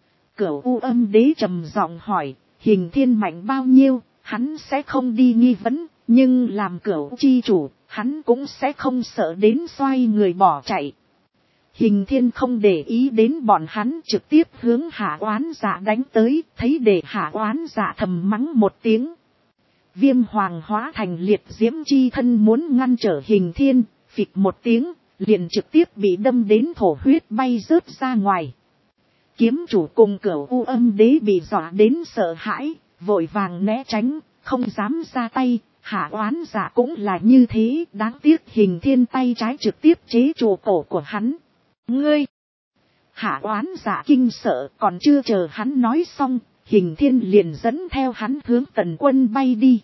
Cửu U Âm Đế trầm giọng hỏi. Hình Thiên mạnh bao nhiêu, hắn sẽ không đi nghi vấn, nhưng làm Cửu chi chủ, hắn cũng sẽ không sợ đến xoay người bỏ chạy. Hình Thiên không để ý đến bọn hắn, trực tiếp hướng Hạ Oán Dạ đánh tới, thấy để Hạ Oán Dạ thầm mắng một tiếng. Viêm Hoàng hóa thành liệt diễm chi thân muốn ngăn trở Hình Thiên, phịch một tiếng, liền trực tiếp bị đâm đến thổ huyết bay rớt ra ngoài. Kiếm chủ cùng Cửu U Âm Đế bị dọa đến sợ hãi, vội vàng né tránh, không dám ra tay. Hạ Oán Dạ cũng là như thế, đáng tiếc Hình Thiên tay trái trực tiếp chế trụ cổ của hắn. Ngươi! Hạ Oán Dạ kinh sợ, còn chưa chờ hắn nói xong, Hình Thiên liền dẫn theo hắn hướng Tần Quân bay đi.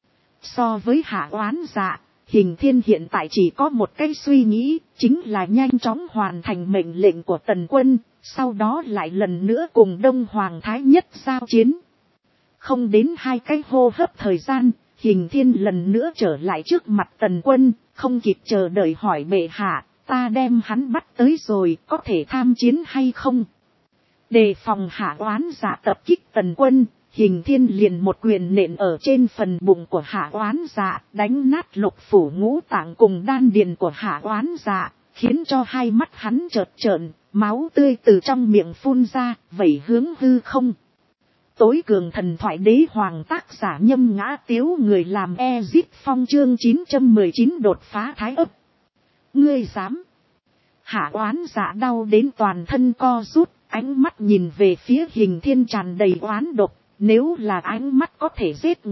So với Hạ Oán Dạ, Hình Thiên hiện tại chỉ có một cái suy nghĩ, chính là nhanh chóng hoàn thành mệnh lệnh của Tần Quân, sau đó lại lần nữa cùng Đông Hoàng Thái Nhất giao chiến. Không đến 2 cái hô hấp thời gian, Hình Thiên lần nữa trở lại trước mặt Tần Quân, không kịp chờ đợi hỏi bệ hạ, ta đem hắn bắt tới rồi, có thể tham chiến hay không? Đề phòng Hạ Oán Dạ tập kích Tần Quân, Hình Thiên liền một quyền nện ở trên phần bụng của Hạ Oán Dạ, đánh nát lục phủ ngũ tạng cùng đan điền của Hạ Oán Dạ, khiến cho hai mắt hắn chợt trợn, máu tươi từ trong miệng phun ra, vẩy hướng hư không. Tối cường thần thoại đế hoàng tác giả Nhâm Ngã Tiếu, người làm Ezip Phong chương 919 đột phá thái ấp. Ngươi dám? Hạ Oán Dạ đau đến toàn thân co rút, ánh mắt nhìn về phía Hình Thiên tràn đầy oán độc. Nếu là ánh mắt có thể giết người,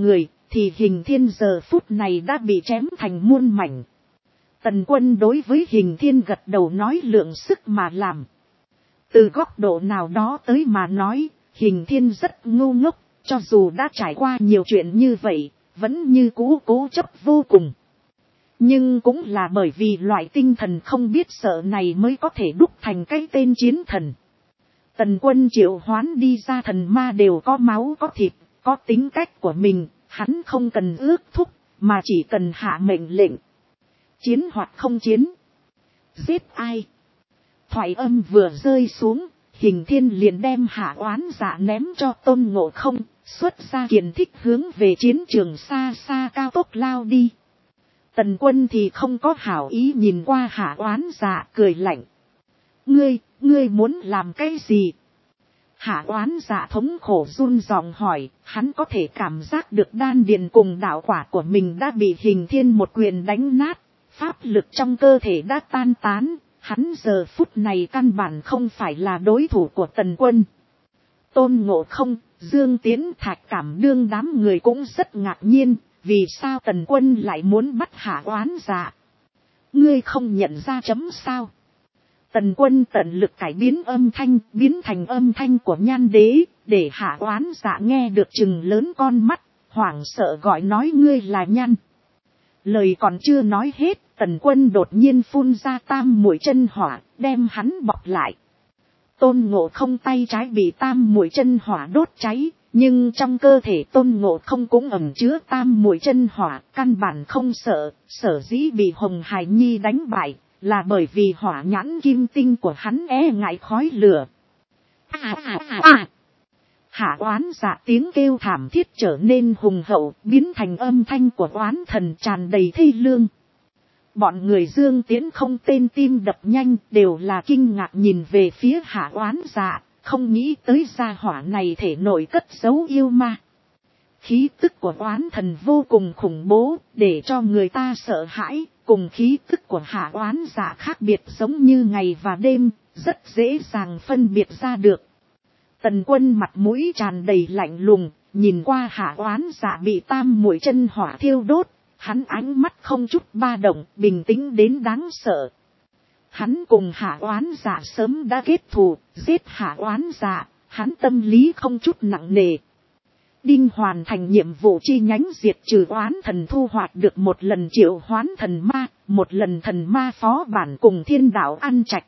thì Hình Thiên giờ phút này đã bị chém thành muôn mảnh. Tần Quân đối với Hình Thiên gật đầu nói lượng sức mà làm. Từ góc độ nào đó tới mà nói, Hình Thiên rất ngu ngốc, cho dù đã trải qua nhiều chuyện như vậy, vẫn như cũ cố chấp vô cùng. Nhưng cũng là bởi vì loại tinh thần không biết sợ này mới có thể đúc thành cái tên chiến thần. Tần Quân triệu hoán đi ra thần ma đều có máu có thịt, có tính cách của mình, hắn không cần ước thúc, mà chỉ cần hạ mệnh lệnh. Chiến hoặc không chiến. Giết ai? Thoại âm vừa rơi xuống, Hình Thiên liền đem Hạ Oán Dạ ném cho Tôn Ngộ Không, xuất ra kiền thích hướng về chiến trường xa xa cao tốc lao đi. Tần Quân thì không có hảo ý nhìn qua Hạ Oán Dạ cười lạnh. Ngươi muốn làm cái gì? Hạ Oán Dạ thống khổ run giọng hỏi, hắn có thể cảm giác được đan điền cùng đạo quả của mình đã bị Hình Thiên một quyền đánh nát, pháp lực trong cơ thể đã tan tán, hắn giờ phút này căn bản không phải là đối thủ của Tần Quân. Tôn Ngộ Không, Dương Tiễn, Thạch Cảm Đương đám người cũng rất ngạc nhiên, vì sao Tần Quân lại muốn bắt Hạ Oán Dạ? Ngươi không nhận ra chấm sao? Tần Quân tận lực cải biến âm thanh, biến thành âm thanh của Nhan Đế, để Hạ Oán Dạ nghe được chừng lớn con mắt, hoảng sợ gọi nói ngươi là Nhan. Lời còn chưa nói hết, Tần Quân đột nhiên phun ra tam muội chân hỏa, đem hắn bọc lại. Tôn Ngộ Không tay trái bị tam muội chân hỏa đốt cháy, nhưng trong cơ thể Tôn Ngộ Không cũng ẩn chứa tam muội chân hỏa, căn bản không sợ, sở dĩ bị Hồng Hải Nhi đánh bại, là bởi vì hỏa nhãn kim tinh của hắn ngại khói lửa. Hạ Oán Dạ tiếng kêu thảm thiết trở nên hùng hậu, biến thành âm thanh của oán thần tràn đầy thê lương. Bọn người Dương Tiễn không tên tim đập nhanh, đều là kinh ngạc nhìn về phía Hạ Oán Dạ, không nghĩ tới gia hỏa này thể nội cất giấu yêu ma. Khí tức của oán thần vô cùng khủng bố, để cho người ta sợ hãi, cùng khí tức của Hạ Oán Dạ khác biệt giống như ngày và đêm, rất dễ dàng phân biệt ra được. Tần Quân mặt mũi tràn đầy lạnh lùng, nhìn qua Hạ Oán Dạ bị tam muội chân hỏa thiêu đốt, hắn ánh mắt không chút ba động, bình tĩnh đến đáng sợ. Hắn cùng Hạ Oán Dạ sớm đã kết thù, giết Hạ Oán Dạ, hắn tâm lý không chút nặng nề. Đinh hoàn thành nhiệm vụ chi nhánh diệt trừ oán thần, thu hoạch được một lần triệu hoán thần ma, một lần thần ma phó bản cùng thiên đạo ăn trạch.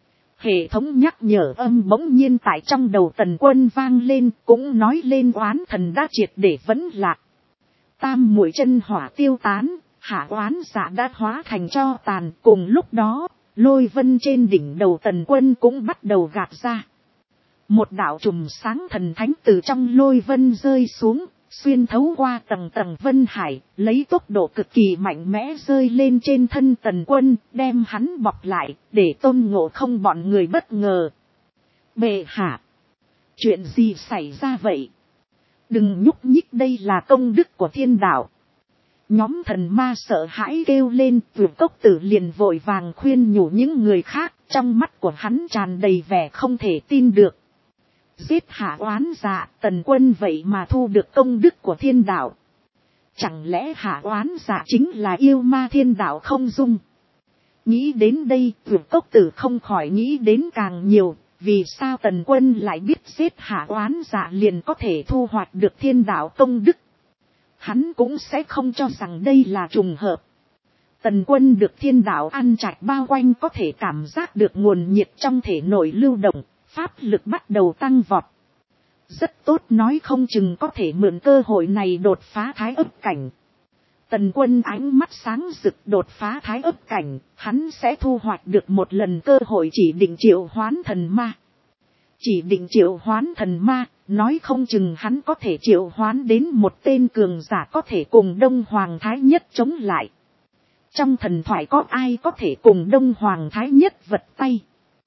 Hệ thống nhắc nhở âm bỗng nhiên tại trong đầu Tần Quân vang lên, cũng nói lên oán thần đã triệt để vấn lạc. Tam muội chân hỏa tiêu tán, Hạ Oán Dạ đã hóa thành tro tàn, cùng lúc đó, lôi vân trên đỉnh đầu Tần Quân cũng bắt đầu gạt ra. Một đạo chùm sáng thần thánh từ trong lôi vân rơi xuống, xuyên thấu qua tầng tầng vân hải, lấy tốc độ cực kỳ mạnh mẽ rơi lên trên thân Tần Quân, đem hắn bọc lại, để Tôn Ngộ Không bọn người bất ngờ. Bệ hạ! Chuyện gì xảy ra vậy? Đừng nhúc nhích, đây là công đức của thiên đạo. Nhóm thần ma sợ hãi kêu lên, Vượt Cốc Tử liền vội vàng khuyên nhủ những người khác, trong mắt của hắn tràn đầy vẻ không thể tin được. Giết Hạ Oán Dạ, Tần Quân vậy mà thu được công đức của thiên đạo. Chẳng lẽ Hạ Oán Dạ chính là yêu ma thiên đạo không dung? Nghĩ đến đây, Vượt Cốc Tử không khỏi nghĩ đến càng nhiều, vì sao Tần Quân lại biết giết Hạ Oán Dạ liền có thể thu hoạch được thiên đạo công đức? Hắn cũng sẽ không cho rằng đây là trùng hợp. Tần Quân được thiên đạo ăn trạch bao quanh, có thể cảm giác được nguồn nhiệt trong thể nội lưu động, pháp lực bắt đầu tăng vọt. Rất tốt, nói không chừng có thể mượn cơ hội này đột phá thái ấp cảnh. Tần Quân ánh mắt sáng rực, đột phá thái ấp cảnh, hắn sẽ thu hoạch được một lần cơ hội chỉ định triệu hoán thần ma. Chỉ định triệu hoán thần ma, nói không chừng hắn có thể triệu hoán đến một tên cường giả có thể cùng Đông Hoàng Thái Nhất chống lại. Trong thần thoại có ai có thể cùng Đông Hoàng Thái Nhất vật tay?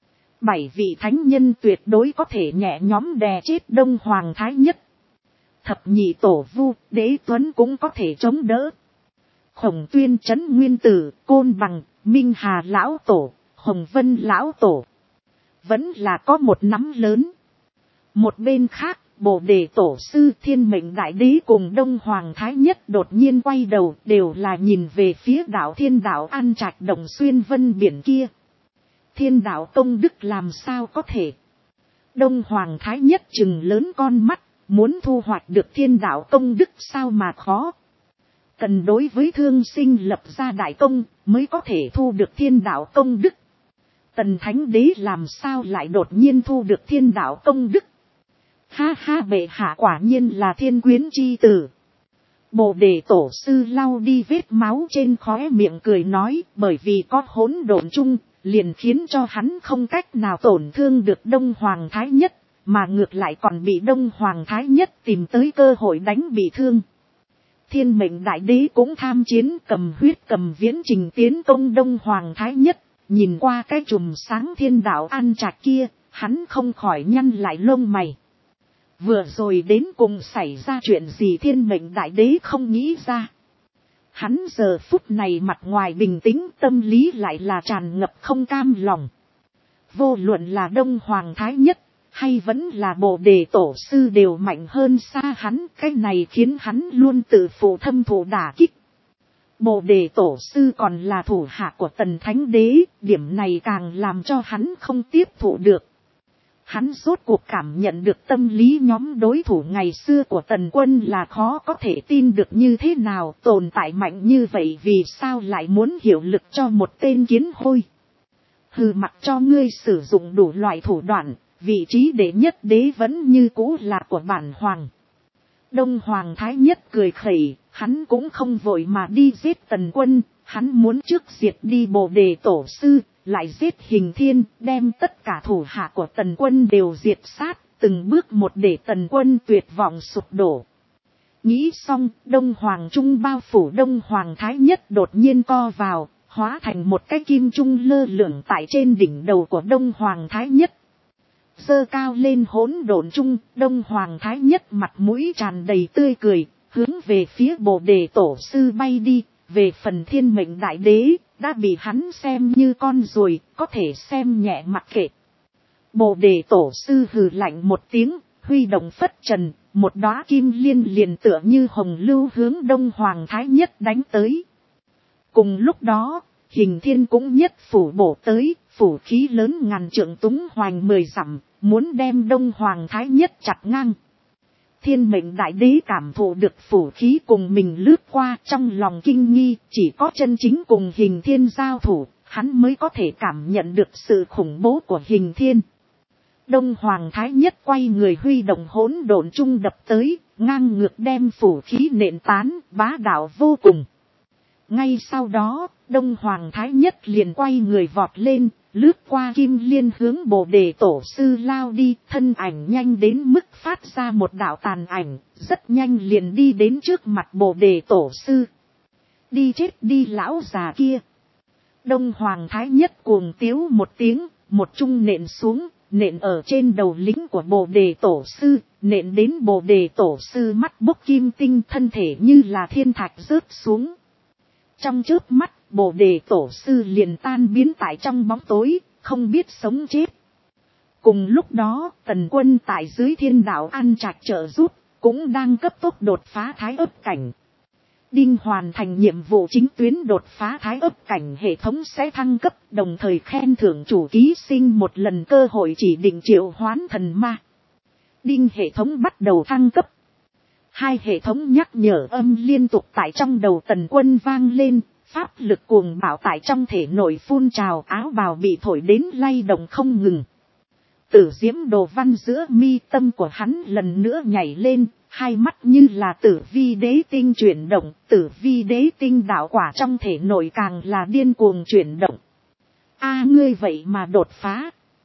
7 vị thánh nhân tuyệt đối có thể nhẹ nhõm đè chết Đông Hoàng Thái Nhất. Thập nhị tổ vu, Đế Tuấn cũng có thể chống đỡ. Khổng Tuyên, Trấn Nguyên Tử, Côn Bằng, Minh Hà Lão Tổ, Hồng Vân Lão Tổ. Vẫn là có một nắm lớn. Một bên khác, Bồ đề tổ sư, Thiên mệnh đại đế cùng Đông Hoàng Thái Nhất đột nhiên quay đầu, đều là nhìn về phía đạo Thiên đạo An Trạch Đồng xuyên vân biển kia. Thiên đạo công đức làm sao có thể? Đông Hoàng Thái Nhất chừng lớn con mắt, muốn thu hoạch được thiên đạo công đức sao mà khó. Cần đối với thương sinh lập ra đại công, mới có thể thu được thiên đạo công đức. Tần Thánh Đế làm sao lại đột nhiên thu được thiên đạo công đức? Ha ha, bệ hạ quả nhiên là thiên quyến chi tử. Bồ đề tổ sư lau đi vết máu trên khóe miệng cười nói, bởi vì có hỗn độn chung, liền khiến cho hắn không cách nào tổn thương được Đông Hoàng Thái Nhất, mà ngược lại còn bị Đông Hoàng Thái Nhất tìm tới cơ hội đánh bị thương. Thiên mệnh đại đế cũng tham chiến, cầm huyết cầm viễn trình tiến công Đông Hoàng Thái Nhất, nhìn qua cái chùm sáng thiên đạo An Trạch kia, hắn không khỏi nhăn lại lông mày. Vừa rồi đến cùng xảy ra chuyện gì thiên mệnh đại đế không nghĩ ra. Hắn giờ phút này mặt ngoài bình tĩnh, tâm lý lại là tràn ngập không cam lòng. Vô luận là Đông Hoàng Thái Nhất, hay vẫn là Bồ đề tổ sư đều mạnh hơn xa hắn, cái này khiến hắn luôn tự phụ thâm thụ đả kích. Bồ đề tổ sư còn là thủ hạ của Tần Thánh Đế, điểm này càng làm cho hắn không tiếp thụ được. Hắn rốt cuộc cảm nhận được tâm lý nhóm đối thủ ngày xưa của Tần Quân là khó có thể tin được như thế nào, tồn tại mạnh như vậy vì sao lại muốn hiệu lực cho một tên kiến hôi. Hừ, mặc cho ngươi sử dụng đủ loại thủ đoạn, vị trí đệ nhất đế vẫn như cũ là của bản hoàng. Đông Hoàng Thái Nhất cười khẩy, hắn cũng không vội mà đi giết Tần Quân, hắn muốn trước diệt đi Bồ đề tổ sư, lại giết Hình Thiên, đem tất cả thủ hạ của Tần Quân đều diệt sát, từng bước một để Tần Quân tuyệt vọng sụp đổ. Nghĩ xong, Đông Hoàng Trung bao phủ Đông Hoàng Thái Nhất đột nhiên co vào, hóa thành một cái kim trung lơ lửng tại trên đỉnh đầu của Đông Hoàng Thái Nhất. Giơ cao lên hỗn độn chung, Đông Hoàng Thái Nhất mặt mũi tràn đầy tươi cười, hướng về phía Bồ đề tổ sư bay đi. Về phần Thiên mệnh đại đế, đã bị hắn xem như con ruồi, có thể xem nhẹ mặc kệ. Bồ đề tổ sư hừ lạnh một tiếng, huy động phất trần, một đóa kim liên liền tựa như hồng lưu hướng Đông Hoàng Thái Nhất đánh tới. Cùng lúc đó, Hình Thiên cũng nhất phủ bổ tới, phủ khí lớn ngàn trượng túng hoành 10 dặm, muốn đem Đông Hoàng Thái Nhất chặt ngang. Thiên mệnh đại đế cảm thụ được phủ khí cùng mình lướt qua, trong lòng kinh nghi, chỉ có chân chính cùng Hình Thiên giao thủ, hắn mới có thể cảm nhận được sự khủng bố của Hình Thiên. Đông Hoàng Thái Nhất quay người huy động hỗn độn chung đập tới, ngang ngược đem phủ khí nện tán, bá đạo vô cùng. Ngay sau đó, Đông Hoàng Thái Nhất liền quay người vọt lên, lướt qua kim liên hướng Bồ đề tổ sư lao đi, thân ảnh nhanh đến mức phát ra một đạo tàn ảnh, rất nhanh liền đi đến trước mặt Bồ đề tổ sư. Đi chết đi lão già kia. Đông Hoàng Thái Nhất cuồng tiếu một tiếng, một chung nện xuống, nện ở trên đầu lính của Bồ đề tổ sư, nện đến Bồ đề tổ sư mắt bốc kim tinh, thân thể như là thiên thạch rớt xuống. Trong chớp mắt, Bồ đề tổ sư liền tan biến tại trong bóng tối, không biết sống chết. Cùng lúc đó, Tần Quân tại dưới thiên đạo An Trạch trợ giúp, cũng đang cấp tốc đột phá thái ấp cảnh. Đinh hoàn thành nhiệm vụ chính tuyến đột phá thái ấp cảnh, hệ thống sẽ thăng cấp, đồng thời khen thưởng chủ ký sinh một lần cơ hội chỉ định triệu hoán thần ma. Đinh hệ thống bắt đầu thăng cấp. Hai hệ thống nhắc nhở âm liên tục tại trong đầu Tần Quân vang lên, pháp lực cuồng bạo tại trong thể nội phun trào, áo bào bị thổi đến lay động không ngừng. Tử diễm đồ văn giữa mi tâm của hắn lần nữa nhảy lên, hai mắt như là tử vi đế tinh chuyển động, tử vi đế tinh đạo quả trong thể nội càng là điên cuồng chuyển động. A ngươi vậy mà đột phá.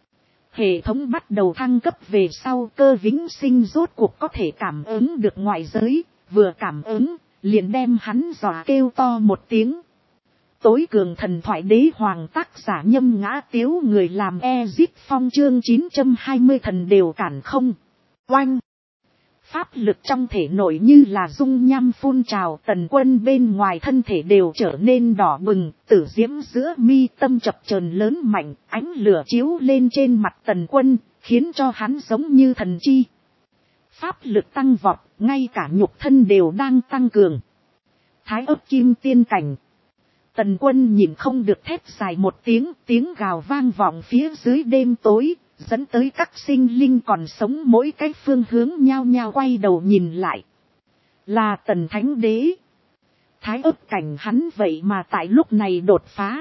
Hệ thống bắt đầu thăng cấp về sau, Cơ Vĩnh Sinh rốt cuộc có thể cảm ứng được ngoại giới, vừa cảm ứng, liền đem hắn dọa kêu to một tiếng. Tối cường thần thoại đế hoàng, tác giả Nhâm Ngã Tiếu, người làm Ezip Phong, chương 920 thần đều cản không. Oanh! Pháp lực trong thể nội như là dung nham phun trào, Tần Quân bên ngoài thân thể đều trở nên đỏ bừng, tử diễm giữa mi tâm chập chờn lớn mạnh, ánh lửa chiếu lên trên mặt Tần Quân, khiến cho hắn giống như thần chi. pháp lực tăng vọt, ngay cả nhục thân đều đang tăng cường. Thái ấp kim tiên cảnh. Tần Quân nhìn không được thét dài một tiếng, tiếng gào vang vọng phía dưới đêm tối, dẫn tới các sinh linh còn sống mỗi cái phương hướng nhao nhao quay đầu nhìn lại. Là Tần Thánh Đế. Thái ấp cảnh hắn vậy mà tại lúc này đột phá.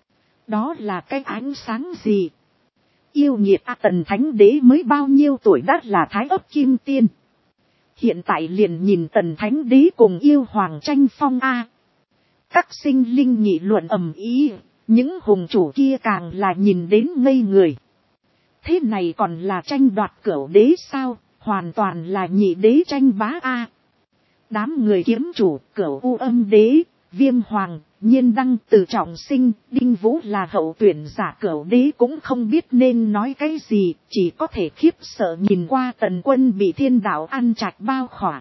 Đó là cái ánh sáng gì? Yêu nghiệt Tần Thánh Đế mới bao nhiêu tuổi đã là Thái ấp kim tiên. Hiện tại liền nhìn Tần Thánh Đế cùng yêu hoàng tranh phong a. Các sinh linh nghị luận ầm ĩ, những hùng chủ kia càng là nhìn đến ngây người. Thế này còn là tranh đoạt cửu đế sao? Hoàn toàn là nhị đế tranh bá a. Đám người kiếm chủ, cửu u âm đế, Viêm hoàng, Nhiên đăng, Từ trọng sinh, Đinh Vũ là hậu tuyển giả cửu đế cũng không biết nên nói cái gì, chỉ có thể khiếp sợ nhìn qua Tần Quân bị thiên đạo ăn trạch bao khỏa.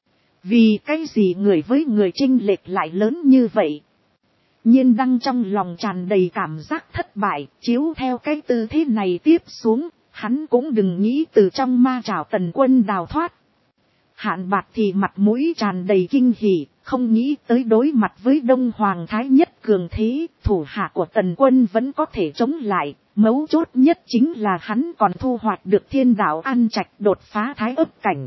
Vì cái gì người với người chênh lệch lại lớn như vậy? Nhiên đăng trong lòng tràn đầy cảm giác thất bại, chiếu theo cái tư thế này tiếp xuống, hắn cũng đừng nghĩ từ trong ma trảo Tần Quân đào thoát. Hạn Bạc thì mặt mũi tràn đầy kinh hỉ, không nghĩ tới đối mặt với Đông Hoàng Thái Nhất cường thế, thủ hạ của Tần Quân vẫn có thể chống lại, mấu chốt nhất chính là hắn còn thu hoạch được thiên đạo ăn trạch đột phá thái ấp cảnh.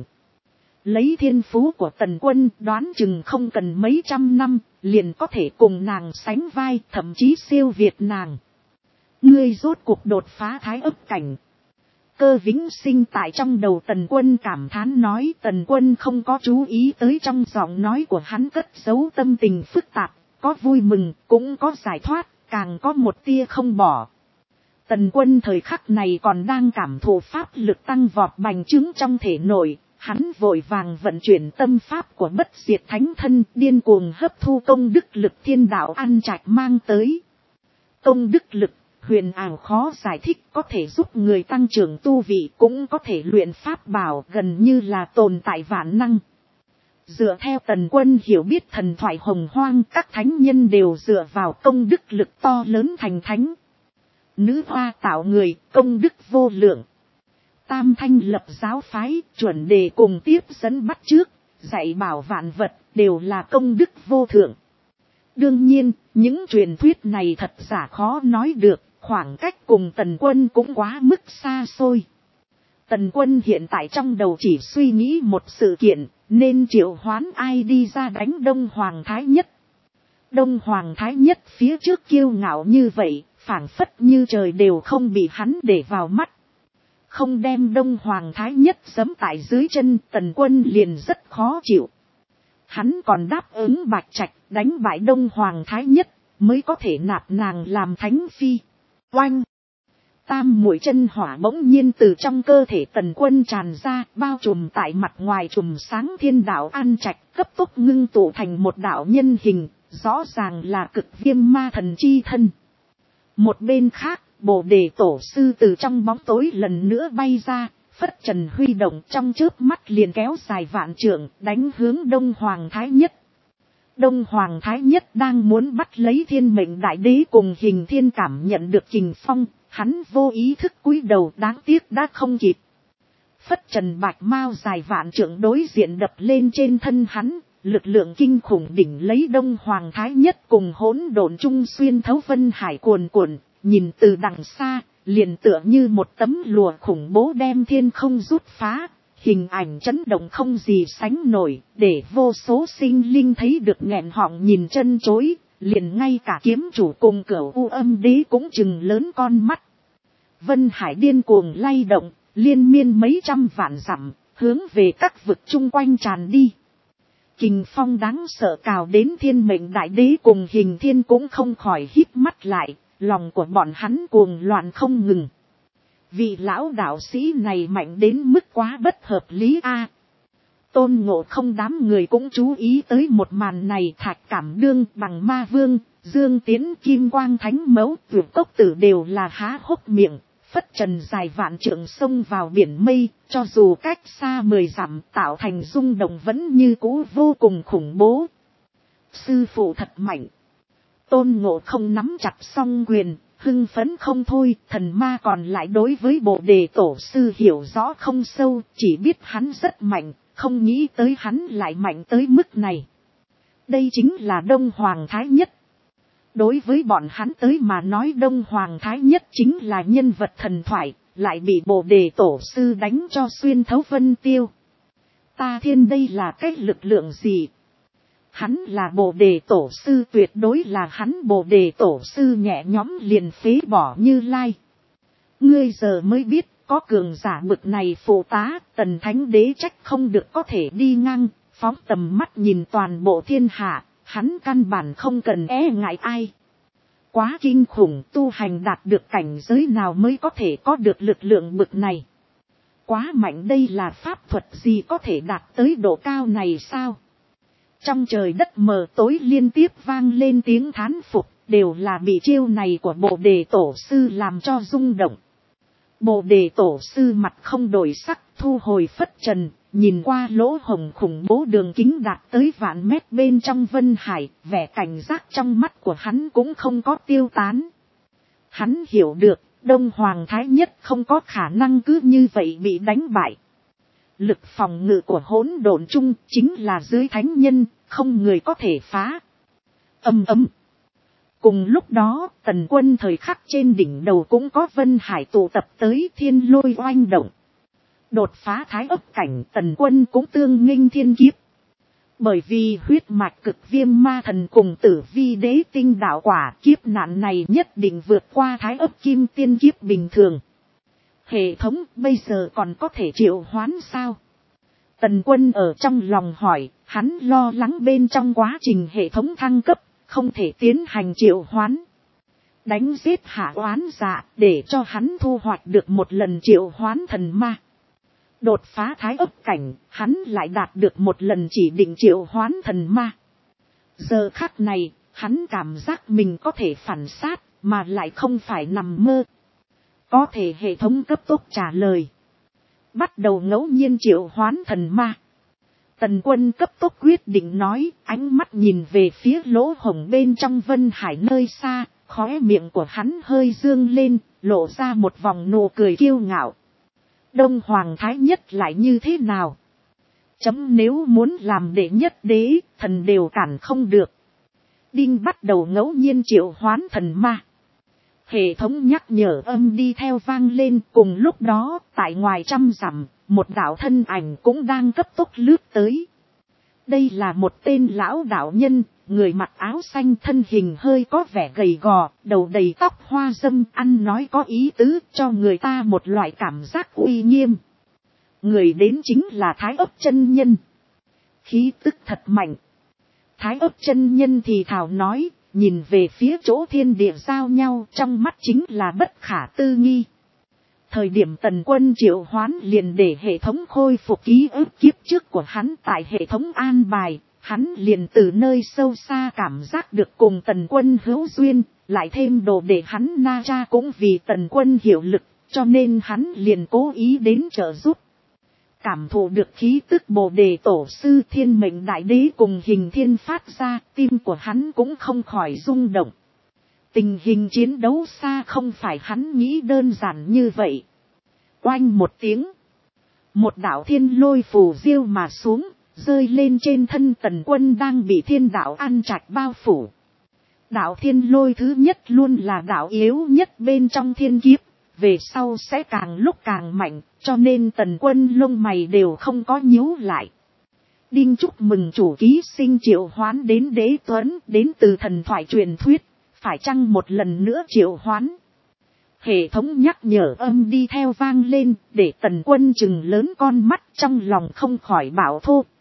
Lấy thiên phú của Tần Quân đoán chừng không cần mấy trăm năm, liền có thể cùng nàng sánh vai, thậm chí siêu việt nàng. Ngươi rốt cuộc đột phá thái ấp cảnh. Cơ Vĩnh Sinh tại trong đầu Tần Quân cảm thán nói, Tần Quân không có chú ý tới trong giọng nói của hắn cất giấu tâm tình phức tạp, có vui mừng, cũng có giải thoát, càng có một tia không bỏ. Tần Quân thời khắc này còn đang cảm thụ pháp lực tăng vọt bành trướng trong thể nội, hắn vội vàng vận chuyển tâm pháp của bất diệt thánh thân, điên cuồng hấp thu công đức lực thiên đạo ăn trạch mang tới. Công đức lực huyền ảo khó giải thích, có thể giúp người tăng trưởng tu vị, cũng có thể luyện pháp bảo, gần như là tồn tại vạn năng. Dựa theo Tần Quân hiểu biết thần thoại hồng hoang, các thánh nhân đều dựa vào công đức lực to lớn thành thánh. Nữ hoa tạo người, công đức vô lượng. Tam thanh lập giáo phái, chuẩn đề cùng tiếp dẫn bắt trước, dạy bảo vạn vật, đều là công đức vô thượng. Đương nhiên, những truyền thuyết này thật giả khó nói được, khoảng cách cùng Tần Quân cũng quá mức xa xôi. Tần Quân hiện tại trong đầu chỉ suy nghĩ một sự kiện, nên triệu hoán ai đi ra đánh Đông Hoàng Thái Nhất. Đông Hoàng Thái Nhất phía trước kiêu ngạo như vậy, phảng phất như trời đều không bị hắn để vào mắt. Không đem Đông Hoàng Thái Nhất giẫm tại dưới chân, Tần Quân liền rất khó chịu. Hắn còn đáp ứng Bạch Trạch đánh bại Đông Hoàng Thái Nhất, mới có thể nạp nàng làm thánh phi. Oanh! Tam mũi chân hỏa bỗng nhiên từ trong cơ thể Tần Quân tràn ra, bao trùm tại mặt ngoài trùm sáng thiên đạo an trạch, cấp tốc ngưng tụ thành một đạo nhân hình, rõ ràng là Cực Viêm ma thần chi thân. Một bên khác, Bồ Đề tổ sư từ trong bóng tối lần nữa bay ra, phất trần huy động, trong chớp mắt liền kéo dài vạn trượng, đánh hướng Đông Hoàng Thái Nhất. Đông Hoàng Thái Nhất đang muốn bắt lấy Thiên Mệnh Đại Đế cùng Hình Thiên cảm nhận được kình phong, hắn vô ý thức cúi đầu, đáng tiếc đã không kịp. Phất trần bạch mao dài vạn trượng đối diện đập lên trên thân hắn, lực lượng kinh khủng đỉnh lấy Đông Hoàng Thái Nhất cùng hỗn độn trung xuyên thấu vân hải cuồn cuộn, nhìn từ đằng xa, liền tựa như một tấm lụa khủng bố đem thiên không rút phá. Hình ảnh chấn động không gì sánh nổi, để vô số sinh linh thấy được nghẹn họng nhìn chân chối, liền ngay cả kiếm chủ cùng cửu u âm đế cũng chừng lớn con mắt. Vân hải điên cuồng lay động, liên miên mấy trăm vạn dặm, hướng về các vực chung quanh tràn đi. Kình phong đáng sợ cào đến Thiên Mệnh Đại Đế cùng Hình Thiên cũng không khỏi híp mắt lại, lòng của bọn hắn cuồng loạn không ngừng. Vị lão đạo sĩ này mạnh đến mức quá bất hợp lý a. Tôn Ngộ Không đám người cũng chú ý tới một màn này, Thạch Cảm Đương, Bằng Ma Vương, Dương Tiến, Kim Quang Thánh Mẫu, Tuyệt Cốc Tử đều là há hốc miệng, phất trần dài vạn trượng xông vào biển mây, cho dù cách xa 10 dặm tạo thành rung động vẫn như cũ vô cùng khủng bố. Sư phụ thật mạnh. Tôn Ngộ Không nắm chặt song quyền, hưng phấn không thôi. Thần ma còn lại đối với Bồ Đề Tổ sư hiểu rõ không sâu, chỉ biết hắn rất mạnh, không nghĩ tới hắn lại mạnh tới mức này. Đây chính là Đông Hoàng Thái Nhất. Đối với bọn hắn tới mà nói, Đông Hoàng Thái Nhất chính là nhân vật thần thoại, lại bị Bồ Đề Tổ sư đánh cho xuyên thấu vân tiêu. Ta thiên, đây là cái lực lượng gì? Hắn là Bồ Đề Tổ sư, tuyệt đối là hắn. Bồ Đề Tổ sư nhẹ nhõm liền phế bỏ Như Lai. Ngươi giờ mới biết, có cường giả bực này phụ tá, Tần Thánh Đế trách không được có thể đi ngang, phóng tầm mắt nhìn toàn bộ thiên hạ, hắn căn bản không cần e ngại ai. Quá kinh khủng, tu hành đạt được cảnh giới nào mới có thể có được lực lượng bực này? Quá mạnh, đây là pháp thuật gì có thể đạt tới độ cao này sao? Trong trời đất mờ tối liên tiếp vang lên tiếng thán phục, đều là bị chiêu này của Bồ Đề Tổ sư làm cho rung động. Bồ Đề Tổ sư mặt không đổi sắc, thu hồi phất trần, nhìn qua lỗ hổng khủng bố đường kính đạt tới vạn mét bên trong vân hải, vẻ cảnh giác trong mắt của hắn cũng không có tiêu tán. Hắn hiểu được, Đông Hoàng Thái Nhất không có khả năng cứ như vậy bị đánh bại. Lực phòng ngự của hỗn độn chung chính là dưới thánh nhân, không người có thể phá. Ầm ầm. Cùng lúc đó, Tần Quân thời khắc trên đỉnh đầu cũng có vân hải tụ tập tới, thiên lôi oanh động. Đột phá thái ấp cảnh, Tần Quân cũng tương nghênh thiên kiếp. Bởi vì huyết mạch cực viêm ma thần cùng tử vi đế tinh đạo quả, kiếp nạn này nhất định vượt qua thái ấp kim tiên kiếp bình thường. Hệ thống bây giờ còn có thể triệu hoán sao? Tần Quân ở trong lòng hỏi, hắn lo lắng bên trong quá trình hệ thống thăng cấp, không thể tiến hành triệu hoán. Đánh giết hạ oán dạ, để cho hắn thu hoạch được một lần triệu hoán thần ma. Đột phá thái ấp cảnh, hắn lại đạt được một lần chỉ định triệu hoán thần ma. Giờ khắc này, hắn cảm giác mình có thể phản sát, mà lại không phải nằm mơ. Có thể hệ thống cấp tốc trả lời. Bắt đầu ngẫu nhiên triệu hoán thần ma. Tần Quân cấp tốc quyết định nói, ánh mắt nhìn về phía lỗ hổng bên trong vân hải nơi xa, khóe miệng của hắn hơi dương lên, lộ ra một vòng nụ cười kiêu ngạo. Đông Hoàng Thái Nhất lại như thế nào? Nếu muốn làm đệ nhất đế, thần đều cản không được. Đinh bắt đầu ngẫu nhiên triệu hoán thần ma. Hệ thống nhắc nhở âm đi theo vang lên, cùng lúc đó, tại ngoài trăm dặm, một đạo thân ảnh cũng đang cấp tốc lướt tới. Đây là một tên lão đạo nhân, người mặc áo xanh, thân hình hơi có vẻ gầy gò, đầu đầy tóc hoa râm, ăn nói có ý tứ, cho người ta một loại cảm giác uy nghiêm. Người đến chính là Thái Ấp chân nhân. Khí tức thật mạnh. Thái Ấp chân nhân thì thào nói, nhìn về phía chỗ thiên địa giao nhau, trong mắt chính là bất khả tư nghị. Thời điểm Tần Quân triệu hoán liền để hệ thống khôi phục ký ức kiếp trước của hắn tại hệ thống an bài, hắn liền từ nơi sâu xa cảm giác được cùng Tần Quân hữu duyên, lại thêm đồ để hắn na cha cũng vì Tần Quân hiệu lực, cho nên hắn liền cố ý đến trợ giúp. Cảm thụ được khí tức Bồ Đề Tổ sư Thiên Mệnh Đại Đế cùng Hình Thiên phát ra, tim của hắn cũng không khỏi rung động. Tình hình chiến đấu xa không phải hắn nghĩ đơn giản như vậy. Oanh một tiếng. Một đạo thiên lôi phù diêu mà xuống, rơi lên trên thân Tần Quân đang bị thiên đạo ăn trạch bao phủ. Đạo thiên lôi thứ nhất luôn là đạo yếu nhất bên trong thiên kiếp, về sau sẽ càng lúc càng mạnh, cho nên Tần Quân lông mày đều không có nhíu lại. Đinh chúc mừng chủ ký sinh triệu hoán đến Đế Tuấn, đến từ thần thoại truyền thuyết, phải chăng một lần nữa triệu hoán? Hệ thống nhắc nhở âm đi theo vang lên, để Tần Quân chừng lớn con mắt, trong lòng không khỏi bảo thô.